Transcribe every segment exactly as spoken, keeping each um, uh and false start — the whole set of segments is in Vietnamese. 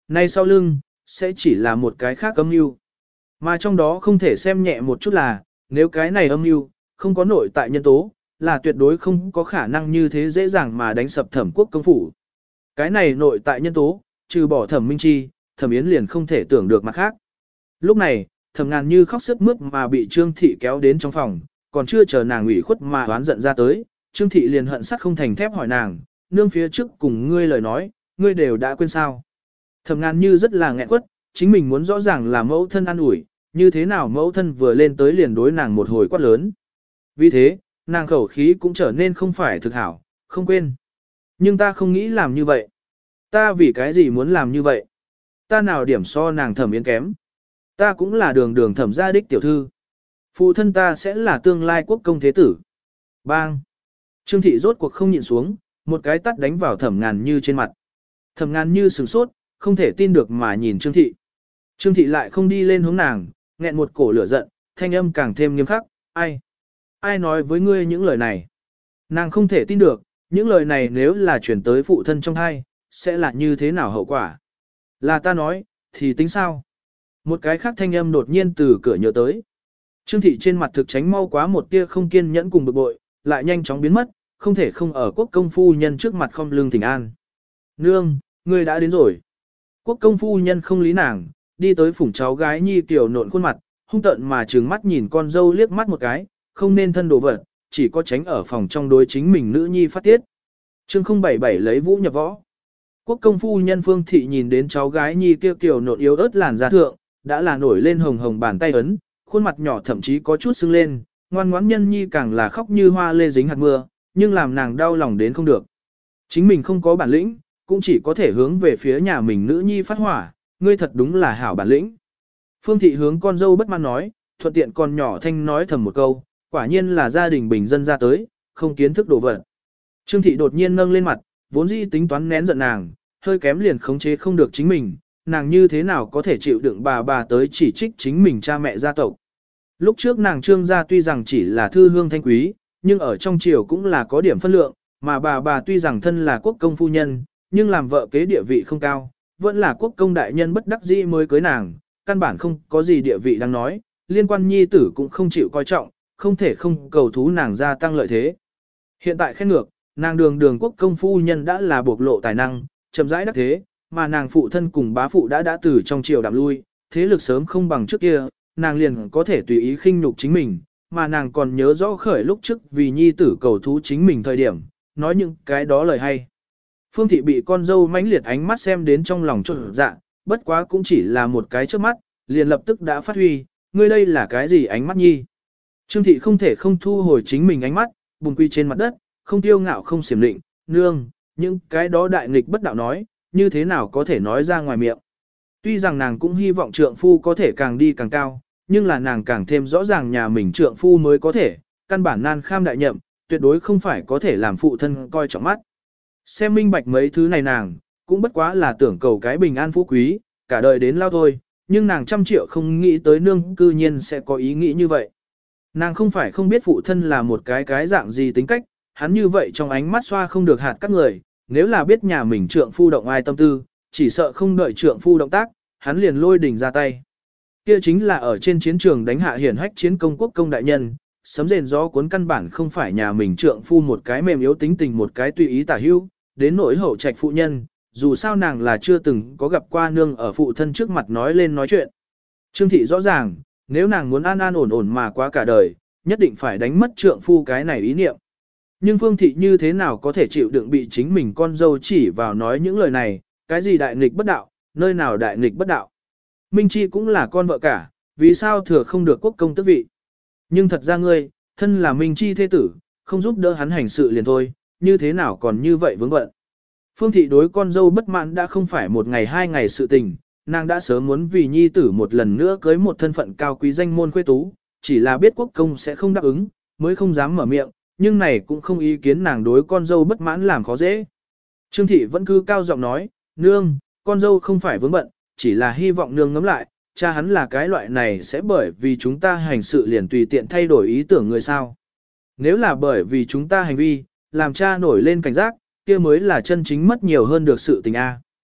nay sau lưng, sẽ chỉ là một cái khác âm mưu. Mà trong đó không thể xem nhẹ một chút là, nếu cái này âm mưu không có nội tại nhân tố, là tuyệt đối không có khả năng như thế dễ dàng mà đánh sập Thẩm Quốc công phủ. Cái này nội tại nhân tố, trừ bỏ Thẩm Minh Chi, Thẩm Yến liền không thể tưởng được mặt khác. Lúc này, Thẩm Ngàn Như khóc sướt mướt mà bị Trương Thị kéo đến trong phòng, còn chưa chờ nàng ủy khuất mà oán giận ra tới, Trương Thị liền hận sắt không thành thép hỏi nàng, nương phía trước cùng ngươi lời nói, ngươi đều đã quên sao. Thẩm Ngàn Như rất là nghẹn quất, chính mình muốn rõ ràng là mẫu thân an ủi, như thế nào mẫu thân vừa lên tới liền đối nàng một hồi quát lớn. Vì thế, nàng khẩu khí cũng trở nên không phải thực hảo, không quên. Nhưng ta không nghĩ làm như vậy. Ta vì cái gì muốn làm như vậy? Ta nào điểm so nàng Thẩm Yến kém? Ta cũng là đường đường Thẩm gia đích tiểu thư. Phụ thân ta sẽ là tương lai quốc công thế tử. Bang! Trương Thị rốt cuộc không nhịn xuống, một cái tắt đánh vào Thẩm Ngàn Như trên mặt. Thẩm Ngàn Như sửng sốt, không thể tin được mà nhìn Trương Thị. Trương Thị lại không đi lên hướng nàng, nghẹn một cổ lửa giận, thanh âm càng thêm nghiêm khắc, ai? Ai nói với ngươi những lời này? Nàng không thể tin được, những lời này nếu là chuyển tới phụ thân trong thai, sẽ là như thế nào hậu quả? Là ta nói, thì tính sao? Một cái khác thanh âm đột nhiên từ cửa nhớ tới. Trương Thị trên mặt thực tránh mau quá một tia không kiên nhẫn cùng bực bội, lại nhanh chóng biến mất, không thể không ở quốc công phu nhân trước mặt không lương thỉnh an. Nương, ngươi đã đến rồi. Quốc công phu nhân không lý nàng, đi tới phủng cháu gái nhi tiểu nộn khuôn mặt, hung tợn mà trừng mắt nhìn con dâu liếc mắt một cái, không nên thân đồ vật, chỉ có tránh ở phòng trong đối chính mình nữ nhi phát tiết. Chương không bảy bảy lấy vũ nhập võ. Quốc công phu nhân Phương Thị nhìn đến cháu gái nhi kia tiểu nộn yếu ớt làn da thượng, đã là nổi lên hồng hồng bàn tay ấn, khuôn mặt nhỏ thậm chí có chút sưng lên, ngoan ngoãn nhân nhi càng là khóc như hoa lê dính hạt mưa, nhưng làm nàng đau lòng đến không được. Chính mình không có bản lĩnh, cũng chỉ có thể hướng về phía nhà mình nữ nhi phát hỏa, ngươi thật đúng là hảo bản lĩnh. Phương Thị hướng con dâu bất mãn nói, thuận tiện con nhỏ thanh nói thầm một câu, quả nhiên là gia đình bình dân ra tới, không kiến thức đồ vật. Trương Thị đột nhiên nâng lên mặt, vốn dĩ tính toán nén giận nàng, hơi kém liền khống chế không được chính mình, nàng như thế nào có thể chịu đựng bà bà tới chỉ trích chính mình cha mẹ gia tộc. Lúc trước nàng Trương gia tuy rằng chỉ là thư hương thanh quý, nhưng ở trong triều cũng là có điểm phân lượng, mà bà bà tuy rằng thân là quốc công phu nhân, nhưng làm vợ kế địa vị không cao, vẫn là quốc công đại nhân bất đắc dĩ mới cưới nàng, căn bản không có gì địa vị đang nói, liên quan nhi tử cũng không chịu coi trọng, không thể không cầu thú nàng gia tăng lợi thế. Hiện tại khen ngược, nàng đường đường quốc công phu nhân đã là bộc lộ tài năng, chậm rãi đắc thế, mà nàng phụ thân cùng bá phụ đã đã từ trong triều đạm lui, thế lực sớm không bằng trước kia, nàng liền có thể tùy ý khinh nhục chính mình, mà nàng còn nhớ rõ khởi lúc trước vì nhi tử cầu thú chính mình thời điểm, nói những cái đó lời hay. Phương Thị bị con dâu mãnh liệt ánh mắt xem đến trong lòng trộn dạ, bất quá cũng chỉ là một cái trước mắt, liền lập tức đã phát huy, ngươi đây là cái gì ánh mắt nhi. Trương Thị không thể không thu hồi chính mình ánh mắt, bùn quy trên mặt đất, không tiêu ngạo không xiểm định, nương, những cái đó đại nghịch bất đạo nói, như thế nào có thể nói ra ngoài miệng. Tuy rằng nàng cũng hy vọng trượng phu có thể càng đi càng cao, nhưng là nàng càng thêm rõ ràng nhà mình trượng phu mới có thể, căn bản nan kham đại nhậm, tuyệt đối không phải có thể làm phụ thân coi trọng mắt. Xem minh bạch mấy thứ này nàng, cũng bất quá là tưởng cầu cái bình an phú quý, cả đời đến lao thôi, nhưng nàng trăm triệu không nghĩ tới nương cư nhiên sẽ có ý nghĩ như vậy. Nàng không phải không biết phụ thân là một cái cái dạng gì tính cách, hắn như vậy trong ánh mắt xoa không được hạt các người, nếu là biết nhà mình trượng phu động ai tâm tư, chỉ sợ không đợi trượng phu động tác, hắn liền lôi đỉnh ra tay. Kia chính là ở trên chiến trường đánh hạ hiển hách chiến công quốc công đại nhân, sấm rền gió cuốn căn bản không phải nhà mình trượng phu một cái mềm yếu tính tình một cái tùy ý tả hưu, đến nỗi hậu trạch phụ nhân, dù sao nàng là chưa từng có gặp qua nương ở phụ thân trước mặt nói lên nói chuyện. Trương Thị rõ ràng, nếu nàng muốn an an ổn ổn mà quá cả đời, nhất định phải đánh mất trượng phu cái này ý niệm. Nhưng Phương Thị như thế nào có thể chịu đựng bị chính mình con dâu chỉ vào nói những lời này, cái gì đại nghịch bất đạo, nơi nào đại nghịch bất đạo. Minh Chi cũng là con vợ cả, vì sao thừa không được quốc công tước vị. Nhưng thật ra ngươi, thân là Minh Chi thế tử, không giúp đỡ hắn hành sự liền thôi, như thế nào còn như vậy vướng bận. Phương Thị đối con dâu bất mãn đã không phải một ngày hai ngày sự tình, nàng đã sớm muốn vì nhi tử một lần nữa cưới một thân phận cao quý danh môn khuê tú, chỉ là biết quốc công sẽ không đáp ứng, mới không dám mở miệng, nhưng này cũng không ý kiến nàng đối con dâu bất mãn làm khó dễ. Trương Thị vẫn cứ cao giọng nói, nương, con dâu không phải vướng bận, chỉ là hy vọng nương ngẫm lại, cha hắn là cái loại này sẽ bởi vì chúng ta hành sự liền tùy tiện thay đổi ý tưởng người sao. Nếu là bởi vì chúng ta hành vi, làm cha nổi lên cảnh giác, kia mới là chân chính mất nhiều hơn được sự tình A.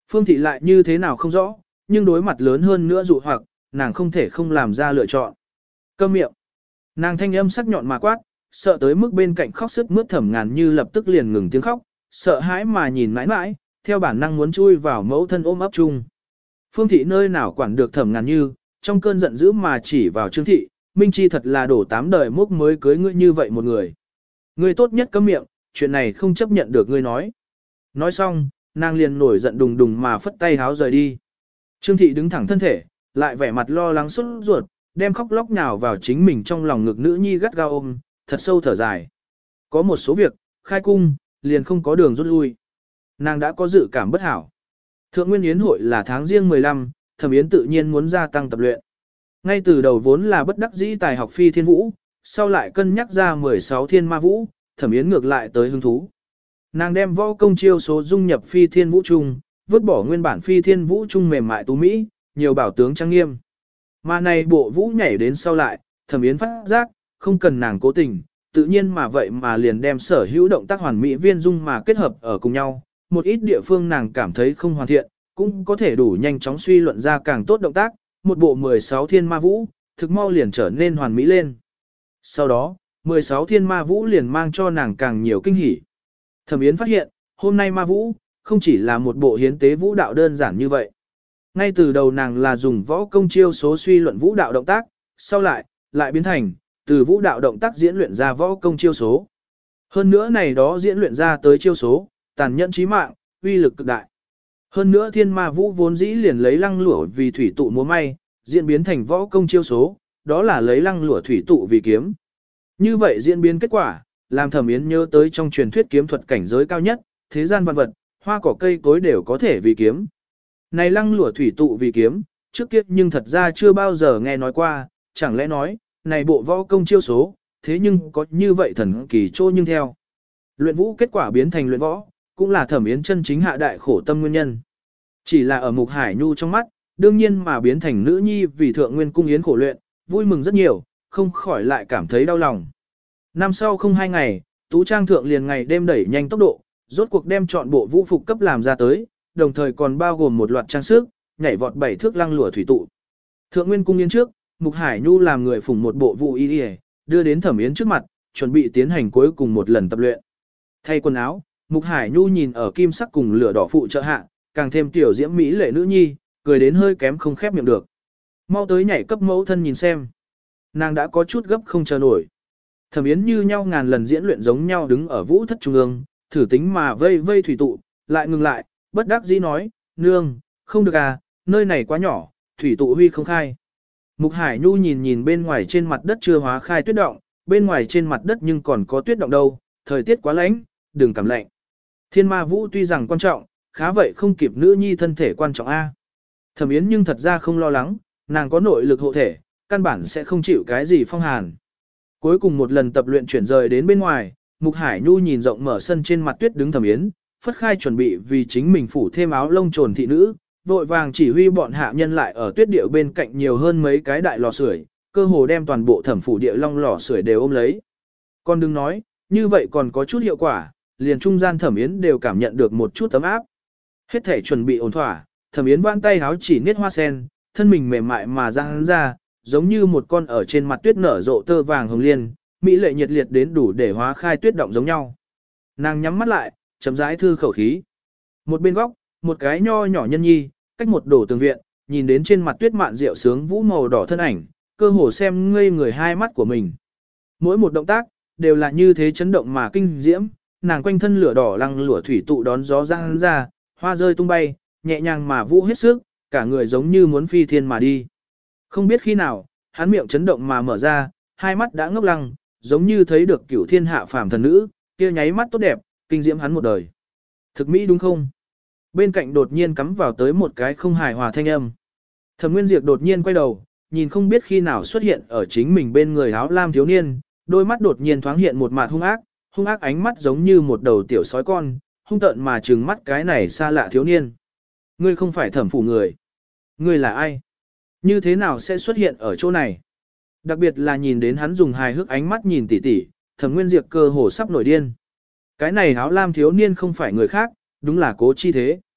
Phương Thị lại như thế nào không rõ, nhưng đối mặt lớn hơn nữa dụ hoặc, nàng không thể không làm ra lựa chọn. Câm miệng. Nàng thanh âm sắc nhọn mà quát, sợ tới mức bên cạnh khóc sướt mướt Thẩm Ngàn Như lập tức liền ngừng tiếng khóc, sợ hãi mà nhìn mãi mãi, theo bản năng muốn chui vào mẫu thân ôm ấp chung. Phương Thị nơi nào quản được Thẩm Ngàn Như, trong cơn giận dữ mà chỉ vào Trương Thị, Minh Chi thật là đổ tám đời mốc mới cưới ngươi như vậy một người. Ngươi tốt nhất câm miệng, chuyện này không chấp nhận được ngươi nói. Nói xong, nàng liền nổi giận đùng đùng mà phất tay háo rời đi. Trương Thị đứng thẳng thân thể, lại vẻ mặt lo lắng sốt ruột, đem khóc lóc nhào vào chính mình trong lòng ngực nữ nhi gắt gao ôm, thật sâu thở dài. Có một số việc, khai cung, liền không có đường rút lui. Nàng đã có dự cảm bất hảo. Thượng Nguyên Yến hội là tháng riêng mười lăm, Thẩm Yến tự nhiên muốn gia tăng tập luyện. Ngay từ đầu vốn là bất đắc dĩ tài học phi thiên vũ, sau lại cân nhắc ra mười sáu thiên ma vũ, Thẩm Yến ngược lại tới hứng thú. Nàng đem võ công chiêu số dung nhập phi thiên vũ trung, vứt bỏ nguyên bản phi thiên vũ trung mềm mại tú mỹ, nhiều bảo tướng trang nghiêm. Mà này bộ vũ nhảy đến sau lại, Thẩm Yến phát giác, không cần nàng cố tình, tự nhiên mà vậy mà liền đem sở hữu động tác hoàn mỹ viên dung mà kết hợp ở cùng nhau. Một ít địa phương nàng cảm thấy không hoàn thiện, cũng có thể đủ nhanh chóng suy luận ra càng tốt động tác, một bộ mười sáu thiên ma vũ, thực mau liền trở nên hoàn mỹ lên. Sau đó, mười sáu thiên ma vũ liền mang cho nàng càng nhiều kinh hỉ. Thẩm Yến phát hiện, hôm nay ma vũ, không chỉ là một bộ hiến tế vũ đạo đơn giản như vậy. Ngay từ đầu nàng là dùng võ công chiêu số suy luận vũ đạo động tác, sau lại, lại biến thành, từ vũ đạo động tác diễn luyện ra võ công chiêu số. Hơn nữa này đó diễn luyện ra tới chiêu số, tàn nhẫn chí mạng, uy lực cực đại. Hơn nữa thiên ma vũ vốn dĩ liền lấy lăng lũa vì thủy tụ múa may, diễn biến thành võ công chiêu số, đó là lấy lăng lũa thủy tụ vì kiếm. Như vậy diễn biến kết quả, làm Thẩm Yến nhớ tới trong truyền thuyết kiếm thuật cảnh giới cao nhất, thế gian văn vật, hoa cỏ cây cối đều có thể vì kiếm. Này lăng lũa thủy tụ vì kiếm, trước kia nhưng thật ra chưa bao giờ nghe nói qua, chẳng lẽ nói, này bộ võ công chiêu số, thế nhưng có như vậy thần kỳ trô nhưng theo. Luyện vũ kết quả biến thành luyện võ, cũng là Thẩm Yến chân chính hạ đại khổ tâm nguyên nhân. Chỉ là ở Mục Hải Nhu trong mắt, đương nhiên mà biến thành nữ nhi vì Thượng Nguyên cung yến khổ luyện, vui mừng rất nhiều, không khỏi lại cảm thấy đau lòng. Năm sau không hai ngày, Tú Trang Thượng liền ngày đêm đẩy nhanh tốc độ, rốt cuộc đem chọn bộ vũ phục cấp làm ra tới, đồng thời còn bao gồm một loạt trang sức, nhảy vọt bảy thước lăng lụa thủy tụ. Thượng Nguyên cung yến trước, Mục Hải Nhu làm người phủng một bộ vũ y, đưa đến Thẩm Yến trước mặt, chuẩn bị tiến hành cuối cùng một lần tập luyện. Thay quần áo, Mục Hải Nhu nhìn ở kim sắc cùng lửa đỏ phụ trợ hạ, càng thêm tiểu diễm mỹ lệ nữ nhi, cười đến hơi kém không khép miệng được. Mau tới nhảy cấp mẫu thân nhìn xem. Nàng đã có chút gấp không chờ nổi. Thẩm Yến như nhau ngàn lần diễn luyện giống nhau đứng ở vũ thất trung ương, thử tính mà vây vây thủy tụ, lại ngừng lại, bất đắc dĩ nói, nương, không được à, nơi này quá nhỏ, thủy tụ huy không khai. Mục Hải Nhu nhìn nhìn bên ngoài trên mặt đất chưa hóa khai tuyết động, bên ngoài trên mặt đất nhưng còn có tuyết động đâu, thời tiết quá lạnh, đừng cảm lạnh. Thiên ma vũ tuy rằng quan trọng, khá vậy không kịp nữ nhi thân thể quan trọng a. Thẩm Yến nhưng thật ra không lo lắng, nàng có nội lực hộ thể, căn bản sẽ không chịu cái gì phong hàn. Cuối cùng một lần tập luyện chuyển rời đến bên ngoài, Mục Hải Nhu nhìn rộng mở sân trên mặt tuyết đứng Thẩm Yến, phất khai chuẩn bị vì chính mình phủ thêm áo lông trồn thị nữ, vội vàng chỉ huy bọn hạ nhân lại ở tuyết điệu bên cạnh nhiều hơn mấy cái đại lò sưởi, cơ hồ đem toàn bộ thẩm phủ địa long lò sưởi đều ôm lấy. Con đừng nói, như vậy còn có chút hiệu quả, liền trung gian Thẩm Yến đều cảm nhận được một chút ấm áp. Hết thể chuẩn bị ổn thỏa, Thẩm Yến vãn tay háo chỉ niết hoa sen, thân mình mềm mại mà giãn ra, giống như một con ở trên mặt tuyết nở rộ tơ vàng hồng liên, mỹ lệ nhiệt liệt đến đủ để hóa khai tuyết động giống nhau. Nàng nhắm mắt lại, chậm rãi thư khẩu khí. Một bên góc, một cái nho nhỏ nhân nhi, cách một đổ tường viện, nhìn đến trên mặt tuyết mạn rượu sướng vũ màu đỏ thân ảnh, cơ hồ xem ngây người hai mắt của mình. Mỗi một động tác, đều là như thế chấn động mà kinh diễm, nàng quanh thân lửa đỏ lăng lửa thủy tụ đón gió giăng ra, hoa rơi tung bay, nhẹ nhàng mà vũ hết sức, cả người giống như muốn phi thiên mà đi. Không biết khi nào, hắn miệng chấn động mà mở ra, hai mắt đã ngốc lăng, giống như thấy được cửu thiên hạ phàm thần nữ, kia nháy mắt tốt đẹp, kinh diễm hắn một đời. Thực mỹ đúng không? Bên cạnh đột nhiên cắm vào tới một cái không hài hòa thanh âm. Thẩm Nguyên Diệp đột nhiên quay đầu, nhìn không biết khi nào xuất hiện ở chính mình bên người áo lam thiếu niên, đôi mắt đột nhiên thoáng hiện một mạt hung ác, hung ác ánh mắt giống như một đầu tiểu sói con, hung tợn mà trừng mắt cái này xa lạ thiếu niên. Ngươi không phải thẩm phủ người. Ngươi là ai? Như thế nào sẽ xuất hiện ở chỗ này? Đặc biệt là nhìn đến hắn dùng hài hước ánh mắt nhìn tỉ tỉ, Thẩm Nguyên Diệp cơ hồ sắp nổi điên. Cái này áo lam thiếu niên không phải người khác, đúng là Cố Chi Thế.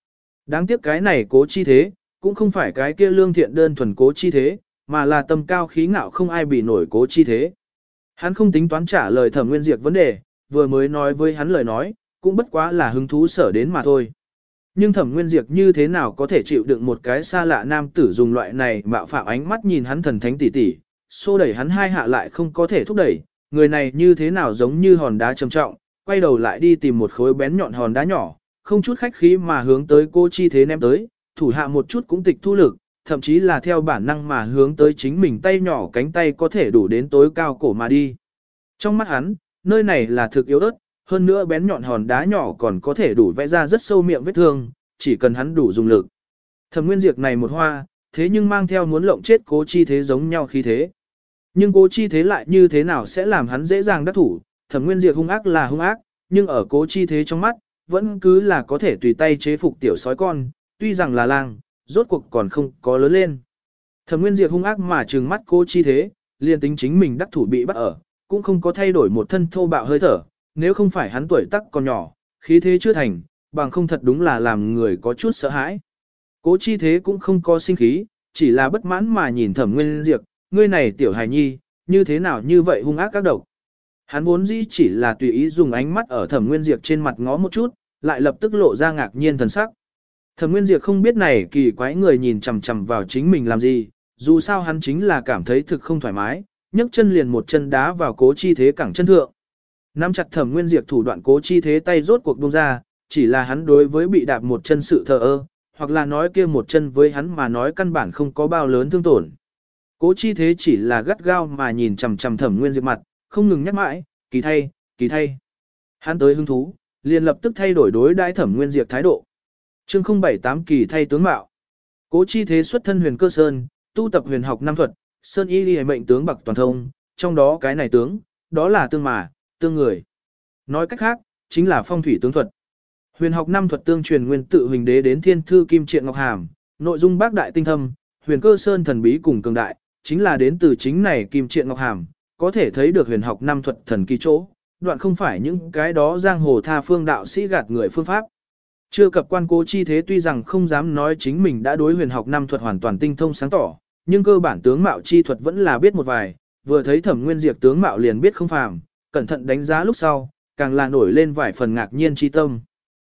Đáng tiếc cái này cố chi thế, cũng không phải cái kia lương thiện đơn thuần cố chi thế, mà là tâm cao khí ngạo không ai bị nổi cố chi thế. Hắn không tính toán trả lời Thẩm Nguyên Diệp vấn đề, vừa mới nói với hắn lời nói, cũng bất quá là hứng thú sở đến mà thôi. Nhưng Thẩm Nguyên Diệp như thế nào có thể chịu đựng một cái xa lạ nam tử dùng loại này mạo phạm ánh mắt nhìn hắn thần thánh tỉ tỉ, xô đẩy hắn hai hạ lại không có thể thúc đẩy, người này như thế nào giống như hòn đá trầm trọng, quay đầu lại đi tìm một khối bén nhọn hòn đá nhỏ, không chút khách khí mà hướng tới cô chi thế ném tới, thủ hạ một chút cũng tịch thu lực, thậm chí là theo bản năng mà hướng tới chính mình tay nhỏ cánh tay có thể đủ đến tối cao cổ mà đi. Trong mắt hắn, nơi này là thực yếu ớt, hơn nữa bén nhọn hòn đá nhỏ còn có thể đủ vẽ ra rất sâu miệng vết thương, chỉ cần hắn đủ dùng lực. Thẩm Nguyên Diệp này một hoa, thế nhưng mang theo muốn lộng chết cố chi thế giống nhau khí thế. Nhưng cố chi thế lại như thế nào sẽ làm hắn dễ dàng đắc thủ, Thẩm Nguyên Diệp hung ác là hung ác, nhưng ở cố chi thế trong mắt, vẫn cứ là có thể tùy tay chế phục tiểu sói con, tuy rằng là lang, rốt cuộc còn không có lớn lên. Thẩm Nguyên Diệp hung ác mà trừng mắt cố chi thế, liền tính chính mình đắc thủ bị bắt ở, cũng không có thay đổi một thân thô bạo hơi thở, nếu không phải hắn tuổi tác còn nhỏ, khí thế chưa thành, bằng không thật đúng là làm người có chút sợ hãi. Cố chi thế cũng không có sinh khí, chỉ là bất mãn mà nhìn Thẩm Nguyên Diệp, ngươi này tiểu hài nhi, như thế nào như vậy hung ác các độc. Hắn vốn dĩ chỉ là tùy ý dùng ánh mắt ở Thẩm Nguyên Diệp trên mặt ngó một chút, lại lập tức lộ ra ngạc nhiên thần sắc. Thẩm Nguyên Diệp không biết này kỳ quái người nhìn chằm chằm vào chính mình làm gì, dù sao hắn chính là cảm thấy thực không thoải mái, nhấc chân liền một chân đá vào cố chi thế cẳng chân thượng. Nắm chặt Thẩm Nguyên Diệp thủ đoạn cố chi thế tay rốt cuộc buông ra, chỉ là hắn đối với bị đạp một chân sự thờ ơ, hoặc là nói kia một chân với hắn mà nói căn bản không có bao lớn thương tổn. Cố chi thế chỉ là gắt gao mà nhìn chằm chằm Thẩm Nguyên Diệp mặt, không ngừng nhắc mãi, kỳ thay, kỳ thay. Hắn tới hứng thú, liền lập tức thay đổi đối đãi Thẩm Nguyên Diệp thái độ. Chương không bảy tám kỳ thay tướng mạo. Cố chi thế xuất thân huyền cơ sơn, tu tập huyền học năm thuật, sơn y liễu mệnh tướng bậc toàn thông, trong đó cái này tướng, đó là tương mà, tương người. Nói cách khác, chính là phong thủy tướng thuật. Huyền học năm thuật tương truyền nguyên tự huỳnh đế đến thiên thư kim triện ngọc hàm, nội dung bác đại tinh thâm, huyền cơ sơn thần bí cùng cường đại, chính là đến từ chính này kim triện ngọc hàm, có thể thấy được huyền học năm thuật thần kỳ chỗ, đoạn không phải những cái đó giang hồ tha phương đạo sĩ gạt người phương pháp. Chưa cập quan cố chi thế tuy rằng không dám nói chính mình đã đối huyền học năm thuật hoàn toàn tinh thông sáng tỏ, nhưng cơ bản tướng mạo chi thuật vẫn là biết một vài, vừa thấy Thẩm Nguyên Diệp tướng mạo liền biết không phàm, cẩn thận đánh giá lúc sau, càng là nổi lên vài phần ngạc nhiên chi tâm.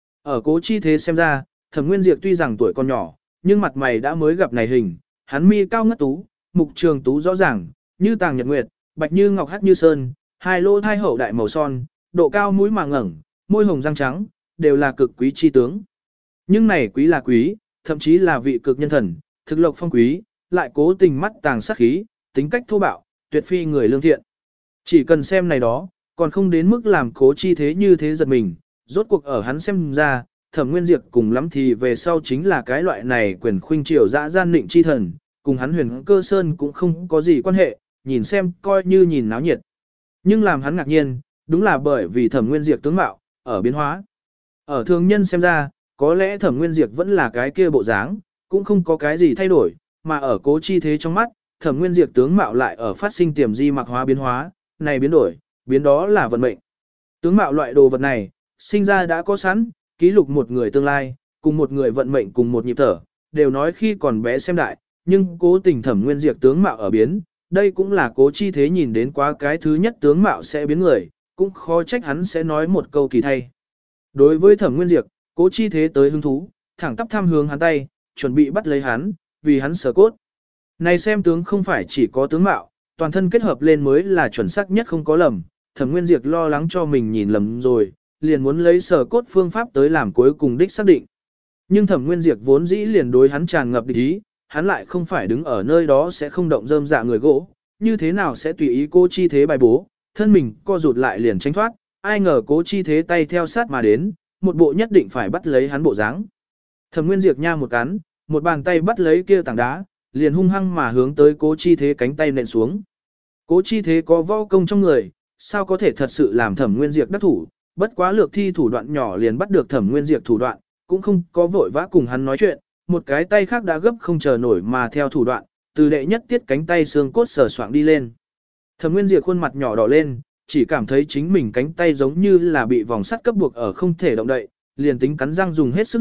Ở cố chi thế xem ra, Thẩm Nguyên Diệp tuy rằng tuổi còn nhỏ, nhưng mặt mày đã mới gặp này hình, hắn mi cao ngất tú, mục trường tú rõ ràng, như tàng nhật nguyệt, bạch như ngọc hắc như sơn, hai lỗ thai hậu đại màu son, độ cao mũi mà ngẩng, môi hồng răng trắng, đều là cực quý chi tướng. Nhưng này quý là quý, thậm chí là vị cực nhân thần, thực lộc phong quý, lại cố tình mắt tàng sát khí, tính cách thô bạo, tuyệt phi người lương thiện. Chỉ cần xem này đó, còn không đến mức làm cố chi thế như thế giật mình, rốt cuộc ở hắn xem ra, Thẩm Nguyên Diệp cùng lắm thì về sau chính là cái loại này quyền khuynh triều dã gian định chi thần, cùng hắn huyền cơ sơn cũng không có gì quan hệ, nhìn xem coi như nhìn náo nhiệt. Nhưng làm hắn ngạc nhiên, đúng là bởi vì Thẩm Nguyên Diệp tướng mạo, ở biến hóa. Ở thường nhân xem ra, có lẽ Thẩm Nguyên Diệp vẫn là cái kia bộ dáng, cũng không có cái gì thay đổi, mà ở cố chi thế trong mắt, Thẩm Nguyên Diệp tướng mạo lại ở phát sinh tiềm di mặc hóa biến hóa, này biến đổi, biến đó là vận mệnh. Tướng mạo loại đồ vật này, sinh ra đã có sẵn, ký lục một người tương lai, cùng một người vận mệnh cùng một nhịp thở, đều nói khi còn bé xem đại, nhưng cố tình Thẩm Nguyên Diệp tướng mạo ở biến, đây cũng là cố chi thế nhìn đến quá cái thứ nhất tướng mạo sẽ biến người, cũng khó trách hắn sẽ nói một câu kỳ thay. Đối với Thẩm Nguyên Diệp, cố chi thế tới hứng thú, thẳng tắp tham hướng hắn tay, chuẩn bị bắt lấy hắn, vì hắn sở cốt. Này xem tướng không phải chỉ có tướng mạo, toàn thân kết hợp lên mới là chuẩn xác nhất không có lầm, Thẩm Nguyên Diệp lo lắng cho mình nhìn lầm rồi, liền muốn lấy sở cốt phương pháp tới làm cuối cùng đích xác định. Nhưng Thẩm Nguyên Diệp vốn dĩ liền đối hắn tràn ngập địch ý, hắn lại không phải đứng ở nơi đó sẽ không động rơm dạ người gỗ, như thế nào sẽ tùy ý cố chi thế bài bố, thân mình co rụt lại liền tránh thoát, ai ngờ cố chi thế tay theo sát mà đến, một bộ nhất định phải bắt lấy hắn bộ dáng. Thẩm Nguyên Diệp nha một cắn, một bàn tay bắt lấy kia tảng đá, liền hung hăng mà hướng tới cố chi thế cánh tay nện xuống. Cố chi thế có võ công trong người, sao có thể thật sự làm Thẩm Nguyên Diệp đắc thủ, bất quá lược thi thủ đoạn nhỏ liền bắt được Thẩm Nguyên Diệp thủ đoạn, cũng không có vội vã cùng hắn nói chuyện, một cái tay khác đã gấp không chờ nổi mà theo thủ đoạn, từ đệ nhất tiết cánh tay xương cốt sờ soạng đi lên. Thẩm Nguyên Diệp khuôn mặt nhỏ đỏ lên, chỉ cảm thấy chính mình cánh tay giống như là bị vòng sắt cấp buộc ở không thể động đậy, liền tính cắn răng dùng hết sức lực,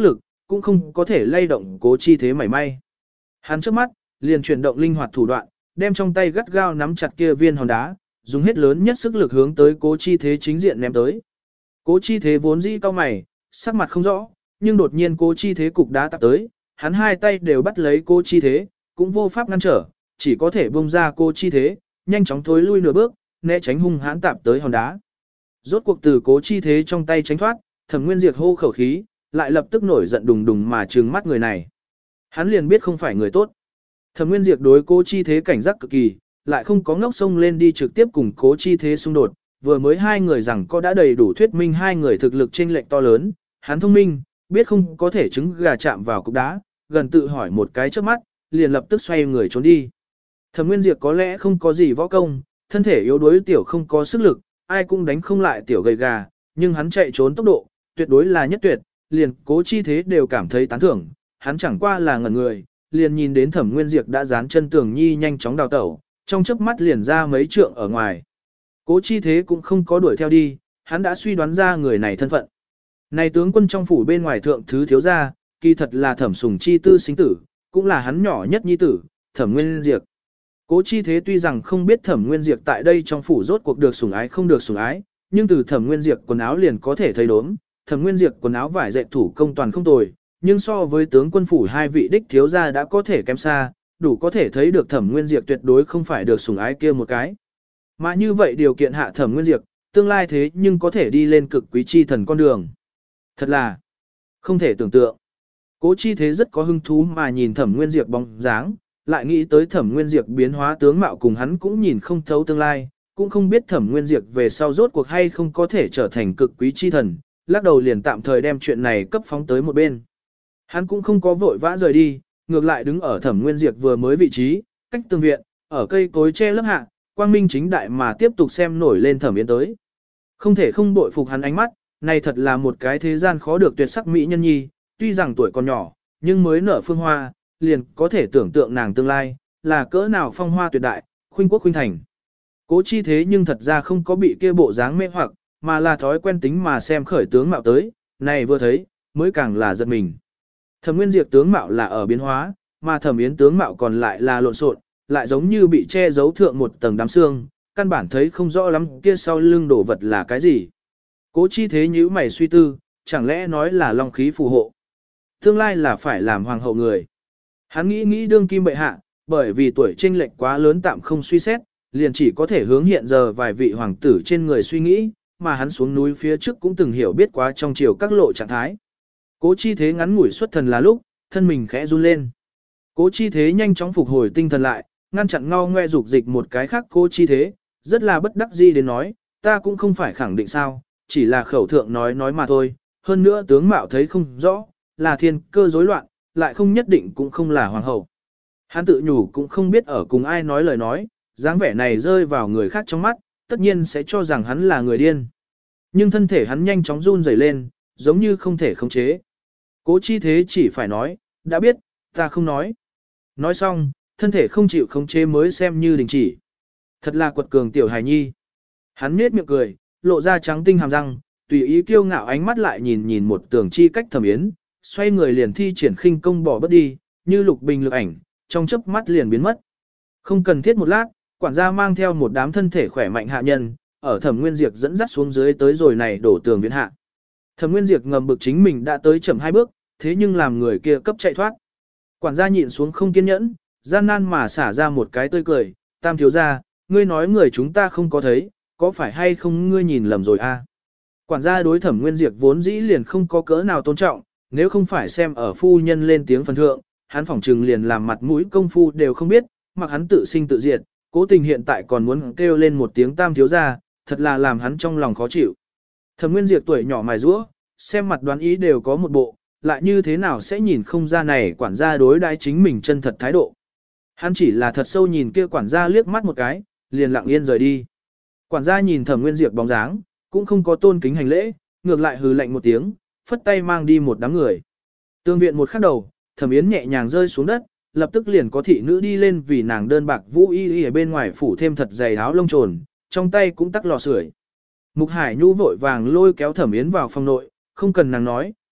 cũng không có thể lay động Cố Chi Thế mảy may. Hắn trước mắt, liền chuyển động linh hoạt thủ đoạn, đem trong tay gắt gao nắm chặt kia viên hòn đá, dùng hết lớn nhất sức lực hướng tới Cố Chi Thế chính diện ném tới. Cố Chi Thế vốn dĩ cao mày, sắc mặt không rõ, nhưng đột nhiên Cố Chi Thế cục đá tạp tới, hắn hai tay đều bắt lấy Cố Chi Thế, cũng vô pháp ngăn trở, chỉ có thể buông ra Cố Chi Thế, nhanh chóng thối lui nửa bước, né tránh hung hãn tạp tới hòn đá. Rốt cuộc từ Cố Chi Thế trong tay tránh thoát, Thẩm Nguyên Diệt hô khẩu khí, lại lập tức nổi giận đùng đùng mà trừng mắt người này. Hắn liền biết không phải người tốt. Thẩm Nguyên Diệt đối Cố Chi Thế cảnh giác cực kỳ, lại không có ngốc xông lên đi trực tiếp cùng Cố Chi Thế xung đột, vừa mới hai người rằng có đã đầy đủ thuyết minh hai người thực lực chênh lệch to lớn, hắn thông minh, biết không có thể trứng gà chạm vào cục đá, gần tự hỏi một cái trước mắt, liền lập tức xoay người trốn đi. Thẩm Nguyên Diệt có lẽ không có gì võ công, thân thể yếu đuối tiểu không có sức lực, ai cũng đánh không lại tiểu gầy gà, nhưng hắn chạy trốn tốc độ, tuyệt đối là nhất tuyệt, liền Cố Chi Thế đều cảm thấy tán thưởng, hắn chẳng qua là ngẩn người, liền nhìn đến Thẩm Nguyên Diệt đã dán chân tường nhi nhanh chóng đào tẩu, trong chớp mắt liền ra mấy trượng ở ngoài. Cố Chi Thế cũng không có đuổi theo đi, hắn đã suy đoán ra người này thân phận. Này tướng quân trong phủ bên ngoài thượng thứ thiếu gia, kỳ thật là Thẩm Sùng Chi tư sinh tử, cũng là hắn nhỏ nhất nhi tử, Thẩm Nguyên Diệt. Cố Chi Thế tuy rằng không biết Thẩm Nguyên Diệt tại đây trong phủ rốt cuộc được sủng ái không được sủng ái, nhưng từ Thẩm Nguyên Diệt quần áo liền có thể thấy đốm, Thẩm Nguyên Diệt quần áo vải dệt thủ công toàn không tồi, nhưng so với tướng quân phủ hai vị đích thiếu gia đã có thể kém xa, đủ có thể thấy được Thẩm Nguyên Diệt tuyệt đối không phải được sủng ái kia một cái. Mà như vậy điều kiện hạ Thẩm Nguyên Diệt, tương lai thế nhưng có thể đi lên cực quý chi thần con đường. Thật là không thể tưởng tượng. Cố Chi Thế rất có hứng thú mà nhìn Thẩm Nguyên Diệt bóng dáng, lại nghĩ tới Thẩm Nguyên Diệt biến hóa tướng mạo cùng hắn cũng nhìn không thấu tương lai, cũng không biết Thẩm Nguyên Diệt về sau rốt cuộc hay không có thể trở thành cực quý chi thần, lắc đầu liền tạm thời đem chuyện này cấp phóng tới một bên. Hắn cũng không có vội vã rời đi, ngược lại đứng ở Thẩm Nguyên Diệt vừa mới vị trí, cách tường viện, ở cây cối che lớp hạ, quang minh chính đại mà tiếp tục xem nổi lên Thẩm Yến tới. Không thể không bội phục hắn ánh mắt, này thật là một cái thế gian khó được tuyệt sắc mỹ nhân nhi, tuy rằng tuổi còn nhỏ, nhưng mới nở phương hoa, liền có thể tưởng tượng nàng tương lai, là cỡ nào phong hoa tuyệt đại, khuynh quốc khuynh thành. Cố Chi Thế nhưng thật ra không có bị kia bộ dáng mê hoặc, mà là thói quen tính mà xem khởi tướng mạo tới, này vừa thấy, mới càng là giật mình. Thẩm Nguyên Diệt tướng mạo là ở biến hóa, mà Thẩm Yến tướng mạo còn lại là lộn xộn, lại giống như bị che giấu thượng một tầng đám xương, căn bản thấy không rõ lắm kia sau lưng đổ vật là cái gì. Cố Chi Thế nhíu mày suy tư, chẳng lẽ nói là long khí phù hộ. Tương lai là phải làm hoàng hậu người. Hắn nghĩ nghĩ đương kim bệ hạ, bởi vì tuổi chênh lệch quá lớn tạm không suy xét, liền chỉ có thể hướng hiện giờ vài vị hoàng tử trên người suy nghĩ, mà hắn xuống núi phía trước cũng từng hiểu biết quá trong chiều các lộ trạng thái. Cố Chi Thế ngắn ngủi xuất thần là lúc, thân mình khẽ run lên. Cố Chi Thế nhanh chóng phục hồi tinh thần lại, ngăn chặn ngao ngoe dục dịch một cái khác Cố Chi Thế, rất là bất đắc dĩ đến nói, ta cũng không phải khẳng định sao, chỉ là khẩu thượng nói nói mà thôi, hơn nữa tướng mạo thấy không rõ, là thiên cơ rối loạn, lại không nhất định cũng không là hoàng hậu. Hắn tự nhủ cũng không biết ở cùng ai nói lời nói, dáng vẻ này rơi vào người khác trong mắt, tất nhiên sẽ cho rằng hắn là người điên. Nhưng thân thể hắn nhanh chóng run rẩy lên, giống như không thể khống chế. Cố Chi Thế chỉ phải nói, đã biết, ta không nói. Nói xong, thân thể không chịu khống chế mới xem như đình chỉ. Thật là quật cường tiểu hài nhi. Hắn nhếch miệng cười, lộ ra trắng tinh hàm răng, tùy ý kiêu ngạo ánh mắt lại nhìn nhìn một tường chi cách Thẩm Yến, xoay người liền thi triển khinh công bỏ bất đi, như lục bình lực ảnh, trong chớp mắt liền biến mất. Không cần thiết một lát, quản gia mang theo một đám thân thể khỏe mạnh hạ nhân, ở Thẩm Nguyên Diệt dẫn dắt xuống dưới tới rồi này đổ tường viện hạ. Thẩm Nguyên Diệt ngầm bực chính mình đã tới chậm hai bước, thế nhưng làm người kia cấp chạy thoát. Quản gia nhịn xuống không kiên nhẫn, gian nan mà xả ra một cái tươi cười, Tam thiếu gia, ngươi nói người chúng ta không có thấy, có phải hay không ngươi nhìn lầm rồi a? À? Quản gia đối Thẩm Nguyên Diệt vốn dĩ liền không có cỡ nào tôn trọng, nếu không phải xem ở phu nhân lên tiếng phần thượng, hắn phỏng trừng liền làm mặt mũi công phu đều không biết, mặc hắn tự sinh tự diệt, cố tình hiện tại còn muốn kêu lên một tiếng Tam thiếu gia, thật là làm hắn trong lòng khó chịu. Thẩm Nguyên Diệt tuổi nhỏ mài rũa, xem mặt đoán ý đều có một bộ, lại như thế nào sẽ nhìn không ra này quản gia đối đãi chính mình chân thật thái độ. Hắn chỉ là thật sâu nhìn kia quản gia liếc mắt một cái, liền lặng yên rời đi. Quản gia nhìn Thẩm Nguyên Diệt bóng dáng, cũng không có tôn kính hành lễ, ngược lại hừ lạnh một tiếng, phất tay mang đi một đám người. Tương viện một khắc đầu, Thẩm Yến nhẹ nhàng rơi xuống đất, lập tức liền có thị nữ đi lên vì nàng đơn bạc vũ y y ở bên ngoài phủ thêm thật dày áo lông trồn, trong tay cũng tắc lò sưởi. Mục Hải Nhu vội vàng lôi kéo Thẩm Yến vào phòng nội, không cần nàng nói,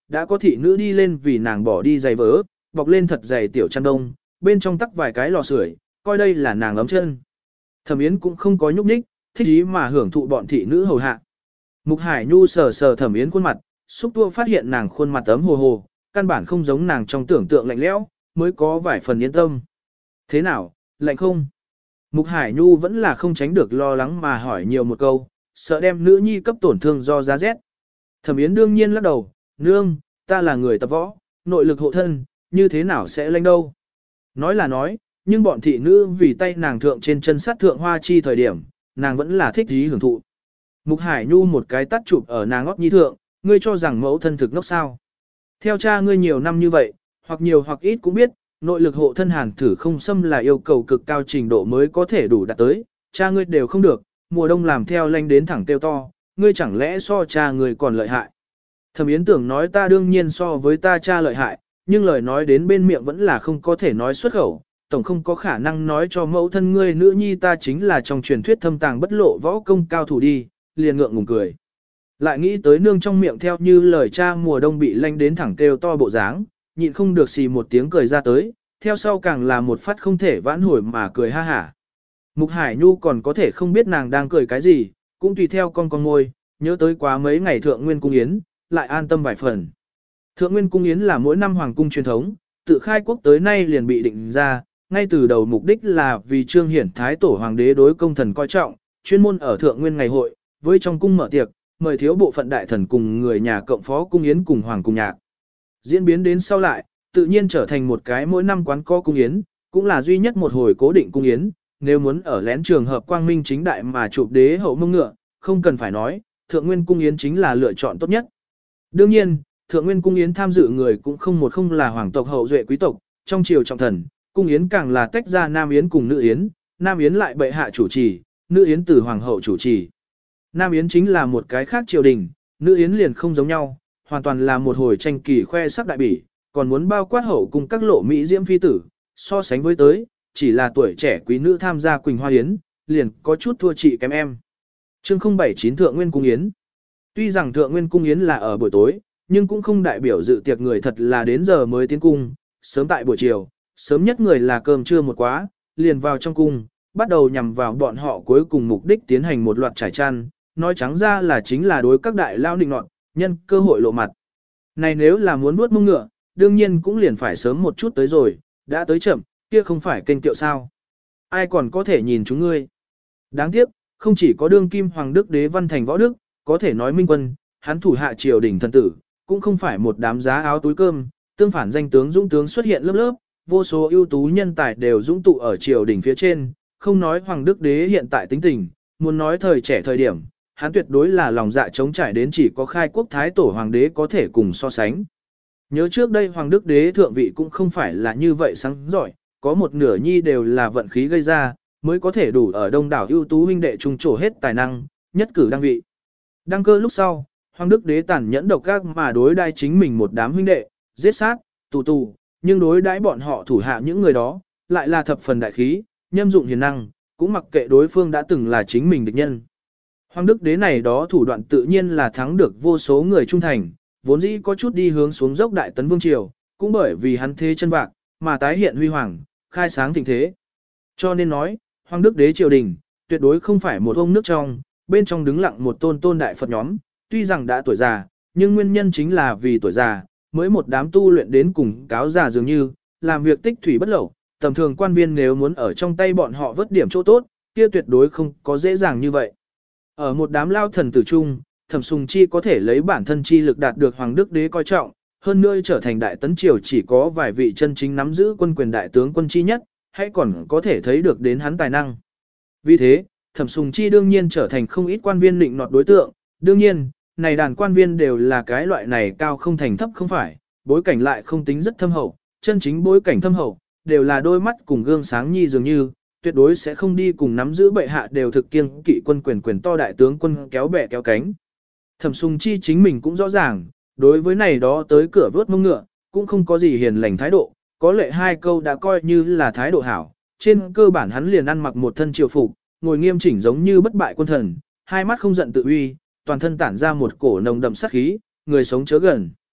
đã có thị nữ đi lên vì nàng bỏ đi giày vớ, bọc lên thật dày tiểu chăn đông, bên trong tắc vài cái lò sưởi, coi đây là nàng ấm chân. Thẩm Yến cũng không có nhúc nhích, thích ý mà hưởng thụ bọn thị nữ hầu hạ. Mục Hải Nhu sờ sờ Thẩm Yến khuôn mặt, xúc tua phát hiện nàng khuôn mặt ấm hồ hồ, căn bản không giống nàng trong tưởng tượng lạnh lẽo, mới có vài phần yên tâm. Thế nào, lạnh không? Mục Hải Nhu vẫn là không tránh được lo lắng mà hỏi nhiều một câu, sợ đem nữ nhi cấp tổn thương do giá rét. Thẩm Yến đương nhiên lắc đầu, nương, ta là người tập võ, nội lực hộ thân, như thế nào sẽ lạnh đâu. Nói là nói, nhưng bọn thị nữ vì tay nàng thượng trên chân sát thượng hoa chi thời điểm, nàng vẫn là thích dí hưởng thụ. Mục Hải Nhu một cái tắt chụp ở nàng óc nhi thượng, ngươi cho rằng mẫu thân thực ngốc sao. Theo cha ngươi nhiều năm như vậy, hoặc nhiều hoặc ít cũng biết, nội lực hộ thân hàn thử không xâm là yêu cầu cực cao trình độ mới có thể đủ đạt tới, cha ngươi đều không được, mùa đông làm theo lanh đến thẳng tiêu to, ngươi chẳng lẽ so cha ngươi còn lợi hại. Thẩm Yến tưởng nói ta đương nhiên so với ta cha lợi hại, nhưng lời nói đến bên miệng vẫn là không có thể nói xuất khẩu, tổng không có khả năng nói cho mẫu thân ngươi nữ nhi ta chính là trong truyền thuyết thâm tàng bất lộ võ công cao thủ đi, liền ngượng ngùng cười. Lại nghĩ tới nương trong miệng theo như lời cha mùa đông bị lanh đến thẳng kêu to bộ dáng, nhịn không được xì một tiếng cười ra tới, theo sau càng là một phát không thể vãn hồi mà cười ha hả. Mục Hải Nhu còn có thể không biết nàng đang cười cái gì, cũng tùy theo con con ngôi, nhớ tới quá mấy ngày Thượng Nguyên Cung Yến, lại an tâm vài phần. Thượng Nguyên Cung Yến là mỗi năm hoàng cung truyền thống, tự khai quốc tới nay liền bị định ra, ngay từ đầu mục đích là vì trương hiển thái tổ hoàng đế đối công thần coi trọng, chuyên môn ở Thượng Nguyên ngày hội, với trong cung mở tiệc, mời thiếu bộ phận đại thần cùng người nhà cộng phó cung yến cùng hoàng cung nhạc. Diễn biến đến sau lại, tự nhiên trở thành một cái mỗi năm quán co cung yến, cũng là duy nhất một hồi cố định cung yến, nếu muốn ở lén trường hợp quang minh chính đại mà chụp đế hậu mông ngựa, không cần phải nói, Thượng Nguyên cung yến chính là lựa chọn tốt nhất. Đương nhiên, Thượng Nguyên cung yến tham dự người cũng không một không là hoàng tộc hậu duệ quý tộc, trong triều trọng thần, cung yến càng là tách ra nam yến cùng nữ yến, nam yến lại bệ hạ chủ trì, nữ yến từ hoàng hậu chủ trì. Nam yến chính là một cái khác triều đình, nữ yến liền không giống nhau, hoàn toàn là một hồi tranh kỳ khoe sắc đại bỉ, còn muốn bao quát hậu cùng các lộ mỹ diễm phi tử, so sánh với tới, chỉ là tuổi trẻ quý nữ tham gia Quỳnh Hoa Yến, liền có chút thua chị kém em. Chương không bảy chín Thượng Nguyên Cung Yến. Tuy rằng Thượng Nguyên Cung Yến là ở buổi tối, nhưng cũng không đại biểu dự tiệc người thật là đến giờ mới tiến cung, sớm tại buổi chiều, sớm nhất người là cơm trưa một quá, liền vào trong cung, bắt đầu nhằm vào bọn họ cuối cùng mục đích tiến hành một loạt trải chăn, nói trắng ra là chính là đối các đại lao định nọt, nhân cơ hội lộ mặt. Này nếu là muốn nuốt mông ngựa, đương nhiên cũng liền phải sớm một chút tới rồi, đã tới chậm, kia không phải kênh kiệu sao. Ai còn có thể nhìn chúng ngươi. Đáng tiếc, không chỉ có đương kim hoàng đức đế văn thành võ đức, có thể nói minh quân, hắn thủ hạ triều đình thần tử, cũng không phải một đám giá áo túi cơm, tương phản danh tướng dũng tướng xuất hiện lớp lớp, vô số ưu tú nhân tài đều dũng tụ ở triều đình phía trên, không nói hoàng đức đế hiện tại tính tình, muốn nói thời trẻ thời điểm, hắn tuyệt đối là lòng dạ chống trải đến chỉ có khai quốc thái tổ hoàng đế có thể cùng so sánh. Nhớ trước đây hoàng đức đế thượng vị cũng không phải là như vậy sáng giỏi, có một nửa nhi đều là vận khí gây ra, mới có thể đủ ở đông đảo ưu tú huynh đệ trung trổ hết tài năng, nhất cử đăng vị. Đăng cơ lúc sau, hoàng đức đế tàn nhẫn độc ác mà đối đai chính mình một đám huynh đệ, giết sát, tù tù, nhưng đối đãi bọn họ thủ hạ những người đó, lại là thập phần đại khí, nhâm dụng hiền năng, cũng mặc kệ đối phương đã từng là chính mình địch nhân. Hoàng đức đế này đó thủ đoạn tự nhiên là thắng được vô số người trung thành, vốn dĩ có chút đi hướng xuống dốc đại tấn vương triều, cũng bởi vì hắn thế chân bạc, mà tái hiện huy hoàng, khai sáng thịnh thế. Cho nên nói, hoàng đức đế triều đình, tuyệt đối không phải một ông nước trong, bên trong đứng lặng một tôn tôn đại Phật nhóm, tuy rằng đã tuổi già, nhưng nguyên nhân chính là vì tuổi già, mới một đám tu luyện đến cùng cáo già dường như, làm việc tích thủy bất lậu, tầm thường quan viên nếu muốn ở trong tay bọn họ vớt điểm chỗ tốt, kia tuyệt đối không có dễ dàng như vậy. Ở một đám lao thần tử trung, Thẩm Sùng Chi có thể lấy bản thân chi lực đạt được hoàng đức đế coi trọng, hơn nữa trở thành đại tấn triều chỉ có vài vị chân chính nắm giữ quân quyền đại tướng quân chi nhất, hay còn có thể thấy được đến hắn tài năng. Vì thế, Thẩm Sùng Chi đương nhiên trở thành không ít quan viên định nọt đối tượng, đương nhiên, này đàn quan viên đều là cái loại này cao không thành thấp không phải, bối cảnh lại không tính rất thâm hậu, chân chính bối cảnh thâm hậu, đều là đôi mắt cùng gương sáng nhi dường như, tuyệt đối sẽ không đi cùng nắm giữ bệ hạ đều thực kiêng kỵ quân quyền quyền to đại tướng quân kéo bè kéo cánh. Thẩm Sùng Chi chính mình cũng rõ ràng, đối với này đó tới cửa vớt mông ngựa, cũng không có gì hiền lành thái độ, có lệ hai câu đã coi như là thái độ hảo, trên cơ bản hắn liền ăn mặc một thân triều phục, ngồi nghiêm chỉnh giống như bất bại quân thần, hai mắt không giận tự uy, toàn thân tản ra một cổ nồng đậm sát khí, người sống chớ gần.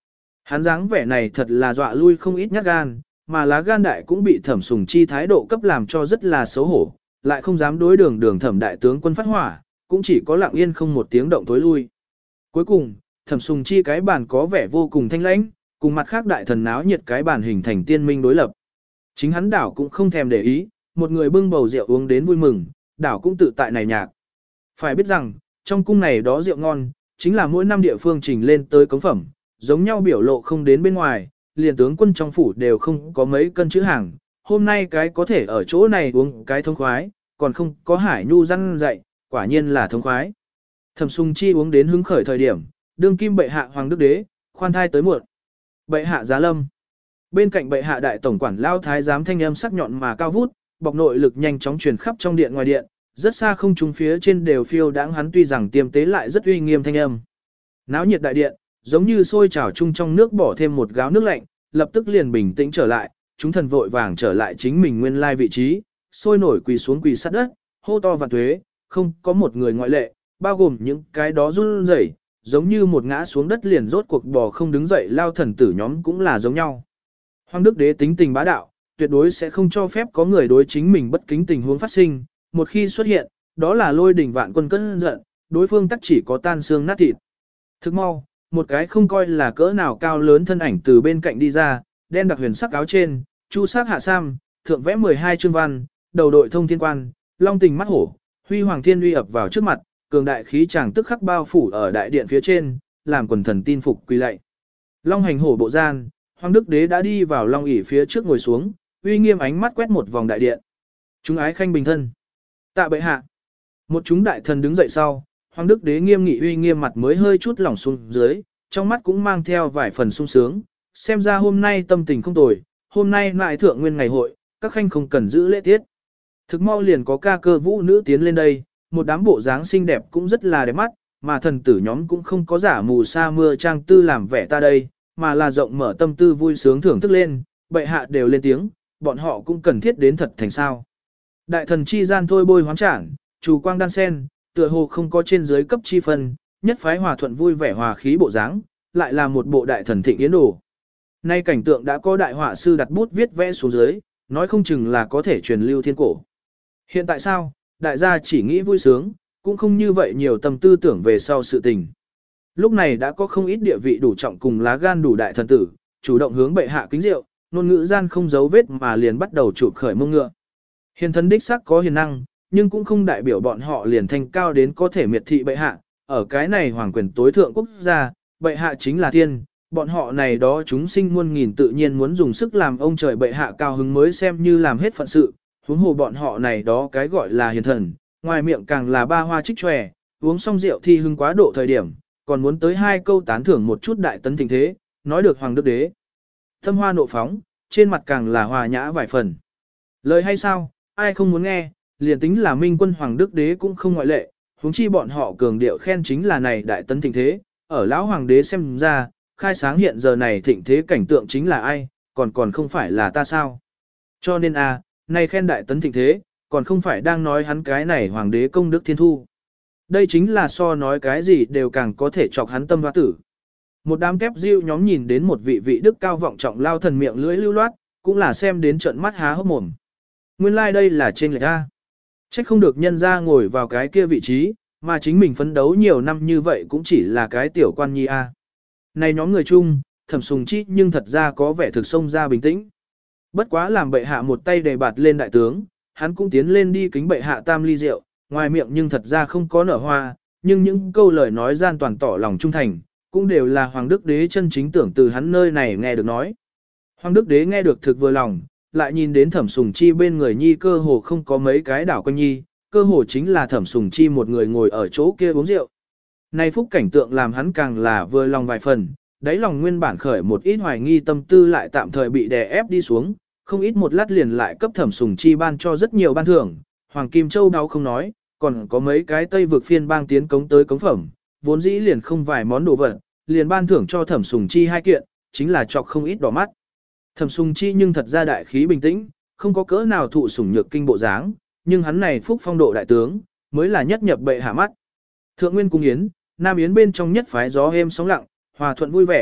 Hắn dáng vẻ này thật là dọa lui không ít nhát gan, mà lá gan đại cũng bị Thẩm Sùng Chi thái độ cấp làm cho rất là xấu hổ, lại không dám đối đường đường Thẩm đại tướng quân phát hỏa, cũng chỉ có lặng yên không một tiếng động tối lui. Cuối cùng, Thẩm Sùng Chi cái bàn có vẻ vô cùng thanh lãnh, cùng mặt khác đại thần náo nhiệt cái bàn hình thành tiên minh đối lập. Chính hắn đảo cũng không thèm để ý, một người bưng bầu rượu uống đến vui mừng, đảo cũng tự tại này nhạc. Phải biết rằng, trong cung này đó rượu ngon, chính là mỗi năm địa phương trình lên tới cống phẩm, giống nhau biểu lộ không đến bên ngoài, liền tướng quân trong phủ đều không có mấy cân chữ hàng. Hôm nay cái có thể ở chỗ này uống cái thông khoái, còn không có Hải Nhu răn dạy, quả nhiên là thông khoái. Thẩm Sùng Chi uống đến hứng khởi thời điểm, đương kim bệ hạ hoàng đức đế, khoan thai tới muộn. Bệ hạ giá lâm. Bên cạnh bệ hạ đại tổng quản lao thái giám thanh âm sắc nhọn mà cao vút, bọc nội lực nhanh chóng truyền khắp trong điện ngoài điện, rất xa không trung phía trên đều phiêu đãng hắn tuy rằng tiêm tế lại rất uy nghiêm thanh âm. Náo nhiệt đại điện, giống như sôi trào chung trong nước bỏ thêm một gáo nước lạnh, lập tức liền bình tĩnh trở lại, chúng thần vội vàng trở lại chính mình nguyên lai vị trí, sôi nổi quỳ xuống quỳ sát đất, hô to vạn tuế, không có một người ngoại lệ, bao gồm những cái đó run rẩy, giống như một ngã xuống đất liền rốt cuộc bò không đứng dậy lao thần tử nhóm cũng là giống nhau. Hoàng đức đế tính tình bá đạo, tuyệt đối sẽ không cho phép có người đối chính mình bất kính tình huống phát sinh, một khi xuất hiện, đó là lôi đỉnh vạn quân cơn giận, đối phương tắc chỉ có tan xương nát thịt. Thức mau, một cái không coi là cỡ nào cao lớn thân ảnh từ bên cạnh đi ra, đen đặc huyền sắc áo trên, chu sắc hạ sam, thượng vẽ mười hai chương văn, đầu đội thông thiên quan, long tình mắt hổ, huy hoàng thiên uy ập vào trước mặt, cường đại khí chàng tức khắc bao phủ ở đại điện phía trên, làm quần thần tin phục quỳ lạy. Long hành hổ bộ gian, Hoàng đức đế đã đi vào long ỷ phía trước ngồi xuống, uy nghiêm ánh mắt quét một vòng đại điện. Chúng ái khanh bình thân. Tạ bệ hạ. Một chúng đại thần đứng dậy sau, Hoàng đức đế nghiêm nghị uy nghiêm mặt mới hơi chút lỏng xuống dưới, trong mắt cũng mang theo vài phần sung sướng, xem ra hôm nay tâm tình không tồi, hôm nay lại thượng nguyên ngày hội, các khanh không cần giữ lễ tiết. Thực mau liền có ca cơ vũ nữ tiến lên đây, một đám bộ dáng xinh đẹp cũng rất là đẹp mắt, mà thần tử nhóm cũng không có giả mù sa mưa trang tư làm vẻ ta đây, mà là rộng mở tâm tư vui sướng thưởng thức lên, bệ hạ đều lên tiếng, bọn họ cũng cần thiết đến thật thành sao. Đại thần chi gian thôi bôi hoán trảng, chủ quang đan sen, tựa hồ không có trên dưới cấp chi phân, nhất phái hòa thuận vui vẻ hòa khí bộ dáng, lại là một bộ đại thần thịnh yến đồ. Nay cảnh tượng đã có đại họa sư đặt bút viết vẽ xuống dưới, nói không chừng là có thể truyền lưu thiên cổ. Hiện tại sao, đại gia chỉ nghĩ vui sướng, cũng không như vậy nhiều tâm tư tưởng về sau sự tình. Lúc này đã có không ít địa vị đủ trọng cùng lá gan đủ đại thần tử, chủ động hướng bệ hạ kính rượu, ngôn ngữ gian không giấu vết mà liền bắt đầu chụp khởi mông ngựa. Hiền thần đích sắc có hiền năng, nhưng cũng không đại biểu bọn họ liền thanh cao đến có thể miệt thị bệ hạ, ở cái này hoàng quyền tối thượng quốc gia, bệ hạ chính là thiên, bọn họ này đó chúng sinh muôn nghìn tự nhiên muốn dùng sức làm ông trời bệ hạ cao hứng mới xem như làm hết phận sự, huống hồ bọn họ này đó cái gọi là hiền thần, ngoài miệng càng là ba hoa trích tròe, uống xong rượu thì hưng quá độ thời điểm, còn muốn tới hai câu tán thưởng một chút đại tấn thịnh thế, nói được hoàng đức đế. Thâm hoa nộ phóng, trên mặt càng là hòa nhã vài phần. Lời hay sao, ai không muốn nghe, liền tính là minh quân hoàng đức đế cũng không ngoại lệ, huống chi bọn họ cường điệu khen chính là này đại tấn thịnh thế, ở lão hoàng đế xem ra, khai sáng hiện giờ này thịnh thế cảnh tượng chính là ai, còn còn không phải là ta sao. Cho nên a, này khen đại tấn thịnh thế, còn không phải đang nói hắn cái này hoàng đế công đức thiên thu. Đây chính là so nói cái gì đều càng có thể chọc hắn tâm hoa tử. Một đám kép diêu nhóm nhìn đến một vị vị đức cao vọng trọng lao thần miệng lưỡi lưu loát, cũng là xem đến trận mắt há hốc mồm. Nguyên lai like đây là trên lệch A. Trách không được nhân ra ngồi vào cái kia vị trí, mà chính mình phấn đấu nhiều năm như vậy cũng chỉ là cái tiểu quan nhi A. Này nhóm người chung, Thẩm Sùng Chi nhưng thật ra có vẻ thực sông ra bình tĩnh. Bất quá làm bệ hạ một tay đề bạt lên đại tướng, hắn cũng tiến lên đi kính bệ hạ tam ly rượu, ngoài miệng nhưng thật ra không có nở hoa, nhưng những câu lời nói gian toàn tỏ lòng trung thành, cũng đều là Hoàng Đức Đế chân chính tưởng từ hắn nơi này nghe được nói. Hoàng Đức Đế nghe được thực vừa lòng, lại nhìn đến Thẩm Sùng Chi bên người nhi cơ hồ không có mấy cái đảo quanh nhi, cơ hồ chính là Thẩm Sùng Chi một người ngồi ở chỗ kia uống rượu. Nay phúc cảnh tượng làm hắn càng là vừa lòng vài phần, đáy lòng nguyên bản khởi một ít hoài nghi tâm tư lại tạm thời bị đè ép đi xuống, không ít một lát liền lại cấp Thẩm Sùng Chi ban cho rất nhiều ban thưởng, Hoàng Kim Châu đau không nói, còn có mấy cái Tây vực phiên bang tiến cống tới cống phẩm, vốn dĩ liền không vài món đồ vật, liền ban thưởng cho Thẩm Sùng Chi hai kiện, chính là chọc không ít đỏ mắt. Thẩm Sùng Chi nhưng thật ra đại khí bình tĩnh, không có cỡ nào thụ sủng nhược kinh bộ dáng, nhưng hắn này phúc phong độ đại tướng, mới là nhất nhập bệ hạ mắt. Thượng Nguyên cung yến, Nam yến bên trong nhất phái gió êm sóng lặng, hòa thuận vui vẻ,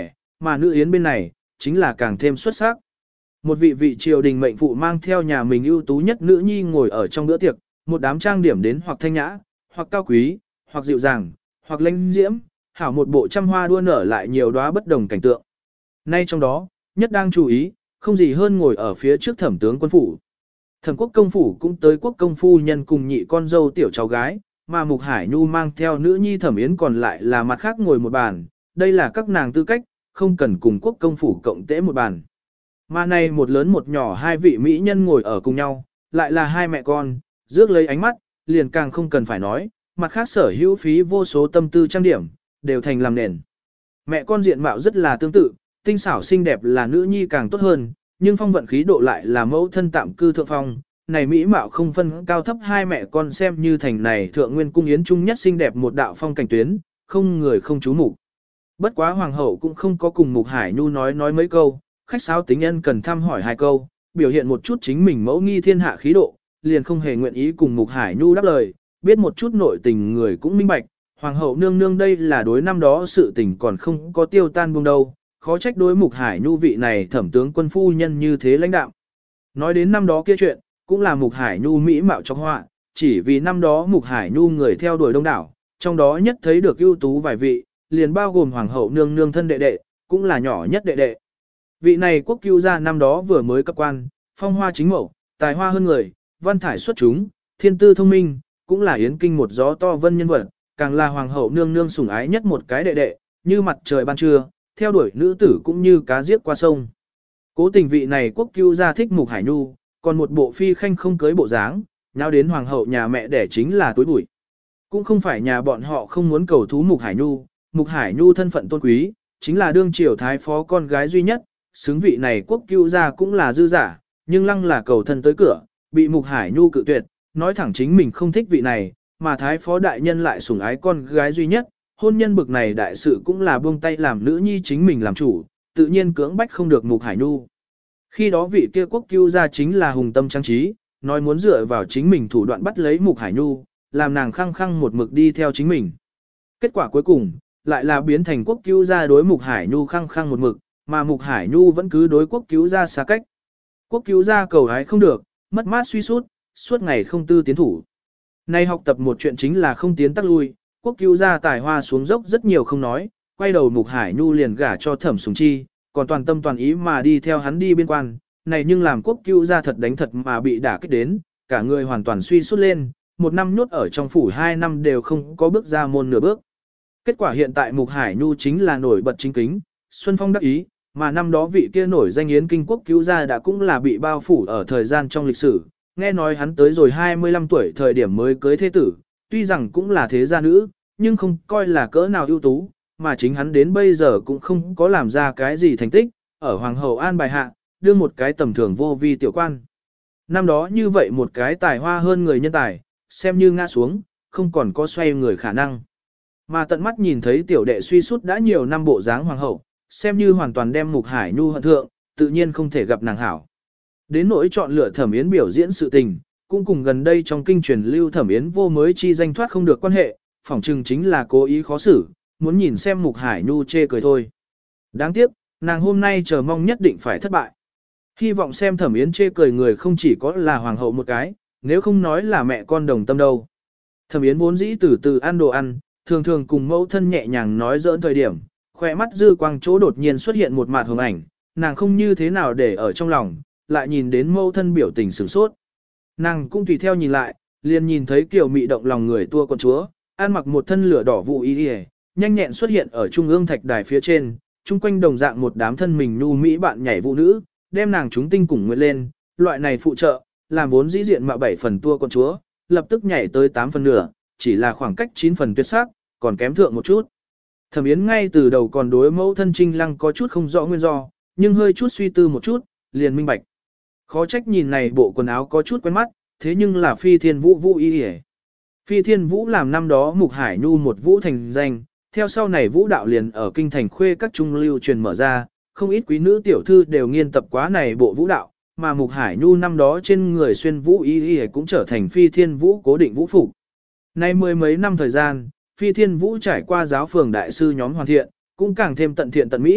mà nữ yến bên này, chính là càng thêm xuất sắc. Một vị vị triều đình mệnh phụ mang theo nhà mình ưu tú nhất nữ nhi ngồi ở trong bữa tiệc, một đám trang điểm đến hoặc thanh nhã, hoặc cao quý, hoặc dịu dàng, hoặc lãnh diễm, hảo một bộ trăm hoa đua nở lại nhiều đóa bất đồng cảnh tượng. Nay trong đó, nhất đang chú ý, không gì hơn ngồi ở phía trước thẩm tướng quân phủ. Thẩm quốc công phủ cũng tới quốc công phu nhân cùng nhị con dâu tiểu cháu gái, mà Mục Hải Nhu mang theo nữ nhi Thẩm Yến còn lại là mặt khác ngồi một bàn, đây là các nàng tư cách, không cần cùng quốc công phủ cộng tễ một bàn. Mà này một lớn một nhỏ hai vị mỹ nhân ngồi ở cùng nhau, lại là hai mẹ con, rước lấy ánh mắt, liền càng không cần phải nói, mặt khác sở hữu phí vô số tâm tư trang điểm, đều thành làm nền. Mẹ con diện mạo rất là tương tự, tinh xảo xinh đẹp là nữ nhi càng tốt hơn, nhưng phong vận khí độ lại là mẫu thân tạm cư thượng phong. Này mỹ mạo không phân cao thấp hai mẹ con xem như thành này thượng nguyên cung yến trung nhất xinh đẹp một đạo phong cảnh tuyến, không người không chú mục. Bất quá hoàng hậu cũng không có cùng Mục Hải Nhu nói nói mấy câu, khách sáo tính nhân cần thăm hỏi hai câu, biểu hiện một chút chính mình mẫu nghi thiên hạ khí độ, liền không hề nguyện ý cùng Mục Hải Nhu đáp lời, biết một chút nội tình người cũng minh bạch, hoàng hậu nương nương đây là đối năm đó sự tình còn không có tiêu tan buông đâu, khó trách đối Mục Hải Nhu vị này thẩm tướng quân phu nhân như thế lãnh đạo. Nói đến năm đó kia chuyện, cũng là Mục Hải Nhu mỹ mạo trong họa, chỉ vì năm đó Mục Hải Nhu người theo đuổi đông đảo, trong đó nhất thấy được ưu tú vài vị, liền bao gồm hoàng hậu nương nương thân đệ đệ, cũng là nhỏ nhất đệ đệ. Vị này quốc cứu gia năm đó vừa mới cấp quan, phong hoa chính mẫu, tài hoa hơn người, văn thải xuất chúng, thiên tư thông minh, cũng là yến kinh một gió to vân nhân vật, càng là hoàng hậu nương nương sủng ái nhất một cái đệ đệ, như mặt trời ban trưa, theo đuổi nữ tử cũng như cá giết qua sông. Cố tình vị này quốc cứu gia thích Mục Hải Nhu, còn một bộ phi khanh không cưới bộ dáng, nháo đến hoàng hậu nhà mẹ đẻ chính là túi bụi. Cũng không phải nhà bọn họ không muốn cầu thú Mục Hải Nhu, Mục Hải Nhu thân phận tôn quý, chính là đương triều thái phó con gái duy nhất, xứng vị này quốc cứu gia cũng là dư giả, nhưng lăng là cầu thân tới cửa, bị Mục Hải Nhu cự tuyệt, nói thẳng chính mình không thích vị này, mà thái phó đại nhân lại sủng ái con gái duy nhất, hôn nhân bực này đại sự cũng là buông tay làm nữ nhi chính mình làm chủ, tự nhiên cưỡng bách không được Mục Hải Nhu. Khi đó vị kia quốc cứu gia chính là hùng tâm trang trí, nói muốn dựa vào chính mình thủ đoạn bắt lấy Mục Hải Nhu, làm nàng khăng khăng một mực đi theo chính mình. Kết quả cuối cùng, lại là biến thành quốc cứu gia đối Mục Hải Nhu khăng khăng một mực, mà Mục Hải Nhu vẫn cứ đối quốc cứu gia xa cách. Quốc cứu gia cầu hái không được, mất mát suy sút, suốt ngày không tư tiến thủ. Nay học tập một chuyện chính là không tiến tắc lui, quốc cứu gia tài hoa xuống dốc rất nhiều không nói, quay đầu Mục Hải Nhu liền gả cho Thẩm Sùng Chi, còn toàn tâm toàn ý mà đi theo hắn đi biên quan, này nhưng làm quốc cứu gia thật đánh thật mà bị đả kích đến, cả người hoàn toàn suy sút lên, một năm nhốt ở trong phủ hai năm đều không có bước ra môn nửa bước. Kết quả hiện tại Mục Hải Nhu chính là nổi bật chính kính, Xuân Phong đắc ý, mà năm đó vị kia nổi danh yến kinh quốc cứu gia đã cũng là bị bao phủ ở thời gian trong lịch sử, nghe nói hắn tới rồi hai mươi lăm tuổi thời điểm mới cưới thế tử, tuy rằng cũng là thế gia nữ, nhưng không coi là cỡ nào ưu tú, mà chính hắn đến bây giờ cũng không có làm ra cái gì thành tích, ở Hoàng hậu an bài hạ, đưa một cái tầm thường vô vi tiểu quan. Năm đó như vậy một cái tài hoa hơn người nhân tài, xem như ngã xuống, không còn có xoay người khả năng. Mà tận mắt nhìn thấy tiểu đệ suy sút đã nhiều năm bộ dáng hoàng hậu, xem như hoàn toàn đem Mục Hải Nhu hận thượng, tự nhiên không thể gặp nàng hảo. Đến nỗi chọn lựa Thẩm Yến biểu diễn sự tình, cũng cùng gần đây trong kinh truyền lưu Thẩm Yến vô mới chi danh thoát không được quan hệ, phỏng chừng chính là cố ý khó xử, muốn nhìn xem Mục Hải Nhu chê cười thôi. Đáng tiếc, nàng hôm nay chờ mong nhất định phải thất bại. Hy vọng xem Thẩm Yến chê cười người không chỉ có là hoàng hậu một cái, nếu không nói là mẹ con đồng tâm đâu. Thẩm Yến vốn dĩ từ từ ăn đồ ăn, thường thường cùng mẫu thân nhẹ nhàng nói giỡn thời điểm, khỏe mắt dư quang chỗ đột nhiên xuất hiện một mạt hồng ảnh, nàng không như thế nào để ở trong lòng, lại nhìn đến mẫu thân biểu tình sửng sốt. Nàng cũng tùy theo nhìn lại, liền nhìn thấy kiểu mị động lòng người tua con chúa, ăn mặc một thân lửa đỏ vụ y y, nhanh nhẹn xuất hiện ở trung ương thạch đài phía trên, chung quanh đồng dạng một đám thân mình nhu mỹ bạn nhảy vũ nữ, đem nàng chúng tinh cùng nguyệt lên, loại này phụ trợ, làm vốn dĩ diện mạo bảy phần tua con chúa, lập tức nhảy tới tám phần nửa, chỉ là khoảng cách chín phần tuyệt sắc, còn kém thượng một chút. Thẩm Yến ngay từ đầu còn đối mẫu thân Trinh Lăng có chút không rõ nguyên do, nhưng hơi chút suy tư một chút, liền minh bạch. Khó trách nhìn này bộ quần áo có chút quen mắt, thế nhưng là Phi Thiên Vũ Vũ y y. Phi Thiên Vũ làm năm đó Mục Hải Nhu một vũ thành danh, theo sau này vũ đạo liền ở kinh thành khuê các trung lưu truyền mở ra, không ít quý nữ tiểu thư đều nghiên tập quá này bộ vũ đạo, mà Mục Hải Nhu năm đó trên người xuyên vũ y y cũng trở thành Phi Thiên Vũ cố định vũ phục. Nay mười mấy năm thời gian, Phi Thiên Vũ trải qua giáo phường đại sư nhóm hoàn thiện, cũng càng thêm tận thiện tận mỹ,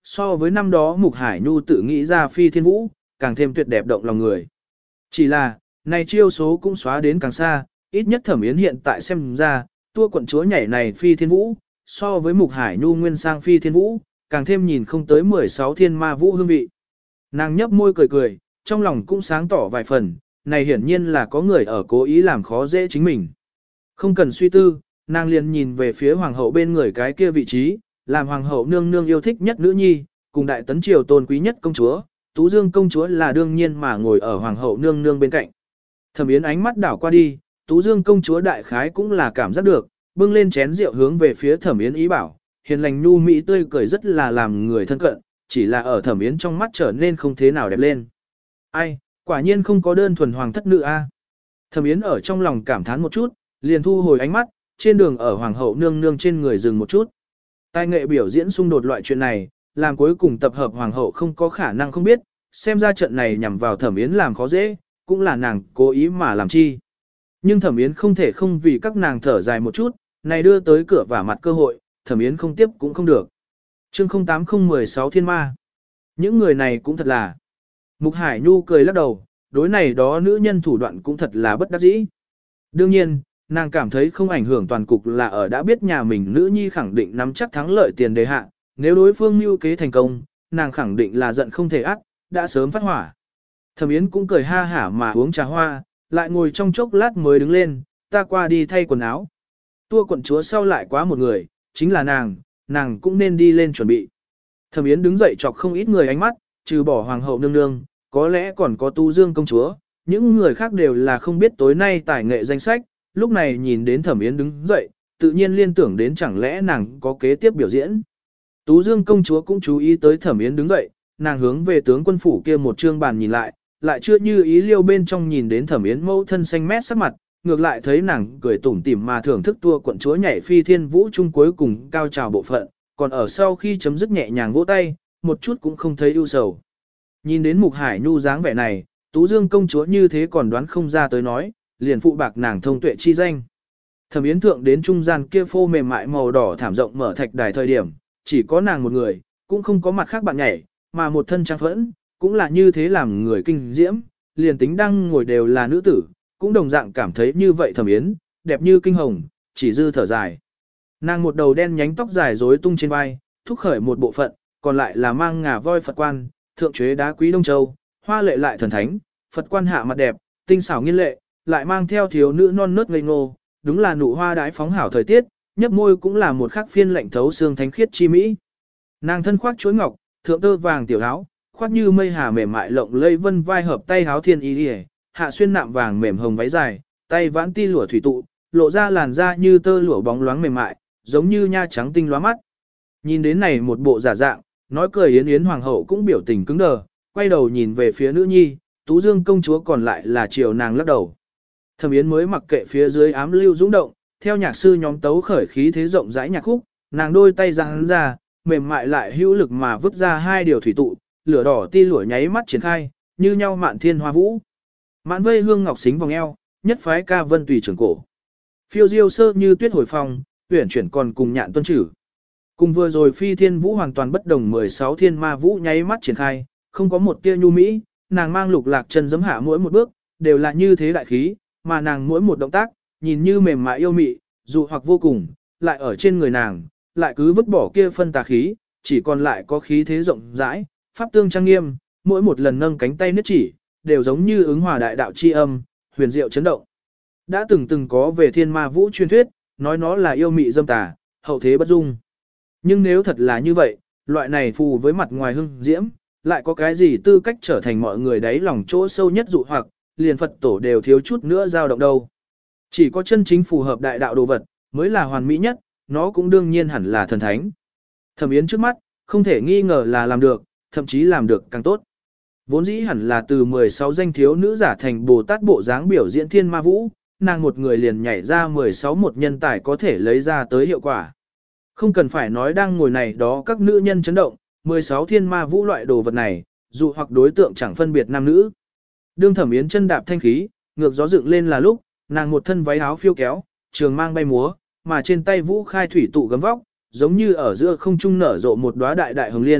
so với năm đó Mục Hải Nhu tự nghĩ ra phi thiên vũ, càng thêm tuyệt đẹp động lòng người. Chỉ là, này chiêu số cũng xóa đến càng xa, ít nhất Thẩm Yến hiện tại xem ra, tua quận chúa nhảy này phi thiên vũ, so với Mục Hải Nhu nguyên sang phi thiên vũ, càng thêm nhìn không tới mười sáu thiên ma vũ hương vị. Nàng nhấp môi cười cười, trong lòng cũng sáng tỏ vài phần, này hiển nhiên là có người ở cố ý làm khó dễ chính mình. Không cần suy tư, nàng liền nhìn về phía hoàng hậu bên người cái kia vị trí, làm hoàng hậu nương nương yêu thích nhất nữ nhi, cùng đại tấn triều tôn quý nhất công chúa, Tú Dương công chúa là đương nhiên mà ngồi ở hoàng hậu nương nương bên cạnh. Thẩm Yến ánh mắt đảo qua đi, Tú Dương công chúa đại khái cũng là cảm giác được, bưng lên chén rượu hướng về phía Thẩm Yến ý bảo, hiền lành nhu mỹ tươi cười rất là làm người thân cận, chỉ là ở Thẩm Yến trong mắt trở nên không thế nào đẹp lên. Ai, quả nhiên không có đơn thuần hoàng thất nữ a. Thẩm Yến ở trong lòng cảm thán một chút, liền thu hồi ánh mắt, trên đường ở hoàng hậu nương nương trên người dừng một chút. Tài nghệ biểu diễn xung đột loại chuyện này, làm cuối cùng tập hợp hoàng hậu không có khả năng không biết, xem ra trận này nhằm vào Thẩm Yến làm khó dễ, cũng là nàng cố ý mà làm chi. Nhưng Thẩm Yến không thể không vì các nàng thở dài một chút, này đưa tới cửa vả mặt cơ hội, Thẩm Yến không tiếp cũng không được. Chương không tám không một sáu thiên ma. Những người này cũng thật là. Mục Hải Nhu cười lắc đầu, đối này đó nữ nhân thủ đoạn cũng thật là bất đắc dĩ. Đương nhiên, nàng cảm thấy không ảnh hưởng toàn cục là ở đã biết nhà mình nữ nhi khẳng định nắm chắc thắng lợi tiền đề hạ, nếu đối phương mưu kế thành công, nàng khẳng định là giận không thể ác, đã sớm phát hỏa. Thẩm Yến cũng cười ha hả mà uống trà hoa, lại ngồi trong chốc lát mới đứng lên, ta qua đi thay quần áo. Tua quận chúa sau lại quá một người, chính là nàng, nàng cũng nên đi lên chuẩn bị. Thẩm Yến đứng dậy chọc không ít người ánh mắt, trừ bỏ hoàng hậu nương nương, có lẽ còn có Tu Dương công chúa, những người khác đều là không biết tối nay tài nghệ danh sách, lúc này nhìn đến Thẩm Yến đứng dậy, tự nhiên liên tưởng đến chẳng lẽ nàng có kế tiếp biểu diễn. Tú Dương công chúa cũng chú ý tới Thẩm Yến đứng dậy, nàng hướng về tướng quân phủ kia một trương bàn nhìn lại, lại chưa như ý liêu bên trong nhìn đến Thẩm Yến mẫu thân xanh mét sắc mặt, ngược lại thấy nàng cười tủm tỉm mà thưởng thức tua quận chúa nhảy phi thiên vũ chung cuối cùng cao trào bộ phận, còn ở sau khi chấm dứt nhẹ nhàng vỗ tay, một chút cũng không thấy ưu sầu. Nhìn đến Mục Hải Nhu dáng vẻ này, Tú Dương công chúa như thế còn đoán không ra tới nói, liền phụ bạc nàng thông tuệ chi danh. Thẩm Yến thượng đến trung gian kia phô mềm mại màu đỏ thảm rộng mở thạch đài thời điểm, chỉ có nàng một người, cũng không có mặt khác bạn nhảy, mà một thân trang phẫn, cũng là như thế làm người kinh diễm, liền tính đang ngồi đều là nữ tử, cũng đồng dạng cảm thấy như vậy Thẩm Yến, đẹp như kinh hồng, chỉ dư thở dài. Nàng một đầu đen nhánh tóc dài rối tung trên vai, thúc khởi một bộ phận, còn lại là mang ngà voi Phật quan, thượng chế đá quý Đông Châu, hoa lệ lại thần thánh, Phật quan hạ mặt đẹp, tinh xảo nghiên lệ, lại mang theo thiếu nữ non nớt ngây ngô, đúng là nụ hoa đái phóng hảo thời tiết, nhấp môi cũng là một khắc phiên lạnh thấu xương thánh khiết chi mỹ. Nàng thân khoác chuỗi ngọc, thượng tơ vàng tiểu áo, khoác như mây hà mềm mại lộng lây vân vai hợp tay áo thiên y liễu, hạ xuyên nạm vàng mềm hồng váy dài, tay vãn ti lụa thủy tụ, lộ ra làn da như tơ lụa bóng loáng mềm mại, giống như nha trắng tinh lóa mắt. Nhìn đến này một bộ giả dạng, nói cười yến yến hoàng hậu cũng biểu tình cứng đờ, quay đầu nhìn về phía nữ nhi, Tú Dương công chúa còn lại là chiều nàng lắc đầu. Thẩm Yến mới mặc kệ phía dưới ám lưu dũng động, theo nhạc sư nhóm tấu khởi khí thế rộng rãi nhạc khúc, nàng đôi tay giang ra, mềm mại lại hữu lực mà vứt ra hai điều thủy tụ, lửa đỏ ti lụa nháy mắt triển khai, như nhau mạn thiên hoa vũ. Mạn vây hương ngọc xính vòng eo, nhất phái ca vân tùy trường cổ. Phiêu diêu sơ như tuyết hồi phong, tuyển chuyển còn cùng nhạn tuân trử. Cùng vừa rồi phi thiên vũ hoàn toàn bất đồng mười sáu thiên ma vũ nháy mắt triển khai, không có một tia nhu mỹ, nàng mang lục lạc chân giẫm hạ mỗi một bước, đều là như thế đại khí, mà nàng mỗi một động tác, nhìn như mềm mại yêu mị, dụ hoặc vô cùng, lại ở trên người nàng, lại cứ vứt bỏ kia phân tà khí, chỉ còn lại có khí thế rộng rãi, pháp tương trang nghiêm, mỗi một lần nâng cánh tay niết chỉ, đều giống như ứng hòa đại đạo chi âm, huyền diệu chấn động. Đã từng từng có về thiên ma vũ truyền thuyết, nói nó là yêu mị dâm tà, hậu thế bất dung. Nhưng nếu thật là như vậy, loại này phù với mặt ngoài hưng diễm, lại có cái gì tư cách trở thành mọi người đáy lòng chỗ sâu nhất dụ hoặc, liền Phật tổ đều thiếu chút nữa dao động đâu. Chỉ có chân chính phù hợp đại đạo đồ vật, mới là hoàn mỹ nhất, nó cũng đương nhiên hẳn là thần thánh. Thẩm Yến trước mắt, không thể nghi ngờ là làm được, thậm chí làm được càng tốt. Vốn dĩ hẳn là từ mười sáu danh thiếu nữ giả thành Bồ Tát bộ dáng biểu diễn thiên ma vũ, nàng một người liền nhảy ra mười sáu một nhân tài có thể lấy ra tới hiệu quả. Không cần phải nói đang ngồi này đó các nữ nhân chấn động, mười sáu thiên ma vũ loại đồ vật này, dù hoặc đối tượng chẳng phân biệt nam nữ. Đương Thẩm Yến chân đạp thanh khí, ngược gió dựng lên là lúc, nàng một thân váy áo phiêu kéo, trường mang bay múa, mà trên tay vũ khai thủy tụ gấm vóc, giống như ở giữa không trung nở rộ một đóa đại đại hồng liên,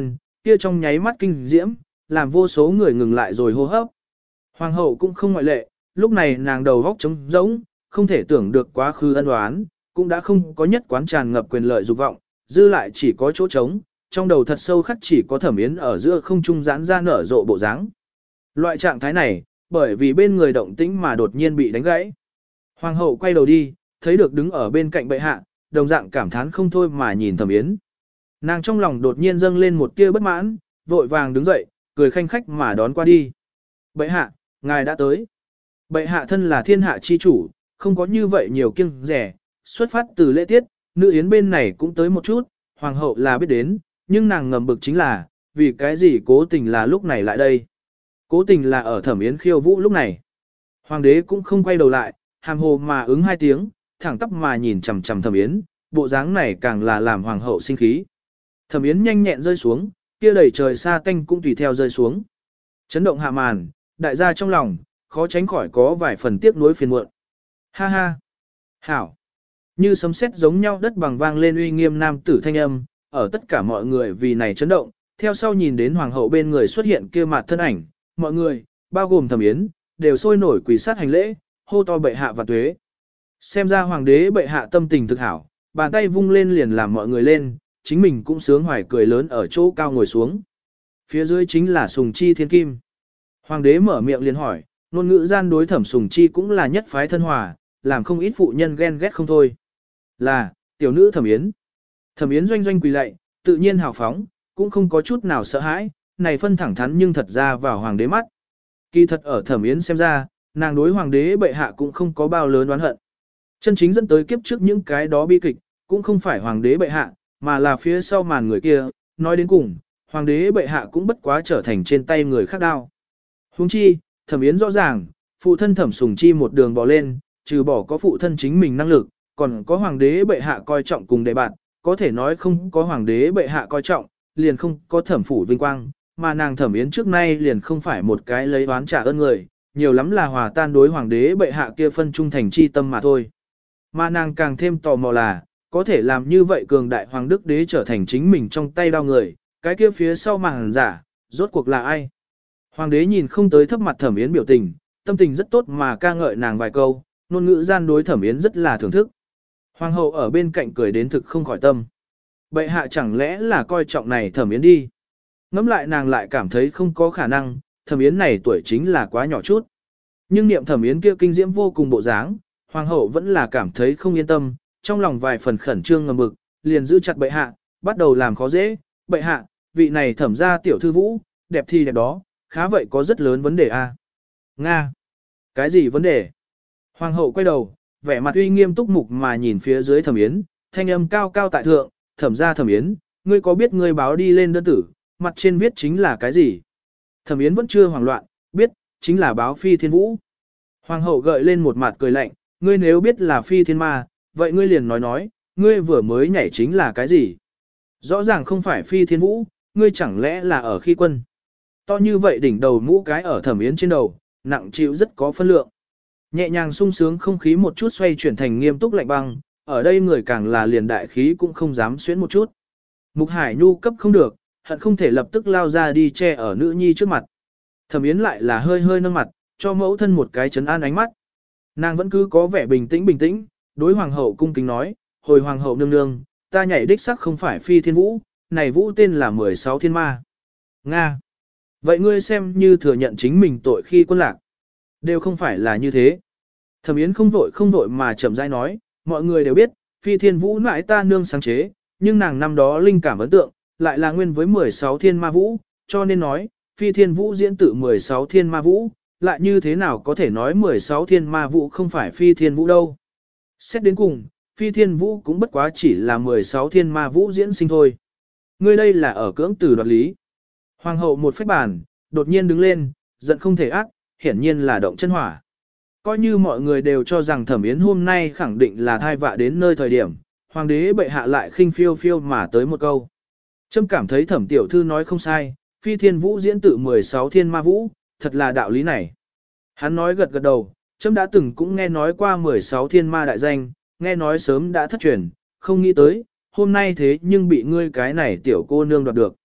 kia trong nháy mắt kinh diễm, làm vô số người ngừng lại rồi hô hấp. Hoàng hậu cũng không ngoại lệ, lúc này nàng đầu góc trống rỗng, không thể tưởng được quá khứ ân oán, cũng đã không có nhất quán tràn ngập quyền lợi dục vọng, dư lại chỉ có chỗ trống, trong đầu thật sâu khắc chỉ có Thẩm Yến ở giữa không trung giãn ra nở rộ bộ dáng. Loại trạng thái này, bởi vì bên người động tĩnh mà đột nhiên bị đánh gãy. Hoàng hậu quay đầu đi, thấy được đứng ở bên cạnh bệ hạ, đồng dạng cảm thán không thôi mà nhìn Thẩm Yến. Nàng trong lòng đột nhiên dâng lên một tia bất mãn, vội vàng đứng dậy, cười khanh khách mà đón qua đi. Bệ hạ, ngài đã tới. Bệ hạ thân là thiên hạ chi chủ, không có như vậy nhiều kiêng rẻ, xuất phát từ lễ tiết, nữ yến bên này cũng tới một chút, hoàng hậu là biết đến, nhưng nàng ngầm bực chính là, vì cái gì cố tình là lúc này lại đây. Cố tình là ở Thẩm Yến khiêu vũ lúc này. Hoàng đế cũng không quay đầu lại, hàm hồ mà ứng hai tiếng, thẳng tắp mà nhìn chằm chằm Thẩm Yến, bộ dáng này càng là làm hoàng hậu sinh khí. Thẩm Yến nhanh nhẹn rơi xuống, kia đầy trời sa tanh cũng tùy theo rơi xuống. Chấn động hạ màn, đại gia trong lòng, khó tránh khỏi có vài phần tiếc nuối phiền muộn. Ha ha! Hảo! Như sấm sét giống nhau đất bằng vang lên uy nghiêm nam tử thanh âm, ở tất cả mọi người vì này chấn động, theo sau nhìn đến hoàng hậu bên người xuất hiện kia mặt thân ảnh, mọi người, bao gồm Thẩm Yến, đều sôi nổi quỳ sát hành lễ, hô to bệ hạ và tuế. Xem ra hoàng đế bệ hạ tâm tình thực hảo, bàn tay vung lên liền làm mọi người lên, chính mình cũng sướng hoài cười lớn ở chỗ cao ngồi xuống. Phía dưới chính là Sùng Chi Thiên Kim. Hoàng đế mở miệng liền hỏi, ngôn ngữ gian đối Thẩm Sùng Chi cũng là nhất phái thân hòa, làm không ít phụ nhân ghen ghét không thôi. Là, tiểu nữ Thẩm Yến. Thẩm Yến doanh doanh quỳ lạy, tự nhiên hào phóng, cũng không có chút nào sợ hãi, này phân thẳng thắn nhưng thật ra vào hoàng đế mắt. Kỳ thật ở Thẩm Yến xem ra, nàng đối hoàng đế bệ hạ cũng không có bao lớn oán hận. Chân chính dẫn tới kiếp trước những cái đó bi kịch, cũng không phải hoàng đế bệ hạ, mà là phía sau màn người kia, nói đến cùng, hoàng đế bệ hạ cũng bất quá trở thành trên tay người khác đao. Huống chi, Thẩm Yến rõ ràng, phụ thân Thẩm Sùng Chi một đường bò lên, trừ bỏ có phụ thân chính mình năng lực, còn có hoàng đế bệ hạ coi trọng cùng đề bạn, có thể nói không có hoàng đế bệ hạ coi trọng, liền không có thẩm phủ vinh quang, mà nàng Thẩm Yến trước nay liền không phải một cái lấy oán trả ơn người, nhiều lắm là hòa tan đối hoàng đế bệ hạ kia phân trung thành chi tâm mà thôi. Mà nàng càng thêm tò mò là, có thể làm như vậy cường đại hoàng đức đế trở thành chính mình trong tay đao người, cái kia phía sau màn giả, rốt cuộc là ai? Hoàng đế nhìn không tới thấp mặt Thẩm Yến biểu tình, tâm tình rất tốt mà ca ngợi nàng vài câu, ngôn ngữ gian đối Thẩm Yến rất là thưởng thức. Hoàng hậu ở bên cạnh cười đến thực không khỏi tâm. Bệ hạ chẳng lẽ là coi trọng này Thẩm Yến đi? Ngẫm lại nàng lại cảm thấy không có khả năng, Thẩm Yến này tuổi chính là quá nhỏ chút. Nhưng niệm Thẩm Yến kia kinh diễm vô cùng bộ dáng, hoàng hậu vẫn là cảm thấy không yên tâm, trong lòng vài phần khẩn trương ngầm bực, liền giữ chặt bệ hạ, bắt đầu làm khó dễ. Bệ hạ, vị này Thẩm gia tiểu thư vũ, đẹp thì đẹp đó, khá vậy có rất lớn vấn đề a. Nga. Cái gì vấn đề? Hoàng hậu quay đầu, vẻ mặt uy nghiêm túc mục mà nhìn phía dưới Thẩm Yến, thanh âm cao cao tại thượng, Thẩm gia Thẩm Yến, ngươi có biết ngươi báo đi lên đơn tử, mặt trên viết chính là cái gì? Thẩm Yến vẫn chưa hoảng loạn, biết, chính là báo Phi Thiên Vũ. Hoàng hậu gợi lên một mặt cười lạnh, ngươi nếu biết là Phi Thiên Ma, vậy ngươi liền nói nói, ngươi vừa mới nhảy chính là cái gì? Rõ ràng không phải Phi Thiên Vũ, ngươi chẳng lẽ là ở khi quân? To như vậy đỉnh đầu mũ cái ở Thẩm Yến trên đầu, nặng chịu rất có phân lượng. Nhẹ nhàng sung sướng không khí một chút xoay chuyển thành nghiêm túc lạnh băng, ở đây người càng là liền đại khí cũng không dám xuyến một chút. Mục Hải Nhu cấp không được, hận không thể lập tức lao ra đi che ở nữ nhi trước mặt. Thẩm Yến lại là hơi hơi nâng mặt, cho mẫu thân một cái chấn an ánh mắt. Nàng vẫn cứ có vẻ bình tĩnh bình tĩnh, đối hoàng hậu cung kính nói, hồi hoàng hậu nương nương, ta nhảy đích sắc không phải Phi Thiên Vũ, này Vũ tên là mười sáu thiên ma. Nga. Vậy ngươi xem như thừa nhận chính mình tội khi quân lạc. Đều không phải là như thế. Thẩm Yến không vội không vội mà chậm rãi nói, mọi người đều biết, Phi Thiên Vũ nãi ta nương sáng chế, nhưng nàng năm đó linh cảm ấn tượng, lại là nguyên với mười sáu thiên ma vũ, cho nên nói, Phi Thiên Vũ diễn tự mười sáu thiên ma vũ, lại như thế nào có thể nói mười sáu thiên ma vũ không phải Phi Thiên Vũ đâu. Xét đến cùng, Phi Thiên Vũ cũng bất quá chỉ là mười sáu thiên ma vũ diễn sinh thôi. Ngươi đây là ở cưỡng từ đoạt lý. Hoàng hậu một phách bàn, đột nhiên đứng lên, giận không thể ác, hiển nhiên là động chân hỏa. Coi như mọi người đều cho rằng Thẩm Yến hôm nay khẳng định là thai vạ đến nơi thời điểm, hoàng đế bệ hạ lại khinh phiêu phiêu mà tới một câu. Trâm cảm thấy Thẩm tiểu thư nói không sai, Phi Thiên Vũ diễn tự mười sáu thiên ma vũ, thật là đạo lý này. Hắn nói gật gật đầu, Trâm đã từng cũng nghe nói qua mười sáu thiên ma đại danh, nghe nói sớm đã thất truyền, không nghĩ tới, hôm nay thế nhưng bị ngươi cái này tiểu cô nương đoạt được.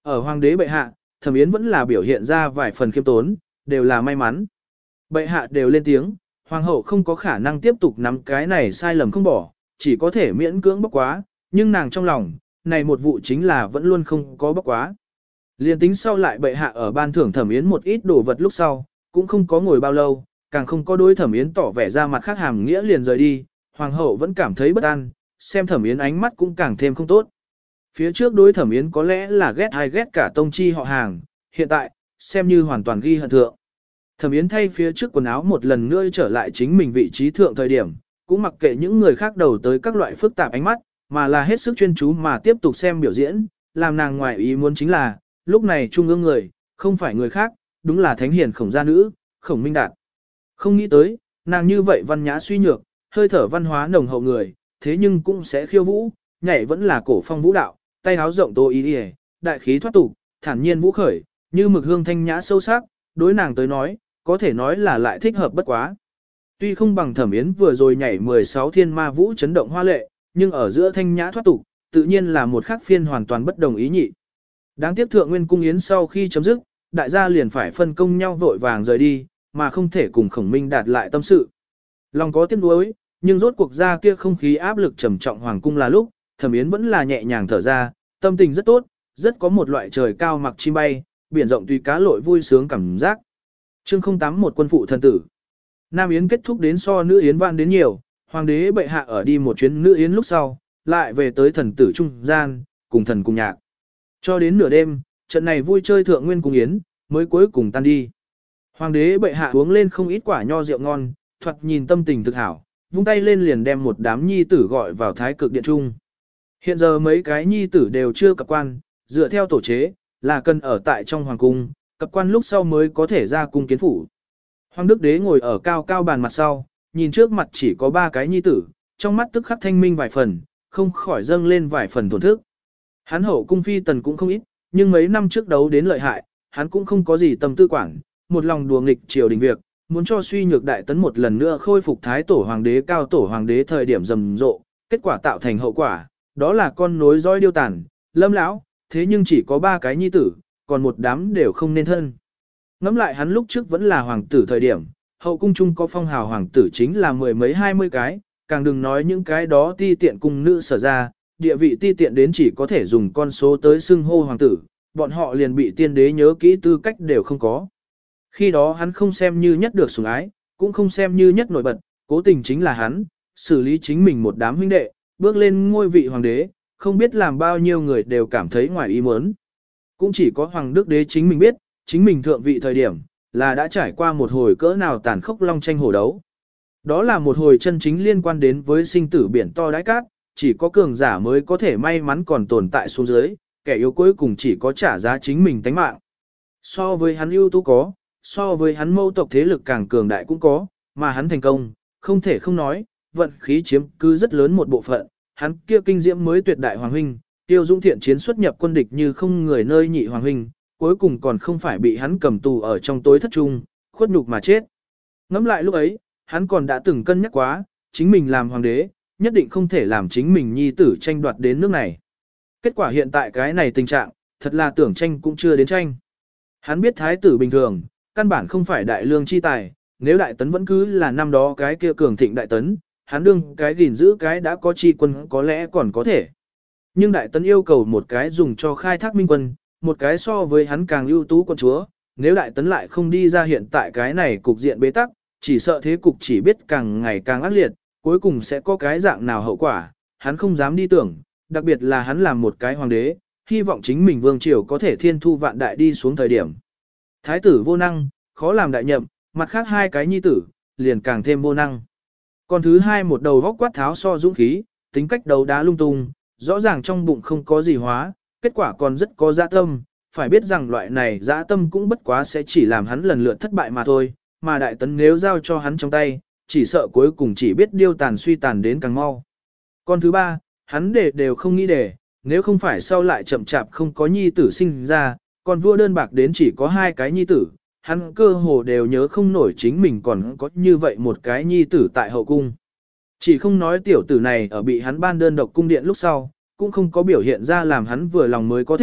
Ở hoàng đế bệ hạ, Thẩm Yến vẫn là biểu hiện ra vài phần khiêm tốn, đều là may mắn. Bệ hạ đều lên tiếng, hoàng hậu không có khả năng tiếp tục nắm cái này sai lầm không bỏ, chỉ có thể miễn cưỡng bóc quá, nhưng nàng trong lòng, này một vụ chính là vẫn luôn không có bóc quá. Liên tính sau lại bệ hạ ở ban thưởng Thẩm Yến một ít đồ vật lúc sau, cũng không có ngồi bao lâu, càng không có đối Thẩm Yến tỏ vẻ ra mặt khác hàm nghĩa liền rời đi, hoàng hậu vẫn cảm thấy bất an, xem Thẩm Yến ánh mắt cũng càng thêm không tốt. Phía trước đối Thẩm Yến có lẽ là ghét hay ghét cả tông chi họ hàng, hiện tại, xem như hoàn toàn ghi hận thượng. Thẩm Yến thay phía trước quần áo một lần nữa trở lại chính mình vị trí thượng thời điểm, cũng mặc kệ những người khác đầu tới các loại phức tạp ánh mắt, mà là hết sức chuyên chú mà tiếp tục xem biểu diễn, làm nàng ngoài ý muốn chính là, lúc này trung ương người, không phải người khác, đúng là thánh hiền Khổng gia nữ, Khổng Minh Đạt. Không nghĩ tới, nàng như vậy văn nhã suy nhược, hơi thở văn hóa nồng hậu người, thế nhưng cũng sẽ khiêu vũ, nhảy vẫn là cổ phong vũ đạo, tay áo rộng tô ý y, đại khí thoát tục, thản nhiên vũ khởi, như mực hương thanh nhã sâu sắc, đối nàng tới nói, có thể nói là lại thích hợp bất quá. Tuy không bằng Thẩm Yến vừa rồi nhảy mười sáu thiên ma vũ chấn động hoa lệ, nhưng ở giữa thanh nhã thoát tục, tự nhiên là một khác phiên hoàn toàn bất đồng ý nhị. Đáng tiếc thượng nguyên cung yến sau khi chấm dứt, đại gia liền phải phân công nhau vội vàng rời đi, mà không thể cùng Khổng Minh Đạt lại tâm sự. Lòng có tiếc nuối, nhưng rốt cuộc ra kia không khí áp lực trầm trọng hoàng cung là lúc, Thẩm Yến vẫn là nhẹ nhàng thở ra, tâm tình rất tốt, rất có một loại trời cao mặc chim bay, biển rộng tùy cá lội vui sướng cảm giác. Chương không tám một quân phụ thần tử. Nam Yến kết thúc đến so nữ Yến vạn đến nhiều, hoàng đế bệ hạ ở đi một chuyến nữ Yến lúc sau, lại về tới thần tử trung gian, cùng thần cùng nhạc. Cho đến nửa đêm, trận này vui chơi thượng nguyên cùng Yến, mới cuối cùng tan đi. Hoàng đế bệ hạ uống lên không ít quả nho rượu ngon, thoạt nhìn tâm tình thực hảo, vung tay lên liền đem một đám nhi tử gọi vào thái cực điện trung. Hiện giờ mấy cái nhi tử đều chưa cập quan, dựa theo tổ chế, là cần ở tại trong hoàng cung, cập quan lúc sau mới có thể ra cung kiến phủ. Hoàng đức đế ngồi ở cao cao bàn mặt sau, nhìn trước mặt chỉ có ba cái nhi tử, trong mắt tức khắc thanh minh vài phần, không khỏi dâng lên vài phần thổn thức. Hắn hậu cung phi tần cũng không ít, nhưng mấy năm trước đấu đến lợi hại, hắn cũng không có gì tâm tư quản, một lòng đùa nghịch triều đình việc, muốn cho suy nhược đại tấn một lần nữa khôi phục thái tổ hoàng đế cao tổ hoàng đế thời điểm rầm rộ, kết quả tạo thành hậu quả, đó là con nối dõi điêu tàn, lâm lão, thế nhưng chỉ có ba cái nhi tử, còn một đám đều không nên thân. Ngẫm lại hắn lúc trước vẫn là hoàng tử thời điểm, hậu cung chung có phong hào hoàng tử chính là mười mấy hai mươi cái, càng đừng nói những cái đó ti tiện cung nữ sở ra, địa vị ti tiện đến chỉ có thể dùng con số tới xưng hô hoàng tử, bọn họ liền bị tiên đế nhớ kỹ tư cách đều không có. Khi đó hắn không xem như nhất được sủng ái, cũng không xem như nhất nổi bật, cố tình chính là hắn, xử lý chính mình một đám huynh đệ, bước lên ngôi vị hoàng đế, không biết làm bao nhiêu người đều cảm thấy ngoài ý muốn. Cũng chỉ có hoàng đức đế chính mình biết, chính mình thượng vị thời điểm, là đã trải qua một hồi cỡ nào tàn khốc long tranh hổ đấu. Đó là một hồi chân chính liên quan đến với sinh tử biển to đáy cát, chỉ có cường giả mới có thể may mắn còn tồn tại xuống dưới, kẻ yếu cuối cùng chỉ có trả giá chính mình tánh mạng. So với hắn ưu tú có, so với hắn mâu tộc thế lực càng cường đại cũng có, mà hắn thành công, không thể không nói, vận khí chiếm cứ rất lớn một bộ phận, hắn kia kinh diễm mới tuyệt đại hoàng huynh, tiêu dũng thiện chiến xuất nhập quân địch như không người nơi nhị hoàng huynh, cuối cùng còn không phải bị hắn cầm tù ở trong tối thất trung, khuất nhục mà chết. Ngẫm lại lúc ấy, hắn còn đã từng cân nhắc quá, chính mình làm hoàng đế, nhất định không thể làm chính mình nhi tử tranh đoạt đến nước này. Kết quả hiện tại cái này tình trạng, thật là tưởng tranh cũng chưa đến tranh. Hắn biết thái tử bình thường, căn bản không phải đại lương chi tài, nếu đại tấn vẫn cứ là năm đó cái kia cường thịnh đại tấn, hắn đương cái gìn giữ cái đã có chi quân có lẽ còn có thể. Nhưng đại tấn yêu cầu một cái dùng cho khai thác minh quân, một cái so với hắn càng ưu tú quân chúa, nếu đại tấn lại không đi ra hiện tại cái này cục diện bế tắc, chỉ sợ thế cục chỉ biết càng ngày càng ác liệt, cuối cùng sẽ có cái dạng nào hậu quả, hắn không dám đi tưởng, đặc biệt là hắn làm một cái hoàng đế, hy vọng chính mình vương triều có thể thiên thu vạn đại đi xuống thời điểm. Thái tử vô năng, khó làm đại nhậm, mặt khác hai cái nhi tử, liền càng thêm vô năng. Còn thứ hai một đầu góc quát tháo so dũng khí, tính cách đầu đá lung tung, rõ ràng trong bụng không có gì hóa, kết quả còn rất có dã tâm, phải biết rằng loại này dã tâm cũng bất quá sẽ chỉ làm hắn lần lượt thất bại mà thôi, mà đại tấn nếu giao cho hắn trong tay, chỉ sợ cuối cùng chỉ biết điêu tàn suy tàn đến càng mau. Còn thứ ba, hắn để đều không nghĩ để, nếu không phải sau lại chậm chạp không có nhi tử sinh ra, còn vua đơn bạc đến chỉ có hai cái nhi tử, hắn cơ hồ đều nhớ không nổi chính mình còn có như vậy một cái nhi tử tại hậu cung. Chỉ không nói tiểu tử này ở bị hắn ban đơn độc cung điện lúc sau, cũng không có biểu hiện ra làm hắn vừa lòng mới có thể,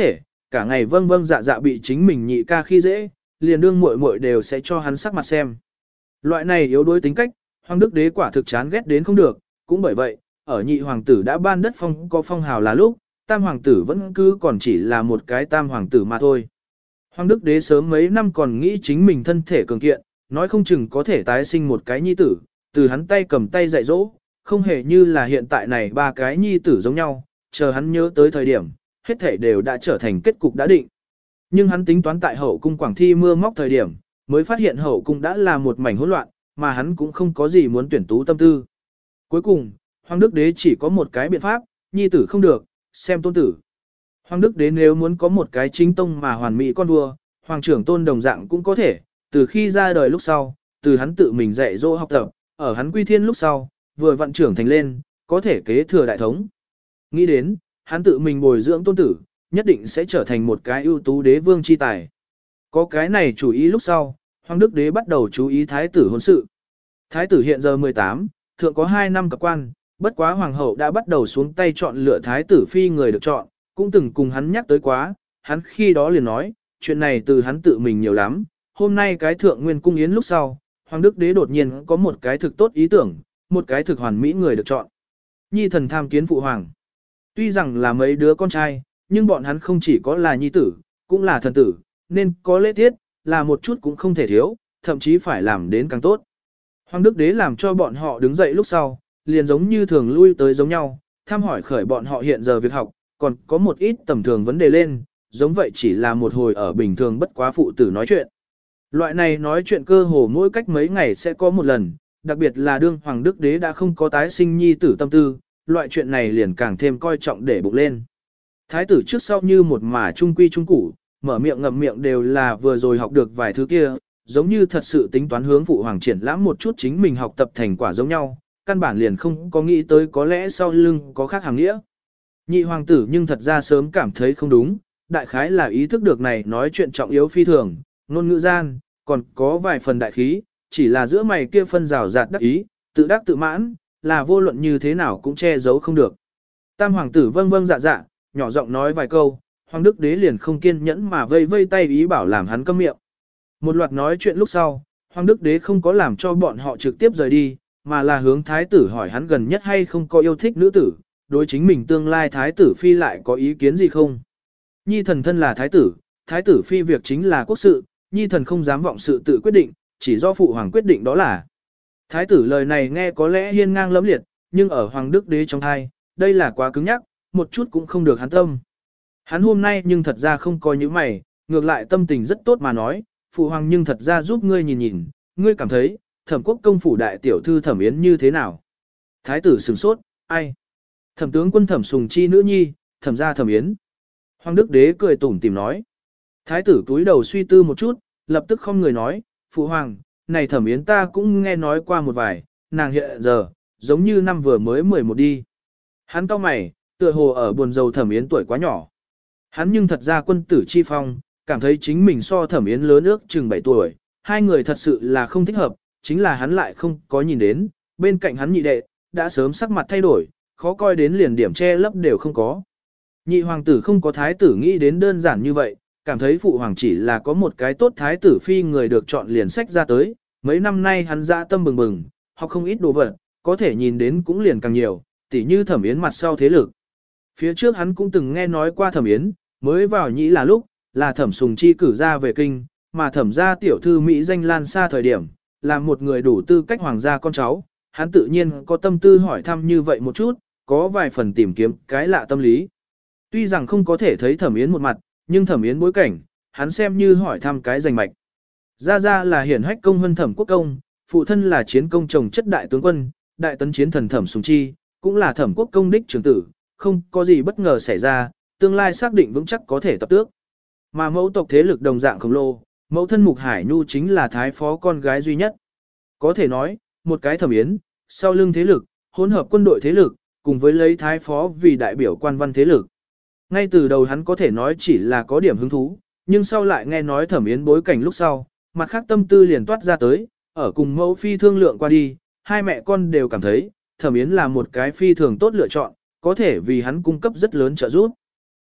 cả ngày vâng vâng dạ dạ bị chính mình nhị ca khi dễ, liền đương muội muội đều sẽ cho hắn sắc mặt xem. Loại này yếu đuối tính cách, Hoàng Đức Đế quả thực chán ghét đến không được, cũng bởi vậy, ở nhị hoàng tử đã ban đất phong có phong hào là lúc, tam hoàng tử vẫn cứ còn chỉ là một cái tam hoàng tử mà thôi. Hoàng Đức Đế sớm mấy năm còn nghĩ chính mình thân thể cường kiện, nói không chừng có thể tái sinh một cái nhi tử, từ hắn tay cầm tay dạy dỗ, không hề như là hiện tại này ba cái nhi tử giống nhau, chờ hắn nhớ tới thời điểm, hết thể đều đã trở thành kết cục đã định. Nhưng hắn tính toán tại hậu cung Quảng Thi mưa móc thời điểm, mới phát hiện hậu cung đã là một mảnh hỗn loạn, mà hắn cũng không có gì muốn tuyển tú tâm tư. Cuối cùng, Hoàng Đức Đế chỉ có một cái biện pháp, nhi tử không được, xem tôn tử. Hoàng Đức Đế nếu muốn có một cái chính tông mà hoàn mỹ con vua, Hoàng trưởng tôn đồng dạng cũng có thể, từ khi ra đời lúc sau, từ hắn tự mình dạy dỗ học tập, ở hắn quy thiên lúc sau, vừa vận trưởng thành lên, có thể kế thừa đại thống. Nghĩ đến, hắn tự mình bồi dưỡng tôn tử, nhất định sẽ trở thành một cái ưu tú đế vương chi tài. Có cái này chủ ý lúc sau, Hoàng Đức Đế bắt đầu chú ý thái tử hôn sự. Thái tử hiện giờ mười tám, thượng có hai năm cập quan, bất quá hoàng hậu đã bắt đầu xuống tay chọn lựa thái tử phi người được chọn, cũng từng cùng hắn nhắc tới quá, hắn khi đó liền nói, chuyện này từ hắn tự mình nhiều lắm, hôm nay cái thượng nguyên cung yến lúc sau, Hoàng Đức Đế đột nhiên có một cái thực tốt ý tưởng, một cái thực hoàn mỹ người được chọn. Nhi thần tham kiến phụ hoàng. Tuy rằng là mấy đứa con trai, nhưng bọn hắn không chỉ có là nhi tử, cũng là thần tử, nên có lễ tiết, là một chút cũng không thể thiếu, thậm chí phải làm đến càng tốt. Hoàng Đức Đế làm cho bọn họ đứng dậy lúc sau, liền giống như thường lui tới giống nhau, thăm hỏi khởi bọn họ hiện giờ việc học, còn có một ít tầm thường vấn đề lên, giống vậy chỉ là một hồi ở bình thường bất quá phụ tử nói chuyện. Loại này nói chuyện cơ hồ mỗi cách mấy ngày sẽ có một lần, đặc biệt là đương Hoàng Đức Đế đã không có tái sinh nhi tử tâm tư, loại chuyện này liền càng thêm coi trọng để bụng lên. Thái tử trước sau như một mà trung quy trung củ, mở miệng ngậm miệng đều là vừa rồi học được vài thứ kia, giống như thật sự tính toán hướng phụ hoàng triển lãm một chút chính mình học tập thành quả giống nhau, căn bản liền không có nghĩ tới có lẽ sau lưng có khác hàng nghĩa. Nhị hoàng tử nhưng thật ra sớm cảm thấy không đúng, đại khái là ý thức được này nói chuyện trọng yếu phi thường, ngôn ngữ gian, còn có vài phần đại khí, chỉ là giữa mày kia phân rào rạt đắc ý, tự đắc tự mãn, là vô luận như thế nào cũng che giấu không được. Tam hoàng tử vâng vâng dạ dạ, nhỏ giọng nói vài câu, Hoàng Đức Đế liền không kiên nhẫn mà vây vây tay ý bảo làm hắn câm miệng. Một loạt nói chuyện lúc sau, Hoàng Đức Đế không có làm cho bọn họ trực tiếp rời đi, mà là hướng thái tử hỏi hắn gần nhất hay không có yêu thích nữ tử, đối chính mình tương lai thái tử phi lại có ý kiến gì không. Nhi thần thân là thái tử, thái tử phi việc chính là quốc sự, nhi thần không dám vọng sự tự quyết định, chỉ do phụ hoàng quyết định đó là. Thái tử lời này nghe có lẽ hiên ngang lẫm liệt, nhưng ở Hoàng Đức Đế trong thai, đây là quá cứng nhắc, một chút cũng không được hắn tâm. Hắn hôm nay nhưng thật ra không coi những mày, ngược lại tâm tình rất tốt mà nói, phụ hoàng nhưng thật ra giúp ngươi nhìn nhìn, ngươi cảm thấy, thẩm quốc công phủ đại tiểu thư Thẩm Yến như thế nào? Thái tử sửng sốt, ai? Thẩm tướng quân Thẩm Sùng Chi nữ nhi, Thẩm gia Thẩm Yến. Hoàng Đức Đế cười tủm tỉm nói. Thái tử túi đầu suy tư một chút, lập tức không người nói, phụ hoàng, này Thẩm Yến ta cũng nghe nói qua một vài, nàng hiện giờ, giống như năm vừa mới mười một đi. Hắn cau mày, tựa hồ ở buồn rầu Thẩm Yến tuổi quá nhỏ. Hắn nhưng thật ra quân tử chi phong, cảm thấy chính mình so Thẩm Yến lớn ước chừng bảy tuổi, hai người thật sự là không thích hợp, chính là hắn lại không có nhìn đến, bên cạnh hắn nhị đệ, đã sớm sắc mặt thay đổi, khó coi đến liền điểm che lấp đều không có. Nhị hoàng tử không có thái tử nghĩ đến đơn giản như vậy, cảm thấy phụ hoàng chỉ là có một cái tốt thái tử phi người được chọn liền sách ra tới, mấy năm nay hắn dã tâm bừng bừng, học không ít đồ vật, có thể nhìn đến cũng liền càng nhiều, tỉ như Thẩm Yến mặt sau thế lực. Phía trước hắn cũng từng nghe nói qua Thẩm Yến, mới vào nhĩ là lúc, là Thẩm Sùng Chi cử ra về kinh, mà Thẩm gia tiểu thư Mỹ danh lan xa thời điểm, là một người đủ tư cách hoàng gia con cháu, hắn tự nhiên có tâm tư hỏi thăm như vậy một chút, có vài phần tìm kiếm cái lạ tâm lý. Tuy rằng không có thể thấy Thẩm Yến một mặt, nhưng Thẩm Yến bối cảnh, hắn xem như hỏi thăm cái rành mạch. Gia Gia là hiển hách công hơn Thẩm Quốc Công, phụ thân là chiến công chồng chất đại tướng quân, đại tấn chiến thần Thẩm Sùng Chi, cũng là Thẩm Quốc Công đích trưởng tử, không có gì bất ngờ xảy ra, tương lai xác định vững chắc có thể tập tước. Mà mẫu tộc thế lực đồng dạng khổng lồ, mẫu thân Mục Hải Nhu chính là thái phó con gái duy nhất. Có thể nói, một cái Thẩm Yến, sau lưng thế lực, hỗn hợp quân đội thế lực, cùng với lấy thái phó vì đại biểu quan văn thế lực. Ngay từ đầu hắn có thể nói chỉ là có điểm hứng thú, nhưng sau lại nghe nói Thẩm Yến bối cảnh lúc sau, mặt khác tâm tư liền toát ra tới, ở cùng mẫu phi thương lượng qua đi, hai mẹ con đều cảm thấy, Thẩm Yến là một cái phi thường tốt lựa chọn, có thể vì hắn cung cấp rất lớn trợ giúp.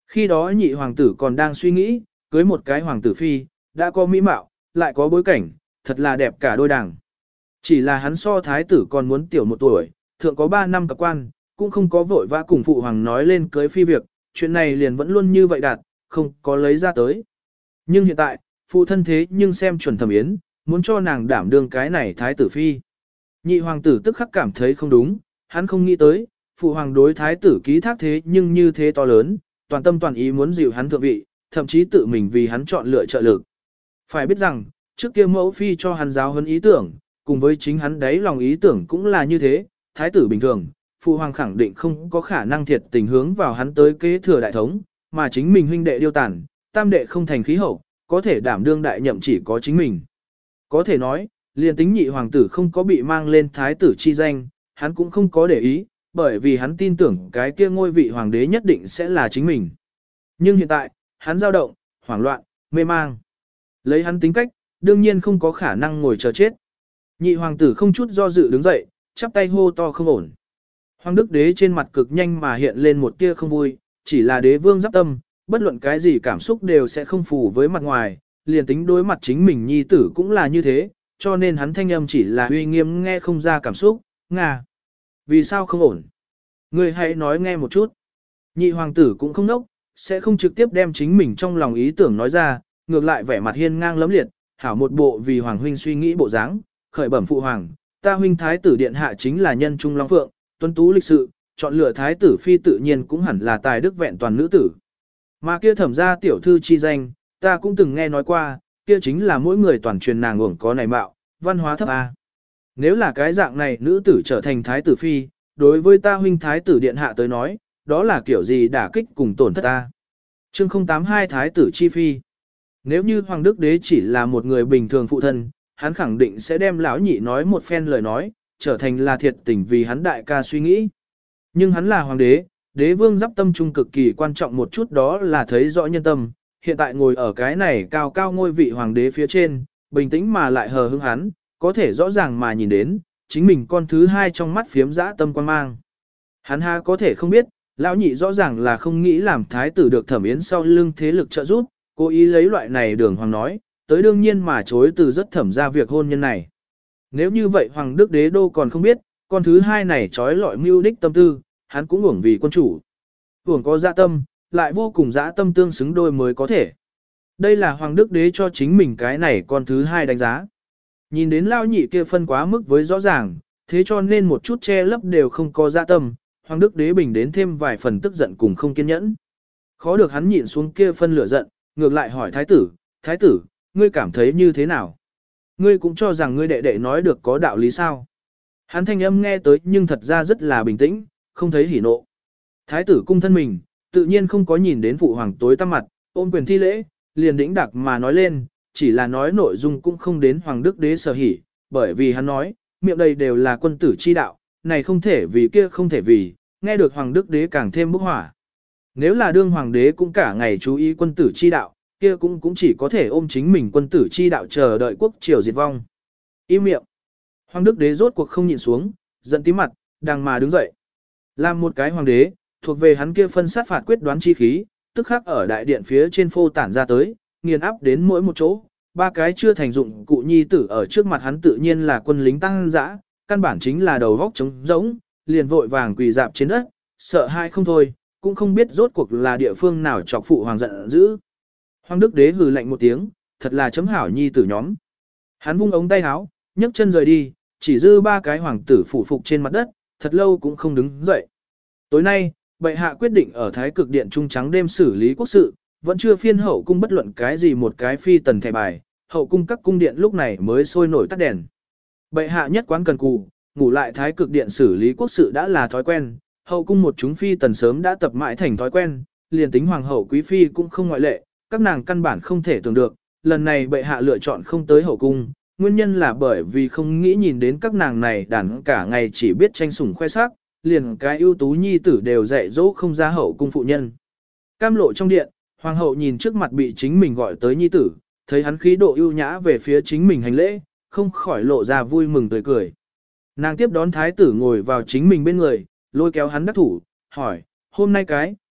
Khi đó nhị hoàng tử còn đang suy nghĩ, cưới một cái hoàng tử phi, đã có mỹ mạo, lại có bối cảnh, thật là đẹp cả đôi đảng. Chỉ là hắn so thái tử còn muốn tiểu một tuổi, thượng có ba năm cập quan, cũng không có vội vã cùng phụ hoàng nói lên cưới phi việc, chuyện này liền vẫn luôn như vậy đạt, không có lấy ra tới. Nhưng hiện tại, phụ thân thế nhưng xem chuẩn Thẩm Yến, muốn cho nàng đảm đương cái này thái tử phi. Nhị hoàng tử tức khắc cảm thấy không đúng, hắn không nghĩ tới, phụ hoàng đối thái tử ký thác thế nhưng như thế to lớn, toàn tâm toàn ý muốn dịu hắn thượng vị, thậm chí tự mình vì hắn chọn lựa trợ lực. Phải biết rằng, trước kia mẫu phi cho hắn giáo huấn ý tưởng, cùng với chính hắn đấy lòng ý tưởng cũng là như thế, thái tử bình thường, phụ hoàng khẳng định không có khả năng thiệt tình hướng vào hắn tới kế thừa đại thống, mà chính mình huynh đệ điêu tàn, tam đệ không thành khí hậu, có thể đảm đương đại nhậm chỉ có chính mình. Có thể nói, liền tính nhị hoàng tử không có bị mang lên thái tử chi danh, hắn cũng không có để ý, bởi vì hắn tin tưởng cái kia ngôi vị hoàng đế nhất định sẽ là chính mình. Nhưng hiện tại, hắn dao động, hoảng loạn, mê mang. Lấy hắn tính cách, đương nhiên không có khả năng ngồi chờ chết. Nhị hoàng tử không chút do dự đứng dậy, chắp tay hô to không ổn. Hoàng đức đế trên mặt cực nhanh mà hiện lên một tia không vui, chỉ là đế vương giáp tâm, bất luận cái gì cảm xúc đều sẽ không phù với mặt ngoài, liền tính đối mặt chính mình nhi tử cũng là như thế, cho nên hắn thanh âm chỉ là uy nghiêm nghe không ra cảm xúc, ngà. Vì sao không ổn? Ngươi hãy nói nghe một chút. Nhị hoàng tử cũng không nốc, sẽ không trực tiếp đem chính mình trong lòng ý tưởng nói ra, ngược lại vẻ mặt hiên ngang lấm liệt, hảo một bộ vì hoàng huynh suy nghĩ bộ dáng, khởi bẩm phụ hoàng, ta huynh thái tử điện hạ chính là nhân trung long phượng, tuấn tú lịch sự, chọn lựa thái tử phi tự nhiên cũng hẳn là tài đức vẹn toàn nữ tử. Mà kia thẩm gia tiểu thư chi danh, ta cũng từng nghe nói qua, kia chính là mỗi người toàn truyền nàng uổng có này mạo, văn hóa thấp a. Nếu là cái dạng này nữ tử trở thành thái tử phi, đối với ta huynh thái tử điện hạ tới nói, đó là kiểu gì đả kích cùng tổn thất ta. Chương không tám hai thái tử chi phi. Nếu như hoàng đức đế chỉ là một người bình thường phụ thân, hắn khẳng định sẽ đem lão nhị nói một phen lời nói, trở thành là thiệt tình vì hắn đại ca suy nghĩ. Nhưng hắn là hoàng đế, đế vương giáp tâm trung cực kỳ quan trọng một chút đó là thấy rõ nhân tâm, hiện tại ngồi ở cái này cao cao ngôi vị hoàng đế phía trên, bình tĩnh mà lại hờ hững hắn, có thể rõ ràng mà nhìn đến, chính mình con thứ hai trong mắt phiếm dã tâm quan mang. Hắn ha có thể không biết, lão nhị rõ ràng là không nghĩ làm thái tử được Thẩm Yến sau lưng thế lực trợ giúp, cố ý lấy loại này đường hoàng nói, tới đương nhiên mà chối từ rất thẩm ra việc hôn nhân này. Nếu như vậy hoàng đức đế đô còn không biết, con thứ hai này trói lọi mưu đích tâm tư, hắn cũng uổng vì quân chủ. Uổng có dã tâm, lại vô cùng dã tâm tương xứng đôi mới có thể. Đây là hoàng đức đế cho chính mình cái này con thứ hai đánh giá. Nhìn đến lao nhị kia phân quá mức với rõ ràng, thế cho nên một chút che lấp đều không có dã tâm, hoàng đức đế bình đến thêm vài phần tức giận cùng không kiên nhẫn. Khó được hắn nhịn xuống kia phân lửa giận, ngược lại hỏi thái tử, thái tử, ngươi cảm thấy như thế nào? Ngươi cũng cho rằng ngươi đệ đệ nói được có đạo lý sao? Hắn thanh âm nghe tới nhưng thật ra rất là bình tĩnh, không thấy hỉ nộ. Thái tử cung thân mình, tự nhiên không có nhìn đến phụ hoàng tối tăm mặt, ôm quyền thi lễ, liền đĩnh đặc mà nói lên, chỉ là nói nội dung cũng không đến hoàng đức đế sở hỉ, bởi vì hắn nói, miệng đầy đều là quân tử chi đạo, này không thể vì kia không thể vì, nghe được hoàng đức đế càng thêm bốc hỏa. Nếu là đương hoàng đế cũng cả ngày chú ý quân tử chi đạo, kia cũng cũng chỉ có thể ôm chính mình quân tử chi đạo chờ đợi quốc triều diệt vong. Im miệng. Hoàng đức đế rốt cuộc không nhịn xuống, giận tím mặt, đang mà đứng dậy. Làm một cái hoàng đế, thuộc về hắn kia phân sát phạt quyết đoán chi khí, tức khắc ở đại điện phía trên phô tản ra tới, nghiền áp đến mỗi một chỗ, ba cái chưa thành dụng cụ nhi tử ở trước mặt hắn tự nhiên là quân lính tăng dã, căn bản chính là đầu góc trống rỗng, liền vội vàng quỳ dạp trên đất, sợ hai không thôi, cũng không biết rốt cuộc là địa phương nào chọc phụ hoàng giận dữ. Hoàng đức đế hừ lạnh một tiếng, thật là chấm hảo nhi tử nhóm. Hắn vung ống tay áo, nhấc chân rời đi, chỉ dư ba cái hoàng tử phủ phục trên mặt đất, thật lâu cũng không đứng dậy. Tối nay, bệ hạ quyết định ở Thái Cực Điện trung trắng đêm xử lý quốc sự, vẫn chưa phiên hậu cung bất luận cái gì một cái phi tần thẻ bài, hậu cung các cung điện lúc này mới sôi nổi tắt đèn. Bệ hạ nhất quán cần cù, ngủ lại Thái Cực Điện xử lý quốc sự đã là thói quen, hậu cung một chúng phi tần sớm đã tập mãi thành thói quen, liền tính hoàng hậu quý phi cũng không ngoại lệ, các nàng căn bản không thể tưởng được, lần này bệ hạ lựa chọn không tới hậu cung, nguyên nhân là bởi vì không nghĩ nhìn đến các nàng này đàn cả ngày chỉ biết tranh sủng khoe sắc, liền cái ưu tú nhi tử đều dạy dỗ không ra hậu cung phụ nhân. Cam lộ trong điện, hoàng hậu nhìn trước mặt bị chính mình gọi tới nhi tử, thấy hắn khí độ ưu nhã về phía chính mình hành lễ, không khỏi lộ ra vui mừng tươi cười. Nàng tiếp đón thái tử ngồi vào chính mình bên người, lôi kéo hắn đắc thủ, hỏi, hôm nay cái,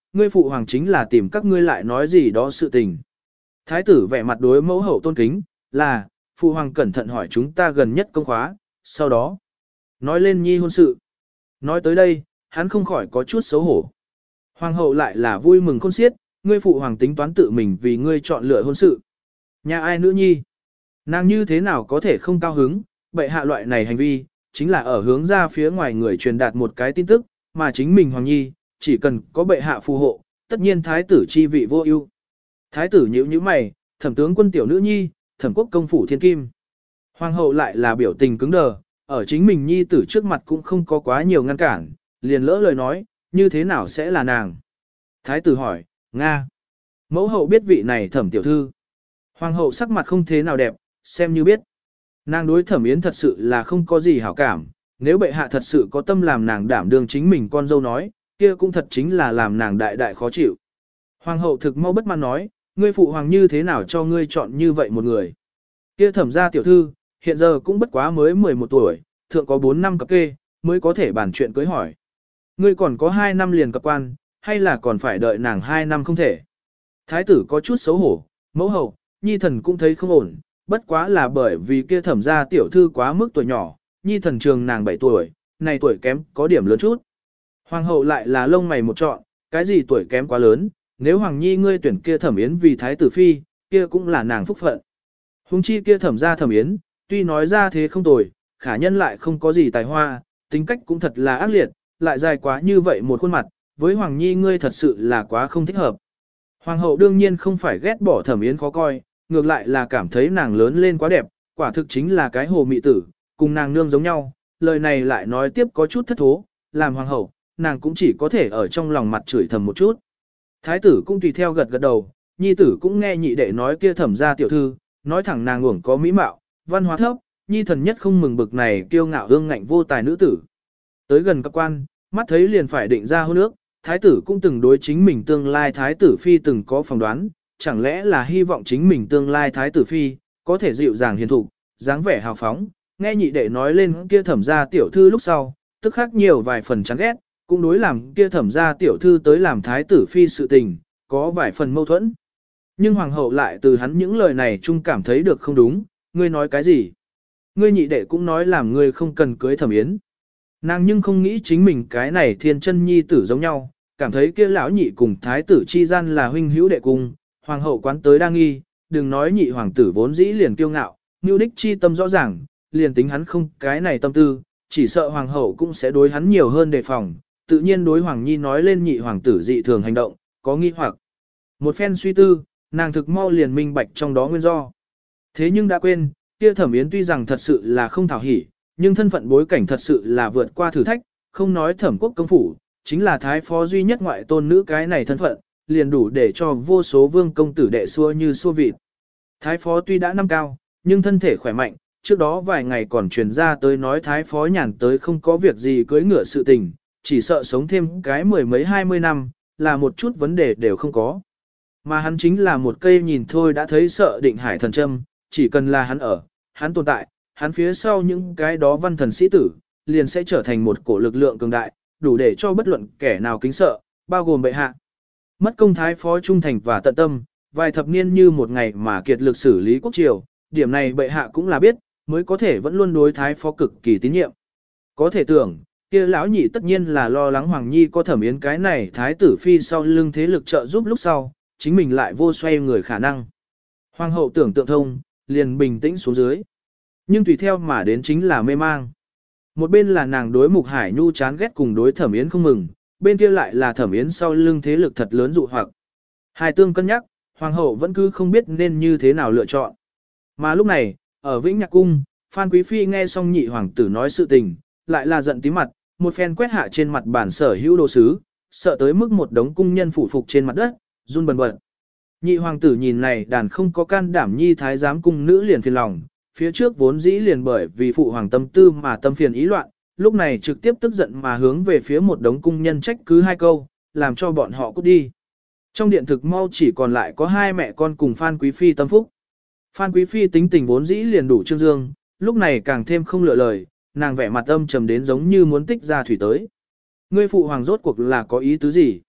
ngươi phụ hoàng chính là tìm các ngươi lại nói gì đó sự tình. Thái tử vẻ mặt đối mẫu hậu tôn kính, là, phụ hoàng cẩn thận hỏi chúng ta gần nhất công khóa, sau đó, nói lên nhi hôn sự. Nói tới đây, hắn không khỏi có chút xấu hổ. Hoàng hậu lại là vui mừng khôn xiết, ngươi phụ hoàng tính toán tự mình vì ngươi chọn lựa hôn sự. Nhà ai nữ nhi? Nàng như thế nào có thể không cao hứng, bệ hạ loại này hành vi, chính là ở hướng ra phía ngoài người truyền đạt một cái tin tức, mà chính mình hoàng nhi, chỉ cần có bệ hạ phù hộ, tất nhiên thái tử chi vị vô ưu. Thái tử nhíu nhíu mày, thẩm tướng quân tiểu nữ nhi, thẩm quốc công phủ thiên kim. Hoàng hậu lại là biểu tình cứng đờ, ở chính mình nhi tử trước mặt cũng không có quá nhiều ngăn cản, liền lỡ lời nói, như thế nào sẽ là nàng. Thái tử hỏi, Nga. Mẫu hậu biết vị này thẩm tiểu thư. Hoàng hậu sắc mặt không thế nào đẹp, xem như biết. Nàng đối thẩm yến thật sự là không có gì hảo cảm, nếu bệ hạ thật sự có tâm làm nàng đảm đương chính mình con dâu nói, kia cũng thật chính là làm nàng đại đại khó chịu. Hoàng hậu thực mau bất mãn nói, ngươi phụ hoàng như thế nào cho ngươi chọn như vậy một người. Kia thẩm gia tiểu thư, hiện giờ cũng bất quá mới mười một tuổi, thượng có bốn năm cập kê, mới có thể bàn chuyện cưới hỏi. Ngươi còn có hai năm liền cập quan, hay là còn phải đợi nàng hai năm không thể. Thái tử có chút xấu hổ, mẫu hậu, nhi thần cũng thấy không ổn, bất quá là bởi vì kia thẩm gia tiểu thư quá mức tuổi nhỏ, nhi thần trường nàng bảy tuổi, này tuổi kém có điểm lớn chút. Hoàng hậu lại là lông mày một trọn, cái gì tuổi kém quá lớn, nếu hoàng nhi ngươi tuyển kia thẩm yến vì thái tử phi, kia cũng là nàng phúc phận. Hùng chi kia thẩm gia thẩm yến, tuy nói ra thế không tồi, khả nhân lại không có gì tài hoa, tính cách cũng thật là ác liệt, lại dài quá như vậy một khuôn mặt, với hoàng nhi ngươi thật sự là quá không thích hợp. Hoàng hậu đương nhiên không phải ghét bỏ thẩm yến khó coi, ngược lại là cảm thấy nàng lớn lên quá đẹp, quả thực chính là cái hồ mị tử, cùng nàng nương giống nhau, lời này lại nói tiếp có chút thất thố, làm hoàng hậu, nàng cũng chỉ có thể ở trong lòng mặt chửi thầm một chút. Thái tử cũng tùy theo gật gật đầu, nhi tử cũng nghe nhị đệ nói kia thẩm gia tiểu thư, nói thẳng nàng uổng có mỹ mạo, văn hóa thấp, nhi thần nhất không mừng bực này kiêu ngạo ương ngạnh vô tài nữ tử. Tới gần các quan, mắt thấy liền phải định ra hôn ước, thái tử cũng từng đối chính mình tương lai thái tử phi từng có phỏng đoán, chẳng lẽ là hy vọng chính mình tương lai thái tử phi, có thể dịu dàng hiền thục, dáng vẻ hào phóng, nghe nhị đệ nói lên kia thẩm gia tiểu thư lúc sau, tức khắc nhiều vài phần chán ghét, cũng đối làm kia thẩm gia tiểu thư tới làm thái tử phi sự tình, có vài phần mâu thuẫn. Nhưng hoàng hậu lại từ hắn những lời này chung cảm thấy được không đúng, ngươi nói cái gì? Ngươi nhị đệ cũng nói làm ngươi không cần cưới thẩm yến. Nàng nhưng không nghĩ chính mình cái này thiên chân nhi tử giống nhau, cảm thấy kia lão nhị cùng thái tử chi gian là huynh hữu đệ cung, hoàng hậu quán tới đang nghi, đừng nói nhị hoàng tử vốn dĩ liền kiêu ngạo, mưu đích chi tâm rõ ràng, liền tính hắn không cái này tâm tư, chỉ sợ hoàng hậu cũng sẽ đối hắn nhiều hơn đề phòng, tự nhiên đối hoàng nhi nói lên nhị hoàng tử dị thường hành động, có nghi hoặc. Một phen suy tư, nàng thực mau liền minh bạch trong đó nguyên do. Thế nhưng đã quên, kia thẩm yến tuy rằng thật sự là không thảo hỉ, nhưng thân phận bối cảnh thật sự là vượt qua thử thách, không nói thẩm quốc công phủ, chính là thái phó duy nhất ngoại tôn nữ cái này thân phận, liền đủ để cho vô số vương công tử đệ xua như xua vịt. Thái phó tuy đã năm cao, nhưng thân thể khỏe mạnh, trước đó vài ngày còn truyền ra tới nói thái phó nhàn tới không có việc gì cưới ngựa sự tình, chỉ sợ sống thêm cái mười mấy hai mươi năm, là một chút vấn đề đều không có. Mà hắn chính là một cây nhìn thôi đã thấy sợ định hải thần châm, chỉ cần là hắn ở, hắn tồn tại, hắn phía sau những cái đó văn thần sĩ tử, liền sẽ trở thành một cổ lực lượng cường đại, đủ để cho bất luận kẻ nào kính sợ, bao gồm bệ hạ. Mất công thái phó trung thành và tận tâm, vài thập niên như một ngày mà kiệt lực xử lý quốc triều, điểm này bệ hạ cũng là biết, mới có thể vẫn luôn đối thái phó cực kỳ tín nhiệm. Có thể tưởng, kia lão nhị tất nhiên là lo lắng Hoàng Nhi có thẩm yến cái này thái tử phi sau lưng thế lực trợ giúp lúc sau, chính mình lại vô xoay người khả năng. Hoàng hậu tưởng tượng thông, liền bình tĩnh xuống dưới. Nhưng tùy theo mà đến chính là mê mang. Một bên là nàng đối Mục Hải Nhu chán ghét cùng đối thẩm yến không mừng, bên kia lại là thẩm yến sau lưng thế lực thật lớn dụ hoặc. Hai tương cân nhắc, hoàng hậu vẫn cứ không biết nên như thế nào lựa chọn. Mà lúc này, ở Vĩnh Nhạc Cung, Phan Quý Phi nghe xong nhị hoàng tử nói sự tình, lại là giận tím mặt, một phen quét hạ trên mặt bản sở hữu đồ sứ, sợ tới mức một đống cung nhân phủ phục trên mặt đất, run bần bật. Nhị hoàng tử nhìn này đàn không có can đảm nhi thái giám cung nữ liền phiền lòng, phía trước vốn dĩ liền bởi vì phụ hoàng tâm tư mà tâm phiền ý loạn, lúc này trực tiếp tức giận mà hướng về phía một đống cung nhân trách cứ hai câu, làm cho bọn họ cút đi. Trong điện thực mau chỉ còn lại có hai mẹ con cùng Phan Quý Phi tâm phúc. Phan Quý Phi tính tình vốn dĩ liền đủ trương dương, lúc này càng thêm không lựa lời, nàng vẻ mặt âm trầm đến giống như muốn tích ra thủy tới. Ngươi phụ hoàng rốt cuộc là có ý tứ gì?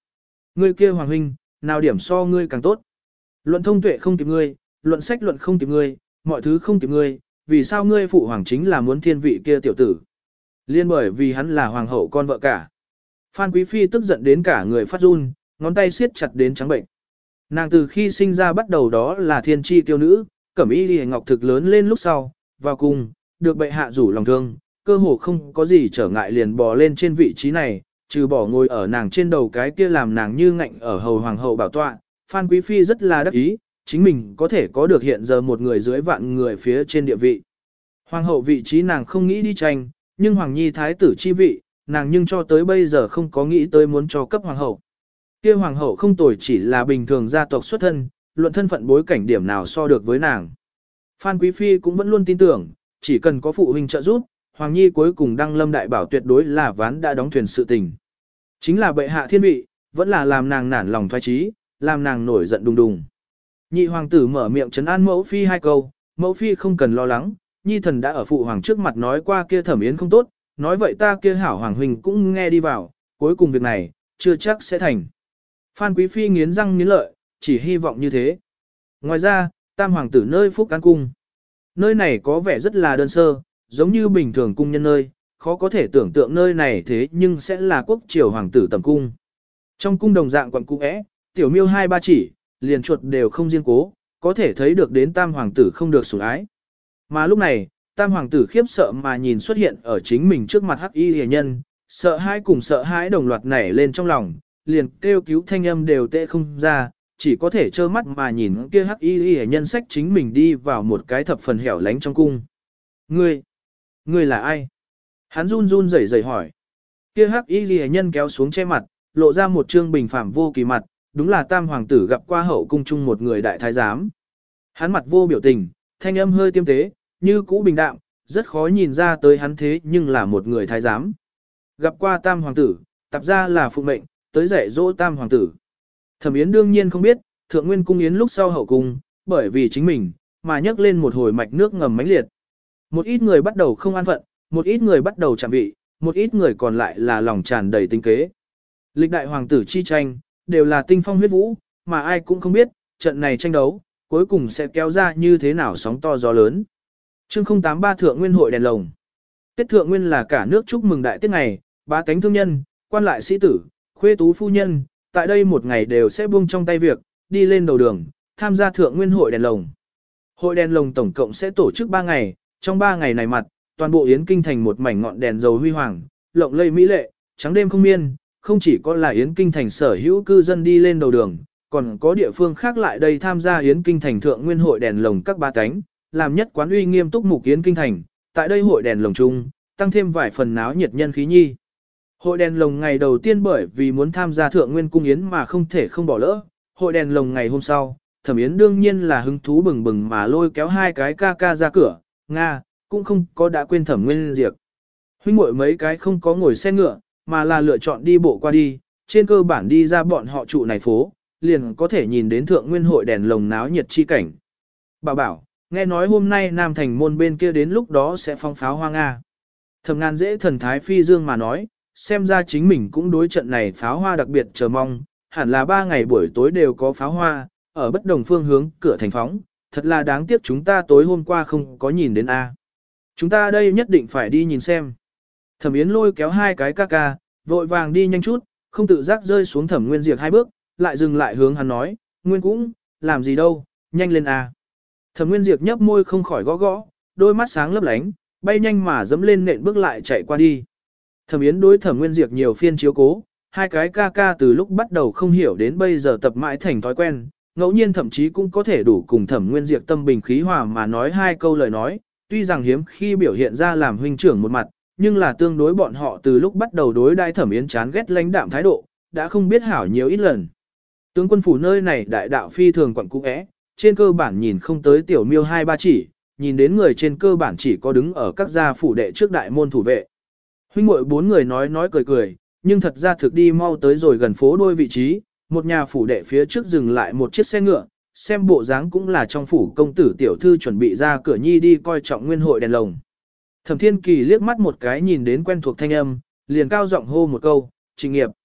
Ngươi kia hoàng huynh, nào điểm so ngươi càng tốt. Luận thông tuệ không kịp ngươi, luận sách luận không kịp ngươi, mọi thứ không kịp ngươi, vì sao ngươi phụ hoàng chính là muốn thiên vị kia tiểu tử. Liên bởi vì hắn là hoàng hậu con vợ cả. Phan Quý Phi tức giận đến cả người phát run, ngón tay siết chặt đến trắng bệnh. Nàng từ khi sinh ra bắt đầu đó là thiên chi tiêu nữ, cẩm y liễu ngọc thực lớn lên lúc sau, vào cùng, được bệ hạ rủ lòng thương, cơ hồ không có gì trở ngại liền bò lên trên vị trí này, trừ bỏ ngồi ở nàng trên đầu cái kia làm nàng như ngạnh ở hầu hoàng hậu bảo tọa. Phan Quý Phi rất là đắc ý, chính mình có thể có được hiện giờ một người dưới vạn người phía trên địa vị. Hoàng hậu vị trí nàng không nghĩ đi tranh, nhưng hoàng nhi thái tử chi vị, nàng nhưng cho tới bây giờ không có nghĩ tới muốn cho cấp hoàng hậu. Kia hoàng hậu không tồi chỉ là bình thường gia tộc xuất thân, luận thân phận bối cảnh điểm nào so được với nàng. Phan Quý Phi cũng vẫn luôn tin tưởng, chỉ cần có phụ huynh trợ giúp, hoàng nhi cuối cùng đăng lâm đại bảo tuyệt đối là ván đã đóng thuyền sự tình. Chính là bệ hạ thiên vị, vẫn là làm nàng nản lòng thoái trí, làm nàng nổi giận đùng đùng. Nhị hoàng tử mở miệng trấn an mẫu phi hai câu, mẫu phi không cần lo lắng, nhi thần đã ở phụ hoàng trước mặt nói qua kia Thẩm Yến không tốt, nói vậy ta kia hảo hoàng huynh cũng nghe đi vào, cuối cùng việc này, chưa chắc sẽ thành. Phan Quý Phi nghiến răng nghiến lợi, chỉ hy vọng như thế. Ngoài ra, tam hoàng tử nơi Phúc An Cung. Nơi này có vẻ rất là đơn sơ, giống như bình thường cung nhân nơi, khó có thể tưởng tượng nơi này thế nhưng sẽ là quốc triều hoàng tử tầm cung. Trong cung đồng dạng quận cung é, tiểu miêu hai ba chỉ, liền chuột đều không riêng cố, có thể thấy được đến tam hoàng tử không được sủng ái. Mà lúc này, tam hoàng tử khiếp sợ mà nhìn xuất hiện ở chính mình trước mặt hắc y hề nhân, sợ hãi cùng sợ hãi đồng loạt nảy lên trong lòng, liền kêu cứu thanh âm đều tệ không ra, chỉ có thể trơ mắt mà nhìn kia hắc y hề nhân sách chính mình đi vào một cái thập phần hẻo lánh trong cung. Ngươi, ngươi là ai? Hắn run run rẩy rẩy hỏi. Kia hắc y hề nhân kéo xuống che mặt, lộ ra một trương bình phàm vô kỳ mặt, đúng là tam hoàng tử gặp qua hậu cung chung một người đại thái giám. Hắn mặt vô biểu tình, thanh âm hơi tiêm tế, như cũ bình đạm, rất khó nhìn ra tới hắn thế nhưng là một người thái giám. Gặp qua tam hoàng tử, tập ra là phụ mệnh, tới dạy dỗ tam hoàng tử. Thẩm Yến đương nhiên không biết, thượng nguyên cung yến lúc sau hậu cung, bởi vì chính mình, mà nhấc lên một hồi mạch nước ngầm mãnh liệt. Một ít người bắt đầu không an phận, một ít người bắt đầu chạm vị, một ít người còn lại là lòng tràn đầy tinh kế. Lịch đại hoàng tử chi tranh, đều là tinh phong huyết vũ, mà ai cũng không biết, trận này tranh đấu, cuối cùng sẽ kéo ra như thế nào sóng to gió lớn. Chương không tám ba Thượng Nguyên hội đèn lồng. Tết Thượng Nguyên là cả nước chúc mừng đại tiết ngày, bá tánh thương nhân, quan lại sĩ tử, khuê tú phu nhân, tại đây một ngày đều sẽ buông trong tay việc, đi lên đầu đường, tham gia Thượng Nguyên hội đèn lồng. Hội đèn lồng tổng cộng sẽ tổ chức ba ngày, trong ba ngày này mặt, toàn bộ Yến Kinh thành một mảnh ngọn đèn dầu huy hoàng, lộng lẫy mỹ lệ, trắng đêm không miên, không chỉ có là Yến Kinh thành sở hữu cư dân đi lên đầu đường, còn có địa phương khác lại đây tham gia Yến Kinh thành Thượng Nguyên hội đèn lồng các ba cánh, làm nhất quán uy nghiêm túc mục Yến Kinh thành, tại đây hội đèn lồng chung, tăng thêm vài phần náo nhiệt nhân khí nhi. Hội đèn lồng ngày đầu tiên bởi vì muốn tham gia Thượng Nguyên cung yến mà không thể không bỏ lỡ, hội đèn lồng ngày hôm sau, Thẩm Yến đương nhiên là hứng thú bừng bừng mà lôi kéo hai cái ca ca ra cửa, Nga, cũng không có đã quên Thẩm Nguyên Diệp. Huynh muội mấy cái không có ngồi xe ngựa, mà là lựa chọn đi bộ qua đi, trên cơ bản đi ra bọn họ trụ này phố, liền có thể nhìn đến Thượng Nguyên hội đèn lồng náo nhiệt chi cảnh. Bảo bảo, nghe nói hôm nay Nam Thành môn bên kia đến lúc đó sẽ phong pháo hoa Nga. Thẩm Ngàn dễ thần thái phi dương mà nói, xem ra chính mình cũng đối trận này pháo hoa đặc biệt chờ mong, hẳn là ba ngày buổi tối đều có pháo hoa, ở bất đồng phương hướng cửa thành phóng, thật là đáng tiếc chúng ta tối hôm qua không có nhìn đến A. Chúng ta đây nhất định phải đi nhìn xem. Thẩm Yến lôi kéo hai cái ca ca, vội vàng đi nhanh chút, không tự giác rơi xuống Thẩm Nguyên Diệp hai bước, lại dừng lại hướng hắn nói, Nguyên cũng, làm gì đâu, nhanh lên A. Thẩm Nguyên Diệp nhấp môi không khỏi gõ gõ, đôi mắt sáng lấp lánh, bay nhanh mà dẫm lên nện bước lại chạy qua đi. Thẩm Yến đối Thẩm Nguyên Diệp nhiều phiên chiếu cố, hai cái ca ca từ lúc bắt đầu không hiểu đến bây giờ tập mãi thành thói quen, ngẫu nhiên thậm chí cũng có thể đủ cùng Thẩm Nguyên Diệp tâm bình khí hòa mà nói hai câu lời nói, tuy rằng hiếm khi biểu hiện ra làm huynh trưởng một mặt, nhưng là tương đối bọn họ từ lúc bắt đầu đối đai Thẩm Yến chán ghét lãnh đạm thái độ, đã không biết hảo nhiều ít lần. Tướng quân phủ nơi này đại đạo phi thường quận cũ é, trên cơ bản nhìn không tới tiểu miêu hai ba chỉ, nhìn đến người trên cơ bản chỉ có đứng ở các gia phủ đệ trước đại môn thủ vệ. Huynh muội bốn người nói nói cười cười, nhưng thật ra thực đi mau tới rồi gần phố đôi vị trí, một nhà phủ đệ phía trước dừng lại một chiếc xe ngựa, xem bộ dáng cũng là trong phủ công tử tiểu thư chuẩn bị ra cửa nhi đi coi trọng nguyên hội đèn lồng. Thẩm Thiên Kỳ liếc mắt một cái nhìn đến quen thuộc thanh âm, liền cao giọng hô một câu, "Trịnh Nghiệp."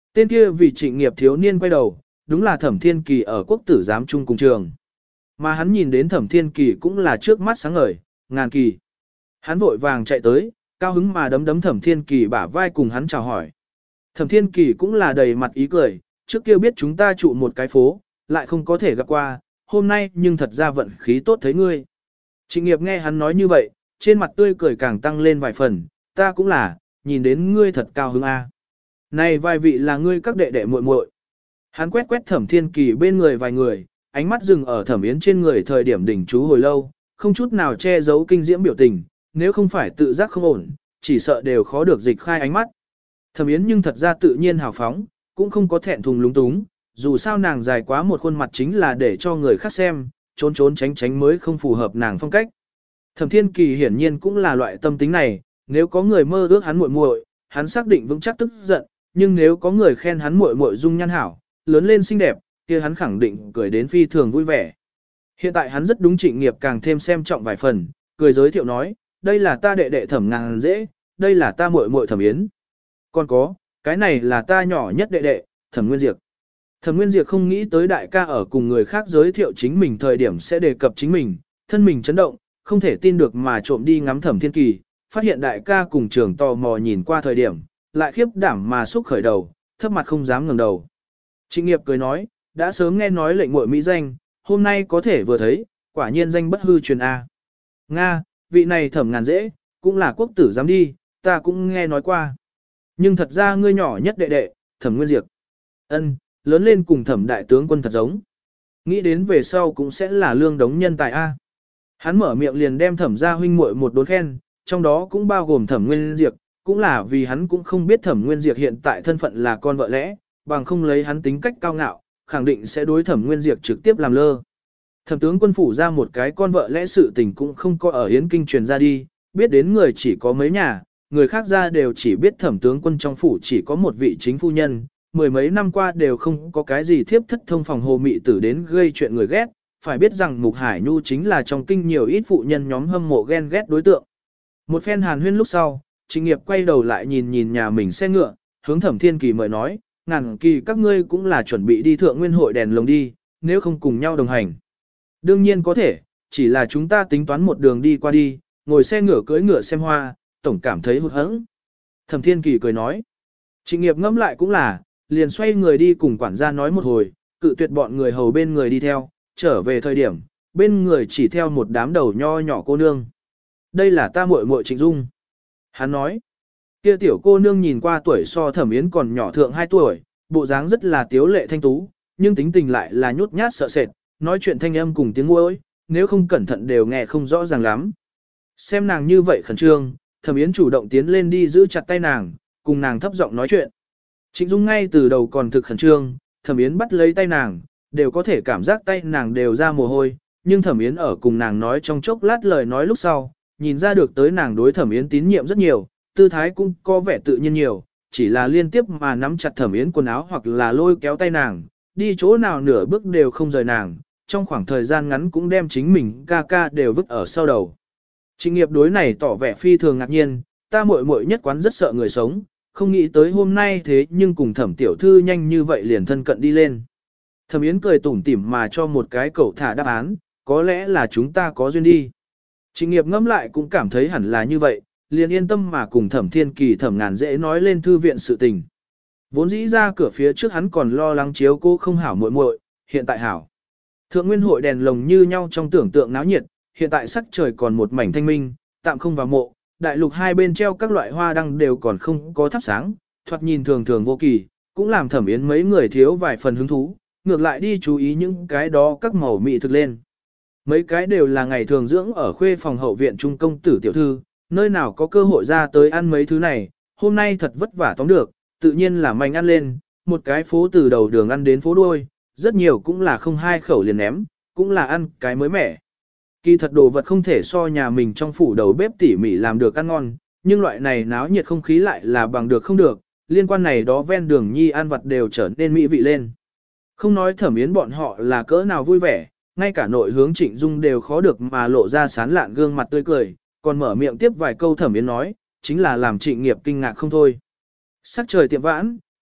Tên kia vì trịnh nghiệp thiếu niên quay đầu, đúng là Thẩm Thiên Kỳ ở quốc tử giám trung cùng trường. Mà hắn nhìn đến Thẩm Thiên Kỳ cũng là trước mắt sáng ngời, ngàn kỳ. Hắn vội vàng chạy tới, cao hứng mà đấm đấm Thẩm Thiên Kỳ bả vai cùng hắn chào hỏi. Thẩm Thiên Kỳ cũng là đầy mặt ý cười, trước kia biết chúng ta trụ một cái phố, lại không có thể gặp qua, hôm nay nhưng thật ra vận khí tốt thấy ngươi. Trịnh nghiệp nghe hắn nói như vậy, trên mặt tươi cười càng tăng lên vài phần, ta cũng là, nhìn đến ngươi thật cao hứng a. Này vài vị là ngươi các đệ đệ muội muội. Hắn quét quét Thẩm Thiên Kỳ bên người vài người, ánh mắt dừng ở Thẩm Yến trên người thời điểm đỉnh chú hồi lâu, không chút nào che giấu kinh diễm biểu tình, nếu không phải tự giác không ổn, chỉ sợ đều khó được dịch khai ánh mắt. Thẩm Yến nhưng thật ra tự nhiên hào phóng, cũng không có thẹn thùng lúng túng, dù sao nàng dài quá một khuôn mặt chính là để cho người khác xem, trốn trốn tránh tránh mới không phù hợp nàng phong cách. Thẩm Thiên Kỳ hiển nhiên cũng là loại tâm tính này, nếu có người mơ ước hắn muội muội, hắn xác định vững chắc tức giận, nhưng nếu có người khen hắn muội muội dung nhan hảo, lớn lên xinh đẹp, kia hắn khẳng định cười đến phi thường vui vẻ. Hiện tại hắn rất đúng Trịnh nghiệp càng thêm xem trọng vài phần, cười giới thiệu nói, đây là ta đệ đệ Thẩm Ngàn Dễ, đây là ta muội muội Thẩm Yến. Còn có, cái này là ta nhỏ nhất đệ đệ, Thẩm Nguyên Diệp. Thẩm Nguyên Diệp không nghĩ tới đại ca ở cùng người khác giới thiệu chính mình thời điểm sẽ đề cập chính mình, thân mình chấn động, không thể tin được mà trộm đi ngắm Thẩm Thiên Kỳ, phát hiện đại ca cùng trường tò mò nhìn qua thời điểm, lại khiếp đảm mà xúc khởi đầu, thấp mặt không dám ngẩng đầu. Trịnh nghiệp cười nói, đã sớm nghe nói lệnh muội mỹ danh, hôm nay có thể vừa thấy, quả nhiên danh bất hư truyền A. Nga, vị này Thẩm Ngàn Dễ, cũng là quốc tử giám đi, ta cũng nghe nói qua. Nhưng thật ra ngươi nhỏ nhất đệ đệ, Thẩm Nguyên Diệp. Ân, lớn lên cùng Thẩm đại tướng quân thật giống. Nghĩ đến về sau cũng sẽ là lương đống nhân tài A. Hắn mở miệng liền đem Thẩm gia huynh muội một đốn khen, trong đó cũng bao gồm Thẩm Nguyên Diệp, cũng là vì hắn cũng không biết Thẩm Nguyên Diệp hiện tại thân phận là con vợ lẽ, bằng không lấy hắn tính cách cao ngạo, khẳng định sẽ đối Thẩm Nguyên Diệp trực tiếp làm lơ. Thẩm tướng quân phủ ra một cái con vợ lẽ sự tình cũng không có ở Yến Kinh truyền ra đi, biết đến người chỉ có mấy nhà, người khác ra đều chỉ biết Thẩm tướng quân trong phủ chỉ có một vị chính phu nhân, mười mấy năm qua đều không có cái gì thiếp thất thông phòng hồ mị tử đến gây chuyện người ghét, phải biết rằng Mục Hải Nhu chính là trong kinh nhiều ít phụ nhân nhóm hâm mộ ghen ghét đối tượng. Một phen hàn huyên lúc sau, Trịnh nghiệp quay đầu lại nhìn nhìn nhà mình xe ngựa, hướng Thẩm Thiên Kỳ mời nói, Ngàn Kỳ các ngươi cũng là chuẩn bị đi thượng nguyên hội đèn lồng đi, nếu không cùng nhau đồng hành. Đương nhiên có thể, chỉ là chúng ta tính toán một đường đi qua đi, ngồi xe ngựa cưỡi ngựa xem hoa, tổng cảm thấy hụt hẫng. Thẩm Thiên Kỳ cười nói, Trịnh nghiệp ngẫm lại cũng là, liền xoay người đi cùng quản gia nói một hồi, cự tuyệt bọn người hầu bên người đi theo, trở về thời điểm, bên người chỉ theo một đám đầu nho nhỏ cô nương. Đây là ta muội muội Trịnh Dung. Hắn nói, kia tiểu cô nương nhìn qua tuổi so Thẩm Yến còn nhỏ thượng hai tuổi, bộ dáng rất là tiếu lệ thanh tú, nhưng tính tình lại là nhút nhát sợ sệt, nói chuyện thanh âm cùng tiếng môi, nếu không cẩn thận đều nghe không rõ ràng lắm. Xem nàng như vậy khẩn trương, Thẩm Yến chủ động tiến lên đi giữ chặt tay nàng, cùng nàng thấp giọng nói chuyện. Trịnh Dung ngay từ đầu còn thực khẩn trương, Thẩm Yến bắt lấy tay nàng, đều có thể cảm giác tay nàng đều ra mồ hôi, nhưng Thẩm Yến ở cùng nàng nói trong chốc lát lời nói lúc sau, nhìn ra được tới nàng đối Thẩm Yến tín nhiệm rất nhiều, tư thái cũng có vẻ tự nhiên nhiều, chỉ là liên tiếp mà nắm chặt Thẩm Yến quần áo hoặc là lôi kéo tay nàng, đi chỗ nào nửa bước đều không rời nàng, trong khoảng thời gian ngắn cũng đem chính mình ca ca đều vứt ở sau đầu. Trịnh nghiệp đối này tỏ vẻ phi thường ngạc nhiên, ta muội muội nhất quán rất sợ người sống, không nghĩ tới hôm nay thế nhưng cùng Thẩm tiểu thư nhanh như vậy liền thân cận đi lên. Thẩm Yến cười tủm tỉm mà cho một cái cậu thả đáp án, có lẽ là chúng ta có duyên đi. Trịnh nghiệp ngẫm lại cũng cảm thấy hẳn là như vậy, liền yên tâm mà cùng Thẩm Thiên Kỳ Thẩm Ngàn Dễ nói lên thư viện sự tình. Vốn dĩ ra cửa phía trước hắn còn lo lắng chiếu cô không hảo muội muội, hiện tại hảo. Thượng nguyên hội đèn lồng như nhau trong tưởng tượng náo nhiệt, hiện tại sắc trời còn một mảnh thanh minh, tạm không vào mộ, đại lục hai bên treo các loại hoa đăng đều còn không có thắp sáng, thoạt nhìn thường thường vô kỳ, cũng làm Thẩm Yến mấy người thiếu vài phần hứng thú, ngược lại đi chú ý những cái đó các màu mị thực lên. Mấy cái đều là ngày thường dưỡng ở khuê phòng hậu viện trung công tử tiểu thư, nơi nào có cơ hội ra tới ăn mấy thứ này, hôm nay thật vất vả tóm được, tự nhiên là manh ăn lên, một cái phố từ đầu đường ăn đến phố đuôi, rất nhiều cũng là không hai khẩu liền ném, cũng là ăn cái mới mẻ. Kỳ thật đồ vật không thể so nhà mình trong phủ đầu bếp tỉ mỉ làm được ăn ngon, nhưng loại này náo nhiệt không khí lại là bằng được không được, liên quan này đó ven đường nhi ăn vật đều trở nên mỹ vị lên. Không nói Thẩm Yến bọn họ là cỡ nào vui vẻ, ngay cả nội hướng Trịnh Dung đều khó được mà lộ ra sán lạn gương mặt tươi cười, còn mở miệng tiếp vài câu Thẩm Yến nói, chính là làm Trịnh nghiệp kinh ngạc không thôi. Sắc trời tiệm vãn,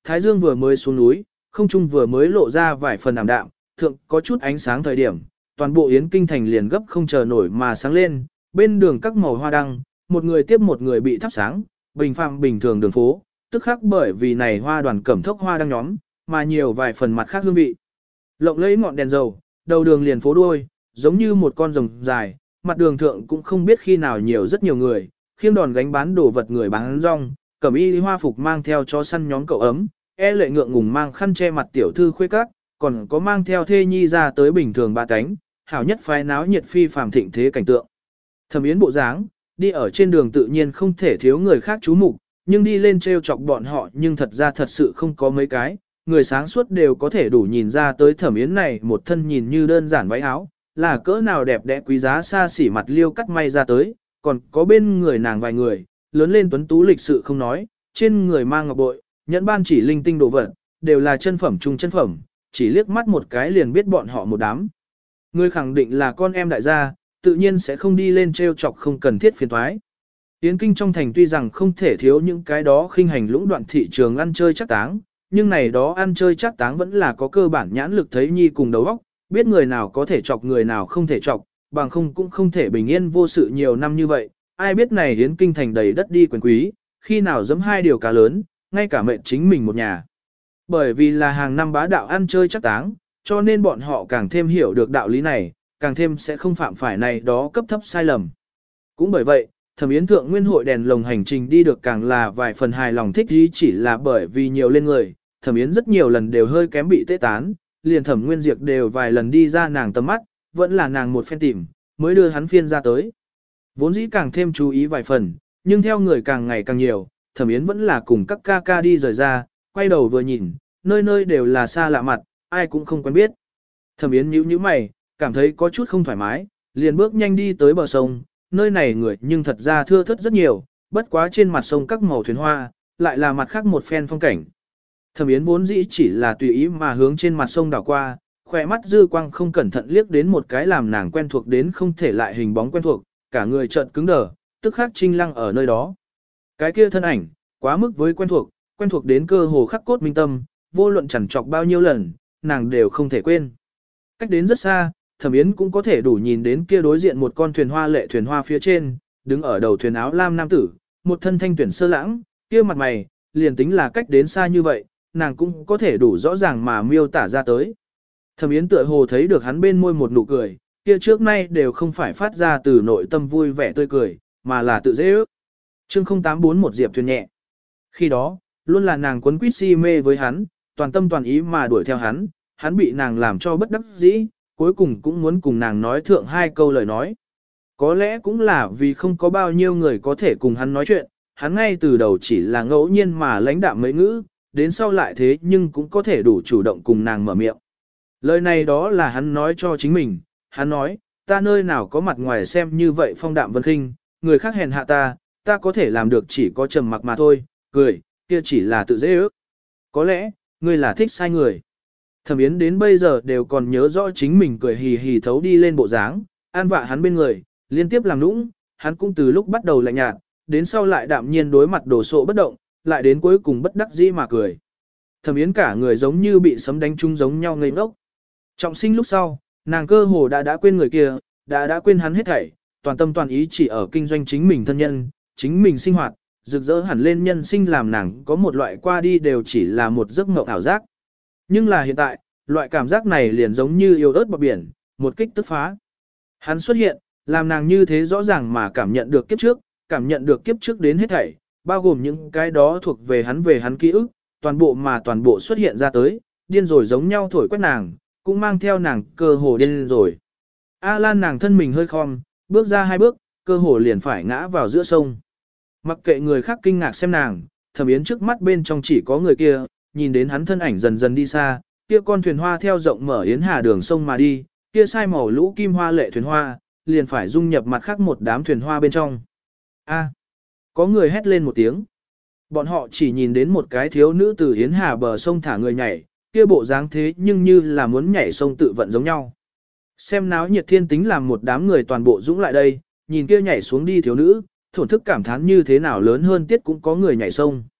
Thái Dương vừa mới xuống núi, không trung vừa mới lộ ra vài phần ảm đạm, thượng có chút ánh sáng thời điểm, toàn bộ Yến Kinh thành liền gấp không chờ nổi mà sáng lên, bên đường các màu hoa đăng, một người tiếp một người bị thắp sáng, bình phàm bình thường đường phố, tức khắc bởi vì này hoa đoàn cẩm thốc hoa đăng nhóm, mà nhiều vài phần mặt khác hương vị. Lộng lẫy ngọn đèn dầu, đầu đường liền phố đuôi, giống như một con rồng dài, mặt đường thượng cũng không biết khi nào nhiều rất nhiều người, khiêng đòn gánh bán đồ vật người bán rong, cẩm y hoa phục mang theo cho săn nhóm cậu ấm, e lệ ngượng ngùng mang khăn che mặt tiểu thư khuê các, còn có mang theo thê nhi ra tới bình thường ba cánh, hảo nhất phái náo nhiệt phi phàm thịnh thế cảnh tượng. Thẩm Yến bộ dáng, đi ở trên đường tự nhiên không thể thiếu người khác chú mục, nhưng đi lên treo chọc bọn họ nhưng thật ra thật sự không có mấy cái, người sáng suốt đều có thể đủ nhìn ra tới Thẩm Yến này một thân nhìn như đơn giản váy áo, là cỡ nào đẹp đẽ quý giá xa xỉ mặt liêu cắt may ra tới, còn có bên người nàng vài người, lớn lên tuấn tú lịch sự không nói, trên người mang ngọc bội, nhẫn ban chỉ linh tinh đồ vật, đều là chân phẩm trung chân phẩm, chỉ liếc mắt một cái liền biết bọn họ một đám. Người khẳng định là con em đại gia, tự nhiên sẽ không đi lên treo chọc không cần thiết phiền toái. Yến Kinh trong thành tuy rằng không thể thiếu những cái đó khinh hành lũng đoạn thị trường ăn chơi chắc táng, nhưng này đó ăn chơi chắc táng vẫn là có cơ bản nhãn lực thấy nhi cùng đầu óc, biết người nào có thể chọc người nào không thể chọc, bằng không cũng không thể bình yên vô sự nhiều năm như vậy. Ai biết này Yến Kinh thành đầy đất đi quyền quý, khi nào giẫm hai điều cá lớn, ngay cả mệnh chính mình một nhà. Bởi vì là hàng năm bá đạo ăn chơi chắc táng, cho nên bọn họ càng thêm hiểu được đạo lý này, càng thêm sẽ không phạm phải này đó cấp thấp sai lầm. Cũng bởi vậy, Thẩm Yến thượng nguyên hội đèn lồng hành trình đi được càng là vài phần hài lòng thích ý chỉ là bởi vì nhiều lên người, Thẩm Yến rất nhiều lần đều hơi kém bị tê tán, liền Thẩm Nguyên Diệp đều vài lần đi ra nàng tầm mắt, vẫn là nàng một phen tìm, mới đưa hắn phiên ra tới. Vốn dĩ càng thêm chú ý vài phần, nhưng theo người càng ngày càng nhiều, Thẩm Yến vẫn là cùng các ca ca đi rời ra, quay đầu vừa nhìn, nơi nơi đều là xa lạ mặt, ai cũng không quen biết. Thẩm Yến nhíu nhíu mày, cảm thấy có chút không thoải mái, liền bước nhanh đi tới bờ sông, nơi này người nhưng thật ra thưa thớt rất nhiều, bất quá trên mặt sông các màu thuyền hoa, lại là mặt khác một phen phong cảnh. Thẩm Yến vốn dĩ chỉ là tùy ý mà hướng trên mặt sông đảo qua, khỏe mắt dư quang không cẩn thận liếc đến một cái làm nàng quen thuộc đến không thể lại hình bóng quen thuộc, cả người chợt cứng đờ, tức khắc trinh lăng ở nơi đó. Cái kia thân ảnh, quá mức với quen thuộc, quen thuộc đến cơ hồ khắc cốt minh tâm, vô luận chẳng chọc bao nhiêu lần, nàng đều không thể quên. Cách đến rất xa, Thẩm Yến cũng có thể đủ nhìn đến kia đối diện một con thuyền hoa lệ thuyền hoa phía trên, đứng ở đầu thuyền áo lam nam tử, một thân thanh tuyển sơ lãng, kia mặt mày, liền tính là cách đến xa như vậy, nàng cũng có thể đủ rõ ràng mà miêu tả ra tới. Thẩm Yến tựa hồ thấy được hắn bên môi một nụ cười, kia trước nay đều không phải phát ra từ nội tâm vui vẻ tươi cười, mà là tự dễ ước. Chương không tám bốn một Diệp thuyền nhẹ. Khi đó, luôn là nàng quấn quýt si mê với hắn, toàn tâm toàn ý mà đuổi theo hắn, hắn bị nàng làm cho bất đắc dĩ, cuối cùng cũng muốn cùng nàng nói thượng hai câu lời nói. Có lẽ cũng là vì không có bao nhiêu người có thể cùng hắn nói chuyện, hắn ngay từ đầu chỉ là ngẫu nhiên mà lãnh đạm mấy ngữ, đến sau lại thế nhưng cũng có thể đủ chủ động cùng nàng mở miệng. Lời này đó là hắn nói cho chính mình, hắn nói, ta nơi nào có mặt ngoài xem như vậy phong đạm vân khinh, người khác hèn hạ ta, ta có thể làm được chỉ có trầm mặc mà thôi, cười, kia chỉ là tự dễ ước. Có lẽ, ngươi là thích sai người. Thẩm Yến đến bây giờ đều còn nhớ rõ chính mình cười hì hì thấu đi lên bộ dáng, an vạ hắn bên người, liên tiếp làm nũng, hắn cũng từ lúc bắt đầu lạnh nhạt, đến sau lại đạm nhiên đối mặt đổ sộ bất động, lại đến cuối cùng bất đắc dĩ mà cười. Thẩm Yến cả người giống như bị sấm đánh trúng giống nhau ngây ngốc. Trọng sinh lúc sau, nàng cơ hồ đã đã quên người kia, đã đã quên hắn hết thảy, toàn tâm toàn ý chỉ ở kinh doanh chính mình thân nhân, chính mình sinh hoạt, rực rỡ hẳn lên nhân sinh làm nàng có một loại qua đi đều chỉ là một giấc mộng ảo giác. Nhưng là hiện tại, loại cảm giác này liền giống như yêu ớt bọt biển, một kích tức phá. Hắn xuất hiện, làm nàng như thế rõ ràng mà cảm nhận được kiếp trước, cảm nhận được kiếp trước đến hết thảy, bao gồm những cái đó thuộc về hắn về hắn ký ức, toàn bộ mà toàn bộ xuất hiện ra tới, điên rồi giống nhau thổi quét nàng, cũng mang theo nàng cơ hồ điên rồi. A Lan nàng thân mình hơi khom, bước ra hai bước, cơ hồ liền phải ngã vào giữa sông. Mặc kệ người khác kinh ngạc xem nàng, Thẩm Yến trước mắt bên trong chỉ có người kia, nhìn đến hắn thân ảnh dần dần đi xa, kia con thuyền hoa theo rộng mở Yến Hà đường sông mà đi, kia sai màu lũ kim hoa lệ thuyền hoa, liền phải dung nhập mặt khác một đám thuyền hoa bên trong. A, có người hét lên một tiếng. Bọn họ chỉ nhìn đến một cái thiếu nữ từ Yến Hà bờ sông thả người nhảy, kia bộ dáng thế nhưng như là muốn nhảy sông tự vận giống nhau. Xem náo nhiệt thiên tính làm một đám người toàn bộ dũng lại đây, nhìn kia nhảy xuống đi thiếu nữ, thổn thức cảm thán như thế nào lớn hơn tiết cũng có người nhảy sông.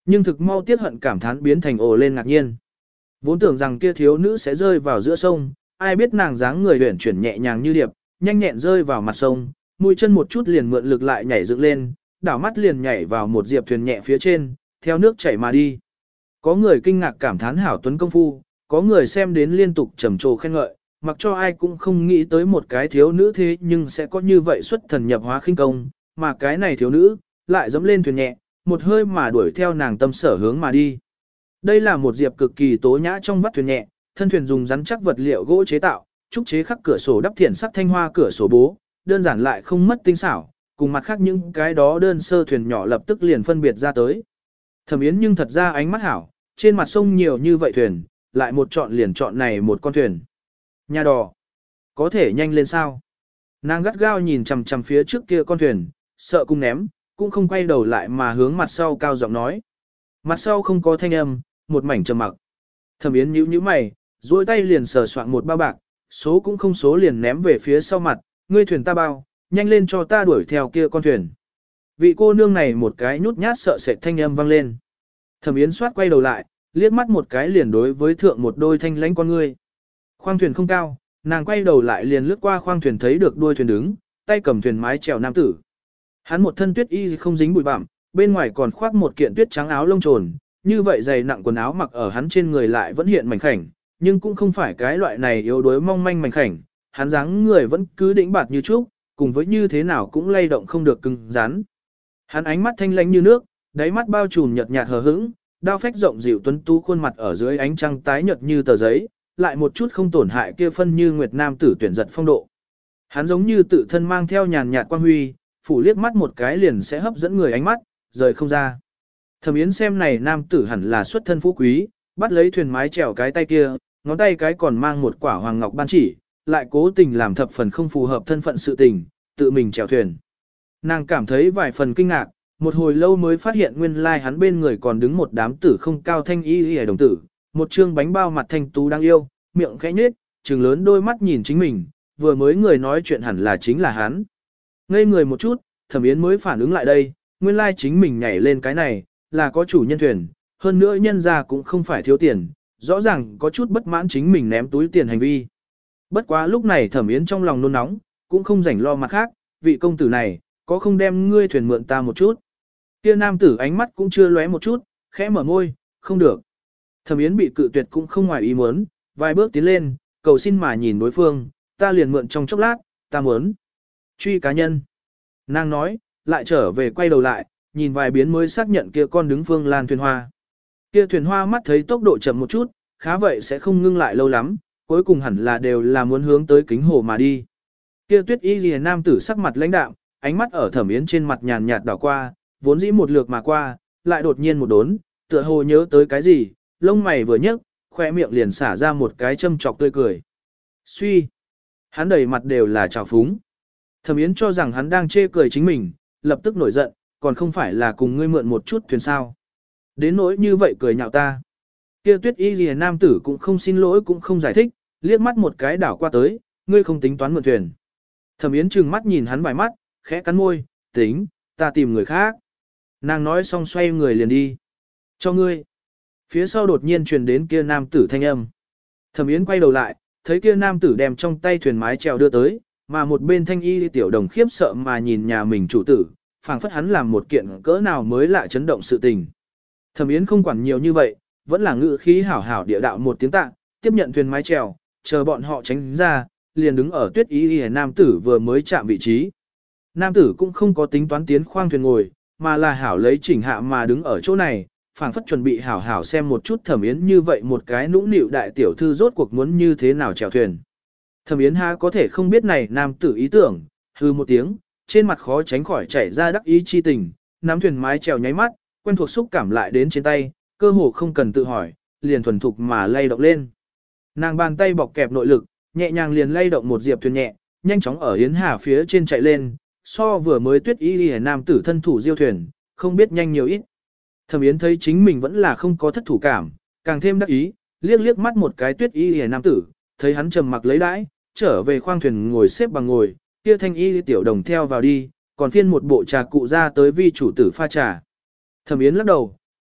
Nhưng thực mau tiết hận cảm thán biến thành ồ lên ngạc nhiên. Vốn tưởng rằng kia thiếu nữ sẽ rơi vào giữa sông, ai biết nàng dáng người uyển chuyển nhẹ nhàng như điệp, nhanh nhẹn rơi vào mặt sông, mũi chân một chút liền mượn lực lại nhảy dựng lên, đảo mắt liền nhảy vào một diệp thuyền nhẹ phía trên, theo nước chảy mà đi. Có người kinh ngạc cảm thán hảo tuấn công phu, có người xem đến liên tục trầm trồ khen ngợi, mặc cho ai cũng không nghĩ tới một cái thiếu nữ thế nhưng sẽ có như vậy xuất thần nhập hóa khinh công, mà cái này thiếu nữ, lại dẫm lên thuyền nhẹ, một hơi mà đuổi theo nàng tâm sở hướng mà đi. Đây là một diệp cực kỳ tố nhã trong vắt thuyền nhẹ, thân thuyền dùng rắn chắc vật liệu gỗ chế tạo, trúc chế khắc cửa sổ đắp thiển sắc thanh hoa cửa sổ bố, đơn giản lại không mất tinh xảo, cùng mặt khác những cái đó đơn sơ thuyền nhỏ lập tức liền phân biệt ra tới. Thẩm Yến nhưng thật ra ánh mắt hảo, trên mặt sông nhiều như vậy thuyền, lại một chọn liền chọn này một con thuyền. Nhà đò, có thể nhanh lên sao? Nàng gắt gao nhìn chằm chằm phía trước kia con thuyền, sợ cung ném, cũng không quay đầu lại mà hướng mặt sau cao giọng nói. Mặt sau không có thanh âm, một mảnh trầm mặc. Thẩm Yến nhíu nhíu mày, duỗi tay liền sờ soạn một bao bạc, số cũng không số liền ném về phía sau mặt, ngươi thuyền ta bao, nhanh lên cho ta đuổi theo kia con thuyền. Vị cô nương này một cái nhút nhát sợ sệt thanh âm vang lên. Thẩm Yến soát quay đầu lại, liếc mắt một cái liền đối với thượng một đôi thanh lãnh con ngươi. Khoang thuyền không cao, nàng quay đầu lại liền lướt qua khoang thuyền thấy được đuôi thuyền đứng, tay cầm thuyền mái chèo nam tử. Hắn một thân tuyết y không dính bụi bặm, bên ngoài còn khoác một kiện tuyết trắng áo lông trồn, như vậy dày nặng quần áo mặc ở hắn trên người lại vẫn hiện mảnh khảnh, nhưng cũng không phải cái loại này yếu đuối mong manh mảnh khảnh, hắn dáng người vẫn cứ đĩnh bạt như trúc, cùng với như thế nào cũng lay động không được cứng rắn. Hắn ánh mắt thanh lãnh như nước, đáy mắt bao trùm nhợt nhạt hờ hững, đao phách rộng dịu tuấn tú khuôn mặt ở dưới ánh trăng tái nhợt như tờ giấy, lại một chút không tổn hại kia phân như nguyệt nam tử tuyển giật phong độ. Hắn giống như tự thân mang theo nhàn nhạt quang huy, phủ liếc mắt một cái liền sẽ hấp dẫn người ánh mắt, rời không ra. Thẩm Yến xem này nam tử hẳn là xuất thân phú quý, bắt lấy thuyền mái chèo cái tay kia, ngón tay cái còn mang một quả hoàng ngọc ban chỉ, lại cố tình làm thập phần không phù hợp thân phận sự tình, tự mình chèo thuyền. Nàng cảm thấy vài phần kinh ngạc, một hồi lâu mới phát hiện nguyên lai hắn bên người còn đứng một đám tử không cao thanh y y đồng tử, một trương bánh bao mặt thanh tú đang yêu, miệng khẽ nhếch, trừng lớn đôi mắt nhìn chính mình, vừa mới người nói chuyện hẳn là chính là hắn. Ngây người một chút, Thẩm Yến mới phản ứng lại đây, nguyên lai chính mình nhảy lên cái này, là có chủ nhân thuyền, hơn nữa nhân ra cũng không phải thiếu tiền, rõ ràng có chút bất mãn chính mình ném túi tiền hành vi. Bất quá lúc này Thẩm Yến trong lòng nôn nóng, cũng không rảnh lo mặt khác, vị công tử này, có không đem ngươi thuyền mượn ta một chút. Kia nam tử ánh mắt cũng chưa lóe một chút, khẽ mở môi, không được. Thẩm Yến bị cự tuyệt cũng không ngoài ý muốn, vài bước tiến lên, cầu xin mà nhìn đối phương, ta liền mượn trong chốc lát, ta muốn. Truy cá nhân. Nàng nói, lại trở về quay đầu lại, nhìn vài biến mới xác nhận kia con đứng phương lan thuyền hoa. Kia thuyền hoa mắt thấy tốc độ chậm một chút, khá vậy sẽ không ngưng lại lâu lắm, cuối cùng hẳn là đều là muốn hướng tới kính hồ mà đi. Kia tuyết y lìa nam tử sắc mặt lãnh đạm, ánh mắt ở Thẩm Yến trên mặt nhàn nhạt đảo qua, vốn dĩ một lượt mà qua, lại đột nhiên một đốn, tựa hồ nhớ tới cái gì, lông mày vừa nhấc, khoe miệng liền xả ra một cái châm chọc tươi cười. Suy, hắn đầy mặt đều là trào phúng. Thẩm Yến cho rằng hắn đang chê cười chính mình, lập tức nổi giận, còn không phải là cùng ngươi mượn một chút thuyền sao. Đến nỗi như vậy cười nhạo ta. Kia tuyết y lìa nam tử cũng không xin lỗi cũng không giải thích, liếc mắt một cái đảo qua tới, ngươi không tính toán mượn thuyền. Thẩm Yến trừng mắt nhìn hắn vài mắt, khẽ cắn môi, tính, ta tìm người khác. Nàng nói xong xoay người liền đi. Cho ngươi. Phía sau đột nhiên truyền đến kia nam tử thanh âm. Thẩm Yến quay đầu lại, thấy kia nam tử đem trong tay thuyền mái chèo đưa tới, mà một bên thanh y tiểu đồng khiếp sợ mà nhìn nhà mình chủ tử, phảng phất hắn làm một kiện cỡ nào mới lạ chấn động sự tình. Thẩm Yến không quản nhiều như vậy, vẫn là ngự khí hảo hảo địa đạo một tiếng tạ, tiếp nhận thuyền mái chèo, chờ bọn họ tránh ra, liền đứng ở tuyết y y nam tử vừa mới chạm vị trí. Nam tử cũng không có tính toán tiến khoang thuyền ngồi, mà là hảo lấy chỉnh hạ mà đứng ở chỗ này, phảng phất chuẩn bị hảo hảo xem một chút Thẩm Yến như vậy một cái nũng nịu đại tiểu thư rốt cuộc muốn như thế nào chèo thuyền. Thẩm Yến ha có thể không biết này nam tử ý tưởng, hư một tiếng, trên mặt khó tránh khỏi chảy ra đắc ý chi tình, nắm thuyền mái chèo nháy mắt, quen thuộc xúc cảm lại đến trên tay, cơ hồ không cần tự hỏi, liền thuần thục mà lay động lên. Nàng bàn tay bọc kẹp nội lực, nhẹ nhàng liền lay động một diệp thuyền nhẹ, nhanh chóng ở Yến Hà phía trên chạy lên, so vừa mới tuyết y lìa nam tử thân thủ diêu thuyền, không biết nhanh nhiều ít. Thẩm Yến thấy chính mình vẫn là không có thất thủ cảm, càng thêm đắc ý, liếc liếc mắt một cái tuyết y lìa nam tử, thấy hắn trầm mặc lấy đãi, trở về khoang thuyền ngồi xếp bằng ngồi, kia thanh y tiểu đồng theo vào đi, còn phiên một bộ trà cụ ra tới vi chủ tử pha trà. Thẩm Yến lắc đầu,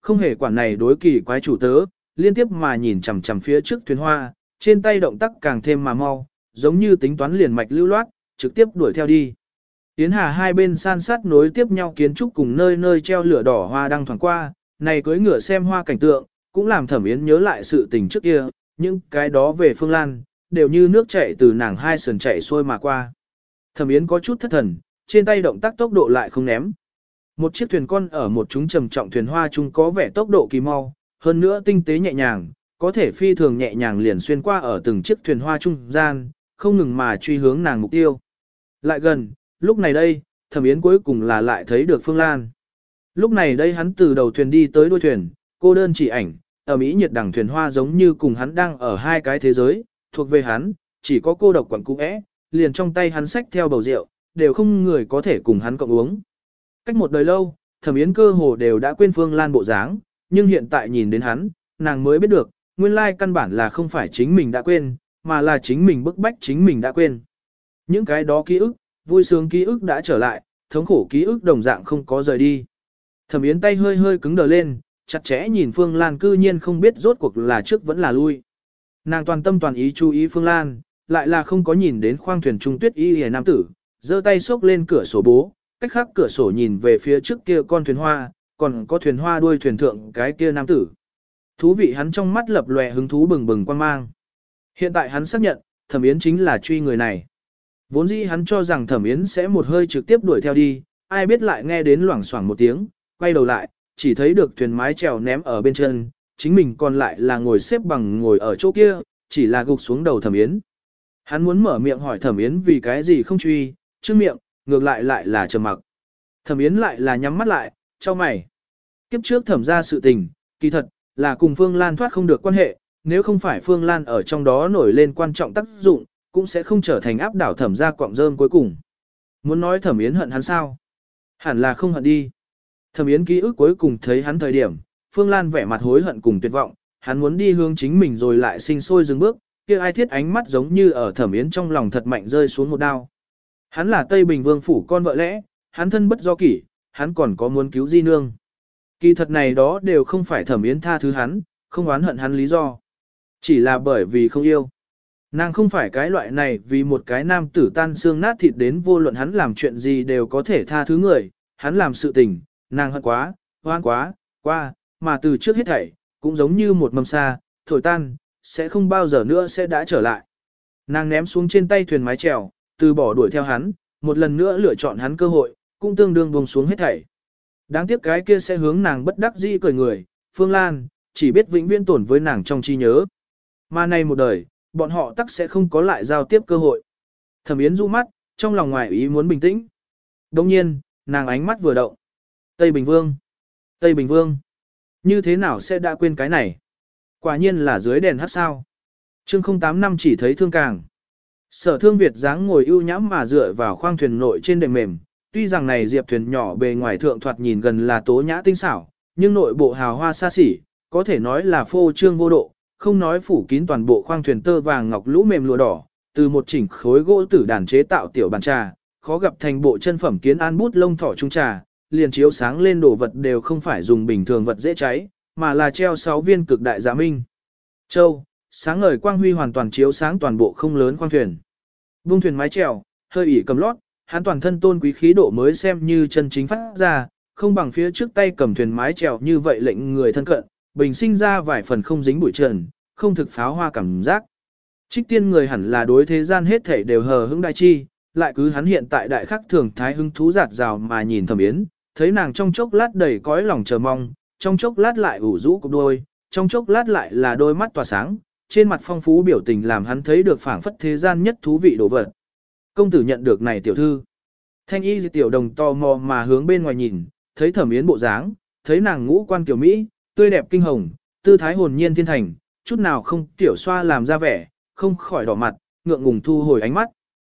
không hề quản này đối kỳ quái chủ tớ, liên tiếp mà nhìn chằm chằm phía trước thuyền hoa, trên tay động tác càng thêm mà mau, giống như tính toán liền mạch lưu loát, trực tiếp đuổi theo đi. Tiến Hà hai bên san sát nối tiếp nhau kiến trúc cùng nơi nơi treo lửa đỏ hoa đang thoảng qua, này cưỡi ngựa xem hoa cảnh tượng, cũng làm Thẩm Yến nhớ lại sự tình trước kia, những cái đó về Phương Lan, đều như nước chảy từ nàng hai sườn chảy xuôi mà qua. Thẩm Yến có chút thất thần, trên tay động tác tốc độ lại không ném. Một chiếc thuyền con ở một chúng trầm trọng thuyền hoa chung có vẻ tốc độ kỳ mau, hơn nữa tinh tế nhẹ nhàng, có thể phi thường nhẹ nhàng liền xuyên qua ở từng chiếc thuyền hoa trung gian, không ngừng mà truy hướng nàng mục tiêu. Lại gần, lúc này đây, Thẩm Yến cuối cùng là lại thấy được Phương Lan. Lúc này đây hắn từ đầu thuyền đi tới đuôi thuyền, cô đơn chỉ ảnh, ở Mỹ nhiệt đẳng thuyền hoa giống như cùng hắn đang ở hai cái thế giới, thuộc về hắn, chỉ có cô độc quẩn cũ é, liền trong tay hắn xách theo bầu rượu, đều không người có thể cùng hắn cộng uống. Cách một đời lâu, Thẩm Yến cơ hồ đều đã quên Phương Lan bộ dáng, nhưng hiện tại nhìn đến hắn, nàng mới biết được, nguyên lai căn bản là không phải chính mình đã quên, mà là chính mình bức bách chính mình đã quên. Những cái đó ký ức, vui sướng ký ức đã trở lại, thống khổ ký ức đồng dạng không có rời đi. Thẩm Yến tay hơi hơi cứng đờ lên, chặt chẽ nhìn Phương Lan cư nhiên không biết rốt cuộc là trước vẫn là lui. Nàng toàn tâm toàn ý chú ý Phương Lan, lại là không có nhìn đến khoang thuyền trung tuyết y hề nam tử, giơ tay xốc lên cửa sổ bố, cách khác cửa sổ nhìn về phía trước kia con thuyền hoa, còn có thuyền hoa đuôi thuyền thượng cái kia nam tử. Thú vị hắn trong mắt lập lòe hứng thú bừng bừng quan mang. Hiện tại hắn xác nhận, Thẩm Yến chính là truy người này. Vốn dĩ hắn cho rằng Thẩm Yến sẽ một hơi trực tiếp đuổi theo đi, ai biết lại nghe đến loảng xoảng một tiếng, quay đầu lại, chỉ thấy được thuyền mái chèo ném ở bên chân, chính mình còn lại là ngồi xếp bằng ngồi ở chỗ kia, chỉ là gục xuống đầu Thẩm Yến. Hắn muốn mở miệng hỏi Thẩm Yến vì cái gì không truy, trước miệng, ngược lại lại là trầm mặc. Thẩm Yến lại là nhắm mắt lại, cho mày. Kiếp trước thẩm ra sự tình, kỳ thật, là cùng Phương Lan thoát không được quan hệ, nếu không phải Phương Lan ở trong đó nổi lên quan trọng tác dụng, cũng sẽ không trở thành áp đảo thẩm ra cọng rơm cuối cùng. Muốn nói Thẩm Yến hận hắn sao? Hẳn là không hận đi. Thẩm Yến ký ức cuối cùng thấy hắn thời điểm, Phương Lan vẻ mặt hối hận cùng tuyệt vọng, hắn muốn đi hướng chính mình rồi lại sinh sôi dừng bước, kia ai thiết ánh mắt giống như ở Thẩm Yến trong lòng thật mạnh rơi xuống một đao. Hắn là Tây Bình Vương phủ con vợ lẽ, hắn thân bất do kỷ, hắn còn có muốn cứu Di Nương. Kỳ thật này đó đều không phải Thẩm Yến tha thứ hắn, không oán hận hắn lý do. Chỉ là bởi vì không yêu. Nàng không phải cái loại này vì một cái nam tử tan xương nát thịt đến vô luận hắn làm chuyện gì đều có thể tha thứ người, hắn làm sự tình, nàng hận quá, hoan quá, qua, mà từ trước hết thảy, cũng giống như một mầm sa, thổi tan, sẽ không bao giờ nữa sẽ đã trở lại. Nàng ném xuống trên tay thuyền mái chèo, từ bỏ đuổi theo hắn, một lần nữa lựa chọn hắn cơ hội, cũng tương đương buông xuống hết thảy. Đáng tiếc cái kia sẽ hướng nàng bất đắc dĩ cười người, Phương Lan, chỉ biết vĩnh viễn tổn với nàng trong trí nhớ. Mà này một đời, bọn họ tắc sẽ không có lại giao tiếp cơ hội. Thẩm Yến du mắt, trong lòng ngoài ý muốn bình tĩnh. Đồng nhiên, nàng ánh mắt vừa động. Tây Bình Vương. Tây Bình Vương. Như thế nào sẽ đã quên cái này? Quả nhiên là dưới đèn hát sao. chương không tám năm chỉ thấy thương càng. Sở Thương Việt dáng ngồi ưu nhãm mà dựa vào khoang thuyền nội trên đệm mềm. Tuy rằng này diệp thuyền nhỏ bề ngoài thượng thoạt nhìn gần là tố nhã tinh xảo, nhưng nội bộ hào hoa xa xỉ, có thể nói là phô trương vô độ, không nói phủ kín toàn bộ khoang thuyền tơ vàng ngọc lũ mềm lụa đỏ, từ một chỉnh khối gỗ tử đàn chế tạo tiểu bàn trà, khó gặp thành bộ chân phẩm kiến an bút lông thỏ trung trà, liền chiếu sáng lên đồ vật đều không phải dùng bình thường vật dễ cháy, mà là treo sáu viên cực đại dạ minh châu, sáng ngời quang huy hoàn toàn chiếu sáng toàn bộ không lớn khoang thuyền. Buông thuyền mái chèo, hơi ỉ cầm lót, hắn toàn thân tôn quý khí độ mới xem như chân chính phát ra, không bằng phía trước tay cầm thuyền mái chèo như vậy lệnh người thân cận, bình sinh ra vài phần không dính bụi trần, không thực pháo hoa cảm giác. Trích tiên người hẳn là đối thế gian hết thảy đều hờ hững đại chi, lại cứ hắn hiện tại đại khắc thường thái hứng thú giạt rào mà nhìn Thẩm Yến, thấy nàng trong chốc lát đầy cõi lòng chờ mong, trong chốc lát lại ủ rũ cục đôi, trong chốc lát lại là đôi mắt tỏa sáng, trên mặt phong phú biểu tình làm hắn thấy được phảng phất thế gian nhất thú vị đồ vật. Công tử nhận được này tiểu thư. Thanh y tiểu đồng tò mò mà hướng bên ngoài nhìn, thấy Thẩm Yến bộ dáng, thấy nàng ngũ quan kiểu Mỹ, tươi đẹp kinh hồng, tư thái hồn nhiên thiên thành, chút nào không tiểu xoa làm ra vẻ, không khỏi đỏ mặt, ngượng ngùng thu hồi ánh mắt.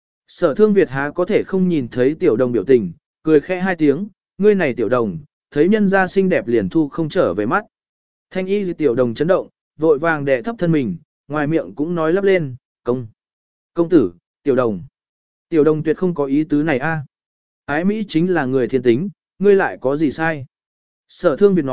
Sở Thương Việt há có thể không nhìn thấy tiểu đồng biểu tình, cười khẽ hai tiếng, ngươi này tiểu đồng, thấy nhân gia xinh đẹp liền thu không trở về mắt. Thanh y tiểu đồng chấn động, vội vàng đè thấp thân mình, ngoài miệng cũng nói lắp lên, công, công tử, tiểu đồng. Tiểu đồng tuyệt không có ý tứ này a. Ái Mỹ chính là người thiên tính, ngươi lại có gì sai. Sở Thương Việt nói,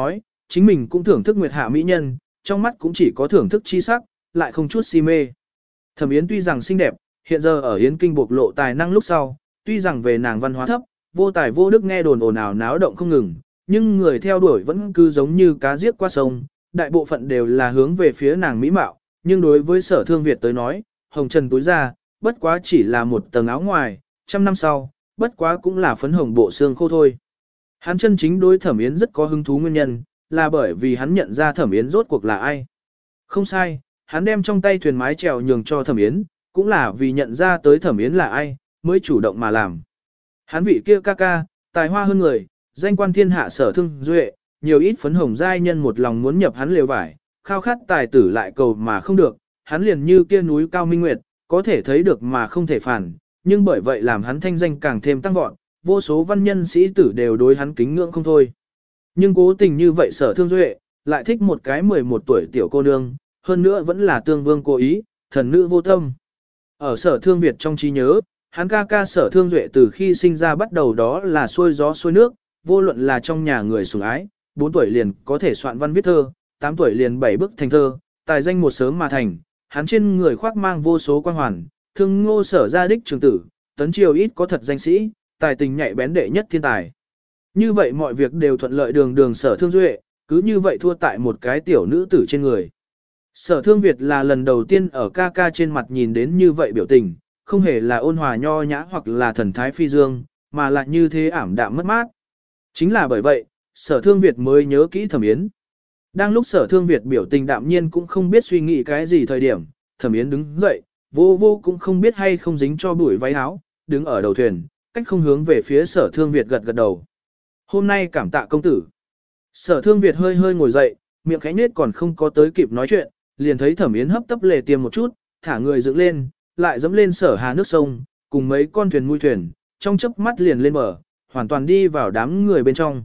chính mình cũng thưởng thức nguyệt hạ mỹ nhân, trong mắt cũng chỉ có thưởng thức chi sắc, lại không chút si mê. Thẩm Yến tuy rằng xinh đẹp, hiện giờ ở Yến Kinh bộc lộ tài năng lúc sau, tuy rằng về nàng văn hóa thấp, vô tài vô đức nghe đồn ồn ào náo động không ngừng, nhưng người theo đuổi vẫn cứ giống như cá giết qua sông, đại bộ phận đều là hướng về phía nàng mỹ mạo, nhưng đối với Sở Thương Việt tới nói, hồng trần túi ra, bất quá chỉ là một tầng áo ngoài, trăm năm sau, bất quá cũng là phấn hồng bộ xương khô thôi. Hắn chân chính đối Thẩm Yến rất có hứng thú nguyên nhân, là bởi vì hắn nhận ra Thẩm Yến rốt cuộc là ai. Không sai, hắn đem trong tay thuyền mái chèo nhường cho Thẩm Yến, cũng là vì nhận ra tới Thẩm Yến là ai, mới chủ động mà làm. Hắn vị kia ca ca, tài hoa hơn người, danh quan thiên hạ Sở Thương Duệ, nhiều ít phấn hồng giai nhân một lòng muốn nhập hắn lều vải, khao khát tài tử lại cầu mà không được, hắn liền như kia núi cao minh nguyệt, có thể thấy được mà không thể phản, nhưng bởi vậy làm hắn thanh danh càng thêm tăng vọt, vô số văn nhân sĩ tử đều đối hắn kính ngưỡng không thôi. Nhưng cố tình như vậy Sở Thương Duệ, lại thích một cái mười một tuổi tiểu cô nương, hơn nữa vẫn là tương vương cố ý, thần nữ vô tâm. Ở Sở Thương Việt trong trí nhớ, hắn ca ca Sở Thương Duệ từ khi sinh ra bắt đầu đó là xuôi gió xuôi nước, vô luận là trong nhà người sủng ái, bốn tuổi liền có thể soạn văn viết thơ, tám tuổi liền bảy bức thành thơ, tài danh một sớm mà thành, hắn trên người khoác mang vô số quan hoàn, thương ngô Sở gia đích trường tử, tấn triều ít có thật danh sĩ, tài tình nhạy bén đệ nhất thiên tài. Như vậy mọi việc đều thuận lợi đường đường Sở Thương Duệ, cứ như vậy thua tại một cái tiểu nữ tử trên người. Sở Thương Việt là lần đầu tiên ở ca ca trên mặt nhìn đến như vậy biểu tình, không hề là ôn hòa nho nhã hoặc là thần thái phi dương, mà là như thế ảm đạm mất mát. Chính là bởi vậy, Sở Thương Việt mới nhớ kỹ Thẩm Yến. Đang lúc Sở Thương Việt biểu tình đạm nhiên cũng không biết suy nghĩ cái gì thời điểm, Thẩm Yến đứng dậy, vô vô cũng không biết hay không dính cho bụi váy áo, đứng ở đầu thuyền, cách không hướng về phía Sở Thương Việt gật gật đầu. Hôm nay cảm tạ công tử. Sở Thương Việt hơi hơi ngồi dậy, miệng khẽ nết còn không có tới kịp nói chuyện, liền thấy Thẩm Yến hấp tấp lề tiêm một chút, thả người dựng lên, lại dẫm lên Sở Hà nước sông, cùng mấy con thuyền mui thuyền, trong chớp mắt liền lên bờ, hoàn toàn đi vào đám người bên trong.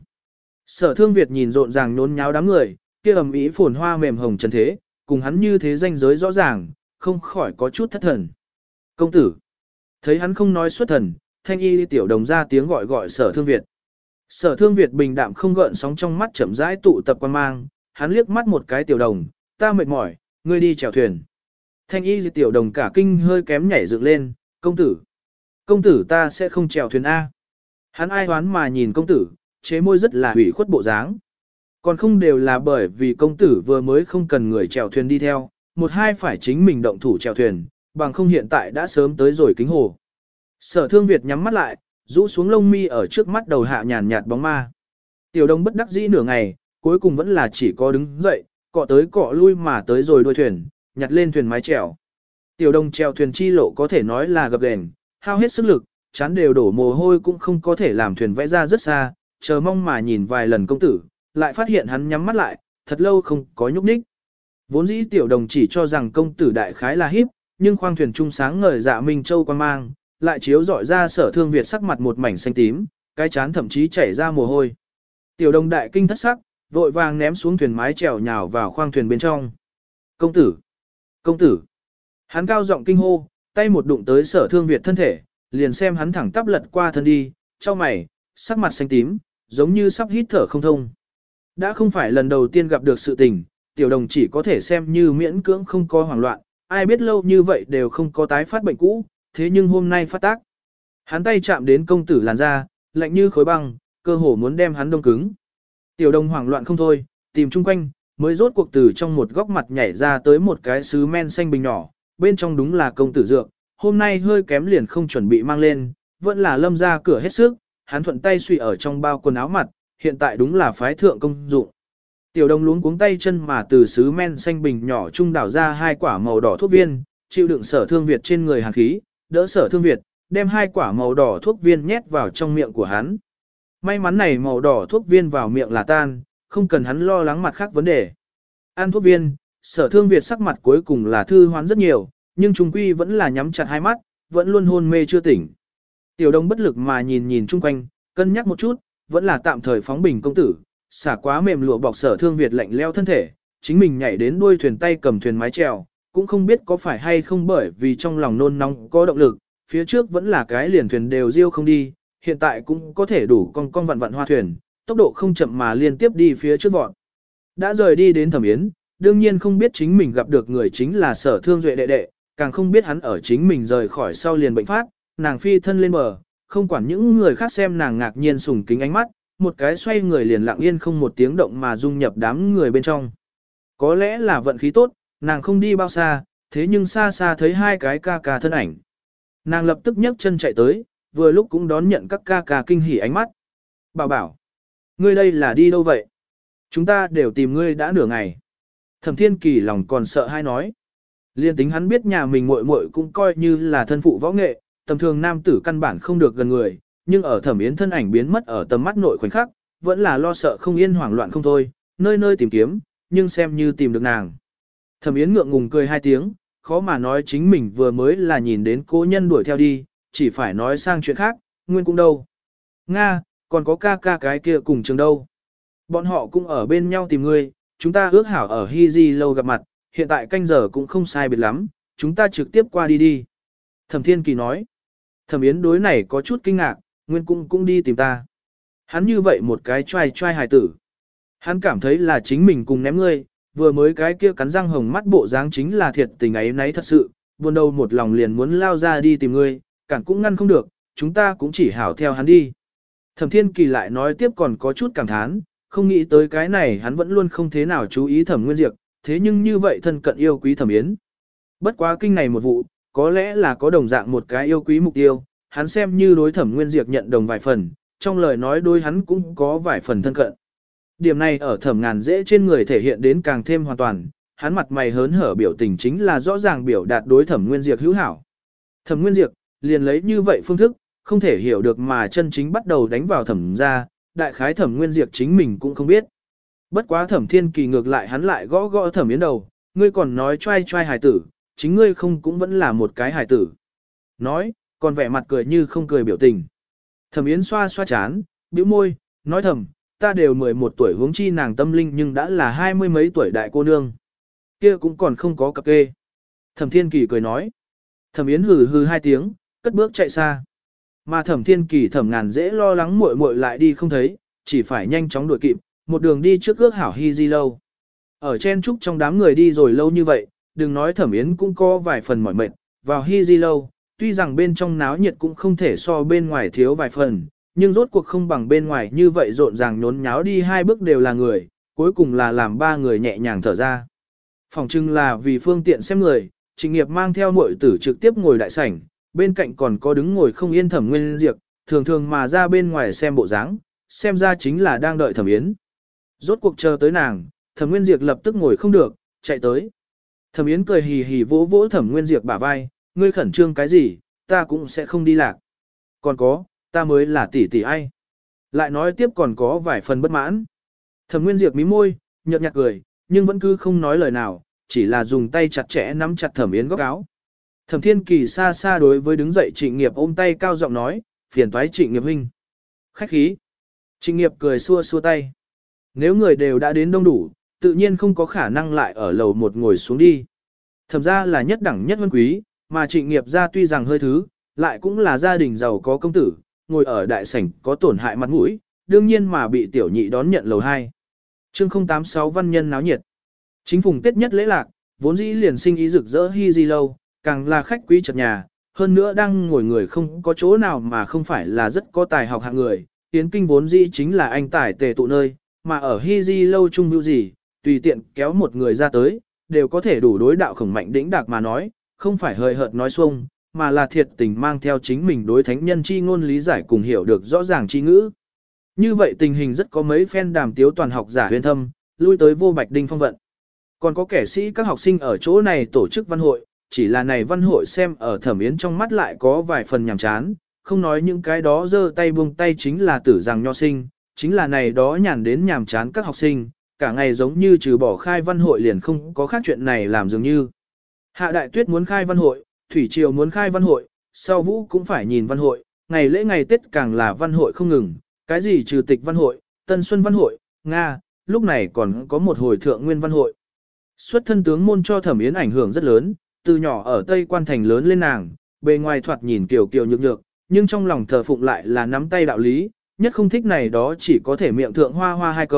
Sở Thương Việt nhìn rộn ràng nhốn nháo đám người, kia ầm ĩ phồn hoa mềm hồng trần thế, cùng hắn như thế danh giới rõ ràng, không khỏi có chút thất thần. Công tử, thấy hắn không nói xuất thần, thanh y tiểu đồng ra tiếng gọi gọi Sở Thương Việt. Sở Thương Việt bình đạm không gợn sóng trong mắt chậm rãi tụ tập quan mang, hắn liếc mắt một cái tiểu đồng, ta mệt mỏi, ngươi đi chèo thuyền. Thanh y tiểu đồng cả kinh hơi kém nhảy dựng lên, công tử, công tử ta sẽ không chèo thuyền A. Hắn ai hoán mà nhìn công tử, chế môi rất là hủy khuất bộ dáng. Còn không đều là bởi vì công tử vừa mới không cần người chèo thuyền đi theo, một hai phải chính mình động thủ chèo thuyền, bằng không hiện tại đã sớm tới rồi kính hồ. Sở Thương Việt nhắm mắt lại, rũ xuống lông mi ở trước mắt đầu hạ nhàn nhạt bóng ma. Tiểu đồng bất đắc dĩ nửa ngày, cuối cùng vẫn là chỉ có đứng dậy, cọ tới cọ lui mà tới rồi đuôi thuyền, nhặt lên thuyền mái chèo. Tiểu đồng chèo thuyền chi lộ có thể nói là gập ghềnh, hao hết sức lực, chán đều đổ mồ hôi cũng không có thể làm thuyền vẽ ra rất xa, chờ mong mà nhìn vài lần công tử, lại phát hiện hắn nhắm mắt lại, thật lâu không có nhúc nhích. Vốn dĩ tiểu đồng chỉ cho rằng công tử đại khái là hiếp, nhưng khoang thuyền trung sáng ngời dạ minh châu quan mang, lại chiếu dọi ra Sở Thương Việt sắc mặt một mảnh xanh tím, cái chán thậm chí chảy ra mồ hôi. Tiểu đồng đại kinh thất sắc, vội vàng ném xuống thuyền mái chèo nhào vào khoang thuyền bên trong. Công tử! Công tử! Hắn cao giọng kinh hô, tay một đụng tới Sở Thương Việt thân thể, liền xem hắn thẳng tắp lật qua thân đi, cho mày, sắc mặt xanh tím, giống như sắp hít thở không thông. Đã không phải lần đầu tiên gặp được sự tình, tiểu đồng chỉ có thể xem như miễn cưỡng không có hoảng loạn, ai biết lâu như vậy đều không có tái phát bệnh cũ, thế nhưng hôm nay phát tác. Hắn tay chạm đến công tử làn da, lạnh như khối băng, cơ hồ muốn đem hắn đông cứng. Tiểu đồng hoảng loạn không thôi, tìm chung quanh, mới rốt cuộc từ trong một góc mặt nhảy ra tới một cái sứ men xanh bình nhỏ, bên trong đúng là công tử dược, hôm nay hơi kém liền không chuẩn bị mang lên, vẫn là lâm ra cửa hết sức, hắn thuận tay suy ở trong bao quần áo mặt, hiện tại đúng là phái thượng công dụng. Tiểu đồng luống cuống tay chân mà từ sứ men xanh bình nhỏ trung đảo ra hai quả màu đỏ thuốc viên, chịu đựng Sở Thương Việt trên người hàn khí, đỡ Sở Thương Việt, đem hai quả màu đỏ thuốc viên nhét vào trong miệng của hắn. May mắn này màu đỏ thuốc viên vào miệng là tan, không cần hắn lo lắng mặt khác vấn đề. Ăn thuốc viên, Sở Thương Việt sắc mặt cuối cùng là thư hoán rất nhiều, nhưng trung quy vẫn là nhắm chặt hai mắt, vẫn luôn hôn mê chưa tỉnh. Tiểu đồng bất lực mà nhìn nhìn chung quanh, cân nhắc một chút, vẫn là tạm thời phóng bình công tử, xả quá mềm lụa bọc Sở Thương Việt lạnh leo thân thể, chính mình nhảy đến đuôi thuyền tay cầm thuyền mái chèo, cũng không biết có phải hay không bởi vì trong lòng nôn nóng có động lực, phía trước vẫn là cái liền thuyền đều riêu không đi, hiện tại cũng có thể đủ con con vặn vặn hoa thuyền, tốc độ không chậm mà liên tiếp đi phía trước vọt. Đã rời đi đến Thẩm Yến, đương nhiên không biết chính mình gặp được người chính là Sở Thương Duệ đệ đệ, càng không biết hắn ở chính mình rời khỏi sau liền bệnh phát, nàng phi thân lên bờ, không quản những người khác xem nàng ngạc nhiên sùng kính ánh mắt, một cái xoay người liền lặng yên không một tiếng động mà dung nhập đám người bên trong. Có lẽ là vận khí tốt, nàng không đi bao xa, thế nhưng xa xa thấy hai cái ca ca thân ảnh. Nàng lập tức nhấc chân chạy tới, vừa lúc cũng đón nhận các ca ca kinh hỉ ánh mắt. Bảo bảo, ngươi đây là đi đâu vậy? Chúng ta đều tìm ngươi đã nửa ngày. Thẩm Thiên Kỳ lòng còn sợ hai nói. Liên tính hắn biết nhà mình muội muội cũng coi như là thân phụ võ nghệ, tầm thường nam tử căn bản không được gần người, nhưng ở Thẩm Yến thân ảnh biến mất ở tầm mắt nội khoảnh khắc, vẫn là lo sợ không yên hoảng loạn không thôi, nơi nơi tìm kiếm, nhưng xem như tìm được nàng. Thẩm Yến ngượng ngùng cười hai tiếng, khó mà nói chính mình vừa mới là nhìn đến cố nhân đuổi theo đi, chỉ phải nói sang chuyện khác, nguyên cũng đâu. Nga, còn có ca ca cái kia cùng trường đâu. Bọn họ cũng ở bên nhau tìm ngươi, chúng ta ước hảo ở Hy Di lâu gặp mặt, hiện tại canh giờ cũng không sai biệt lắm, chúng ta trực tiếp qua đi đi. Thẩm Thiên Kỳ nói. Thẩm Yến đối này có chút kinh ngạc, nguyên cũng cũng đi tìm ta. Hắn như vậy một cái trai trai hài tử. Hắn cảm thấy là chính mình cùng ném ngươi, vừa mới cái kia cắn răng hồng mắt bộ dáng chính là thiệt tình ấy nấy thật sự, buồn đầu một lòng liền muốn lao ra đi tìm ngươi, cản cũng ngăn không được, chúng ta cũng chỉ hảo theo hắn đi. Thẩm Thiên Kỳ lại nói tiếp còn có chút cảm thán, không nghĩ tới cái này hắn vẫn luôn không thế nào chú ý Thẩm Nguyên Diệp, thế nhưng như vậy thân cận yêu quý Thẩm Yến. Bất quá kinh này một vụ, có lẽ là có đồng dạng một cái yêu quý mục tiêu, hắn xem như đối Thẩm Nguyên Diệp nhận đồng vài phần, trong lời nói đối hắn cũng có vài phần thân cận. Điểm này ở Thẩm Ngàn Dễ trên người thể hiện đến càng thêm hoàn toàn, hắn mặt mày hớn hở biểu tình chính là rõ ràng biểu đạt đối Thẩm Nguyên Diệp hữu hảo. Thẩm Nguyên Diệp liền lấy như vậy phương thức, không thể hiểu được mà chân chính bắt đầu đánh vào Thẩm gia, đại khái Thẩm Nguyên Diệp chính mình cũng không biết. Bất quá Thẩm Thiên Kỳ ngược lại hắn lại gõ gõ Thẩm Yến đầu, ngươi còn nói trai trai hài tử, chính ngươi không cũng vẫn là một cái hài tử. Nói, còn vẻ mặt cười như không cười biểu tình. Thẩm Yến xoa xoa chán, bĩu môi, nói thầm, ta đều mười một tuổi huống chi nàng tâm linh nhưng đã là hai mươi mấy tuổi đại cô nương. Kia cũng còn không có cặp kê. Thẩm Thiên Kỳ cười nói. Thẩm Yến hừ hừ hai tiếng, cất bước chạy xa. Mà Thẩm Thiên Kỳ Thẩm Ngàn Dễ lo lắng muội muội lại đi không thấy, chỉ phải nhanh chóng đuổi kịp, một đường đi trước ước hảo Hy Di lâu. Ở chen trúc trong đám người đi rồi lâu như vậy, đừng nói Thẩm Yến cũng có vài phần mỏi mệt, vào Hy Di lâu, tuy rằng bên trong náo nhiệt cũng không thể so bên ngoài thiếu vài phần, nhưng rốt cuộc không bằng bên ngoài như vậy rộn ràng nhốn nháo đi hai bước đều là người, cuối cùng là làm ba người nhẹ nhàng thở ra. Phòng trưng là vì phương tiện xem người, Trịnh Nghiệp mang theo muội tử trực tiếp ngồi đại sảnh, bên cạnh còn có đứng ngồi không yên Thẩm Nguyên Diệp, thường thường mà ra bên ngoài xem bộ dáng, xem ra chính là đang đợi Thẩm Yến. Rốt cuộc chờ tới nàng, Thẩm Nguyên Diệp lập tức ngồi không được, chạy tới. Thẩm Yến cười hì hì vỗ vỗ Thẩm Nguyên Diệp bả vai, ngươi khẩn trương cái gì, ta cũng sẽ không đi lạc. Còn có, ta mới là tỷ tỷ ai. Lại nói tiếp còn có vài phần bất mãn. Thẩm Nguyên Diệp mí môi, nhợt nhạt cười, nhưng vẫn cứ không nói lời nào, chỉ là dùng tay chặt chẽ nắm chặt Thẩm Yến góc áo. Thẩm Thiên Kỳ xa xa đối với đứng dậy Trịnh Nghiệp ôm tay cao giọng nói, phiền toái Trịnh Nghiệp huynh. Khách khí. Trịnh Nghiệp cười xua xua tay. Nếu người đều đã đến đông đủ, tự nhiên không có khả năng lại ở lầu một ngồi xuống đi. Thẩm ra là nhất đẳng nhất vân quý, mà Trịnh Nghiệp ra tuy rằng hơi thứ, lại cũng là gia đình giàu có công tử, ngồi ở đại sảnh có tổn hại mặt mũi, đương nhiên mà bị tiểu nhị đón nhận lầu hai. Chương không tám sáu văn nhân náo nhiệt. Chính phùng Tết nhất lễ lạc, vốn dĩ liền sinh ý rực rỡ Hy Di lâu, càng là khách quý chật nhà, hơn nữa đang ngồi người không có chỗ nào mà không phải là rất có tài học hạng người, Yến Kinh vốn dĩ chính là anh tài tề tụ nơi, mà ở Hy Di lâu chung hữu gì, tùy tiện kéo một người ra tới, đều có thể đủ đối đạo khổng mạnh đĩnh đạc mà nói, không phải hời hợt nói xuông, mà là thiệt tình mang theo chính mình đối thánh nhân chi ngôn lý giải cùng hiểu được rõ ràng chi ngữ. Như vậy tình hình rất có mấy phen đàm tiếu toàn học giả huyền thâm, lui tới vô bạch đinh phong vận. Còn có kẻ sĩ các học sinh ở chỗ này tổ chức văn hội, chỉ là này văn hội xem ở Thẩm Yến trong mắt lại có vài phần nhàm chán, không nói những cái đó giơ tay buông tay chính là tử rằng nho sinh, chính là này đó nhàn đến nhàm chán các học sinh, cả ngày giống như trừ bỏ khai văn hội liền không có khác chuyện này làm dường như. Hạ Đại Tuyết muốn khai văn hội, Thủy Triều muốn khai văn hội, sau Vũ cũng phải nhìn văn hội, ngày lễ ngày Tết càng là văn hội không ngừng, cái gì trừ tịch văn hội, Tân Xuân văn hội, Nga, lúc này còn có một hồi thượng nguyên văn hội. Xuất thân tướng môn cho Thẩm Yến ảnh hưởng rất lớn, từ nhỏ ở Tây Quan Thành lớn lên nàng, bề ngoài thoạt nhìn kiều kiều nhược nhược, nhưng trong lòng thờ phụng lại là nắm tay đạo lý, nhất không thích này đó chỉ có thể miệng thượng hoa hoa hai câu,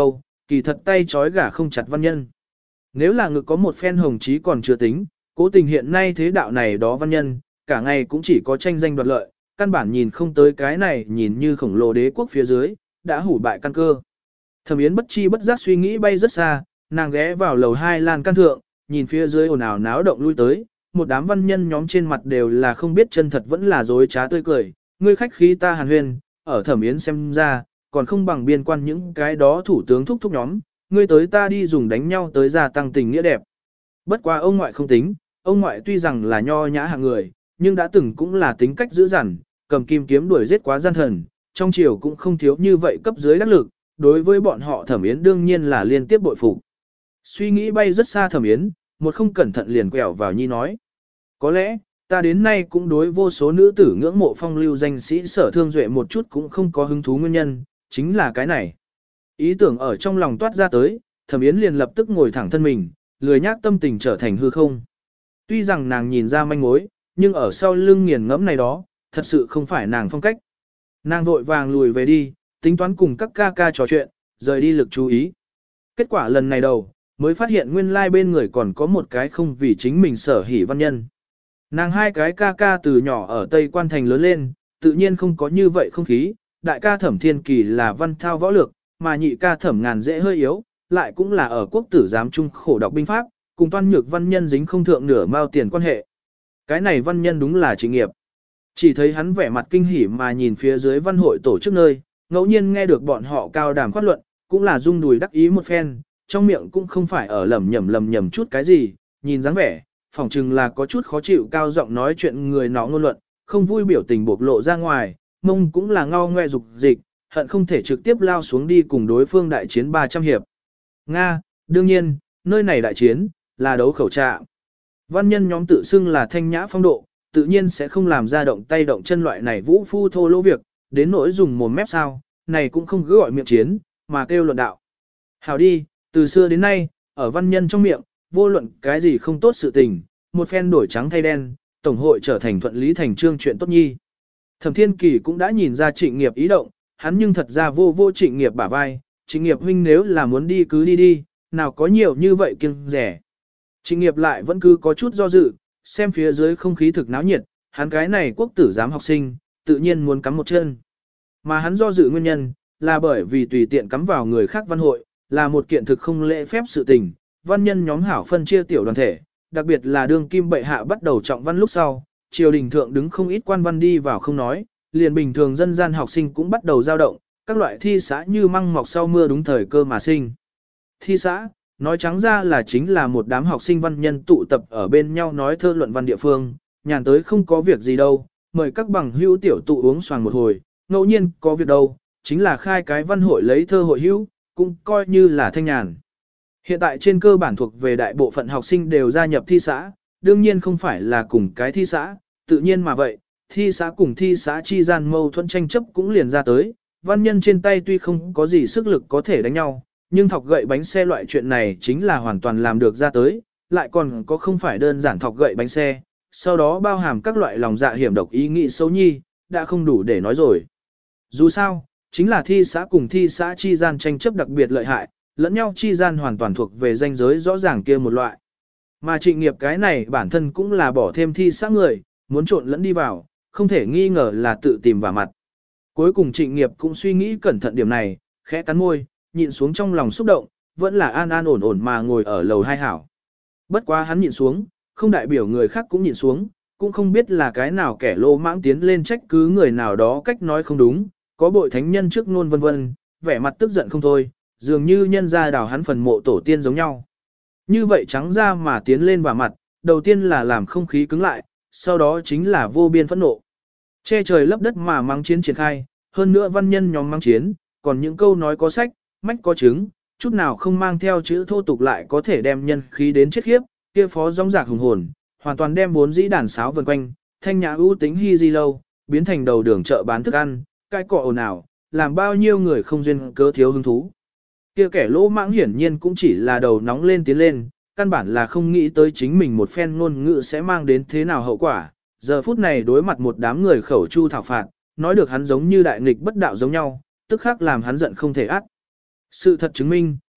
kỳ thật tay trói gà không chặt văn nhân. Nếu là ngực có một phen hồng chí còn chưa tính, cố tình hiện nay thế đạo này đó văn nhân, cả ngày cũng chỉ có tranh danh đoạt lợi, căn bản nhìn không tới cái này nhìn như khổng lồ đế quốc phía dưới, đã hủ bại căn cơ. Thẩm Yến bất chi bất giác suy nghĩ bay rất xa, nàng ghé vào lầu hai lan can thượng, nhìn phía dưới ồn ào náo động lui tới, một đám văn nhân nhóm trên mặt đều là không biết chân thật vẫn là dối trá tươi cười, ngươi khách khí ta hàn huyên, ở Thẩm Yến xem ra, còn không bằng biên quan những cái đó thủ tướng thúc thúc nhóm, ngươi tới ta đi dùng đánh nhau tới gia tăng tình nghĩa đẹp. Bất quá ông ngoại không tính, ông ngoại tuy rằng là nho nhã hạng người, nhưng đã từng cũng là tính cách dữ dằn, cầm kim kiếm đuổi giết quá gian thần, trong triều cũng không thiếu như vậy cấp dưới đắc lực, đối với bọn họ Thẩm Yến đương nhiên là liên tiếp bội phục. Suy nghĩ bay rất xa Thẩm Yến, một không cẩn thận liền quẹo vào nhi nói. Có lẽ, ta đến nay cũng đối vô số nữ tử ngưỡng mộ phong lưu danh sĩ Sở Thương Duệ một chút cũng không có hứng thú nguyên nhân, chính là cái này. Ý tưởng ở trong lòng toát ra tới, Thẩm Yến liền lập tức ngồi thẳng thân mình, lười nhác tâm tình trở thành hư không. Tuy rằng nàng nhìn ra manh mối, nhưng ở sau lưng nghiền ngẫm này đó, thật sự không phải nàng phong cách. Nàng vội vàng lùi về đi, tính toán cùng các ca ca trò chuyện, rời đi lực chú ý. Kết quả lần này đầu, mới phát hiện nguyên lai bên người còn có một cái không vì chính mình sở hỉ văn nhân. Nàng hai cái ca ca từ nhỏ ở Tây Quan Thành lớn lên, tự nhiên không có như vậy không khí, đại ca Thẩm Thiên Kỳ là văn thao võ lược, mà nhị ca Thẩm Ngàn dễ hơi yếu, lại cũng là ở quốc tử giám trung khổ đọc binh pháp, cùng toan nhược văn nhân dính không thượng nửa mao tiền quan hệ. Cái này văn nhân đúng là Trịnh Nghiệp. Chỉ thấy hắn vẻ mặt kinh hỉ mà nhìn phía dưới văn hội tổ chức nơi, ngẫu nhiên nghe được bọn họ cao đàm phát luận, cũng là rung đùi đắc ý một phen, trong miệng cũng không phải ở lầm nhầm lầm nhầm chút cái gì, nhìn dáng vẻ, phỏng chừng là có chút khó chịu cao giọng nói chuyện người nó ngôn luận, không vui biểu tình bộc lộ ra ngoài, mông cũng là ngao ngoe dục dịch, hận không thể trực tiếp lao xuống đi cùng đối phương đại chiến ba trăm hiệp. Nga, đương nhiên, nơi này đại chiến, là đấu khẩu trạng. Văn nhân nhóm tự xưng là thanh nhã phong độ, tự nhiên sẽ không làm ra động tay động chân loại này vũ phu thô lỗ việc, đến nỗi dùng mồm mép sao, này cũng không cứ gọi miệng chiến, mà kêu luận đạo. Hảo đi, từ xưa đến nay, ở văn nhân trong miệng, vô luận cái gì không tốt sự tình, một phen đổi trắng thay đen, tổng hội trở thành thuận lý thành trương chuyện tốt nhi. Thẩm Thiên Kỳ cũng đã nhìn ra Trịnh Nghiệp ý động, hắn nhưng thật ra vô vô Trịnh Nghiệp bả vai, Trịnh Nghiệp huynh nếu là muốn đi cứ đi đi, nào có nhiều như vậy kiêng rẻ. Trịnh Nghiệp lại vẫn cứ có chút do dự, xem phía dưới không khí thực náo nhiệt, hắn cái này quốc tử giám học sinh, tự nhiên muốn cắm một chân. Mà hắn do dự nguyên nhân, là bởi vì tùy tiện cắm vào người khác văn hội, là một kiện thực không lễ phép sự tình, văn nhân nhóm hảo phân chia tiểu đoàn thể, đặc biệt là đương kim bệ hạ bắt đầu trọng văn lúc sau, triều đình thượng đứng không ít quan văn đi vào không nói, liền bình thường dân gian học sinh cũng bắt đầu dao động, các loại thi xã như măng mọc sau mưa đúng thời cơ mà sinh. Thi xã, nói trắng ra là chính là một đám học sinh văn nhân tụ tập ở bên nhau nói thơ luận văn địa phương, nhàn tới không có việc gì đâu, mời các bằng hữu tiểu tụ uống xoàng một hồi, ngẫu nhiên có việc đâu, chính là khai cái văn hội lấy thơ hội hữu, cũng coi như là thanh nhàn. Hiện tại trên cơ bản thuộc về đại bộ phận học sinh đều gia nhập thi xã, đương nhiên không phải là cùng cái thi xã, tự nhiên mà vậy, thi xã cùng thi xã chi gian mâu thuẫn tranh chấp cũng liền ra tới, văn nhân trên tay tuy không có gì sức lực có thể đánh nhau, nhưng thọc gậy bánh xe loại chuyện này chính là hoàn toàn làm được ra tới, lại còn có không phải đơn giản thọc gậy bánh xe, sau đó bao hàm các loại lòng dạ hiểm độc ý nghĩ xấu nhi, đã không đủ để nói rồi. Dù sao, chính là thi xã cùng thi xã chi gian tranh chấp đặc biệt lợi hại, lẫn nhau chi gian hoàn toàn thuộc về danh giới rõ ràng kia một loại. Mà Trịnh Nghiệp cái này bản thân cũng là bỏ thêm thi xã người, muốn trộn lẫn đi vào, không thể nghi ngờ là tự tìm vào mặt. Cuối cùng Trịnh Nghiệp cũng suy nghĩ cẩn thận điểm này, khẽ cắn môi, nhịn xuống trong lòng xúc động, vẫn là an an ổn ổn mà ngồi ở lầu hai hảo. Bất quá hắn nhịn xuống, không đại biểu người khác cũng nhịn xuống, cũng không biết là cái nào kẻ lô mãng tiến lên trách cứ người nào đó cách nói không đúng, có bội thánh nhân trước nôn vân vân, vẻ mặt tức giận không thôi, dường như nhân ra đào hắn phần mộ tổ tiên giống nhau. Như vậy trắng ra mà tiến lên vào mặt, đầu tiên là làm không khí cứng lại, sau đó chính là vô biên phẫn nộ. Che trời lấp đất mà mắng chiến triển khai, hơn nữa văn nhân nhóm mắng chiến, còn những câu nói có sách, mách có chứng, chút nào không mang theo chữ thô tục lại có thể đem nhân khí đến chết khiếp, kia phó rong rạc hùng hồn, hoàn toàn đem vốn dĩ đàn sáo vần quanh, thanh nhã ưu tính hy di lâu, biến thành đầu đường chợ bán thức ăn, cái cọ ồn ào, làm bao nhiêu người không duyên cớ thiếu hứng thú. Kia kẻ lỗ mãng hiển nhiên cũng chỉ là đầu nóng lên tiến lên, căn bản là không nghĩ tới chính mình một phen ngôn ngữ sẽ mang đến thế nào hậu quả. Giờ phút này đối mặt một đám người khẩu chu thảo phạt, nói được hắn giống như đại nghịch bất đạo giống nhau, tức khắc làm hắn giận không thể át. Sự thật chứng minh,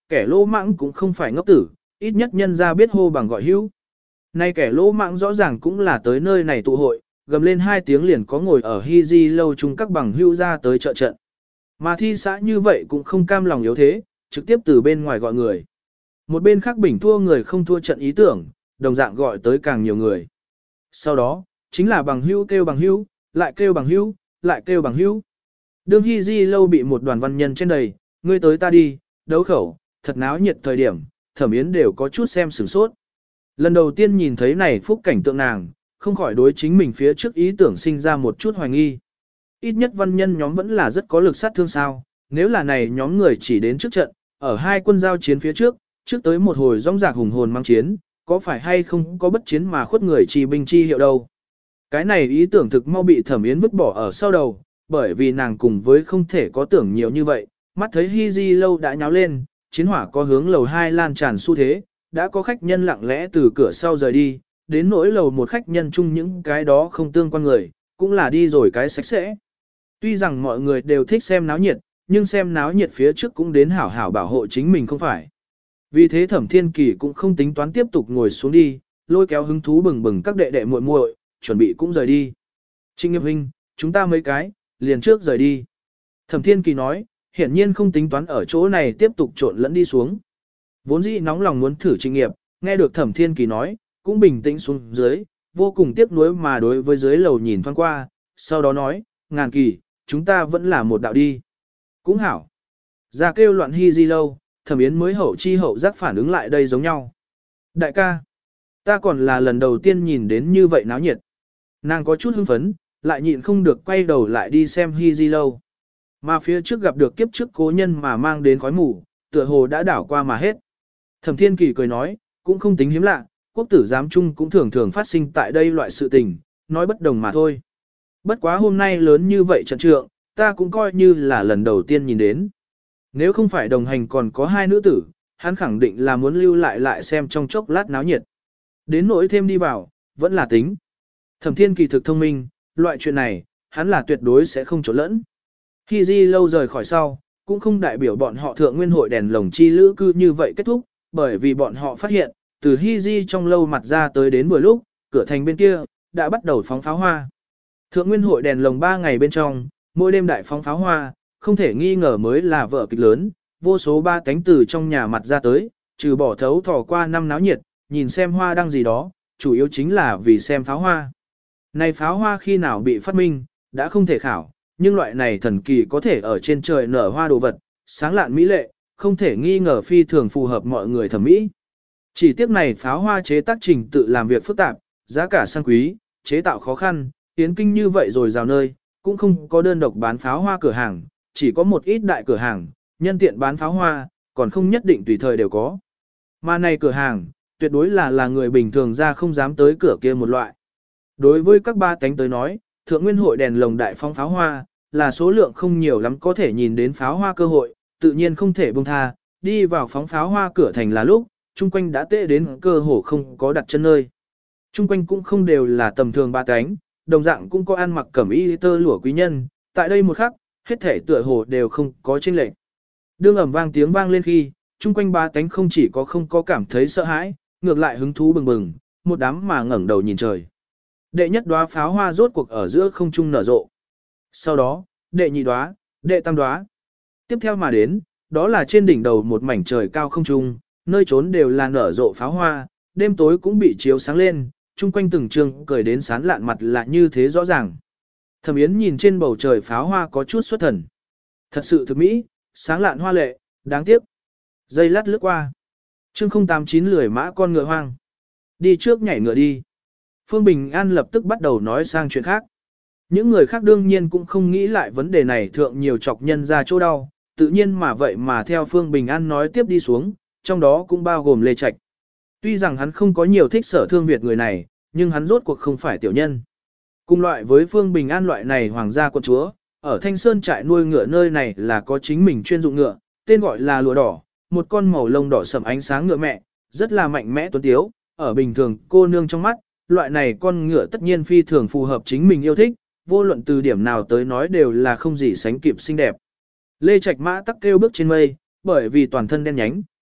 kẻ lỗ mãng cũng không phải ngốc tử, ít nhất nhân ra biết hô bằng gọi hữu. Nay kẻ lỗ mãng rõ ràng cũng là tới nơi này tụ hội, gầm lên hai tiếng liền có ngồi ở Hy Di lâu chung các bằng hữu ra tới trợ trận. Mà thi xã như vậy cũng không cam lòng yếu thế, trực tiếp từ bên ngoài gọi người. Một bên khác bình thua người không thua trận ý tưởng, đồng dạng gọi tới càng nhiều người. Sau đó, chính là bằng hữu kêu bằng hữu, lại kêu bằng hữu, lại kêu bằng hữu. Đương Hy Di lâu bị một đoàn văn nhân trên đầy, ngươi tới ta đi, đấu khẩu, thật náo nhiệt thời điểm, Thẩm Yến đều có chút xem sửng sốt. Lần đầu tiên nhìn thấy này phúc cảnh tượng nàng, không khỏi đối chính mình phía trước ý tưởng sinh ra một chút hoài nghi. Ít nhất văn nhân nhóm vẫn là rất có lực sát thương sao, nếu là này nhóm người chỉ đến trước trận, ở hai quân giao chiến phía trước, trước tới một hồi rong rạc hùng hồn mang chiến, có phải hay không có bất chiến mà khuất người chỉ binh chi hiệu đâu. Cái này ý tưởng thực mau bị Thẩm Yến vứt bỏ ở sau đầu, bởi vì nàng cùng với không thể có tưởng nhiều như vậy, mắt thấy Hy Di lâu đã nháo lên, chiến hỏa có hướng lầu hai lan tràn xu thế, đã có khách nhân lặng lẽ từ cửa sau rời đi, đến nỗi lầu một khách nhân chung những cái đó không tương quan người, cũng là đi rồi cái sạch sẽ. Tuy rằng mọi người đều thích xem náo nhiệt, nhưng xem náo nhiệt phía trước cũng đến hảo hảo bảo hộ chính mình không phải. Vì thế Thẩm Thiên Kỳ cũng không tính toán tiếp tục ngồi xuống đi, lôi kéo hứng thú bừng bừng các đệ đệ muội muội, chuẩn bị cũng rời đi. Trinh Nghiệp Huynh, chúng ta mấy cái, liền trước rời đi. Thẩm Thiên Kỳ nói, hiển nhiên không tính toán ở chỗ này tiếp tục trộn lẫn đi xuống. Vốn dĩ nóng lòng muốn thử Trinh Nghiệp, nghe được Thẩm Thiên Kỳ nói, cũng bình tĩnh xuống dưới, vô cùng tiếc nuối mà đối với dưới lầu nhìn thoáng qua, sau đó nói, Ngàn Kỳ, chúng ta vẫn là một đạo đi. Cũng hảo. Ra kêu loạn Hy Di lâu, Thẩm Yến mới hậu chi hậu giác phản ứng lại đây giống nhau. Đại ca, ta còn là lần đầu tiên nhìn đến như vậy náo nhiệt. Nàng có chút hưng phấn, lại nhịn không được quay đầu lại đi xem Hy Di lâu. Mà phía trước gặp được kiếp trước cố nhân mà mang đến khói mù, tựa hồ đã đảo qua mà hết. Thẩm Thiên Kỳ cười nói, cũng không tính hiếm lạ, quốc tử giám chung cũng thường thường phát sinh tại đây loại sự tình, nói bất đồng mà thôi. Bất quá hôm nay lớn như vậy trận trượng, ta cũng coi như là lần đầu tiên nhìn đến. Nếu không phải đồng hành còn có hai nữ tử, hắn khẳng định là muốn lưu lại lại xem trong chốc lát náo nhiệt. Đến nỗi thêm đi vào, vẫn là tính. Thẩm Thiên Kỳ thực thông minh, loại chuyện này, hắn là tuyệt đối sẽ không trộn lẫn. Khi Di lâu rời khỏi sau, cũng không đại biểu bọn họ thượng nguyên hội đèn lồng chi lữ cư như vậy kết thúc, bởi vì bọn họ phát hiện, từ Hy Di trong lâu mặt ra tới đến vừa lúc, cửa thành bên kia, đã bắt đầu phóng pháo hoa. Thượng nguyên hội đèn lồng ba ngày bên trong, mỗi đêm đại phóng pháo hoa, không thể nghi ngờ mới là vở kịch lớn, vô số ba cánh từ trong nhà mặt ra tới, trừ bỏ thấu thỏ qua năm náo nhiệt, nhìn xem hoa đăng gì đó, chủ yếu chính là vì xem pháo hoa. Này pháo hoa khi nào bị phát minh, đã không thể khảo, nhưng loại này thần kỳ có thể ở trên trời nở hoa đồ vật, sáng lạn mỹ lệ, không thể nghi ngờ phi thường phù hợp mọi người thẩm mỹ. Chỉ tiếc này pháo hoa chế tác trình tự làm việc phức tạp, giá cả sang quý, chế tạo khó khăn, tiến kinh như vậy rồi rào nơi, cũng không có đơn độc bán pháo hoa cửa hàng, chỉ có một ít đại cửa hàng, nhân tiện bán pháo hoa, còn không nhất định tùy thời đều có. Mà này cửa hàng, tuyệt đối là là người bình thường ra không dám tới cửa kia một loại. Đối với các ba tánh tới nói, thượng nguyên hội đèn lồng đại phong pháo hoa, là số lượng không nhiều lắm có thể nhìn đến pháo hoa cơ hội, tự nhiên không thể buông tha, đi vào phóng pháo hoa cửa thành là lúc, chung quanh đã tệ đến cơ hồ không có đặt chân nơi. Chung quanh cũng không đều là tầm thường ba tánh, đồng dạng cũng có ăn mặc cẩm y tơ lụa quý nhân, tại đây một khắc, hết thể tựa hồ đều không có chênh lệch. Đương ầm vang tiếng vang lên khi, chung quanh ba tánh không chỉ có không có cảm thấy sợ hãi, ngược lại hứng thú bừng bừng, một đám mà ngẩng đầu nhìn trời. Đệ nhất đóa pháo hoa rốt cuộc ở giữa không trung nở rộ. Sau đó, đệ nhị đóa, đệ tam đóa. Tiếp theo mà đến, đó là trên đỉnh đầu một mảnh trời cao không trung, nơi trốn đều là nở rộ pháo hoa, đêm tối cũng bị chiếu sáng lên, chung quanh từng trường cười đến sán lạn mặt là như thế rõ ràng. Thẩm Yến nhìn trên bầu trời pháo hoa có chút xuất thần. Thật sự thực mỹ, sáng lạn hoa lệ, đáng tiếc. Giây lát lướt qua. chương không tám chín lười mã con ngựa hoang. Đi trước nhảy ngựa đi. Phương Bình An lập tức bắt đầu nói sang chuyện khác. Những người khác đương nhiên cũng không nghĩ lại vấn đề này thượng nhiều chọc nhân ra chỗ đau, tự nhiên mà vậy mà theo Phương Bình An nói tiếp đi xuống, trong đó cũng bao gồm Lê Trạch. Tuy rằng hắn không có nhiều thích Sở Thương Việt người này, nhưng hắn rốt cuộc không phải tiểu nhân. Cùng loại với Phương Bình An loại này hoàng gia quận chúa, ở Thanh Sơn trại nuôi ngựa nơi này là có chính mình chuyên dụng ngựa, tên gọi là lụa đỏ, một con màu lông đỏ sẫm ánh sáng ngựa mẹ, rất là mạnh mẽ tuấn tiếu, ở bình thường cô nương trong mắt, loại này con ngựa tất nhiên phi thường phù hợp chính mình yêu thích, vô luận từ điểm nào tới nói đều là không gì sánh kịp xinh đẹp. Lê Trạch mã tắc kêu bước trên mây, bởi vì toàn thân đen nhánh,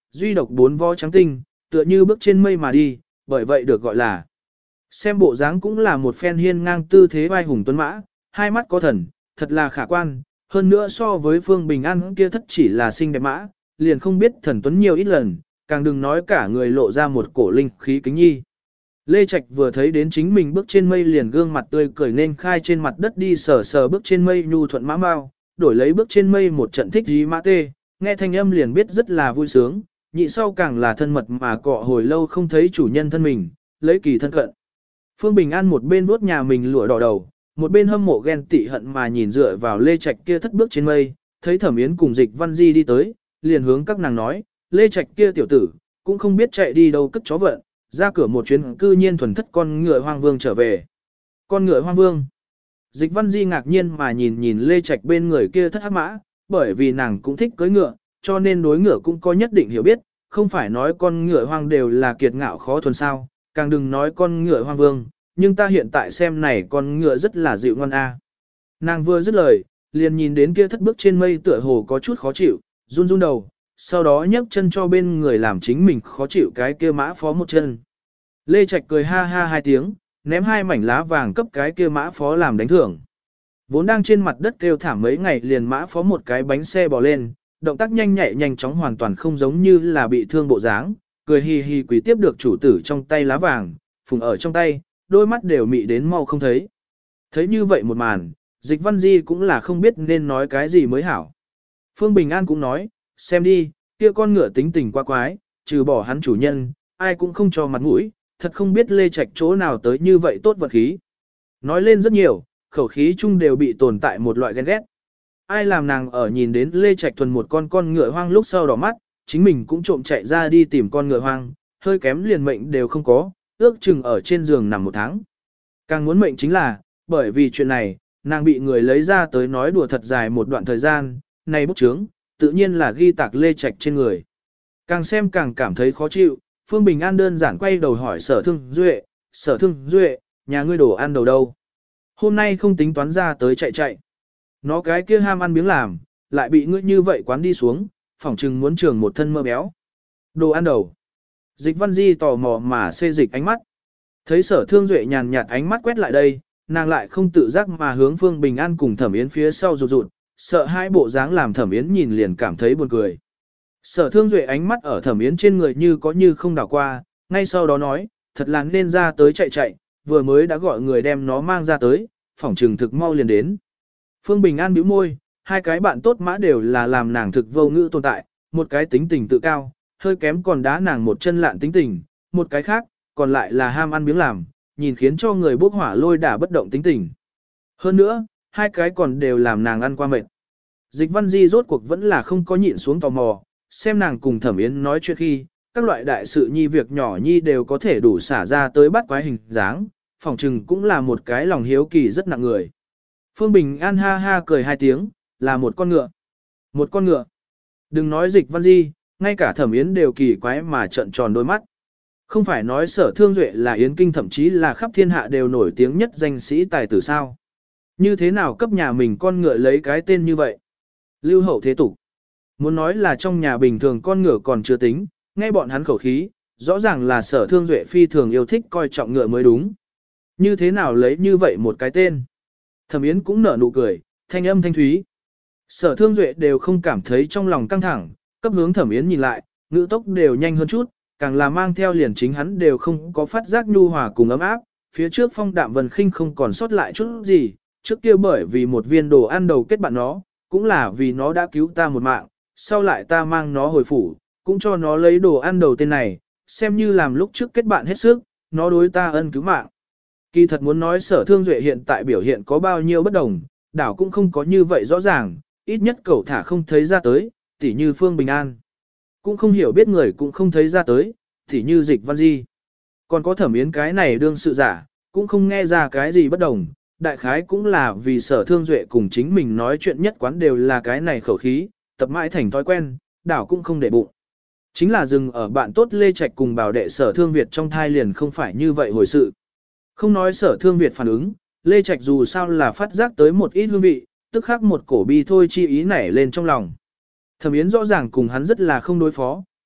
duy độc bốn vó trắng tinh, tựa như bước trên mây mà đi, bởi vậy được gọi là. Xem bộ dáng cũng là một phen hiên ngang tư thế vai hùng tuấn mã, hai mắt có thần, thật là khả quan, hơn nữa so với Phương Bình An kia thất chỉ là xinh đẹp mã, liền không biết thần tuấn nhiều ít lần, càng đừng nói cả người lộ ra một cổ linh khí kính nhi. Lê Trạch vừa thấy đến chính mình bước trên mây liền gương mặt tươi cười nên khai trên mặt đất đi sờ sờ bước trên mây nhu thuận mã mau, đổi lấy bước trên mây một trận thích dí mã tê, nghe thanh âm liền biết rất là vui sướng, nhị sau càng là thân mật mà cọ hồi lâu không thấy chủ nhân thân mình, lấy kỳ thân cận. Phương Bình An một bên vuốt nhà mình lụa đỏ đầu, một bên hâm mộ ghen tị hận mà nhìn dựa vào Lê Trạch kia thất bước trên mây, thấy Thẩm Yến cùng Dịch Văn Di đi tới, liền hướng các nàng nói, Lê Trạch kia tiểu tử, cũng không biết chạy đi đâu cất chó vận, ra cửa một chuyến cư nhiên thuần thất con ngựa hoang vương trở về. Con ngựa hoang vương. Dịch Văn Di ngạc nhiên mà nhìn nhìn Lê Trạch bên người kia thất hắc mã, bởi vì nàng cũng thích cưỡi ngựa, cho nên đối ngựa cũng có nhất định hiểu biết, không phải nói con ngựa hoang đều là kiệt ngạo khó thuần sao, càng đừng nói con ngựa hoang vương, nhưng ta hiện tại xem này con ngựa rất là dịu ngoan a. Nàng vừa dứt lời, liền nhìn đến kia thất bước trên mây tựa hồ có chút khó chịu, run run đầu, sau đó nhấc chân cho bên người làm chính mình khó chịu cái kia mã phó một chân. Lê Trạch cười ha ha hai tiếng, ném hai mảnh lá vàng cấp cái kia mã phó làm đánh thưởng. Vốn đang trên mặt đất kêu thảm mấy ngày liền mã phó một cái bánh xe bò lên, động tác nhanh nhạy nhanh chóng hoàn toàn không giống như là bị thương bộ dáng, cười hì hì quỳ tiếp được chủ tử trong tay lá vàng, phùng ở trong tay, đôi mắt đều mị đến mau không thấy. Thấy như vậy một màn, Dịch Văn Di cũng là không biết nên nói cái gì mới hảo. Phương Bình An cũng nói, xem đi, kia con ngựa tính tình quá quái, trừ bỏ hắn chủ nhân, ai cũng không cho mặt mũi, thật không biết Lê Trạch chỗ nào tới như vậy tốt vật khí. Nói lên rất nhiều, khẩu khí chung đều bị tồn tại một loại ghen ghét. Ai làm nàng ở nhìn đến Lê Trạch thuần một con con ngựa hoang lúc sau đỏ mắt, chính mình cũng trộm chạy ra đi tìm con ngựa hoang, hơi kém liền mệnh đều không có, ước chừng ở trên giường nằm một tháng. Càng muốn mệnh chính là, bởi vì chuyện này, nàng bị người lấy ra tới nói đùa thật dài một đoạn thời gian, này bút chướng, tự nhiên là ghi tạc Lê Trạch trên người. Càng xem càng cảm thấy khó chịu, Phương Bình An đơn giản quay đầu hỏi Sở Thương Duệ, Sở Thương Duệ, nhà ngươi đồ ăn đầu đâu? Hôm nay không tính toán ra tới chạy chạy. Nó cái kia ham ăn miếng làm, lại bị ngươi như vậy quán đi xuống, phỏng chừng muốn trường một thân mơ béo. Đồ ăn đầu. Dịch Văn Di tò mò mà xê dịch ánh mắt. Thấy Sở Thương Duệ nhàn nhạt ánh mắt quét lại đây, nàng lại không tự giác mà hướng Phương Bình An cùng Thẩm Yến phía sau rụt rụt, sợ hai bộ dáng làm Thẩm Yến nhìn liền cảm thấy buồn cười. Sở Thương Duệ ánh mắt ở Thẩm Yến trên người như có như không đảo qua, ngay sau đó nói, thật là nên ra tới chạy chạy, vừa mới đã gọi người đem nó mang ra tới, phỏng trừng thực mau liền đến. Phương Bình An bĩu môi, hai cái bạn tốt mã đều là làm nàng thực vô ngữ tồn tại, một cái tính tình tự cao, hơi kém còn đá nàng một chân lạn tính tình, một cái khác, còn lại là ham ăn miếng làm, nhìn khiến cho người bốc hỏa lôi đả bất động tính tình. Hơn nữa, hai cái còn đều làm nàng ăn qua mệt. Dịch Văn Di rốt cuộc vẫn là không có nhịn xuống tò mò, xem nàng cùng Thẩm Yến nói chuyện khi, các loại đại sự nhi việc nhỏ nhi đều có thể đủ xả ra tới bắt quái hình dáng, phỏng chừng cũng là một cái lòng hiếu kỳ rất nặng người. Phương Bình An ha ha cười hai tiếng, là một con ngựa. Một con ngựa. Đừng nói Dịch Văn Di, ngay cả Thẩm Yến đều kỳ quái mà trợn tròn đôi mắt. Không phải nói Sở Thương Duệ là Yến Kinh thậm chí là khắp thiên hạ đều nổi tiếng nhất danh sĩ tài tử sao. Như thế nào cấp nhà mình con ngựa lấy cái tên như vậy? Lưu hậu thế tục. Muốn nói là trong nhà bình thường con ngựa còn chưa tính, nghe bọn hắn khẩu khí, rõ ràng là Sở Thương Duệ phi thường yêu thích coi trọng ngựa mới đúng. Như thế nào lấy như vậy một cái tên? Thẩm Yến cũng nở nụ cười, thanh âm thanh thúy. Sở Thương Duệ đều không cảm thấy trong lòng căng thẳng, cấp hướng Thẩm Yến nhìn lại, ngữ tốc đều nhanh hơn chút, càng là mang theo liền chính hắn đều không có phát giác nhu hòa cùng ấm áp, phía trước Phong Đạm Vân Khinh không còn sót lại chút gì, trước kia bởi vì một viên đồ ăn đầu kết bạn nó, cũng là vì nó đã cứu ta một mạng, sau lại ta mang nó hồi phủ, cũng cho nó lấy đồ ăn đầu tên này, xem như làm lúc trước kết bạn hết sức, nó đối ta ân cứu mạng. Kỳ thật muốn nói Sở Thương Duệ hiện tại biểu hiện có bao nhiêu bất đồng, đảo cũng không có như vậy rõ ràng, ít nhất cậu thả không thấy ra tới, tỉ như Phương Bình An. Cũng không hiểu biết người cũng không thấy ra tới, tỉ như Dịch Văn Di. Còn có Thẩm Yến cái này đương sự giả, cũng không nghe ra cái gì bất đồng, đại khái cũng là vì Sở Thương Duệ cùng chính mình nói chuyện nhất quán đều là cái này khẩu khí, tập mãi thành thói quen, đảo cũng không để bụng. Chính là dừng ở bạn tốt Lê Trạch cùng bảo đệ Sở Thương Việt trong thai liền không phải như vậy hồi sự. Không nói Sở Thương Việt phản ứng, Lê Trạch dù sao là phát giác tới một ít hương vị, tức khắc một cổ bi thôi chi ý nảy lên trong lòng. Thẩm Yến rõ ràng cùng hắn rất là không đối phó,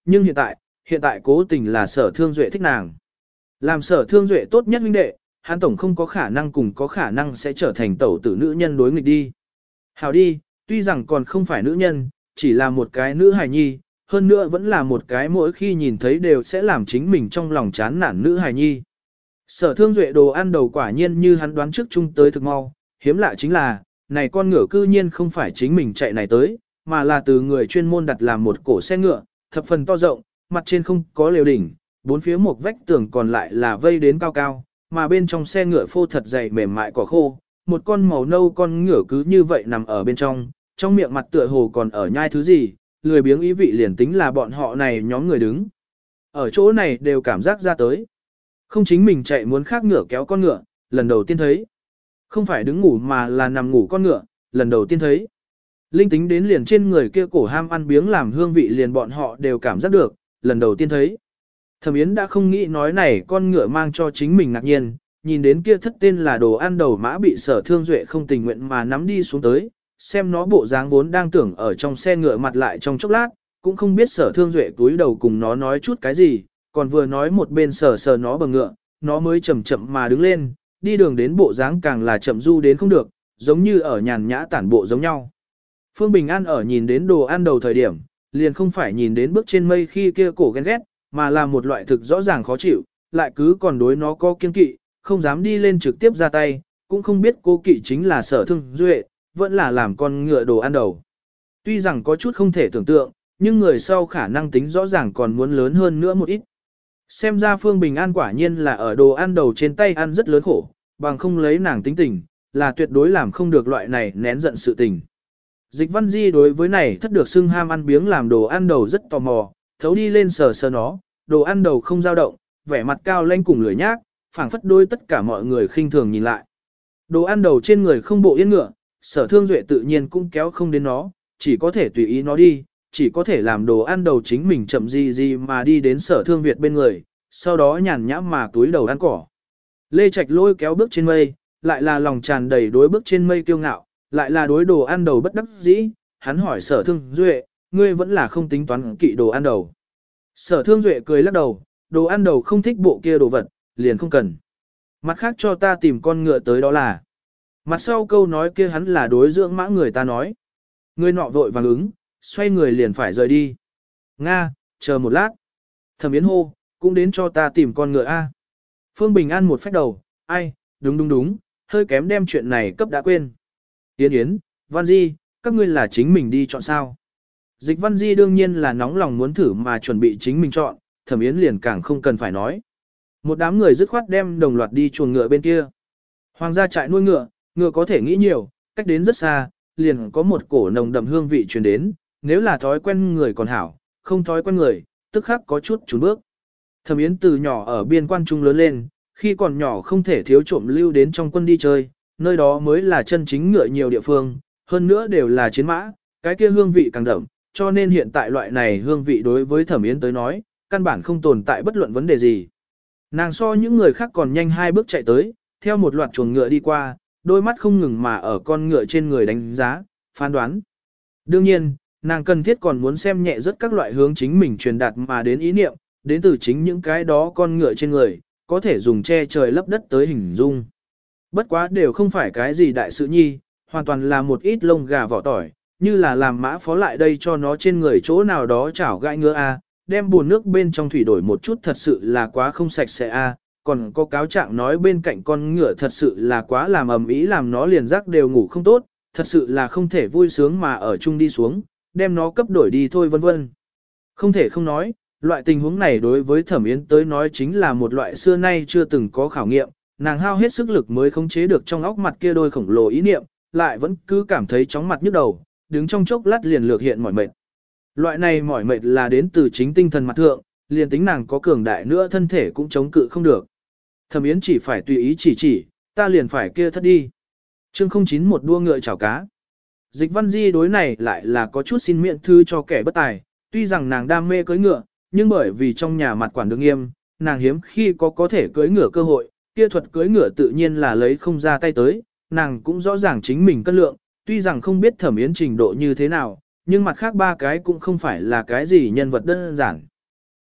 nhưng hiện tại, hiện tại cố tình là Sở Thương Duệ thích nàng. Làm Sở Thương Duệ tốt nhất huynh đệ, hắn tổng không có khả năng cùng có khả năng sẽ trở thành tẩu tử nữ nhân đối nghịch đi. Hảo đi, tuy rằng còn không phải nữ nhân, chỉ là một cái nữ hài nhi, hơn nữa vẫn là một cái mỗi khi nhìn thấy đều sẽ làm chính mình trong lòng chán nản nữ hài nhi. Sở Thương Duệ đồ ăn đầu quả nhiên như hắn đoán trước chung tới thực mau, hiếm lạ chính là, này con ngựa cư nhiên không phải chính mình chạy này tới, mà là từ người chuyên môn đặt làm một cổ xe ngựa, thập phần to rộng, mặt trên không có lều đỉnh, bốn phía một vách tường còn lại là vây đến cao cao, mà bên trong xe ngựa phô thật dày mềm mại cỏ khô, một con màu nâu con ngựa cứ như vậy nằm ở bên trong, trong miệng mặt tựa hồ còn ở nhai thứ gì, lười biếng ý vị liền tính là bọn họ này nhóm người đứng. Ở chỗ này đều cảm giác ra tới. Không chính mình chạy muốn khác ngựa kéo con ngựa, lần đầu tiên thấy. Không phải đứng ngủ mà là nằm ngủ con ngựa, lần đầu tiên thấy. Linh tính đến liền trên người kia cổ ham ăn biếng làm hương vị liền bọn họ đều cảm giác được, lần đầu tiên thấy. Thẩm Yến đã không nghĩ nói này con ngựa mang cho chính mình ngạc nhiên, nhìn đến kia thất tên là đồ ăn đầu mã bị Sở Thương Duệ không tình nguyện mà nắm đi xuống tới, xem nó bộ dáng vốn đang tưởng ở trong xe ngựa mặt lại trong chốc lát, cũng không biết Sở Thương Duệ túi đầu cùng nó nói chút cái gì, còn vừa nói một bên sờ sờ nó bằng ngựa, nó mới chậm chậm mà đứng lên, đi đường đến bộ dáng càng là chậm du đến không được, giống như ở nhàn nhã tản bộ giống nhau. Phương Bình An ở nhìn đến đồ ăn đầu thời điểm, liền không phải nhìn đến bước trên mây khi kia cổ ghen ghét, mà là một loại thực rõ ràng khó chịu, lại cứ còn đối nó có kiên kỵ, không dám đi lên trực tiếp ra tay, cũng không biết cô kỵ chính là Sở Thương Duệ, vẫn là làm con ngựa đồ ăn đầu. Tuy rằng có chút không thể tưởng tượng, nhưng người sau khả năng tính rõ ràng còn muốn lớn hơn nữa một ít. Xem ra Phương Bình An quả nhiên là ở đồ ăn đầu trên tay ăn rất lớn khổ, bằng không lấy nàng tính tình, là tuyệt đối làm không được loại này nén giận sự tình. Dịch Văn Di đối với này thất được xưng ham ăn biếng làm đồ ăn đầu rất tò mò, thấu đi lên sờ sờ nó, đồ ăn đầu không dao động, vẻ mặt cao lanh cùng lười nhác, phảng phất đôi tất cả mọi người khinh thường nhìn lại. Đồ ăn đầu trên người không bộ yên ngựa, Sở Thương Duệ tự nhiên cũng kéo không đến nó, chỉ có thể tùy ý nó đi, chỉ có thể làm đồ ăn đầu chính mình chậm gì gì mà đi đến Sở Thương Việt bên người, sau đó nhàn nhã mà túi đầu ăn cỏ. Lê Trạch lôi kéo bước trên mây, lại là lòng tràn đầy đối bước trên mây kiêu ngạo, lại là đối đồ ăn đầu bất đắc dĩ, hắn hỏi Sở Thương Duệ, ngươi vẫn là không tính toán kỵ đồ ăn đầu. Sở Thương Duệ cười lắc đầu, đồ ăn đầu không thích bộ kia đồ vật, liền không cần. Mặt khác cho ta tìm con ngựa tới đó là. Mặt sau câu nói kia hắn là đối dưỡng mã người ta nói. Người nọ vội vàng ứng, xoay người liền phải rời đi. Nga, chờ một lát. Thẩm Yến hô, cũng đến cho ta tìm con ngựa A. Phương Bình An một phách đầu, ai, đúng đúng đúng, hơi kém đem chuyện này cấp đã quên. Yến Yến, Văn Di, các ngươi là chính mình đi chọn sao. Dịch Văn Di đương nhiên là nóng lòng muốn thử mà chuẩn bị chính mình chọn, Thẩm Yến liền càng không cần phải nói. Một đám người dứt khoát đem đồng loạt đi chuồng ngựa bên kia. Hoàng gia trại nuôi ngựa, ngựa có thể nghĩ nhiều, cách đến rất xa, liền có một cổ nồng đậm hương vị truyền đến, nếu là thói quen người còn hảo, không thói quen người, tức khắc có chút chùn bước. Thẩm Yến từ nhỏ ở biên quan trung lớn lên, khi còn nhỏ không thể thiếu trộm lưu đến trong quân đi chơi, nơi đó mới là chân chính ngựa nhiều địa phương, hơn nữa đều là chiến mã, cái kia hương vị càng đậm, cho nên hiện tại loại này hương vị đối với Thẩm Yến tới nói, căn bản không tồn tại bất luận vấn đề gì. Nàng so những người khác còn nhanh hai bước chạy tới, theo một loạt chuồng ngựa đi qua, đôi mắt không ngừng mà ở con ngựa trên người đánh giá, phán đoán. Đương nhiên, nàng cần thiết còn muốn xem nhẹ rất các loại hướng chính mình truyền đạt mà đến ý niệm, đến từ chính những cái đó con ngựa trên người, có thể dùng che trời lấp đất tới hình dung. Bất quá đều không phải cái gì đại sự nhi, hoàn toàn là một ít lông gà vỏ tỏi, như là làm mã phó lại đây cho nó trên người chỗ nào đó chảo gãi ngứa a, đem buồn nước bên trong thủy đổi một chút thật sự là quá không sạch sẽ a, còn có cáo trạng nói bên cạnh con ngựa thật sự là quá làm ầm ĩ làm nó liền giấc đều ngủ không tốt, thật sự là không thể vui sướng mà ở chung đi xuống, đem nó cấp đổi đi thôi vân vân. Không thể không nói, loại tình huống này đối với Thẩm Yến tới nói chính là một loại xưa nay chưa từng có khảo nghiệm, nàng hao hết sức lực mới khống chế được trong óc mặt kia đôi khổng lồ ý niệm, lại vẫn cứ cảm thấy chóng mặt nhức đầu, đứng trong chốc lát liền lược hiện mỏi mệt. Loại này mỏi mệt là đến từ chính tinh thần mặt thượng, liền tính nàng có cường đại nữa thân thể cũng chống cự không được. Thẩm Yến chỉ phải tùy ý chỉ chỉ, ta liền phải kia thất đi. Chương không chín một đua ngựa chảo cá. Dịch Văn Di đối này lại là có chút xin miễn thư cho kẻ bất tài, tuy rằng nàng đam mê cưỡi ngựa, nhưng bởi vì trong nhà mặt quản được nghiêm, nàng hiếm khi có có thể cưỡi ngựa cơ hội, kia thuật cưỡi ngựa tự nhiên là lấy không ra tay tới, nàng cũng rõ ràng chính mình cân lượng, tuy rằng không biết Thẩm Yến trình độ như thế nào, nhưng mặt khác ba cái cũng không phải là cái gì nhân vật đơn giản.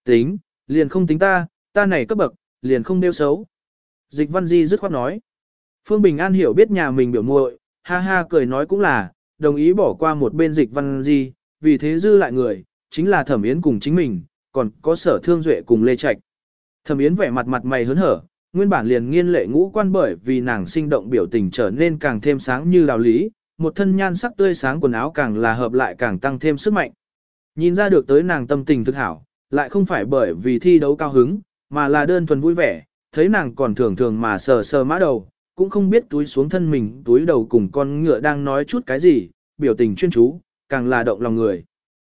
Tính, liền không tính ta, ta này cấp bậc, liền không đeo xấu. Dịch Văn Di dứt khoát nói. Phương Bình An hiểu biết nhà mình biểu muội, ha ha cười nói cũng là, đồng ý bỏ qua một bên Dịch Văn Di, vì thế dư lại người, chính là Thẩm Yến cùng chính mình, còn có Sở Thương Duệ cùng Lê Trạch. Thẩm Yến vẻ mặt mặt mày hớn hở, nguyên bản liền nghiên lệ ngũ quan bởi vì nàng sinh động biểu tình trở nên càng thêm sáng như đào lý, một thân nhan sắc tươi sáng quần áo càng là hợp lại càng tăng thêm sức mạnh. Nhìn ra được tới nàng tâm tình thực hảo, lại không phải bởi vì thi đấu cao hứng, mà là đơn thuần vui vẻ, thấy nàng còn thường thường mà sờ sờ mã đầu, cũng không biết túi xuống thân mình túi đầu cùng con ngựa đang nói chút cái gì, biểu tình chuyên chú, càng là động lòng người.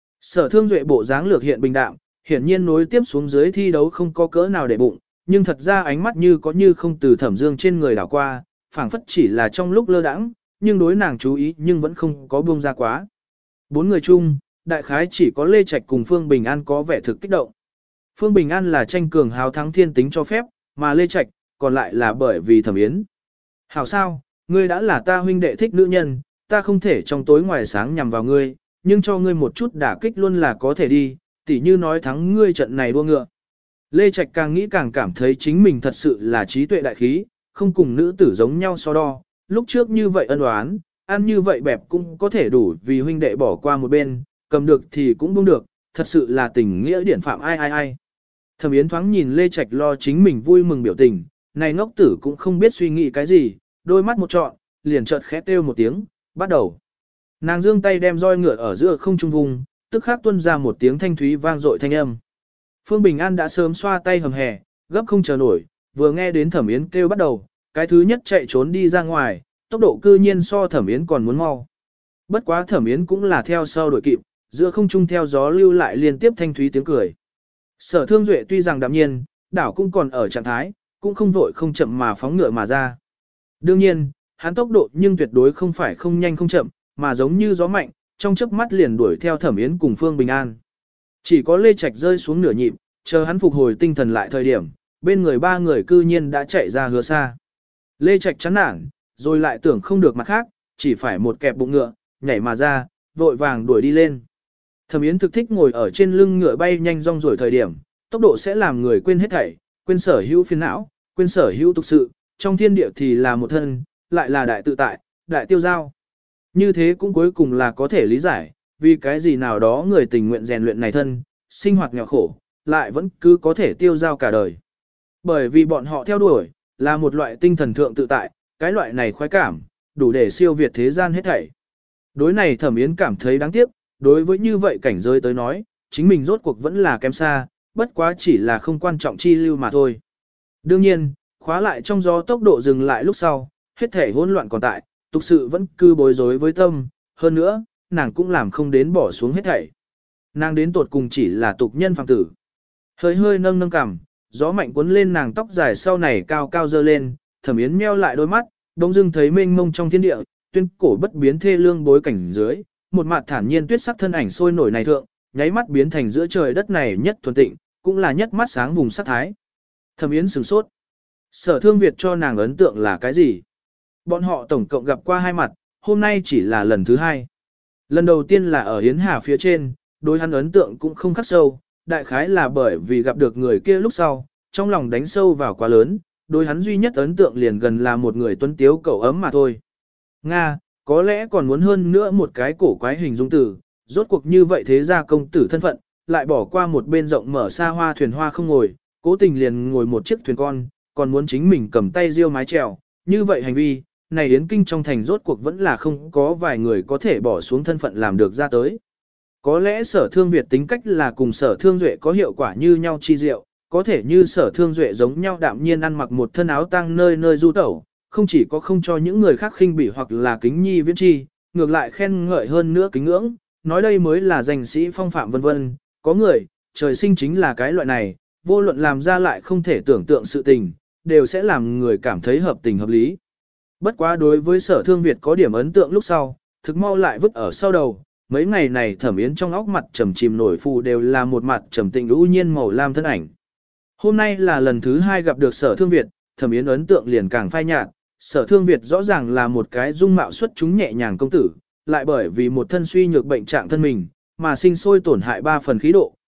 Sở Thương Duệ bộ dáng lược hiện bình đạm, hiển nhiên nối tiếp xuống dưới thi đấu không có cỡ nào để bụng, nhưng thật ra ánh mắt như có như không từ Thẩm Dương trên người đảo qua, phảng phất chỉ là trong lúc lơ đãng, nhưng đối nàng chú ý nhưng vẫn không có buông ra quá. Bốn người chung, đại khái chỉ có Lê Trạch cùng Phương Bình An có vẻ thực kích động. Phương Bình An là tranh cường hào thắng thiên tính cho phép, mà Lê Trạch còn lại là bởi vì Thẩm Yến. Hảo sao, ngươi đã là ta huynh đệ thích nữ nhân, ta không thể trong tối ngoài sáng nhằm vào ngươi, nhưng cho ngươi một chút đả kích luôn là có thể đi, tỉ như nói thắng ngươi trận này đua ngựa. Lê Trạch càng nghĩ càng cảm thấy chính mình thật sự là trí tuệ đại khí, không cùng nữ tử giống nhau so đo, lúc trước như vậy ân oán, ăn như vậy bẹp cũng có thể đủ vì huynh đệ bỏ qua một bên, cầm được thì cũng buông được, thật sự là tình nghĩa điển phạm ai ai ai. Thẩm Yến thoáng nhìn Lê Trạch lo chính mình vui mừng biểu tình, này ngốc tử cũng không biết suy nghĩ cái gì, đôi mắt một trọn, liền chợt khẽ kêu một tiếng, bắt đầu. Nàng giương tay đem roi ngựa ở giữa không trung vùng, tức khắc tuôn ra một tiếng thanh thúy vang dội thanh âm. Phương Bình An đã sớm xoa tay hầm hè, gấp không chờ nổi, vừa nghe đến Thẩm Yến kêu bắt đầu, cái thứ nhất chạy trốn đi ra ngoài, tốc độ cư nhiên so Thẩm Yến còn muốn mau. Bất quá Thẩm Yến cũng là theo sau đuổi kịp, giữa không trung theo gió lưu lại liên tiếp thanh thúy tiếng cười. Sở Thương Duệ tuy rằng đạm nhiên, đảo cũng còn ở trạng thái, cũng không vội không chậm mà phóng ngựa mà ra. Đương nhiên, hắn tốc độ nhưng tuyệt đối không phải không nhanh không chậm, mà giống như gió mạnh, trong chớp mắt liền đuổi theo Thẩm Yến cùng Phương Bình An. Chỉ có Lê Trạch rơi xuống nửa nhịp, chờ hắn phục hồi tinh thần lại thời điểm, bên người ba người cư nhiên đã chạy ra hứa xa. Lê Trạch chán nản, rồi lại tưởng không được mặt khác, chỉ phải một kẹp bụng ngựa, nhảy mà ra, vội vàng đuổi đi lên. Thẩm Yến thực thích ngồi ở trên lưng ngựa bay nhanh rong ruổi thời điểm, tốc độ sẽ làm người quên hết thảy, quên sở hữu phiền não, quên sở hữu tục sự, trong thiên địa thì là một thân, lại là đại tự tại, đại tiêu giao. Như thế cũng cuối cùng là có thể lý giải, vì cái gì nào đó người tình nguyện rèn luyện này thân, sinh hoạt nghèo khổ, lại vẫn cứ có thể tiêu giao cả đời. Bởi vì bọn họ theo đuổi, là một loại tinh thần thượng tự tại, cái loại này khoái cảm, đủ để siêu việt thế gian hết thảy. Đối này Thẩm Yến cảm thấy đáng tiếc, đối với như vậy cảnh giới tới nói, chính mình rốt cuộc vẫn là kém xa, bất quá chỉ là không quan trọng chi lưu mà thôi. Đương nhiên, khóa lại trong gió tốc độ dừng lại lúc sau, hết thể hỗn loạn còn tại, tục sự vẫn cứ bối rối với tâm, hơn nữa, nàng cũng làm không đến bỏ xuống hết thảy. Nàng đến tột cùng chỉ là tục nhân phàm tử. Hơi hơi nâng nâng cằm, gió mạnh cuốn lên nàng tóc dài sau này cao cao dơ lên, Thẩm Yến meo lại đôi mắt, đông dưng thấy mênh mông trong thiên địa, tuyên cổ bất biến thê lương bối cảnh dưới, một mặt thản nhiên tuyết sắc thân ảnh sôi nổi này thượng, nháy mắt biến thành giữa trời đất này nhất thuần tịnh, cũng là nhất mắt sáng vùng sắc thái. Thẩm Yến sửng sốt. Sở Thương Việt cho nàng ấn tượng là cái gì? Bọn họ tổng cộng gặp qua hai mặt, hôm nay chỉ là lần thứ hai. Lần đầu tiên là ở Yến Hà phía trên, đối hắn ấn tượng cũng không khắc sâu, đại khái là bởi vì gặp được người kia lúc sau, trong lòng đánh sâu vào quá lớn, đối hắn duy nhất ấn tượng liền gần là một người tuấn tiếu cậu ấm mà thôi. Nga, có lẽ còn muốn hơn nữa một cái cổ quái hình dung tử, rốt cuộc như vậy thế ra công tử thân phận, lại bỏ qua một bên rộng mở xa hoa thuyền hoa không ngồi, cố tình liền ngồi một chiếc thuyền con, còn muốn chính mình cầm tay riêu mái chèo, như vậy hành vi, này Yến Kinh trong thành rốt cuộc vẫn là không có vài người có thể bỏ xuống thân phận làm được ra tới. Có lẽ Sở Thương Việt tính cách là cùng Sở Thương Duệ có hiệu quả như nhau chi diệu, có thể như Sở Thương Duệ giống nhau đạm nhiên ăn mặc một thân áo tang nơi nơi du tẩu, không chỉ có không cho những người khác khinh bỉ hoặc là kính nhi viễn chi, ngược lại khen ngợi hơn nữa kính ngưỡng, nói đây mới là danh sĩ phong phạm vân vân. Có người, trời sinh chính là cái loại này, vô luận làm ra lại không thể tưởng tượng sự tình, đều sẽ làm người cảm thấy hợp tình hợp lý. Bất quá đối với Sở Thương Việt có điểm ấn tượng lúc sau, thực mau lại vứt ở sau đầu, mấy ngày này Thẩm Yến trong óc mặt trầm chìm nổi phù đều là một mặt trầm tĩnh ưu nhiên màu lam thân ảnh. Hôm nay là lần thứ hai gặp được Sở Thương Việt, Thẩm Yến ấn tượng liền càng phai nhạt, Sở Thương Việt rõ ràng là một cái dung mạo xuất chúng nhẹ nhàng công tử, lại bởi vì một thân suy nhược bệnh trạng thân mình, mà sinh sôi tổn hại ba phần khí độ,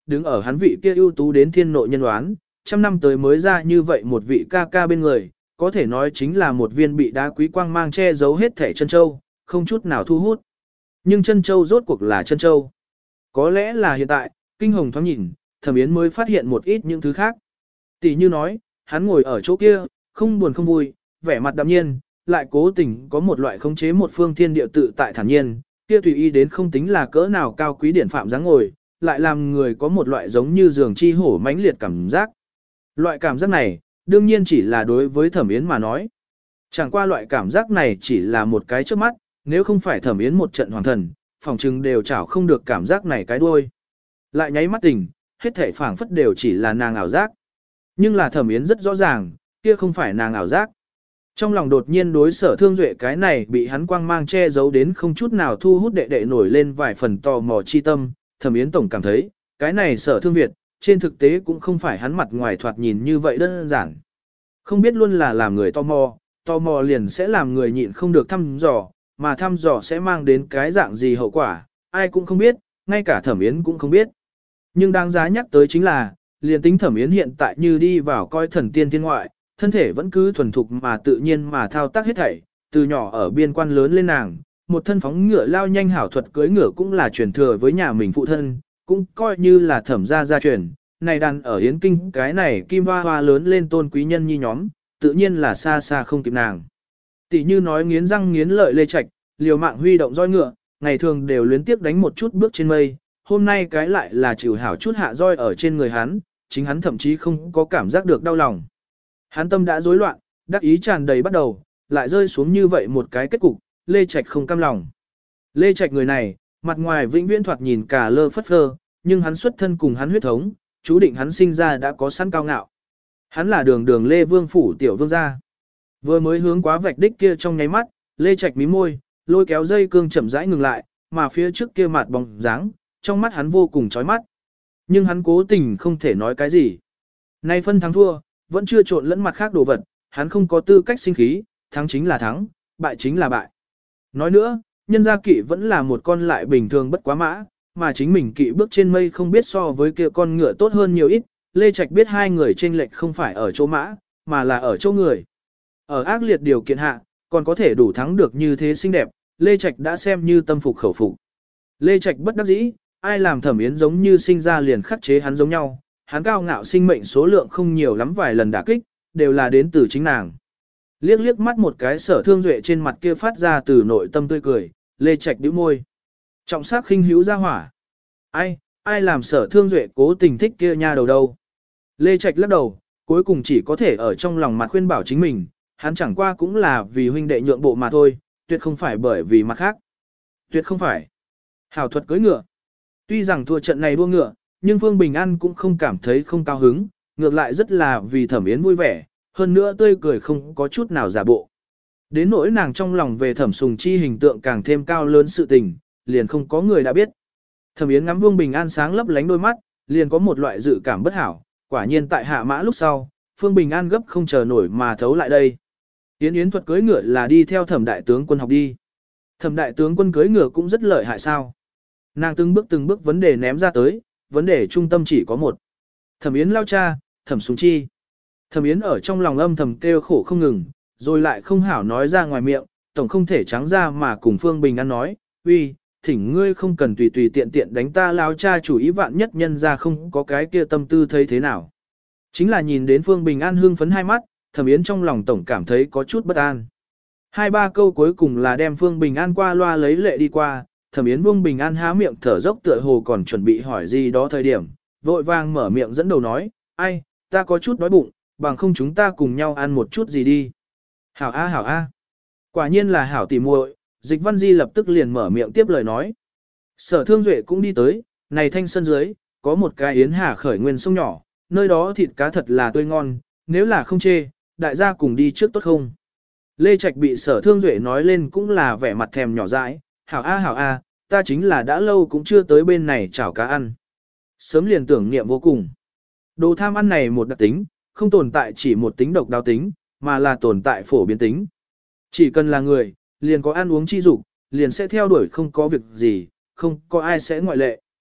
đứng ở hắn vị kia ưu tú đến thiên nội nhân đoán, trăm năm tới mới ra như vậy một vị ca ca bên người, có thể nói chính là một viên bị đá quý quang mang che giấu hết thể chân châu, không chút nào thu hút. Nhưng chân châu rốt cuộc là chân châu. Có lẽ là hiện tại, kinh hồng thoáng nhìn, Thẩm Yến mới phát hiện một ít những thứ khác. Tỷ như nói, hắn ngồi ở chỗ kia, không buồn không vui, vẻ mặt đạm nhiên, lại cố tình có một loại khống chế một phương thiên địa tự tại thản nhiên, kia tùy ý đến không tính là cỡ nào cao quý điển phạm dáng ngồi, lại làm người có một loại giống như giường chi hổ mãnh liệt cảm giác. Loại cảm giác này, đương nhiên chỉ là đối với Thẩm Yến mà nói. Chẳng qua loại cảm giác này chỉ là một cái trước mắt, nếu không phải Thẩm Yến một trận hoàng thần, phòng trừng đều chảo không được cảm giác này cái đuôi. Lại nháy mắt tình, hết thể phảng phất đều chỉ là nàng ảo giác. Nhưng là Thẩm Yến rất rõ ràng, kia không phải nàng ảo giác. Trong lòng đột nhiên đối Sở Thương Duệ cái này bị hắn quang mang che giấu đến không chút nào thu hút đệ đệ nổi lên vài phần tò mò chi tâm, Thẩm Yến tổng cảm thấy, cái này Sở Thương Việt, trên thực tế cũng không phải hắn mặt ngoài thoạt nhìn như vậy đơn giản. Không biết luôn là làm người tò mò, tò mò liền sẽ làm người nhịn không được thăm dò, mà thăm dò sẽ mang đến cái dạng gì hậu quả, ai cũng không biết, ngay cả Thẩm Yến cũng không biết. Nhưng đáng giá nhắc tới chính là, liền tính Thẩm Yến hiện tại như đi vào coi thần tiên thiên ngoại, thân thể vẫn cứ thuần thục mà tự nhiên mà thao tác hết thảy, từ nhỏ ở biên quan lớn lên nàng, một thân phóng ngựa lao nhanh hảo thuật cưỡi ngựa cũng là truyền thừa với nhà mình phụ thân, cũng coi như là Thẩm gia gia truyền, này đàn ở Yến Kinh cái này kim hoa hoa lớn lên tôn quý nhân nhi nhóm, tự nhiên là xa xa không kịp nàng. Tỷ như nói nghiến răng nghiến lợi Lê Trạch, liều mạng huy động roi ngựa, ngày thường đều luyến tiếp đánh một chút bước trên mây, hôm nay cái lại là chịu hảo chút hạ roi ở trên người hắn, chính hắn thậm chí không có cảm giác được đau lòng. Hắn tâm đã rối loạn, đắc ý tràn đầy bắt đầu, lại rơi xuống như vậy một cái kết cục, Lê Trạch không cam lòng. Lê Trạch người này, mặt ngoài vĩnh viễn thoạt nhìn cả lơ phất phơ, nhưng hắn xuất thân cùng hắn huyết thống, chú định hắn sinh ra đã có sẵn cao ngạo. Hắn là đường đường Lê Vương phủ tiểu vương gia. Vừa mới hướng quá vạch đích kia trong nháy mắt, Lê Trạch mí môi, lôi kéo dây cương chậm rãi ngừng lại, mà phía trước kia mặt bóng dáng, trong mắt hắn vô cùng chói mắt. Nhưng hắn cố tình không thể nói cái gì. Nay phân thắng thua, vẫn chưa trộn lẫn mặt khác đồ vật, hắn không có tư cách sinh khí, thắng chính là thắng, bại chính là bại. Nói nữa, nhân gia kỵ vẫn là một con lại bình thường bất quá mã, mà chính mình kỵ bước trên mây không biết so với kia con ngựa tốt hơn nhiều ít, Lê Trạch biết hai người chênh lệch không phải ở chỗ mã, mà là ở chỗ người. Ở ác liệt điều kiện hạ, còn có thể đủ thắng được như thế xinh đẹp, Lê Trạch đã xem như tâm phục khẩu phục. Lê Trạch bất đắc dĩ, ai làm Thẩm Yến giống như sinh ra liền khắc chế hắn giống nhau, hắn cao ngạo sinh mệnh số lượng không nhiều lắm vài lần đả kích, đều là đến từ chính nàng. Liếc liếc mắt một cái Sở Thương Duệ trên mặt kia phát ra từ nội tâm tươi cười, Lê Trạch bĩu môi. Trọng sắc khinh hữu ra hỏa. Ai, ai làm Sở Thương Duệ cố tình thích kia nha đầu đâu. Lê Trạch lắc đầu, cuối cùng chỉ có thể ở trong lòng mặt khuyên bảo chính mình, hắn chẳng qua cũng là vì huynh đệ nhượng bộ mà thôi, tuyệt không phải bởi vì mặt khác. Tuyệt không phải. Hảo thuật cưỡi ngựa. Tuy rằng thua trận này đua ngựa, nhưng Phương Bình An cũng không cảm thấy không cao hứng, ngược lại rất là vì Thẩm Yến vui vẻ, hơn nữa tươi cười không có chút nào giả bộ. Đến nỗi nàng trong lòng về Thẩm Sùng Chi hình tượng càng thêm cao lớn sự tình, liền không có người đã biết. Thẩm Yến ngắm Vương Bình An sáng lấp lánh đôi mắt, liền có một loại dự cảm bất hảo, quả nhiên tại hạ mã lúc sau, Phương Bình An gấp không chờ nổi mà thấu lại đây. Yến Yến thuật cưỡi ngựa là đi theo Thẩm đại tướng quân học đi. Thẩm đại tướng quân cưỡi ngựa cũng rất lợi hại sao? Nàng từng bước từng bước vấn đề ném ra tới, vấn đề trung tâm chỉ có một. Thẩm Yến lao cha, Thẩm Sùng Chi. Thẩm Yến ở trong lòng âm thầm kêu khổ không ngừng, rồi lại không hảo nói ra ngoài miệng, tổng không thể trắng ra mà cùng Phương Bình An nói, uy, thỉnh ngươi không cần tùy tùy tiện tiện đánh ta lao cha chủ ý vạn nhất nhân ra không có cái kia tâm tư thấy thế nào. Chính là nhìn đến Phương Bình An hưng phấn hai mắt, Thẩm Yến trong lòng tổng cảm thấy có chút bất an. Hai ba câu cuối cùng là đem Phương Bình An qua loa lấy lệ đi qua, Thẩm Yến Vương Bình An há miệng thở dốc tựa hồ còn chuẩn bị hỏi gì đó thời điểm, vội vàng mở miệng dẫn đầu nói, ai, ta có chút đói bụng, bằng không chúng ta cùng nhau ăn một chút gì đi. Hảo a hảo a. Quả nhiên là hảo tỉ muội, Dịch Văn Di lập tức liền mở miệng tiếp lời nói. Sở Thương Duệ cũng đi tới, này thanh sân dưới, có một cái yến hà khởi nguyên sông nhỏ, nơi đó thịt cá thật là tươi ngon, nếu là không chê, đại gia cùng đi trước tốt không. Lê Trạch bị Sở Thương Duệ nói lên cũng là vẻ mặt thèm nhỏ dãi, hảo a hảo a, ta chính là đã lâu cũng chưa tới bên này chảo cá ăn. Sớm liền tưởng niệm vô cùng. Đồ tham ăn này một đặc tính, không tồn tại chỉ một tính độc đáo tính, mà là tồn tại phổ biến tính. Chỉ cần là người, liền có ăn uống chi dục, liền sẽ theo đuổi không có việc gì, không có ai sẽ ngoại lệ.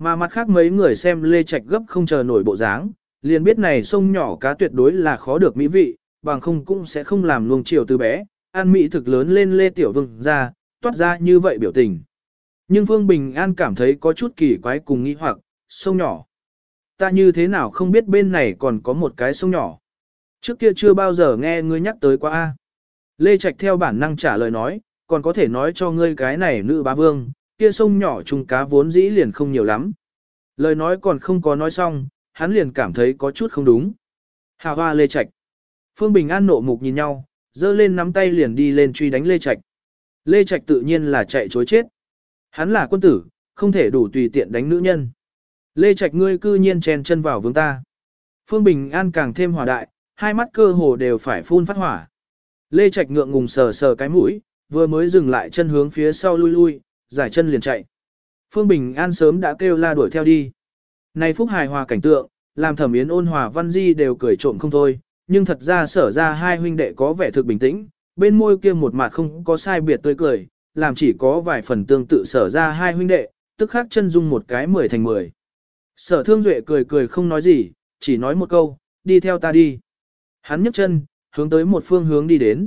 Mà mặt khác mấy người xem Lê Trạch gấp không chờ nổi bộ dáng, liền biết này sông nhỏ cá tuyệt đối là khó được mỹ vị, bằng không cũng sẽ không làm luồng chiều từ bé, ăn mỹ thực lớn lên Lê Tiểu Vương ra, toát ra như vậy biểu tình. Nhưng Phương Bình An cảm thấy có chút kỳ quái cùng nghi hoặc, sông nhỏ. Ta như thế nào không biết bên này còn có một cái sông nhỏ. Trước kia chưa bao giờ nghe ngươi nhắc tới qua a. Lê Trạch theo bản năng trả lời nói, còn có thể nói cho ngươi cái này nữ bá vương, kia sông nhỏ chung cá vốn dĩ liền không nhiều lắm. Lời nói còn không có nói xong, hắn liền cảm thấy có chút không đúng. Hà hoa Lê Trạch. Phương Bình An nộ mục nhìn nhau, giơ lên nắm tay liền đi lên truy đánh Lê Trạch. Lê Trạch tự nhiên là chạy chối chết. Hắn là quân tử, không thể đủ tùy tiện đánh nữ nhân. Lê Trạch ngươi cư nhiên chen chân vào vương ta. Phương Bình An càng thêm hỏa đại, hai mắt cơ hồ đều phải phun phát hỏa. Lê Trạch ngượng ngùng sờ sờ cái mũi, vừa mới dừng lại chân hướng phía sau lui lui, giải chân liền chạy. Phương Bình An sớm đã kêu la đuổi theo đi. Này phúc hài hòa cảnh tượng, làm Thẩm Yến ôn hòa Văn Di đều cười trộm không thôi, nhưng thật ra sở ra hai huynh đệ có vẻ thực bình tĩnh, bên môi kia một mặt không có sai biệt tươi cười, làm chỉ có vài phần tương tự sở ra hai huynh đệ, tức khắc chân dung một cái mười thành mười. Sở Thương Duệ cười cười không nói gì, chỉ nói một câu, đi theo ta đi. Hắn nhấc chân, hướng tới một phương hướng đi đến.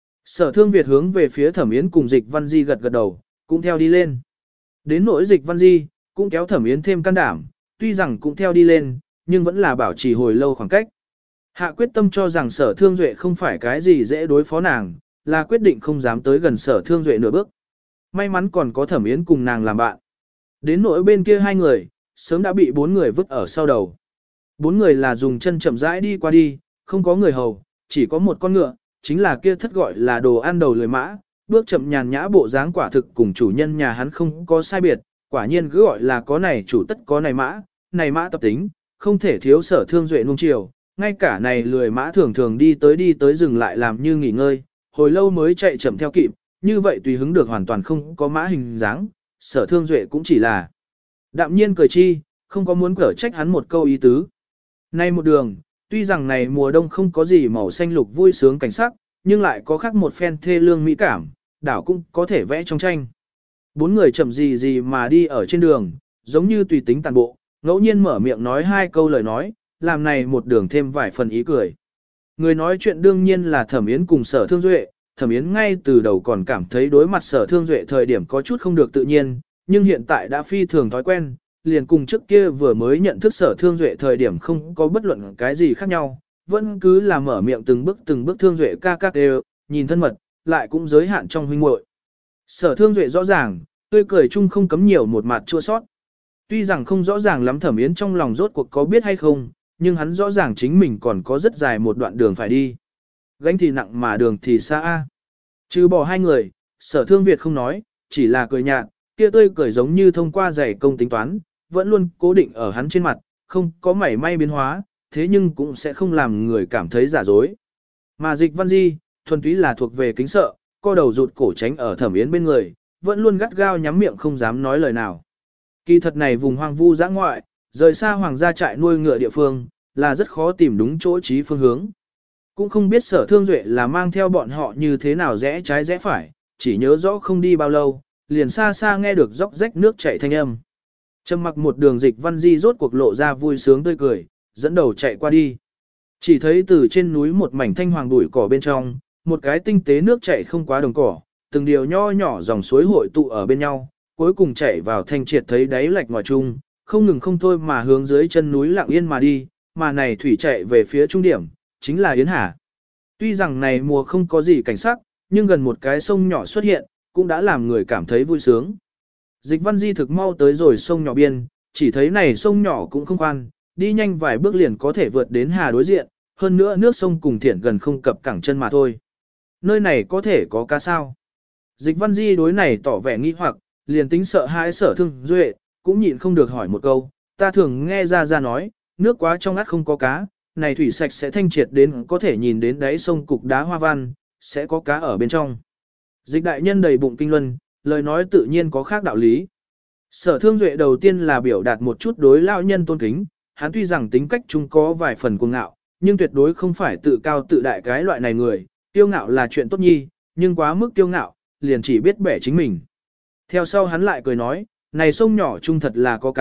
Sở Thương Việt hướng về phía Thẩm Yến cùng Dịch Văn Di gật gật đầu, cũng theo đi lên. Đến nỗi Dịch Văn Di, cũng kéo Thẩm Yến thêm can đảm, tuy rằng cũng theo đi lên, nhưng vẫn là bảo trì hồi lâu khoảng cách. Hạ quyết tâm cho rằng Sở Thương Duệ không phải cái gì dễ đối phó nàng, là quyết định không dám tới gần Sở Thương Duệ nửa bước. May mắn còn có Thẩm Yến cùng nàng làm bạn. Đến nỗi bên kia hai người, sớm đã bị bốn người vứt ở sau đầu. Bốn người là dùng chân chậm rãi đi qua đi, không có người hầu, chỉ có một con ngựa, chính là kia thất gọi là đồ ăn đầu lười mã, bước chậm nhàn nhã bộ dáng quả thực cùng chủ nhân nhà hắn không có sai biệt, quả nhiên cứ gọi là có này chủ tất có này mã, này mã tập tính, không thể thiếu Sở Thương Duệ nuông chiều, ngay cả này lười mã thường thường đi tới đi tới dừng lại làm như nghỉ ngơi, hồi lâu mới chạy chậm theo kịp, như vậy tùy hứng được hoàn toàn không có mã hình dáng, Sở Thương Duệ cũng chỉ là đạm nhiên cười chi, không có muốn cở trách hắn một câu ý tứ. Nay một đường, tuy rằng này mùa đông không có gì màu xanh lục vui sướng cảnh sắc, nhưng lại có khác một phen thê lương mỹ cảm, đảo cũng có thể vẽ trong tranh. Bốn người chậm gì gì mà đi ở trên đường, giống như tùy tính tàn bộ, ngẫu nhiên mở miệng nói hai câu lời nói, làm này một đường thêm vài phần ý cười. Người nói chuyện đương nhiên là Thẩm Yến cùng Sở Thương Duệ, Thẩm Yến ngay từ đầu còn cảm thấy đối mặt Sở Thương Duệ thời điểm có chút không được tự nhiên, nhưng hiện tại đã phi thường thói quen, liền cùng trước kia vừa mới nhận thức Sở Thương Duệ thời điểm không có bất luận cái gì khác nhau, vẫn cứ là mở miệng từng bước từng bước Thương Duệ ca ca đều, nhìn thân mật, lại cũng giới hạn trong huynh muội. Sở Thương Duệ rõ ràng, tươi cười chung không cấm nhiều một mặt chua sót. Tuy rằng không rõ ràng lắm Thẩm Yến trong lòng rốt cuộc có biết hay không, nhưng hắn rõ ràng chính mình còn có rất dài một đoạn đường phải đi. Gánh thì nặng mà đường thì xa a. Trừ bỏ hai người, Sở Thương Việt không nói, chỉ là cười nhạt, kia tươi cười giống như thông qua giày công tính toán, vẫn luôn cố định ở hắn trên mặt, không có mảy may biến hóa, thế nhưng cũng sẽ không làm người cảm thấy giả dối. Mà Dịch Văn Di, thuần túy là thuộc về kính sợ, co đầu rụt cổ tránh ở Thẩm Yến bên người, vẫn luôn gắt gao nhắm miệng không dám nói lời nào. Kỳ thật này vùng hoang vu dã ngoại, rời xa hoàng gia trại nuôi ngựa địa phương, là rất khó tìm đúng chỗ trí phương hướng. Cũng không biết Sở Thương Duệ là mang theo bọn họ như thế nào rẽ trái rẽ phải, chỉ nhớ rõ không đi bao lâu, liền xa xa nghe được róc rách nước chảy thanh âm. Trầm mặc một đường Dịch Văn Di rốt cuộc lộ ra vui sướng tươi cười, dẫn đầu chạy qua đi. Chỉ thấy từ trên núi một mảnh thanh hoàng bụi cỏ bên trong, một cái tinh tế nước chảy không quá đồng cỏ, từng điều nho nhỏ dòng suối hội tụ ở bên nhau, cuối cùng chảy vào thanh triệt thấy đáy lạch ngoài chung, không ngừng không thôi mà hướng dưới chân núi lặng yên mà đi, mà này thủy chạy về phía trung điểm, chính là Yến Hà. Tuy rằng này mùa không có gì cảnh sắc, nhưng gần một cái sông nhỏ xuất hiện, cũng đã làm người cảm thấy vui sướng. Dịch Văn Di thực mau tới rồi sông nhỏ biên, chỉ thấy này sông nhỏ cũng không khoan, đi nhanh vài bước liền có thể vượt đến hà đối diện, hơn nữa nước sông cùng thiển gần không cập cẳng chân mà thôi. Nơi này có thể có cá sao? Dịch Văn Di đối này tỏ vẻ nghi hoặc, liền tính sợ hãi Sở Thương Duệ, cũng nhịn không được hỏi một câu, ta thường nghe ra ra nói, nước quá trong ngắt không có cá, này thủy sạch sẽ thanh triệt đến có thể nhìn đến đáy sông cục đá hoa văn, sẽ có cá ở bên trong. Dịch đại nhân đầy bụng kinh luân, lời nói tự nhiên có khác đạo lý. Sở Thương Duệ đầu tiên là biểu đạt một chút đối lão nhân tôn kính, hắn tuy rằng tính cách chúng có vài phần cuồng ngạo, nhưng tuyệt đối không phải tự cao tự đại cái loại này người, tiêu ngạo là chuyện tốt nhi, nhưng quá mức tiêu ngạo, liền chỉ biết bẻ chính mình. Theo sau hắn lại cười nói, này sông nhỏ chung thật là có cá,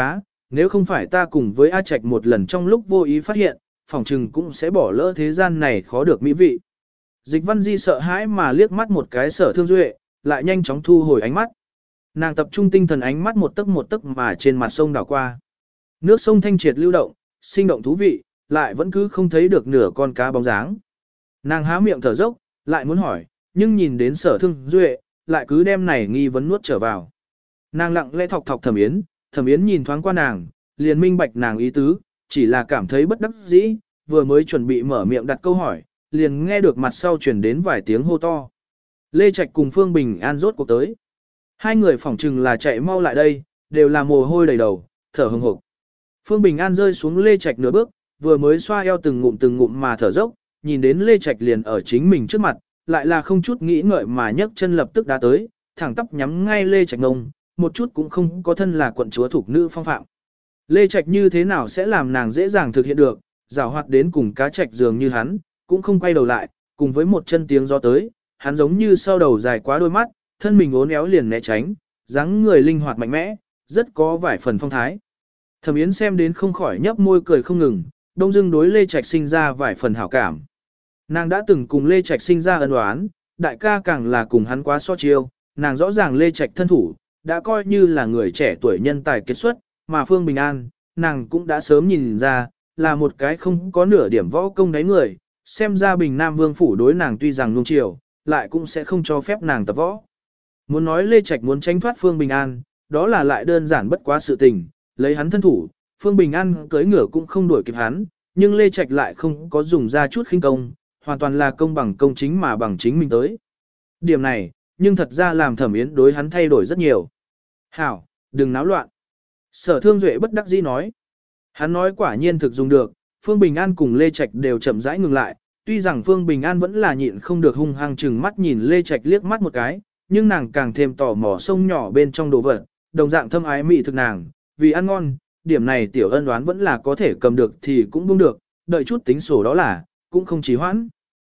nếu không phải ta cùng với A Trạch một lần trong lúc vô ý phát hiện, phỏng chừng cũng sẽ bỏ lỡ thế gian này khó được mỹ vị. Dịch Văn Di sợ hãi mà liếc mắt một cái Sở Thương Duệ, lại nhanh chóng thu hồi ánh mắt. Nàng tập trung tinh thần ánh mắt một tấc một tấc mà trên mặt sông đảo qua. Nước sông thanh triệt lưu động, sinh động thú vị, lại vẫn cứ không thấy được nửa con cá bóng dáng. Nàng há miệng thở dốc, lại muốn hỏi, nhưng nhìn đến Sở Thương Duệ, lại cứ đem này nghi vấn nuốt trở vào. Nàng lặng lẽ thọc thọc Thẩm Yến, Thẩm Yến nhìn thoáng qua nàng, liền minh bạch nàng ý tứ, chỉ là cảm thấy bất đắc dĩ, vừa mới chuẩn bị mở miệng đặt câu hỏi, liền nghe được mặt sau truyền đến vài tiếng hô to. Lê Trạch cùng Phương Bình An rốt cuộc tới. Hai người phỏng chừng là chạy mau lại đây, đều là mồ hôi đầy đầu, thở hừng hực. Phương Bình An rơi xuống Lê Trạch nửa bước, vừa mới xoa eo từng ngụm từng ngụm mà thở dốc, nhìn đến Lê Trạch liền ở chính mình trước mặt, lại là không chút nghĩ ngợi mà nhấc chân lập tức đã tới, thẳng tắp nhắm ngay Lê Trạch ngông, một chút cũng không có thân là quận chúa thuộc nữ phong phạm. Lê Trạch như thế nào sẽ làm nàng dễ dàng thực hiện được, giảo hoạt đến cùng cá trạch dường như hắn, cũng không quay đầu lại, cùng với một chân tiếng gió tới, hắn giống như sau đầu dài quá đôi mắt, thân mình uốn éo liền né tránh, dáng người linh hoạt mạnh mẽ, rất có vài phần phong thái. Thẩm Yến xem đến không khỏi nhấp môi cười không ngừng, đông dưng đối Lê Trạch sinh ra vài phần hảo cảm. Nàng đã từng cùng Lê Trạch sinh ra ân oán, đại ca càng là cùng hắn quá so chiêu, nàng rõ ràng Lê Trạch thân thủ, đã coi như là người trẻ tuổi nhân tài kết xuất, mà Phương Bình An, nàng cũng đã sớm nhìn ra, là một cái không có nửa điểm võ công đáy người, xem ra Bình Nam Vương phủ đối nàng tuy rằng nuông chiều, lại cũng sẽ không cho phép nàng tập võ. Muốn nói Lê Trạch muốn tránh thoát Phương Bình An, đó là lại đơn giản bất quá sự tình, lấy hắn thân thủ, Phương Bình An cưỡi ngựa cũng không đuổi kịp hắn, nhưng Lê Trạch lại không có dùng ra chút khinh công, hoàn toàn là công bằng công chính mà bằng chính mình tới. Điểm này, nhưng thật ra làm Thẩm Yến đối hắn thay đổi rất nhiều. Hảo, đừng náo loạn. Sở Thương Duệ bất đắc dĩ nói. Hắn nói quả nhiên thực dùng được, Phương Bình An cùng Lê Trạch đều chậm rãi ngừng lại, tuy rằng Phương Bình An vẫn là nhịn không được hung hăng chừng mắt nhìn Lê Trạch liếc mắt một cái, nhưng nàng càng thêm tò mò sông nhỏ bên trong đồ vật, đồng dạng thâm ái mị thực nàng, vì ăn ngon, điểm này tiểu ân đoán vẫn là có thể cầm được thì cũng buông được, đợi chút tính sổ đó là, cũng không trì hoãn.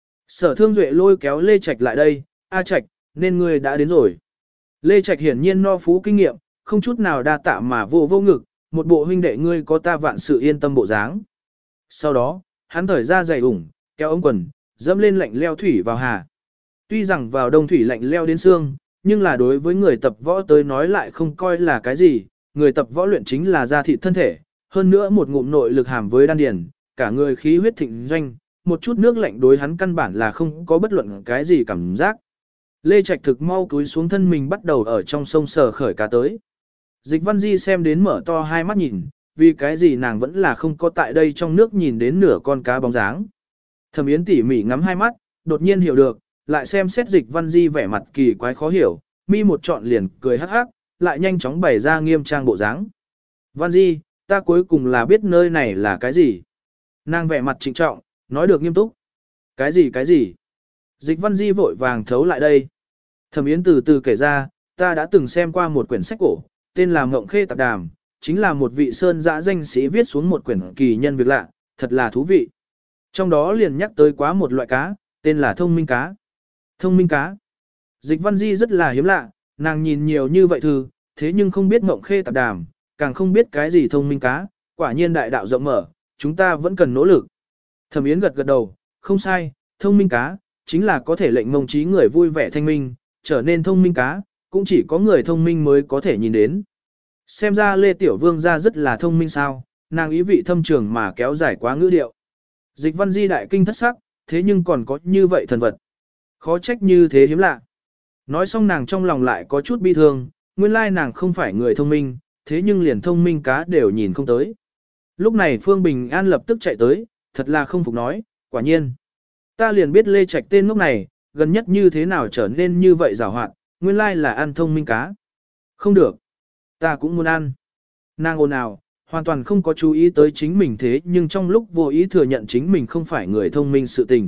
Sở Thương Duệ lôi kéo Lê Trạch lại đây, A Trạch, nên ngươi đã đến rồi. Lê Trạch hiển nhiên no phú kinh nghiệm, không chút nào đa tạ mà vô vô ngực, một bộ huynh đệ ngươi có ta vạn sự yên tâm bộ dáng. Sau đó, hắn thở ra giày ủng, kéo ống quần, dẫm lên lạnh leo thủy vào hà. Tuy rằng vào đông thủy lạnh leo đến xương, nhưng là đối với người tập võ tới nói lại không coi là cái gì, người tập võ luyện chính là da thịt thân thể, hơn nữa một ngụm nội lực hàm với đan điền, cả người khí huyết thịnh doanh, một chút nước lạnh đối hắn căn bản là không có bất luận cái gì cảm giác. Lê Trạch thực mau cúi xuống thân mình bắt đầu ở trong sông sờ khởi cá tới. Dịch Văn Di xem đến mở to hai mắt nhìn, vì cái gì nàng vẫn là không có tại đây trong nước nhìn đến nửa con cá bóng dáng. Thẩm Yến tỉ mỉ ngắm hai mắt, đột nhiên hiểu được, lại xem xét Dịch Văn Di vẻ mặt kỳ quái khó hiểu, mi một trọn liền cười hắc hắc, lại nhanh chóng bày ra nghiêm trang bộ dáng. Văn Di, ta cuối cùng là biết nơi này là cái gì. Nàng vẻ mặt trịnh trọng, nói được nghiêm túc. Cái gì cái gì? Dịch Văn Di vội vàng thấu lại đây. Thẩm Yến từ từ kể ra, ta đã từng xem qua một quyển sách cổ, tên là Ngộng Khê Tạp Đàm, chính là một vị sơn dã danh sĩ viết xuống một quyển kỳ nhân việc lạ, thật là thú vị. Trong đó liền nhắc tới quá một loại cá, tên là thông minh cá. Thông minh cá. Dịch Văn Di rất là hiếm lạ, nàng nhìn nhiều như vậy thư, thế nhưng không biết Ngộng Khê Tạp Đàm, càng không biết cái gì thông minh cá, quả nhiên đại đạo rộng mở, chúng ta vẫn cần nỗ lực. Thẩm Yến gật gật đầu, không sai, thông minh cá, chính là có thể lệnh mông trí người vui vẻ thanh minh, trở nên thông minh cá, cũng chỉ có người thông minh mới có thể nhìn đến. Xem ra Lê Tiểu Vương gia rất là thông minh sao, nàng ý vị thâm trường mà kéo dài quá ngữ điệu. Dịch Văn Di đại kinh thất sắc, thế nhưng còn có như vậy thần vật. Khó trách như thế hiếm lạ. Nói xong nàng trong lòng lại có chút bi thương, nguyên lai nàng không phải người thông minh, thế nhưng liền thông minh cá đều nhìn không tới. Lúc này Phương Bình An lập tức chạy tới, thật là không phục nói, quả nhiên. Ta liền biết Lê Trạch tên ngốc này, gần nhất như thế nào trở nên như vậy giàu hoạt, nguyên lai là ăn thông minh cá. Không được. Ta cũng muốn ăn. Nàng ồn ào, hoàn toàn không có chú ý tới chính mình thế nhưng trong lúc vô ý thừa nhận chính mình không phải người thông minh sự tình.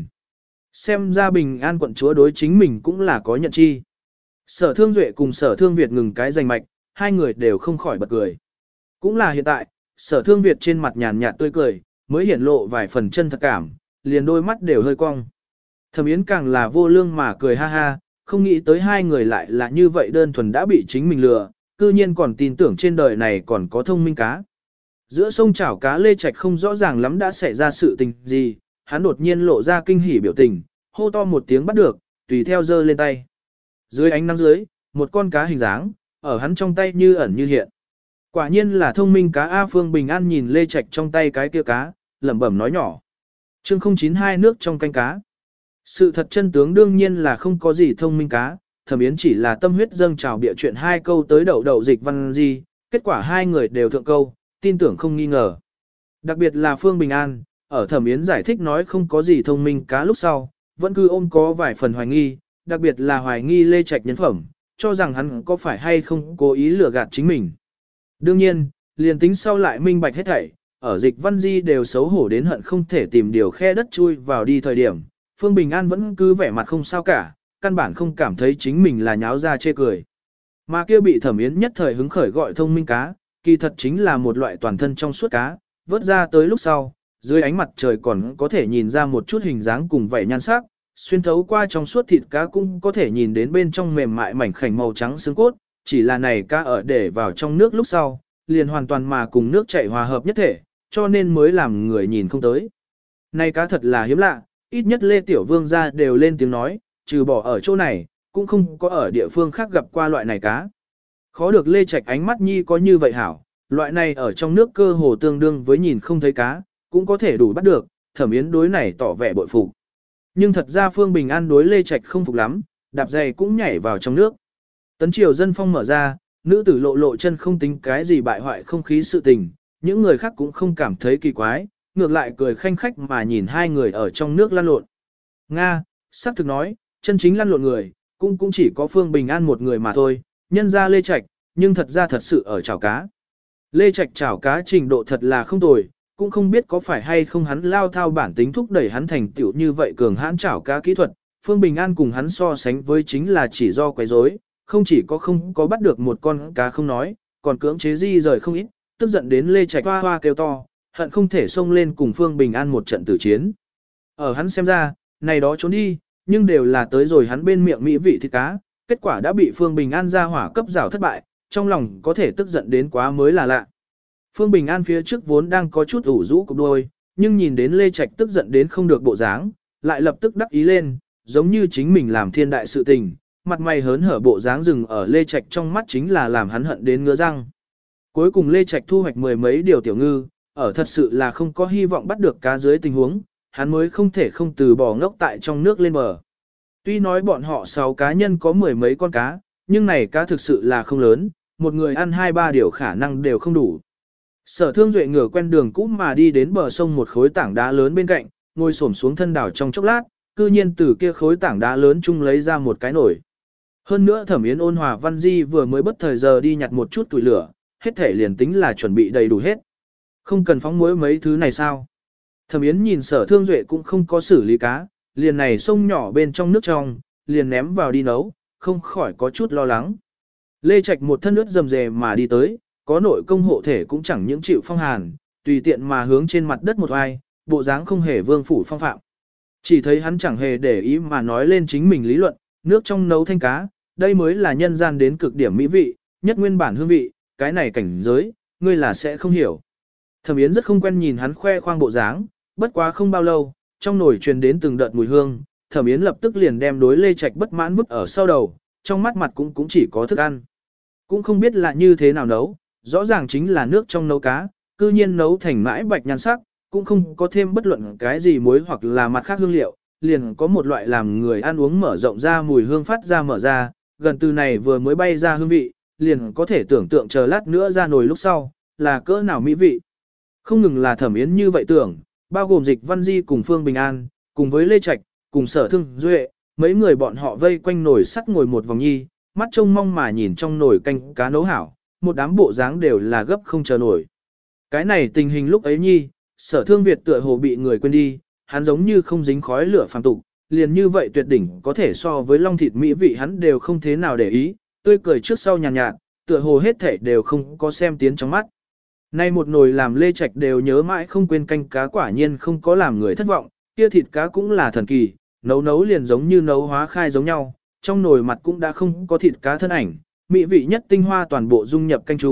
Xem ra Bình An quận chúa đối chính mình cũng là có nhận chi. Sở Thương Duệ cùng Sở Thương Việt ngừng cái giành mạch, hai người đều không khỏi bật cười. Cũng là hiện tại, Sở Thương Việt trên mặt nhàn nhạt tươi cười, mới hiển lộ vài phần chân thật cảm, liền đôi mắt đều hơi cong. Thẩm Yến càng là vô lương mà cười ha ha, không nghĩ tới hai người lại là như vậy đơn thuần đã bị chính mình lừa, cư nhiên còn tin tưởng trên đời này còn có thông minh cá. Giữa sông chảo cá Lê Trạch không rõ ràng lắm đã xảy ra sự tình gì, hắn đột nhiên lộ ra kinh hỉ biểu tình, hô to một tiếng bắt được, tùy theo giơ lên tay. Dưới ánh nắng dưới, một con cá hình dáng, ở hắn trong tay như ẩn như hiện. Quả nhiên là thông minh cá A. Phương Bình An nhìn Lê Trạch trong tay cái kia cá, lẩm bẩm nói nhỏ. chương không chín hai nước trong canh cá. Sự thật chân tướng đương nhiên là không có gì thông minh cá, Thẩm Yến chỉ là tâm huyết dâng trào bịa chuyện hai câu tới đậu đậu Dịch Văn Di, kết quả hai người đều thượng câu, tin tưởng không nghi ngờ. Đặc biệt là Phương Bình An, ở Thẩm Yến giải thích nói không có gì thông minh cá lúc sau, vẫn cứ ôm có vài phần hoài nghi, đặc biệt là hoài nghi Lê Trạch nhân phẩm, cho rằng hắn có phải hay không cố ý lừa gạt chính mình. Đương nhiên, liền tính sau lại minh bạch hết thảy, ở Dịch Văn Di đều xấu hổ đến hận không thể tìm điều khe đất chui vào đi thời điểm, Phương Bình An vẫn cứ vẻ mặt không sao cả, căn bản không cảm thấy chính mình là nháo ra chê cười. Mà kia bị Thẩm Yến nhất thời hứng khởi gọi thông minh cá, kỳ thật chính là một loại toàn thân trong suốt cá, vớt ra tới lúc sau, dưới ánh mặt trời còn có thể nhìn ra một chút hình dáng cùng vẻ nhan sắc, xuyên thấu qua trong suốt thịt cá cũng có thể nhìn đến bên trong mềm mại mảnh khảnh màu trắng xương cốt, chỉ là này cá ở để vào trong nước lúc sau, liền hoàn toàn mà cùng nước chảy hòa hợp nhất thể, cho nên mới làm người nhìn không tới. Này cá thật là hiếm lạ, ít nhất Lê Tiểu Vương gia đều lên tiếng nói, trừ bỏ ở chỗ này, cũng không có ở địa phương khác gặp qua loại này cá. Khó được Lê Trạch ánh mắt nhi có như vậy hảo, loại này ở trong nước cơ hồ tương đương với nhìn không thấy cá, cũng có thể đủ bắt được, Thẩm Yến đối này tỏ vẻ bội phục. Nhưng thật ra Phương Bình An đối Lê Trạch không phục lắm, đạp giày cũng nhảy vào trong nước. Tấn triều dân phong mở ra, nữ tử lộ lộ chân không tính cái gì bại hoại không khí sự tình, những người khác cũng không cảm thấy kỳ quái, ngược lại cười khanh khách mà nhìn hai người ở trong nước lăn lộn. Nga, xác thực nói, chân chính lăn lộn người, cũng cũng chỉ có Phương Bình An một người mà thôi, nhân ra Lê Trạch, nhưng thật ra thật sự ở chảo cá. Lê Trạch chảo cá trình độ thật là không tồi, cũng không biết có phải hay không hắn lao thao bản tính thúc đẩy hắn thành tựu như vậy cường hãn chảo cá kỹ thuật, Phương Bình An cùng hắn so sánh với chính là chỉ do quấy rối, không chỉ có không có bắt được một con cá không nói, còn cưỡng chế di rời không ít, tức giận đến Lê Trạch hoa hoa kêu to, hận không thể xông lên cùng Phương Bình An một trận tử chiến. Ở hắn xem ra, này đó trốn đi, nhưng đều là tới rồi hắn bên miệng mỹ vị thịt cá, kết quả đã bị Phương Bình An ra hỏa cấp rào thất bại, trong lòng có thể tức giận đến quá mới là lạ. Phương Bình An phía trước vốn đang có chút ủ rũ cục đôi, nhưng nhìn đến Lê Trạch tức giận đến không được bộ dáng, lại lập tức đắc ý lên, giống như chính mình làm thiên đại sự tình, mặt mày hớn hở bộ dáng rừng ở Lê Trạch trong mắt chính là làm hắn hận đến ngứa răng. Cuối cùng Lê Trạch thu hoạch mười mấy điều tiểu ngư, ở thật sự là không có hy vọng bắt được cá dưới tình huống, hắn mới không thể không từ bỏ ngốc tại trong nước lên bờ. Tuy nói bọn họ sáu cá nhân có mười mấy con cá, nhưng này cá thực sự là không lớn, một người ăn hai ba điều khả năng đều không đủ. Sở Thương Duệ ngửa quen đường cũ mà đi đến bờ sông một khối tảng đá lớn bên cạnh, ngồi xổm xuống thân đảo trong chốc lát, cư nhiên từ kia khối tảng đá lớn chung lấy ra một cái nồi. Hơn nữa Thẩm Yến ôn hòa Văn Di vừa mới bất thời giờ đi nhặt một chút tuổi lửa, hết thể liền tính là chuẩn bị đầy đủ hết. Không cần phóng muối mấy thứ này sao? Thẩm Yến nhìn Sở Thương Duệ cũng không có xử lý cá, liền này sông nhỏ bên trong nước trong, liền ném vào đi nấu, không khỏi có chút lo lắng. Lê Trạch một thân ướt rầm rề mà đi tới, có nội công hộ thể cũng chẳng những chịu phong hàn, tùy tiện mà hướng trên mặt đất một ai, bộ dáng không hề vương phủ phong phạm. Chỉ thấy hắn chẳng hề để ý mà nói lên chính mình lý luận, nước trong nấu thanh cá, đây mới là nhân gian đến cực điểm mỹ vị, nhất nguyên bản hương vị, cái này cảnh giới, ngươi là sẽ không hiểu. Thẩm Yến rất không quen nhìn hắn khoe khoang bộ dáng, bất quá không bao lâu, trong nồi truyền đến từng đợt mùi hương, Thẩm Yến lập tức liền đem đối Lê Trạch bất mãn vứt ở sau đầu, trong mắt mặt cũng cũng chỉ có thức ăn. Cũng không biết là như thế nào nấu, rõ ràng chính là nước trong nấu cá, cư nhiên nấu thành mãi bạch nhan sắc, cũng không có thêm bất luận cái gì muối hoặc là mặt khác hương liệu, liền có một loại làm người ăn uống mở rộng ra mùi hương phát ra mở ra, gần từ này vừa mới bay ra hương vị, liền có thể tưởng tượng chờ lát nữa ra nồi lúc sau, là cỡ nào mỹ vị. Không ngừng là Thẩm Yến như vậy tưởng, bao gồm Dịch Văn Di cùng Phương Bình An, cùng với Lê Trạch, cùng Sở Thương Duệ, mấy người bọn họ vây quanh nồi sắt ngồi một vòng nhi, mắt trông mong mà nhìn trong nồi canh cá nấu hảo, một đám bộ dáng đều là gấp không chờ nổi. Cái này tình hình lúc ấy nhi, Sở Thương Việt tựa hồ bị người quên đi, hắn giống như không dính khói lửa phàm tục, liền như vậy tuyệt đỉnh có thể so với long thịt mỹ vị hắn đều không thế nào để ý, tươi cười trước sau nhàn nhạt, nhạt, tựa hồ hết thể đều không có xem tiến trong mắt. Nay một nồi làm Lê Trạch đều nhớ mãi không quên canh cá quả nhiên không có làm người thất vọng, kia thịt cá cũng là thần kỳ, nấu nấu liền giống như nấu hóa khai giống nhau, trong nồi mặt cũng đã không có thịt cá thân ảnh, mỹ vị nhất tinh hoa toàn bộ dung nhập canh chung,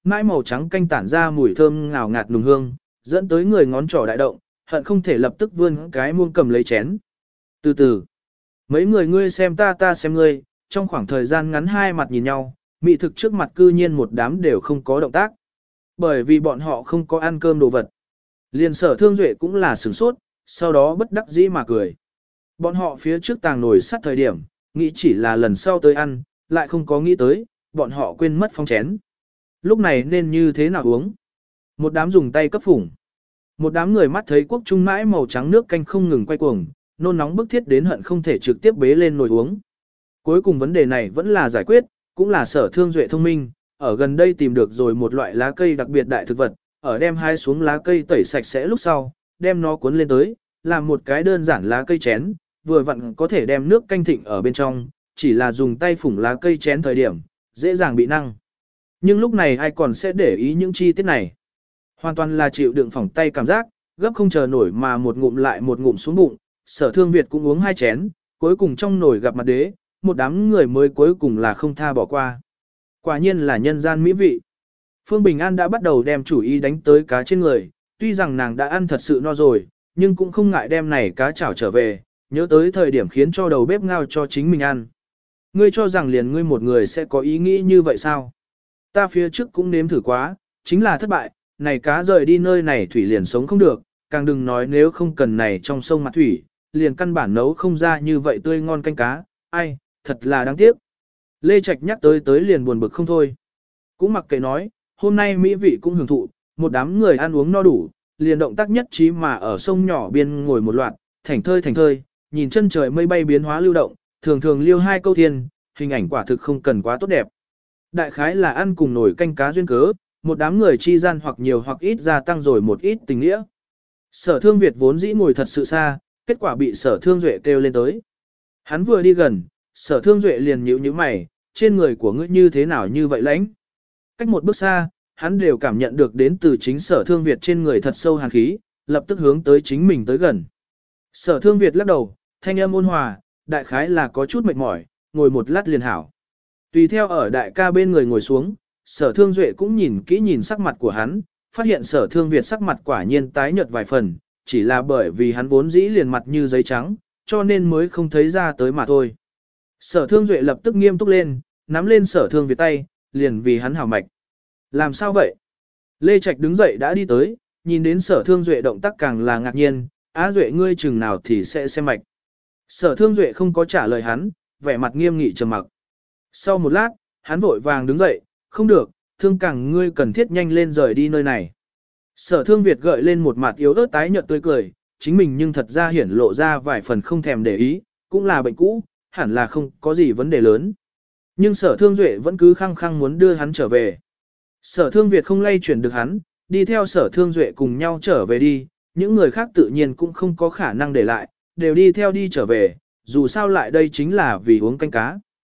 mãi màu trắng canh tản ra mùi thơm ngào ngạt nùng hương, dẫn tới người ngón trỏ đại động, hận không thể lập tức vươn cái muông cầm lấy chén. Từ từ, mấy người ngươi xem ta ta xem ngươi, trong khoảng thời gian ngắn hai mặt nhìn nhau, mỹ thực trước mặt cư nhiên một đám đều không có động tác. Bởi vì bọn họ không có ăn cơm đồ vật. Liên Sở Thương Duệ cũng là sửng sốt, sau đó bất đắc dĩ mà cười. Bọn họ phía trước tàng nồi sắt thời điểm, nghĩ chỉ là lần sau tới ăn, lại không có nghĩ tới, bọn họ quên mất phong chén. Lúc này nên như thế nào uống? Một đám dùng tay cấp phủng. Một đám người mắt thấy quốc trung mãi màu trắng nước canh không ngừng quay cuồng, nôn nóng bức thiết đến hận không thể trực tiếp bế lên nồi uống. Cuối cùng vấn đề này vẫn là giải quyết, cũng là Sở Thương Duệ thông minh, ở gần đây tìm được rồi một loại lá cây đặc biệt đại thực vật, ở đem hai xuống lá cây tẩy sạch sẽ lúc sau, đem nó cuốn lên tới, làm một cái đơn giản lá cây chén, vừa vặn có thể đem nước canh thịnh ở bên trong, chỉ là dùng tay phủng lá cây chén thời điểm, dễ dàng bị năng. Nhưng lúc này ai còn sẽ để ý những chi tiết này. Hoàn toàn là chịu đựng phỏng tay cảm giác, gấp không chờ nổi mà một ngụm lại một ngụm xuống bụng, Sở Thương Việt cũng uống hai chén, cuối cùng trong nồi gặp mặt đế, một đám người mới cuối cùng là không tha bỏ qua. Quả nhiên là nhân gian mỹ vị. Phương Bình An đã bắt đầu đem chủ ý đánh tới cá trên người, tuy rằng nàng đã ăn thật sự no rồi, nhưng cũng không ngại đem này cá chảo trở về, nhớ tới thời điểm khiến cho đầu bếp ngao cho chính mình ăn. Ngươi cho rằng liền ngươi một người sẽ có ý nghĩ như vậy sao? Ta phía trước cũng nếm thử quá, chính là thất bại, này cá rời đi nơi này thủy liền sống không được, càng đừng nói nếu không cần này trong sông mặt thủy, liền căn bản nấu không ra như vậy tươi ngon canh cá, ai, thật là đáng tiếc. Lê Trạch nhắc tới tới liền buồn bực không thôi. Cũng mặc kệ nói, hôm nay mỹ vị cũng hưởng thụ, một đám người ăn uống no đủ, liền động tác nhất trí mà ở sông nhỏ biên ngồi một loạt, thảnh thơi thảnh thơi, nhìn chân trời mây bay biến hóa lưu động, thường thường liêu hai câu thiên, hình ảnh quả thực không cần quá tốt đẹp. Đại khái là ăn cùng nồi canh cá duyên cớ, một đám người chi gian hoặc nhiều hoặc ít gia tăng rồi một ít tình nghĩa. Sở Thương Việt vốn dĩ ngồi thật sự xa, kết quả bị Sở Thương Duệ kêu lên tới. Hắn vừa đi gần, Sở Thương Duệ liền nhíu nhíu mày, trên người của ngươi như thế nào như vậy lãnh. Cách một bước xa, hắn đều cảm nhận được đến từ chính Sở Thương Việt trên người thật sâu hàn khí, lập tức hướng tới chính mình tới gần. Sở Thương Việt lắc đầu, thanh âm ôn hòa, đại khái là có chút mệt mỏi, ngồi một lát liền hảo. Tùy theo ở đại ca bên người ngồi xuống, Sở Thương Duệ cũng nhìn kỹ nhìn sắc mặt của hắn, phát hiện Sở Thương Việt sắc mặt quả nhiên tái nhợt vài phần, chỉ là bởi vì hắn vốn dĩ liền mặt như giấy trắng, cho nên mới không thấy ra tới mà thôi. Sở Thương Duệ lập tức nghiêm túc lên, nắm lên Sở Thương Việt tay, liền vì hắn hảo mạch. Làm sao vậy? Lê Trạch đứng dậy đã đi tới, nhìn đến Sở Thương Duệ động tác càng là ngạc nhiên, Á Duệ ngươi chừng nào thì sẽ xem mạch. Sở Thương Duệ không có trả lời hắn, vẻ mặt nghiêm nghị trầm mặc. Sau một lát, hắn vội vàng đứng dậy, không được, Thương càng ngươi cần thiết nhanh lên rời đi nơi này. Sở Thương Việt gợi lên một mặt yếu ớt tái nhợt tươi cười, chính mình nhưng thật ra hiển lộ ra vài phần không thèm để ý, cũng là bệnh cũ, hẳn là không có gì vấn đề lớn. Nhưng Sở Thương Duệ vẫn cứ khăng khăng muốn đưa hắn trở về. Sở Thương Việt không lay chuyển được hắn, đi theo Sở Thương Duệ cùng nhau trở về đi, những người khác tự nhiên cũng không có khả năng để lại, đều đi theo đi trở về, dù sao lại đây chính là vì uống canh cá.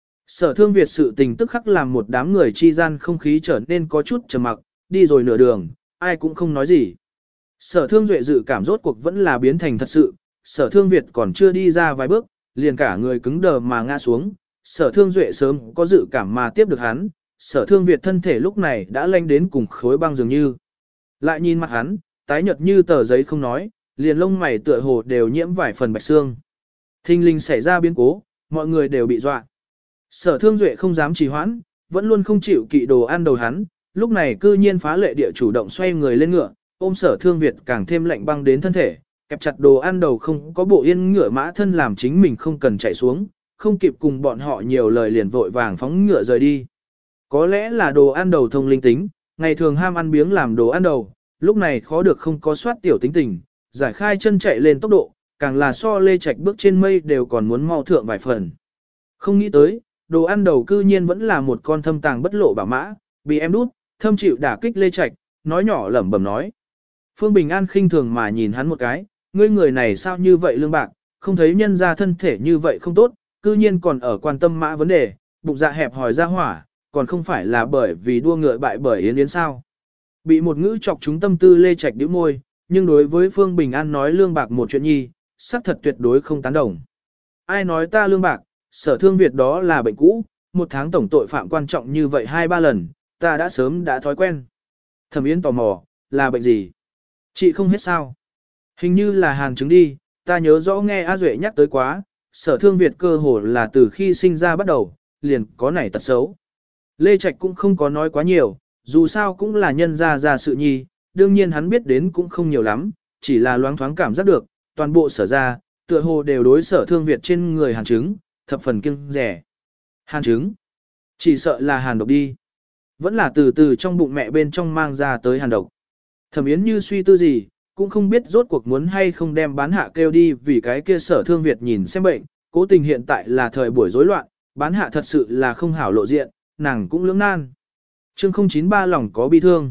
Sở Thương Việt sự tình tức khắc làm một đám người chi gian không khí trở nên có chút trầm mặc, đi rồi nửa đường, ai cũng không nói gì. Sở Thương Duệ dự cảm rốt cuộc vẫn là biến thành thật sự, Sở Thương Việt còn chưa đi ra vài bước, liền cả người cứng đờ mà ngã xuống, Sở Thương Duệ sớm có dự cảm mà tiếp được hắn, Sở Thương Việt thân thể lúc này đã lanh đến cùng khối băng dường như. Lại nhìn mặt hắn, tái nhợt như tờ giấy không nói, liền lông mày tựa hồ đều nhiễm vài phần bạch xương. Thinh linh xảy ra biến cố, mọi người đều bị dọa. Sở Thương Duệ không dám trì hoãn, vẫn luôn không chịu kỵ đồ ăn đầu hắn, lúc này cư nhiên phá lệ địa chủ động xoay người lên ngựa, ôm Sở Thương Việt càng thêm lạnh băng đến thân thể, kẹp chặt đồ ăn đầu không có bộ yên ngựa mã thân làm chính mình không cần chạy xuống, không kịp cùng bọn họ nhiều lời liền vội vàng phóng ngựa rời đi. Có lẽ là đồ ăn đầu thông linh tính, ngày thường ham ăn biếng làm đồ ăn đầu, lúc này khó được không có soát tiểu tính tình, giải khai chân chạy lên tốc độ, càng là so Lê Trạch bước trên mây đều còn muốn mau thượng vài phần. Không nghĩ tới, đồ ăn đầu cư nhiên vẫn là một con thâm tàng bất lộ bảo mã, bị em đút, thâm chịu đả kích Lê Trạch, nói nhỏ lẩm bẩm nói. Phương Bình An khinh thường mà nhìn hắn một cái, ngươi người này sao như vậy lương bạc, không thấy nhân ra thân thể như vậy không tốt, cư nhiên còn ở quan tâm mã vấn đề, bụng dạ hẹp hỏi ra hỏa, còn không phải là bởi vì đua ngựa bại bởi Yến Yến sao. Bị một ngữ chọc chúng tâm tư Lê Trạch nhíu môi, nhưng đối với Phương Bình An nói lương bạc một chuyện nhi, xác thật tuyệt đối không tán đồng. Ai nói ta lương bạc, Sở Thương Việt đó là bệnh cũ, một tháng tổng tội phạm quan trọng như vậy hai ba lần, ta đã sớm đã thói quen. Thẩm Yến tò mò, là bệnh gì? Chị không hết sao? Hình như là hàn chứng đi, ta nhớ rõ nghe A Duệ nhắc tới quá, sở thương Việt cơ hồ là từ khi sinh ra bắt đầu, liền có nảy tật xấu. Lê Trạch cũng không có nói quá nhiều, dù sao cũng là nhân gia gia sự nhi, đương nhiên hắn biết đến cũng không nhiều lắm, chỉ là loáng thoáng cảm giác được, toàn bộ sở ra, tựa hồ đều đối sở thương Việt trên người hàn chứng, thập phần kiêng rẻ. Hàn chứng? Chỉ sợ là hàn độc đi. Vẫn là từ từ trong bụng mẹ bên trong mang ra tới hàn độc. Thẩm Yến như suy tư gì, cũng không biết rốt cuộc muốn hay không đem bán hạ kêu đi vì cái kia sở thương Việt nhìn xem bệnh, cố tình hiện tại là thời buổi rối loạn, bán hạ thật sự là không hảo lộ diện, nàng cũng lưỡng nan. Chương không chín ba lòng có bi thương.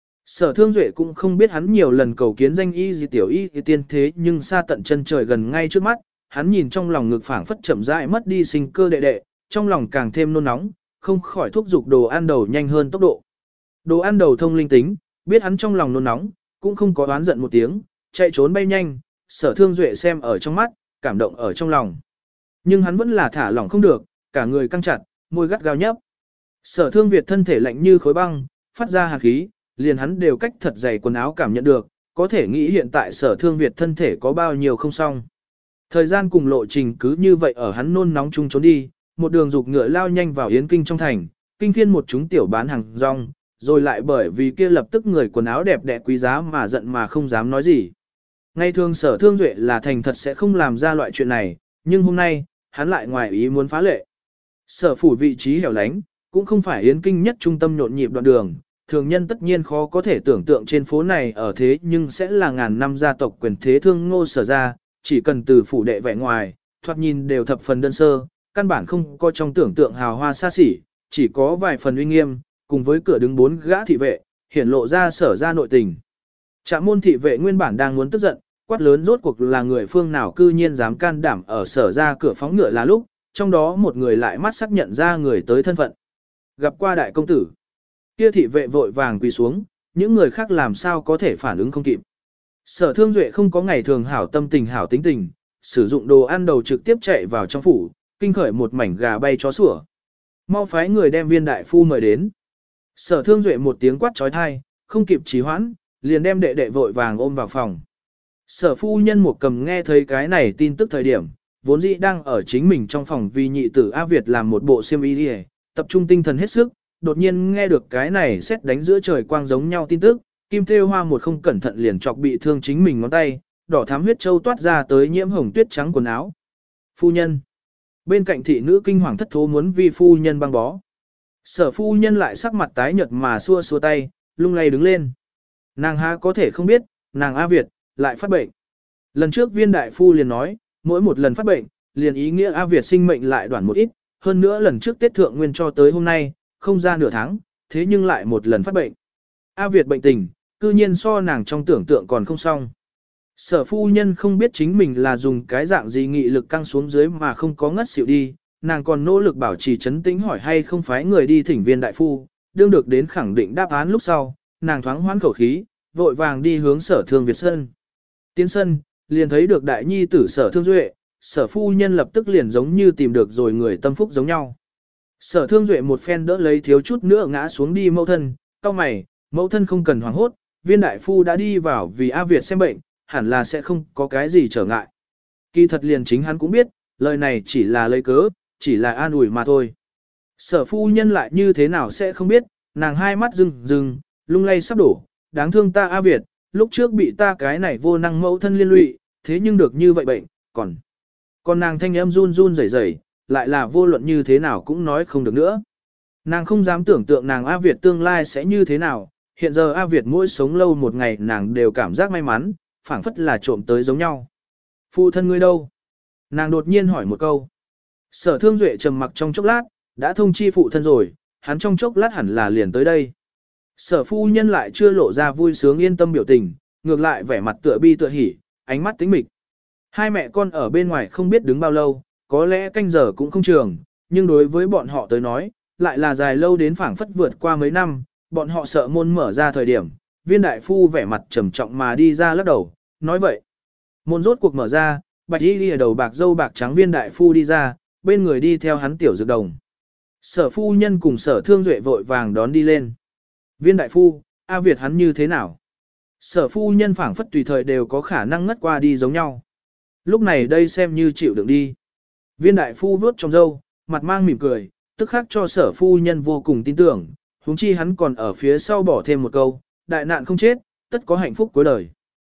Sở thương duệ cũng không biết hắn nhiều lần cầu kiến danh y gì tiểu y gì tiên thế nhưng xa tận chân trời gần ngay trước mắt, hắn nhìn trong lòng ngực phảng phất chậm rãi mất đi sinh cơ đệ đệ, trong lòng càng thêm nôn nóng, không khỏi thúc giục đồ ăn đầu nhanh hơn tốc độ. Đồ ăn đầu thông linh tính, biết hắn trong lòng nôn nóng, cũng không có oán giận một tiếng, chạy trốn bay nhanh, sở thương duệ xem ở trong mắt, cảm động ở trong lòng. Nhưng hắn vẫn là thả lỏng không được, cả người căng chặt, môi gắt gao nhấp. Sở thương Việt thân thể lạnh như khối băng, phát ra hàn khí, liền hắn đều cách thật dày quần áo cảm nhận được, có thể nghĩ hiện tại sở thương Việt thân thể có bao nhiêu không xong. Thời gian cùng lộ trình cứ như vậy ở hắn nôn nóng chung trốn đi, một đường dục ngựa lao nhanh vào Yến Kinh trong thành, kinh phiên một chúng tiểu bán hàng rong, rồi lại bởi vì kia lập tức người quần áo đẹp đẽ quý giá mà giận mà không dám nói gì. Ngày thường sở thương duệ là thành thật sẽ không làm ra loại chuyện này, nhưng hôm nay, hắn lại ngoài ý muốn phá lệ. Sở phủ vị trí hẻo lánh, cũng không phải Yến Kinh nhất trung tâm nhộn nhịp đoạn đường, thường nhân tất nhiên khó có thể tưởng tượng trên phố này ở thế nhưng sẽ là ngàn năm gia tộc quyền thế thương ngô sở ra, chỉ cần từ phủ đệ vẻ ngoài, thoạt nhìn đều thập phần đơn sơ, căn bản không có trong tưởng tượng hào hoa xa xỉ, chỉ có vài phần uy nghiêm, cùng với cửa đứng bốn gã thị vệ, hiển lộ ra sở ra nội tình. Trạm môn thị vệ nguyên bản đang muốn tức giận, quát lớn rốt cuộc là người phương nào cư nhiên dám can đảm ở sở ra cửa phóng ngựa là lúc, trong đó một người lại mắt xác nhận ra người tới thân phận. Gặp qua đại công tử. Kia thị vệ vội vàng quỳ xuống, những người khác làm sao có thể phản ứng không kịp. Sở thương duệ không có ngày thường hảo tâm tình hảo tính tình, sử dụng đồ ăn đầu trực tiếp chạy vào trong phủ, kinh khởi một mảnh gà bay chó sủa. Mau phái người đem viên đại phu mời đến. Sở thương duệ một tiếng quát trói thai, không kịp trì hoãn, liền đem đệ đệ vội vàng ôm vào phòng. Sở phu nhân một cầm nghe thấy cái này tin tức thời điểm, vốn dĩ đang ở chính mình trong phòng vì nhị tử A Việt làm một bộ xiêm y đi, tập trung tinh thần hết sức, đột nhiên nghe được cái này xét đánh giữa trời quang giống nhau tin tức, kim thêu hoa một không cẩn thận liền chọc bị thương chính mình ngón tay, đỏ thắm huyết châu toát ra tới nhiễm hồng tuyết trắng quần áo. Phu nhân. Bên cạnh thị nữ kinh hoàng thất thố muốn vi phu nhân băng bó. Sở phu nhân lại sắc mặt tái nhợt mà xua xua tay, lung lay đứng lên. Nàng há có thể không biết, nàng A Việt, lại phát bệnh. Lần trước viên đại phu liền nói, mỗi một lần phát bệnh, liền ý nghĩa A Việt sinh mệnh lại đoạn một ít, hơn nữa lần trước Tết Thượng Nguyên cho tới hôm nay, không ra nửa tháng, thế nhưng lại một lần phát bệnh. A Việt bệnh tình, cư nhiên so nàng trong tưởng tượng còn không xong. Sở phu nhân không biết chính mình là dùng cái dạng gì nghị lực căng xuống dưới mà không có ngất xỉu đi, nàng còn nỗ lực bảo trì chấn tĩnh hỏi hay không phái người đi thỉnh viên đại phu, đương được đến khẳng định đáp án lúc sau, nàng thoáng hoán khẩu khí, vội vàng đi hướng sở thương Việt sân. Tiến sân, liền thấy được đại nhi tử sở thương duệ, sở phu nhân lập tức liền giống như tìm được rồi người tâm phúc giống nhau. Sở thương duệ một phen đỡ lấy thiếu chút nữa ngã xuống đi mẫu thân, cau mày, mẫu thân không cần hoảng hốt, viên đại phu đã đi vào vì A Việt xem bệnh, hẳn là sẽ không có cái gì trở ngại. Kỳ thật liền chính hắn cũng biết, lời này chỉ là lấy cớ, chỉ là an ủi mà thôi. Sở phu nhân lại như thế nào sẽ không biết, nàng hai mắt rưng rưng, lung lay sắp đổ, đáng thương ta A Việt, lúc trước bị ta cái này vô năng mẫu thân liên lụy, thế nhưng được như vậy bệnh, còn... Còn nàng thanh âm run run rẩy rẩy, lại là vô luận như thế nào cũng nói không được nữa. Nàng không dám tưởng tượng nàng A Việt tương lai sẽ như thế nào, hiện giờ A Việt mỗi sống lâu một ngày nàng đều cảm giác may mắn, phảng phất là trộm tới giống nhau. Phụ thân ngươi đâu? Nàng đột nhiên hỏi một câu. Sở thương duệ trầm mặc trong chốc lát, đã thông chi phụ thân rồi, hắn trong chốc lát hẳn là liền tới đây. Sở phu nhân lại chưa lộ ra vui sướng yên tâm biểu tình, ngược lại vẻ mặt tựa bi tựa hỉ, ánh mắt tính mịch. Hai mẹ con ở bên ngoài không biết đứng bao lâu, có lẽ canh giờ cũng không trường, nhưng đối với bọn họ tới nói, lại là dài lâu đến phảng phất vượt qua mấy năm, bọn họ sợ môn mở ra thời điểm, viên đại phu vẻ mặt trầm trọng mà đi ra lắc đầu, nói vậy. Môn rốt cuộc mở ra, bạch y đi ở đầu bạc dâu bạc trắng viên đại phu đi ra, bên người đi theo hắn tiểu dược đồng. Sở phu nhân cùng sở thương duệ vội vàng đón đi lên. Viên đại phu, A Việt hắn như thế nào? Sở phu nhân phảng phất tùy thời đều có khả năng ngất qua đi giống nhau. Lúc này đây xem như chịu đựng đi. Viên đại phu vuốt trong râu, mặt mang mỉm cười, tức khắc cho sở phu nhân vô cùng tin tưởng, huống chi hắn còn ở phía sau bỏ thêm một câu, đại nạn không chết, tất có hạnh phúc cuối đời.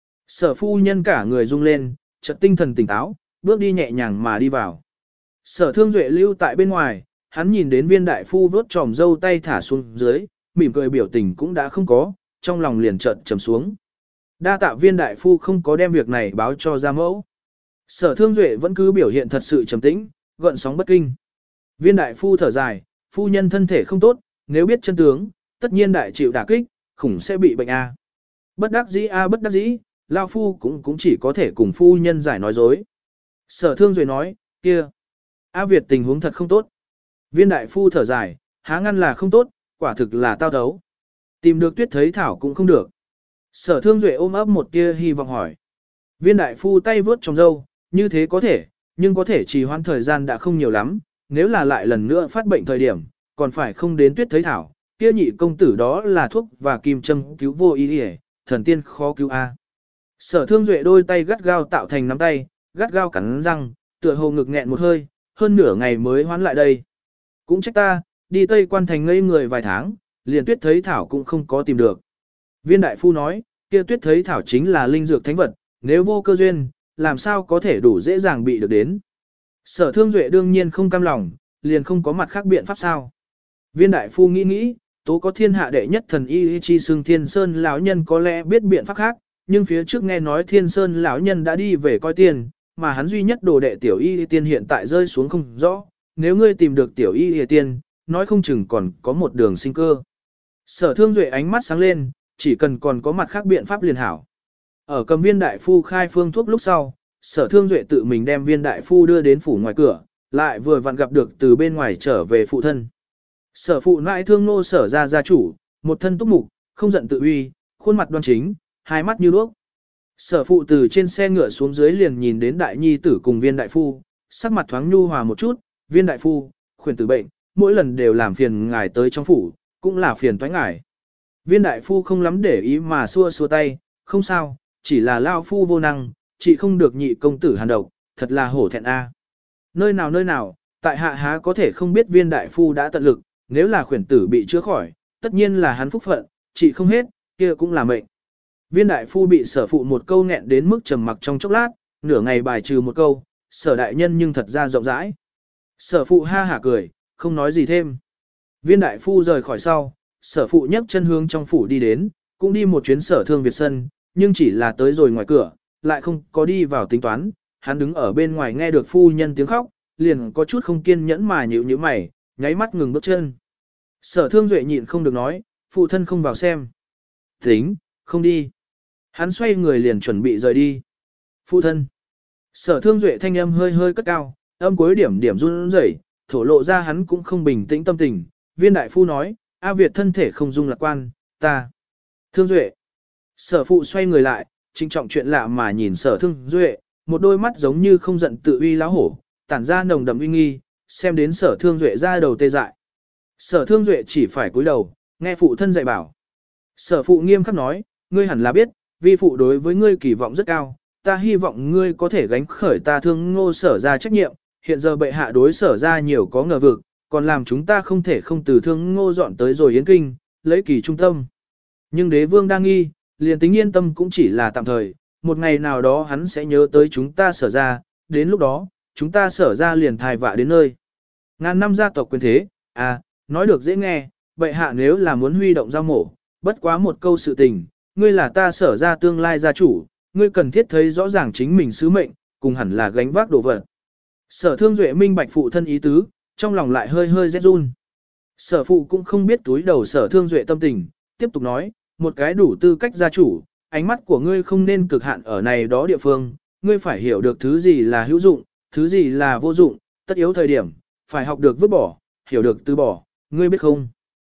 Sở phu nhân cả người rung lên, chợt tinh thần tỉnh táo, bước đi nhẹ nhàng mà đi vào. Sở thương duệ lưu tại bên ngoài, hắn nhìn đến viên đại phu vuốt tròm râu tay thả xuống dưới, mỉm cười biểu tình cũng đã không có, trong lòng liền chợt trầm xuống. Đa tạ viên đại phu không có đem việc này báo cho gia mẫu. Sở thương duệ vẫn cứ biểu hiện thật sự trầm tĩnh, gợn sóng bất kinh. Viên đại phu thở dài, phu nhân thân thể không tốt, nếu biết chân tướng, tất nhiên đại chịu đả kích, khủng sẽ bị bệnh a. Bất đắc dĩ a bất đắc dĩ, lao phu cũng cũng chỉ có thể cùng phu nhân giải nói dối. Sở thương duệ nói, kia, A Việt tình huống thật không tốt. Viên đại phu thở dài, há ngăn là không tốt, quả thực là tao thấu. Tìm được tuyết thấy thảo cũng không được. Sở thương duệ ôm ấp một tia hy vọng hỏi. Viên đại phu tay vướt trong râu, như thế có thể, nhưng có thể trì hoãn thời gian đã không nhiều lắm, nếu là lại lần nữa phát bệnh thời điểm, còn phải không đến tuyết thấy thảo, kia nhị công tử đó là thuốc và kim châm cứu vô ý hề, thần tiên khó cứu a. Sở thương duệ đôi tay gắt gao tạo thành nắm tay, gắt gao cắn răng, tựa hồ ngực nghẹn một hơi, hơn nửa ngày mới hoán lại đây. Cũng trách ta, đi Tây Quan Thành ngây người vài tháng, liền tuyết thấy thảo cũng không có tìm được. Viên đại phu nói, kia tuyết thấy thảo chính là linh dược thánh vật, nếu vô cơ duyên, làm sao có thể đủ dễ dàng bị được đến. Sở thương duệ đương nhiên không cam lòng, liền không có mặt khác biện pháp sao. Viên đại phu nghĩ nghĩ, tố có thiên hạ đệ nhất thần y chi xưng Thiên Sơn lão nhân có lẽ biết biện pháp khác, nhưng phía trước nghe nói Thiên Sơn lão nhân đã đi về coi tiền, mà hắn duy nhất đồ đệ tiểu y tiên hiện tại rơi xuống không rõ, nếu ngươi tìm được tiểu y tiên, nói không chừng còn có một đường sinh cơ. Sở thương duệ ánh mắt sáng lên, chỉ cần còn có mặt khác biện pháp liền hảo. Ở cầm viên đại phu khai phương thuốc lúc sau, sở thương duệ tự mình đem viên đại phu đưa đến phủ ngoài cửa, lại vừa vặn gặp được từ bên ngoài trở về phụ thân. Sở phụ nãi thương nô sở ra gia chủ, một thân túc mục, không giận tự uy, khuôn mặt đoan chính, hai mắt như đuốc. Sở phụ từ trên xe ngựa xuống dưới liền nhìn đến đại nhi tử cùng viên đại phu, sắc mặt thoáng nhu hòa một chút, viên đại phu, khuyển tử bệnh, mỗi lần đều làm phiền ngài tới trong phủ, cũng là phiền toái ngài. Viên đại phu không lắm để ý mà xua xua tay, không sao, chỉ là lao phu vô năng, chị không được nhị công tử hàn độc, thật là hổ thẹn a. Nơi nào nơi nào, tại hạ há có thể không biết viên đại phu đã tận lực, nếu là khuyển tử bị chữa khỏi, tất nhiên là hắn phúc phận, chị không hết, kia cũng là mệnh. Viên đại phu bị sở phụ một câu nghẹn đến mức trầm mặc trong chốc lát, nửa ngày bài trừ một câu, sở đại nhân nhưng thật ra rộng rãi. Sở phụ ha hả cười, không nói gì thêm. Viên đại phu rời khỏi sau, sở phụ nhấc chân hướng trong phủ đi đến, cũng đi một chuyến sở thương Việt sân, nhưng chỉ là tới rồi ngoài cửa, lại không có đi vào tính toán, hắn đứng ở bên ngoài nghe được phu nhân tiếng khóc, liền có chút không kiên nhẫn mà nhíu nhíu mày, nháy mắt ngừng bước chân. Sở thương duệ nhịn không được nói, phụ thân không vào xem. Tính, không đi. Hắn xoay người liền chuẩn bị rời đi. Phụ thân. Sở thương duệ thanh âm hơi hơi cất cao, âm cuối điểm điểm run rẩy, thổ lộ ra hắn cũng không bình tĩnh tâm tình. Viên đại phu nói, A Việt thân thể không dung lạc quan, ta. Thương duệ. Sở phụ xoay người lại, trinh trọng chuyện lạ mà nhìn sở thương duệ, một đôi mắt giống như không giận tự uy láo hổ, tản ra nồng đậm uy nghi, xem đến sở thương duệ ra đầu tê dại. Sở thương duệ chỉ phải cúi đầu, nghe phụ thân dạy bảo. Sở phụ nghiêm khắc nói, ngươi hẳn là biết, vi phụ đối với ngươi kỳ vọng rất cao, ta hy vọng ngươi có thể gánh khởi ta thương ngô sở ra trách nhiệm, hiện giờ bệ hạ đối sở ra nhiều có ngờ vực, còn làm chúng ta không thể không từ thương ngô dọn tới rồi yến kinh, lấy kỳ trung tâm. Nhưng đế vương đang nghi, liền tính yên tâm cũng chỉ là tạm thời, một ngày nào đó hắn sẽ nhớ tới chúng ta sở ra, đến lúc đó, chúng ta sở ra liền thai vạ đến nơi. Ngàn năm gia tộc quyền thế, à, nói được dễ nghe, bệ hạ nếu là muốn huy động giao mổ, bất quá một câu sự tình, ngươi là ta sở ra tương lai gia chủ, ngươi cần thiết thấy rõ ràng chính mình sứ mệnh, cùng hẳn là gánh vác đồ vật. Sở thương duệ minh bạch phụ thân ý tứ, trong lòng lại hơi hơi rét run. Sở phụ cũng không biết túi đầu sở thương duệ tâm tình, tiếp tục nói, một cái đủ tư cách gia chủ, ánh mắt của ngươi không nên cực hạn ở này đó địa phương, ngươi phải hiểu được thứ gì là hữu dụng, thứ gì là vô dụng, tất yếu thời điểm, phải học được vứt bỏ, hiểu được từ bỏ, ngươi biết không?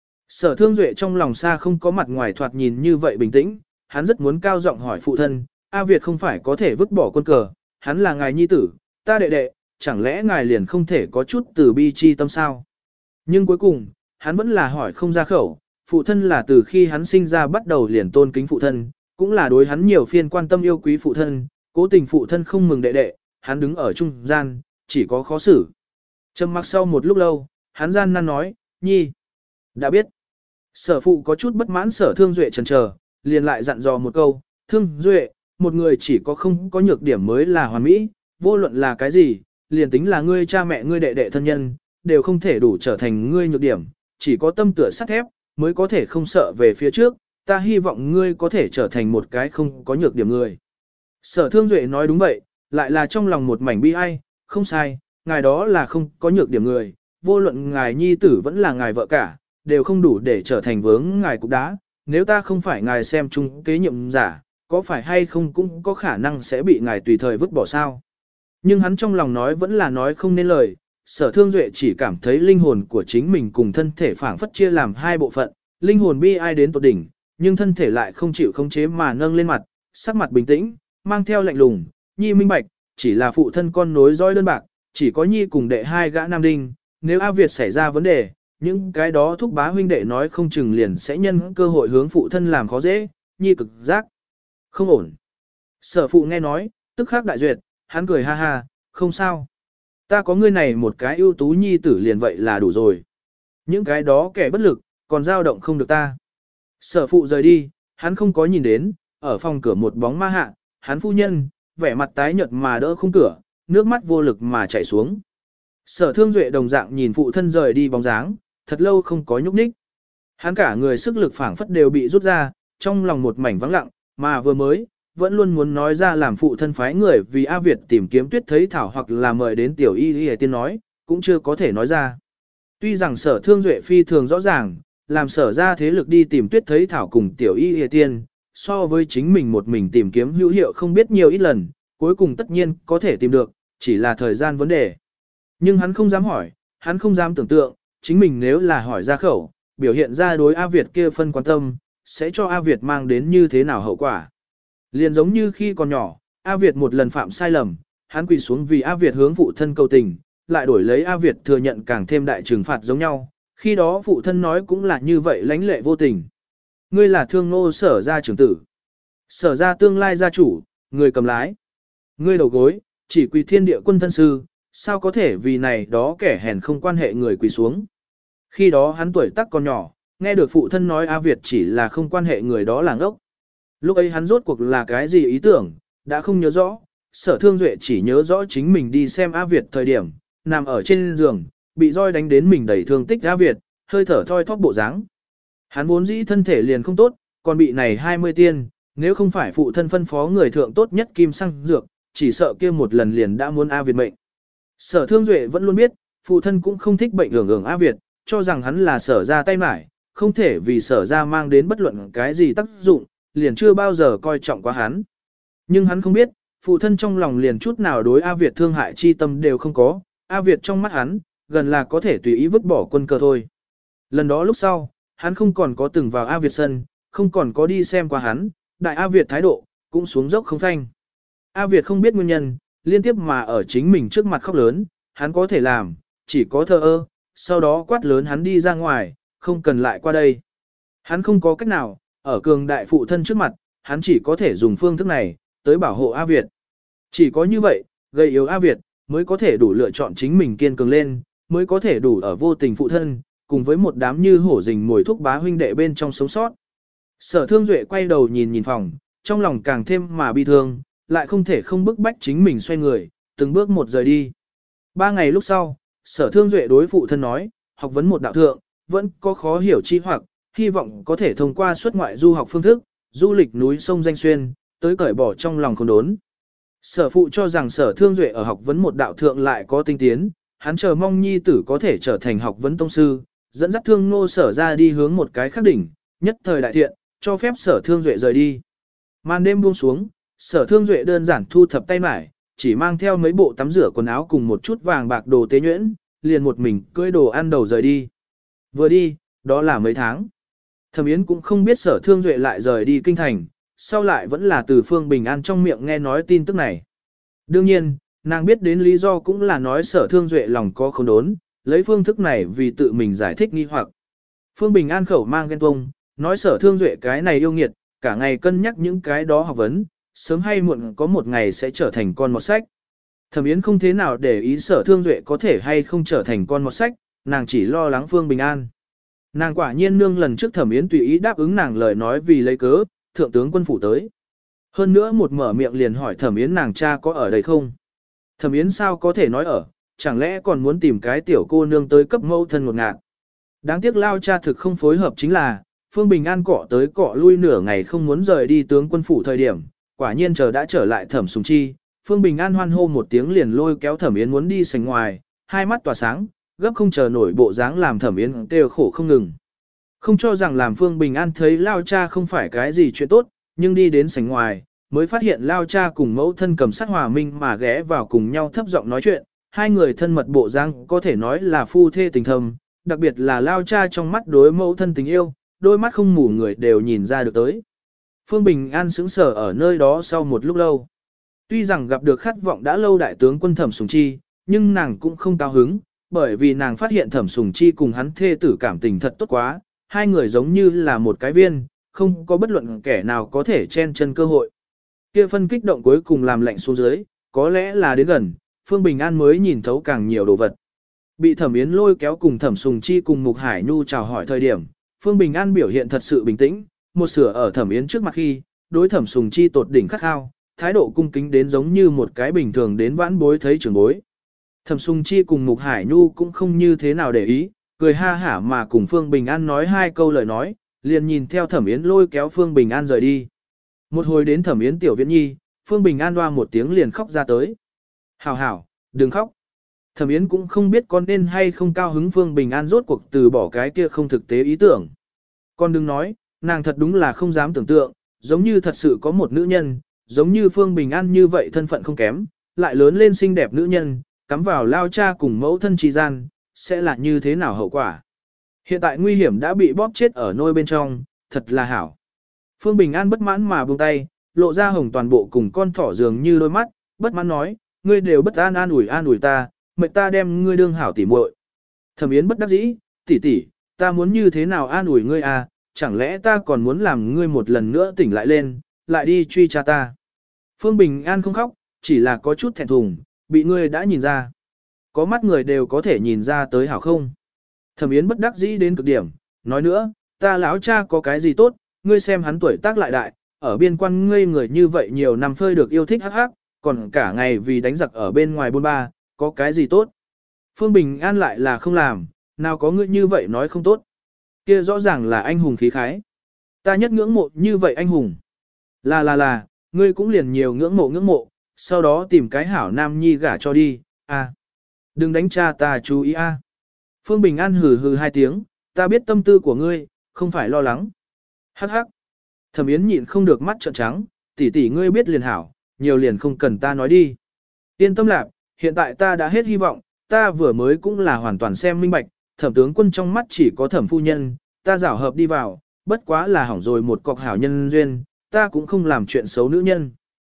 Sở thương duệ trong lòng xa không có mặt ngoài thoạt nhìn như vậy bình tĩnh, hắn rất muốn cao giọng hỏi phụ thân, A Việt không phải có thể vứt bỏ quân cờ, hắn là ngài nhi tử, ta đệ đệ, chẳng lẽ ngài liền không thể có chút từ bi chi tâm sao? Nhưng cuối cùng, hắn vẫn là hỏi không ra khẩu, phụ thân là từ khi hắn sinh ra bắt đầu liền tôn kính phụ thân, cũng là đối hắn nhiều phiên quan tâm yêu quý phụ thân, cố tình phụ thân không mừng đệ đệ, hắn đứng ở trung gian, chỉ có khó xử. Trầm mặc sau một lúc lâu, hắn gian nan nói, nhi, đã biết. Sở phụ có chút bất mãn sở thương duệ chần chờ, liền lại dặn dò một câu, thương duệ, một người chỉ có không có nhược điểm mới là hoàn mỹ, vô luận là cái gì, liền tính là ngươi cha mẹ ngươi đệ đệ thân nhân, đều không thể đủ trở thành ngươi nhược điểm, chỉ có tâm tựa sắt thép, mới có thể không sợ về phía trước, ta hy vọng ngươi có thể trở thành một cái không có nhược điểm người. Sở thương duệ nói đúng vậy, lại là trong lòng một mảnh bi ai, không sai, ngài đó là không có nhược điểm người, vô luận ngài nhi tử vẫn là ngài vợ cả, đều không đủ để trở thành vướng ngài cục đá, nếu ta không phải ngài xem chung kế nhiệm giả, có phải hay không cũng có khả năng sẽ bị ngài tùy thời vứt bỏ sao. Nhưng hắn trong lòng nói vẫn là nói không nên lời, sở thương duệ chỉ cảm thấy linh hồn của chính mình cùng thân thể phảng phất chia làm hai bộ phận, linh hồn bi ai đến tột đỉnh, nhưng thân thể lại không chịu khống chế mà nâng lên mặt, sắc mặt bình tĩnh, mang theo lạnh lùng, nhi minh bạch, chỉ là phụ thân con nối dõi đơn bạc, chỉ có nhi cùng đệ hai gã nam đinh, nếu A Việt xảy ra vấn đề, những cái đó thúc bá huynh đệ nói không chừng liền sẽ nhân cơ hội hướng phụ thân làm khó dễ, nhi cực giác. Không ổn. Sở phụ nghe nói, tức khắc đại duyệt, hắn cười ha ha, không sao. Ta có ngươi này một cái ưu tú nhi tử liền vậy là đủ rồi. Những cái đó kẻ bất lực, còn dao động không được ta. Sở phụ rời đi, hắn không có nhìn đến, ở phòng cửa một bóng ma hạ, hắn phu nhân, vẻ mặt tái nhợt mà đỡ khung cửa, nước mắt vô lực mà chảy xuống. Sở thương duệ đồng dạng nhìn phụ thân rời đi bóng dáng, thật lâu không có nhúc nhích. Hắn cả người sức lực phảng phất đều bị rút ra, trong lòng một mảnh vắng lặng, mà vừa mới, vẫn luôn muốn nói ra làm phụ thân phái người vì A Việt tìm kiếm tuyết thấy thảo hoặc là mời đến tiểu y y tiên nói, cũng chưa có thể nói ra. Tuy rằng sở thương duệ phi thường rõ ràng, làm sở ra thế lực đi tìm tuyết thấy thảo cùng tiểu y y tiên, so với chính mình một mình tìm kiếm hữu hiệu không biết nhiều ít lần, cuối cùng tất nhiên có thể tìm được, chỉ là thời gian vấn đề. Nhưng hắn không dám hỏi, hắn không dám tưởng tượng, chính mình nếu là hỏi ra khẩu, biểu hiện ra đối A Việt kia phân quan tâm, sẽ cho A Việt mang đến như thế nào hậu quả. Liền giống như khi còn nhỏ, A Việt một lần phạm sai lầm, hắn quỳ xuống vì A Việt hướng phụ thân cầu tình, lại đổi lấy A Việt thừa nhận càng thêm đại trừng phạt giống nhau, khi đó phụ thân nói cũng là như vậy lãnh lệ vô tình. Ngươi là thương nô sở gia trưởng tử, sở gia tương lai gia chủ, người cầm lái. Ngươi đầu gối, chỉ quỳ thiên địa quân thân sư, sao có thể vì này đó kẻ hèn không quan hệ người quỳ xuống. Khi đó hắn tuổi tác còn nhỏ, nghe được phụ thân nói A Việt chỉ là không quan hệ người đó làng ốc. Lúc ấy hắn rốt cuộc là cái gì ý tưởng, đã không nhớ rõ, sở thương duệ chỉ nhớ rõ chính mình đi xem A Việt thời điểm, nằm ở trên giường, bị roi đánh đến mình đầy thương tích A Việt, hơi thở thoi thóp bộ dáng. Hắn vốn dĩ thân thể liền không tốt, còn bị này hai mươi tiên, nếu không phải phụ thân phân phó người thượng tốt nhất kim xăng dược, chỉ sợ kia một lần liền đã muốn A Việt mệnh. Sở thương duệ vẫn luôn biết, phụ thân cũng không thích bệnh ưởng ưởng A Việt, cho rằng hắn là sở ra tay mải, không thể vì sở ra mang đến bất luận cái gì tác dụng, liền chưa bao giờ coi trọng quá hắn. Nhưng hắn không biết, phụ thân trong lòng liền chút nào đối A Việt thương hại chi tâm đều không có, A Việt trong mắt hắn, gần là có thể tùy ý vứt bỏ quân cờ thôi. Lần đó lúc sau, hắn không còn có từng vào A Việt sân, không còn có đi xem qua hắn, đại A Việt thái độ, cũng xuống dốc không phanh. A Việt không biết nguyên nhân, liên tiếp mà ở chính mình trước mặt khóc lớn, hắn có thể làm, chỉ có thờ ơ, sau đó quát lớn hắn đi ra ngoài, không cần lại qua đây. Hắn không có cách nào, ở cường đại phụ thân trước mặt, hắn chỉ có thể dùng phương thức này, tới bảo hộ A Việt. Chỉ có như vậy, gây yếu A Việt, mới có thể đủ lựa chọn chính mình kiên cường lên, mới có thể đủ ở vô tình phụ thân, cùng với một đám như hổ rình mồi thúc bá huynh đệ bên trong sống sót. Sở thương duệ quay đầu nhìn nhìn phòng, trong lòng càng thêm mà bi thương, lại không thể không bức bách chính mình xoay người, từng bước một rời đi. Ba ngày lúc sau, sở thương duệ đối phụ thân nói, học vấn một đạo thượng, vẫn có khó hiểu chi hoặc, hy vọng có thể thông qua xuất ngoại du học phương thức, du lịch núi sông danh xuyên, tới cởi bỏ trong lòng khốn đốn. Sở phụ cho rằng sở thương duệ ở học vấn một đạo thượng lại có tinh tiến, hắn chờ mong nhi tử có thể trở thành học vấn tông sư, dẫn dắt thương nô sở ra đi hướng một cái khác đỉnh, nhất thời đại thiện, cho phép sở thương duệ rời đi. Màn đêm buông xuống, sở thương duệ đơn giản thu thập tay mải, chỉ mang theo mấy bộ tắm rửa quần áo cùng một chút vàng bạc đồ tế nhuyễn, liền một mình cưỡi đồ ăn đầu rời đi. Vừa đi, đó là mấy tháng. Thẩm Yến cũng không biết sở thương duệ lại rời đi kinh thành, sau lại vẫn là từ Phương Bình An trong miệng nghe nói tin tức này. Đương nhiên, nàng biết đến lý do cũng là nói sở thương duệ lòng có không đốn, lấy phương thức này vì tự mình giải thích nghi hoặc. Phương Bình An khẩu mang ghen tuông, nói Sở Thương Duệ cái này yêu nghiệt, cả ngày cân nhắc những cái đó học vấn, sớm hay muộn có một ngày sẽ trở thành con mọt sách. Thẩm Yến không thế nào để ý Sở Thương Duệ có thể hay không trở thành con mọt sách, nàng chỉ lo lắng Phương Bình An. Nàng quả nhiên nương lần trước Thẩm Yến tùy ý đáp ứng nàng lời nói vì lấy cớ, thượng tướng quân phủ tới. Hơn nữa một mở miệng liền hỏi Thẩm Yến nàng cha có ở đây không. Thẩm Yến sao có thể nói ở, chẳng lẽ còn muốn tìm cái tiểu cô nương tới cấp mẫu thân một ngạt. Đáng tiếc lao cha thực không phối hợp chính là, Phương Bình An cọ tới cọ lui nửa ngày không muốn rời đi tướng quân phủ thời điểm, quả nhiên chờ đã trở lại Thẩm Sùng Chi, Phương Bình An hoan hô một tiếng liền lôi kéo Thẩm Yến muốn đi sảnh ngoài, hai mắt tỏa sáng, gấp không chờ nổi bộ dáng làm Thẩm Yến kêu khổ không ngừng. Không cho rằng làm Phương Bình An thấy lao cha không phải cái gì chuyện tốt, nhưng đi đến sảnh ngoài, mới phát hiện lao cha cùng mẫu thân cầm sát hòa minh mà ghé vào cùng nhau thấp giọng nói chuyện, hai người thân mật bộ dáng có thể nói là phu thê tình thâm, đặc biệt là lao cha trong mắt đối mẫu thân tình yêu, đôi mắt không mù người đều nhìn ra được tới. Phương Bình An sững sờ ở nơi đó sau một lúc lâu. Tuy rằng gặp được khát vọng đã lâu đại tướng quân Thẩm Sùng Chi, nhưng nàng cũng không cao hứng, bởi vì nàng phát hiện Thẩm Sùng Chi cùng hắn thê tử cảm tình thật tốt quá, hai người giống như là một cái viên, không có bất luận kẻ nào có thể chen chân cơ hội. Kia phân kích động cuối cùng làm lạnh xuống dưới, có lẽ là đến gần, Phương Bình An mới nhìn thấu càng nhiều đồ vật. Bị Thẩm Yến lôi kéo cùng Thẩm Sùng Chi cùng Mục Hải Nhu chào hỏi thời điểm, Phương Bình An biểu hiện thật sự bình tĩnh, một sửa ở Thẩm Yến trước mặt khi, đối Thẩm Sùng Chi tột đỉnh khắc khao, thái độ cung kính đến giống như một cái bình thường đến vãn bối thấy trưởng bối. Thẩm Sùng Chi cùng Mục Hải Nhu cũng không như thế nào để ý, cười ha hả mà cùng Phương Bình An nói hai câu lời nói, liền nhìn theo Thẩm Yến lôi kéo Phương Bình An rời đi. Một hồi đến Thẩm Yến tiểu viện nhi, Phương Bình An hoa một tiếng liền khóc ra tới. Hảo hảo, đừng khóc. Thẩm Yến cũng không biết con nên hay không cao hứng Phương Bình An rốt cuộc từ bỏ cái kia không thực tế ý tưởng. Con đừng nói, nàng thật đúng là không dám tưởng tượng, giống như thật sự có một nữ nhân, giống như Phương Bình An như vậy thân phận không kém, lại lớn lên xinh đẹp nữ nhân, cắm vào lao cha cùng mẫu thân trì gian, sẽ là như thế nào hậu quả. Hiện tại nguy hiểm đã bị bóp chết ở nôi bên trong, thật là hảo. Phương Bình An bất mãn mà buông tay, lộ ra hồng toàn bộ cùng con thỏ dường như đôi mắt, bất mãn nói, ngươi đều bất an an ủi an ủi ta, mệnh ta đem ngươi đương hảo tỉ muội. Thẩm Yến bất đắc dĩ, tỷ tỷ, ta muốn như thế nào an ủi ngươi à, chẳng lẽ ta còn muốn làm ngươi một lần nữa tỉnh lại lên, lại đi truy cha ta. Phương Bình An không khóc, chỉ là có chút thẹn thùng, bị ngươi đã nhìn ra. Có mắt người đều có thể nhìn ra tới hảo không. Thẩm Yến bất đắc dĩ đến cực điểm, nói nữa, ta lão cha có cái gì tốt, ngươi xem hắn tuổi tác lại đại, ở biên quan ngây người như vậy nhiều năm phơi được yêu thích hắc hắc, còn cả ngày vì đánh giặc ở bên ngoài bôn ba, có cái gì tốt. Phương Bình An lại là không làm, nào có ngươi như vậy nói không tốt. Kia rõ ràng là anh hùng khí khái. Ta nhất ngưỡng mộ như vậy anh hùng. Là là là, ngươi cũng liền nhiều ngưỡng mộ ngưỡng mộ, sau đó tìm cái hảo nam nhi gả cho đi, à. Đừng đánh cha ta chú ý a. À. Phương Bình An hừ hừ hai tiếng, ta biết tâm tư của ngươi, không phải lo lắng. Hắc hắc. Thẩm Yến nhịn không được mắt trợn trắng, tỷ tỷ ngươi biết liền hảo, nhiều liền không cần ta nói đi. Yên tâm lạc, hiện tại ta đã hết hy vọng, ta vừa mới cũng là hoàn toàn xem minh bạch, thẩm tướng quân trong mắt chỉ có thẩm phu nhân, ta giảo hợp đi vào, bất quá là hỏng rồi một cọc hảo nhân duyên, ta cũng không làm chuyện xấu nữ nhân.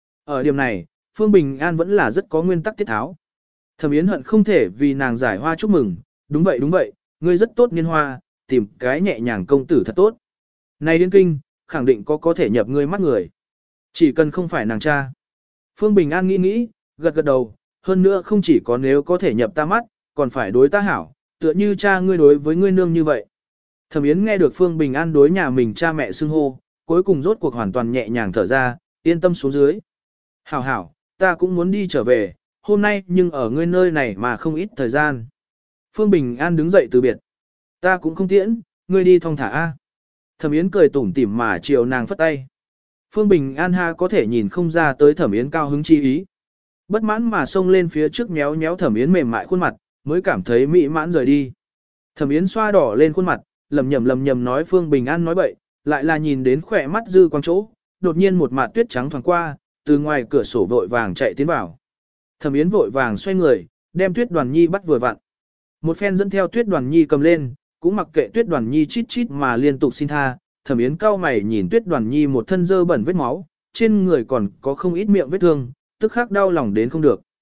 Ở điểm này, Phương Bình An vẫn là rất có nguyên tắc tiết tháo. Thẩm Yến hận không thể vì nàng giải hoa chúc mừng, đúng vậy đúng vậy, ngươi rất tốt niên hoa, tìm cái nhẹ nhàng công tử thật tốt. Này điên kinh, khẳng định có có thể nhập ngươi mắt người. Chỉ cần không phải nàng cha. Phương Bình An nghĩ nghĩ, gật gật đầu, hơn nữa không chỉ có nếu có thể nhập ta mắt, còn phải đối ta hảo, tựa như cha ngươi đối với ngươi nương như vậy. Thẩm Yến nghe được Phương Bình An đối nhà mình cha mẹ xưng hô, cuối cùng rốt cuộc hoàn toàn nhẹ nhàng thở ra, yên tâm xuống dưới. Hảo hảo, ta cũng muốn đi trở về, hôm nay nhưng ở ngươi nơi này mà không ít thời gian. Phương Bình An đứng dậy từ biệt. Ta cũng không tiễn, ngươi đi thong thả a. Thẩm Yến cười tủm tỉm mà chiều nàng phất tay. Phương Bình An ha có thể nhìn không ra tới Thẩm Yến cao hứng chi ý. Bất mãn mà xông lên phía trước méo méo Thẩm Yến mềm mại khuôn mặt, mới cảm thấy mỹ mãn rời đi. Thẩm Yến xoa đỏ lên khuôn mặt, lầm nhầm lầm nhầm nói Phương Bình An nói bậy, lại là nhìn đến khỏe mắt dư quang chỗ, đột nhiên một mạt tuyết trắng thoáng qua, từ ngoài cửa sổ vội vàng chạy tiến vào. Thẩm Yến vội vàng xoay người, đem Tuyết Đoàn Nhi bắt vừa vặn. Một phen dẫn theo Tuyết Đoàn Nhi cầm lên, cũng mặc kệ Tuyết Đoàn Nhi chít chít mà liên tục xin tha. Thẩm Yến cau mày nhìn Tuyết Đoàn Nhi một thân dơ bẩn vết máu, trên người còn có không ít miệng vết thương, tức khắc đau lòng đến không được.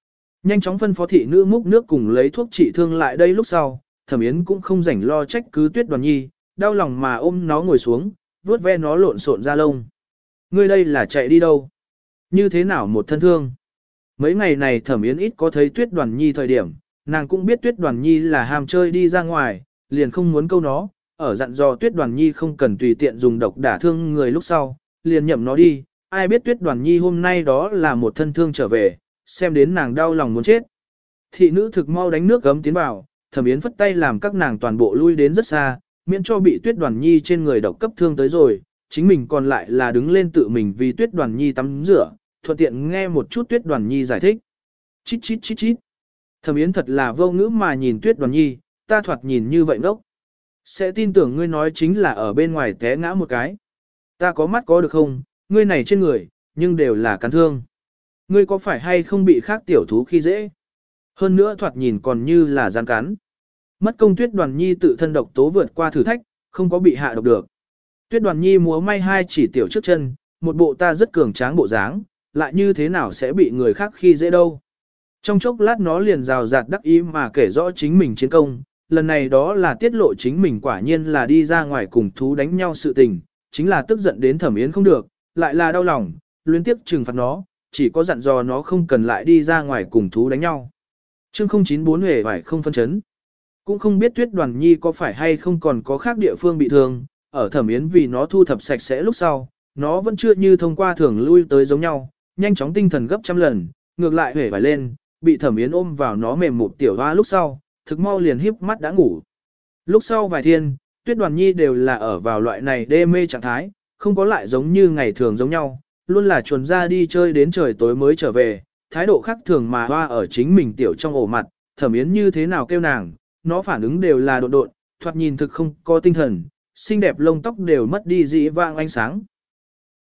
Nhanh chóng phân phó thị nữ múc nước cùng lấy thuốc trị thương lại đây lúc sau, Thẩm Yến cũng không rảnh lo trách cứ Tuyết Đoàn Nhi, đau lòng mà ôm nó ngồi xuống, vuốt ve nó lộn xộn ra lông. Ngươi đây là chạy đi đâu? Như thế nào một thân thương? Mấy ngày này Thẩm Yến ít có thấy Tuyết Đoàn Nhi thời điểm, nàng cũng biết Tuyết Đoàn Nhi là ham chơi đi ra ngoài, liền không muốn câu nó, ở dặn dò Tuyết Đoàn Nhi không cần tùy tiện dùng độc đả thương người lúc sau, liền nhậm nó đi, ai biết Tuyết Đoàn Nhi hôm nay đó là một thân thương trở về, xem đến nàng đau lòng muốn chết. Thị nữ thực mau đánh nước gấm tiến vào, Thẩm Yến phất tay làm các nàng toàn bộ lui đến rất xa, miễn cho bị Tuyết Đoàn Nhi trên người độc cấp thương tới rồi, chính mình còn lại là đứng lên tự mình vì Tuyết Đoàn Nhi tắm rửa, thuận tiện nghe một chút Tuyết Đoàn Nhi giải thích. Chít chít chít chít. Thẩm Yến thật là vô ngữ mà nhìn Tuyết Đoàn Nhi, ta thoạt nhìn như vậy ngốc. Sẽ tin tưởng ngươi nói chính là ở bên ngoài té ngã một cái. Ta có mắt có được không, ngươi này trên người, nhưng đều là cắn thương. Ngươi có phải hay không bị khác tiểu thú khi dễ? Hơn nữa thoạt nhìn còn như là gian cắn. Mất công Tuyết Đoàn Nhi tự thân độc tố vượt qua thử thách, không có bị hạ độc được. Tuyết Đoàn Nhi múa may hai chỉ tiểu trước chân, một bộ ta rất cường tráng bộ dáng, lại như thế nào sẽ bị người khác khi dễ đâu. Trong chốc lát nó liền rào rạt đắc ý mà kể rõ chính mình chiến công, lần này đó là tiết lộ chính mình quả nhiên là đi ra ngoài cùng thú đánh nhau sự tình, chính là tức giận đến Thẩm Yến không được, lại là đau lòng, luyến tiếp trừng phạt nó, chỉ có dặn dò nó không cần lại đi ra ngoài cùng thú đánh nhau. Chương không chín bốn hề phải không phân chấn. Cũng không biết Tuyết Đoàn Nhi có phải hay không còn có khác địa phương bị thương, ở Thẩm Yến vì nó thu thập sạch sẽ lúc sau, nó vẫn chưa như thông qua thường lui tới giống nhau, nhanh chóng tinh thần gấp trăm lần, ngược lại hề phải lên, bị Thẩm Yến ôm vào nó mềm một tiểu hoa lúc sau, thực mau liền híp mắt đã ngủ. Lúc sau vài thiên, Tuyết Đoàn Nhi đều là ở vào loại này đê mê trạng thái, không có lại giống như ngày thường giống nhau, luôn là chuồn ra đi chơi đến trời tối mới trở về, thái độ khác thường mà hoa ở chính mình tiểu trong ổ mặt, Thẩm Yến như thế nào kêu nàng, nó phản ứng đều là đột đột, thoạt nhìn thực không có tinh thần, xinh đẹp lông tóc đều mất đi dĩ vang ánh sáng,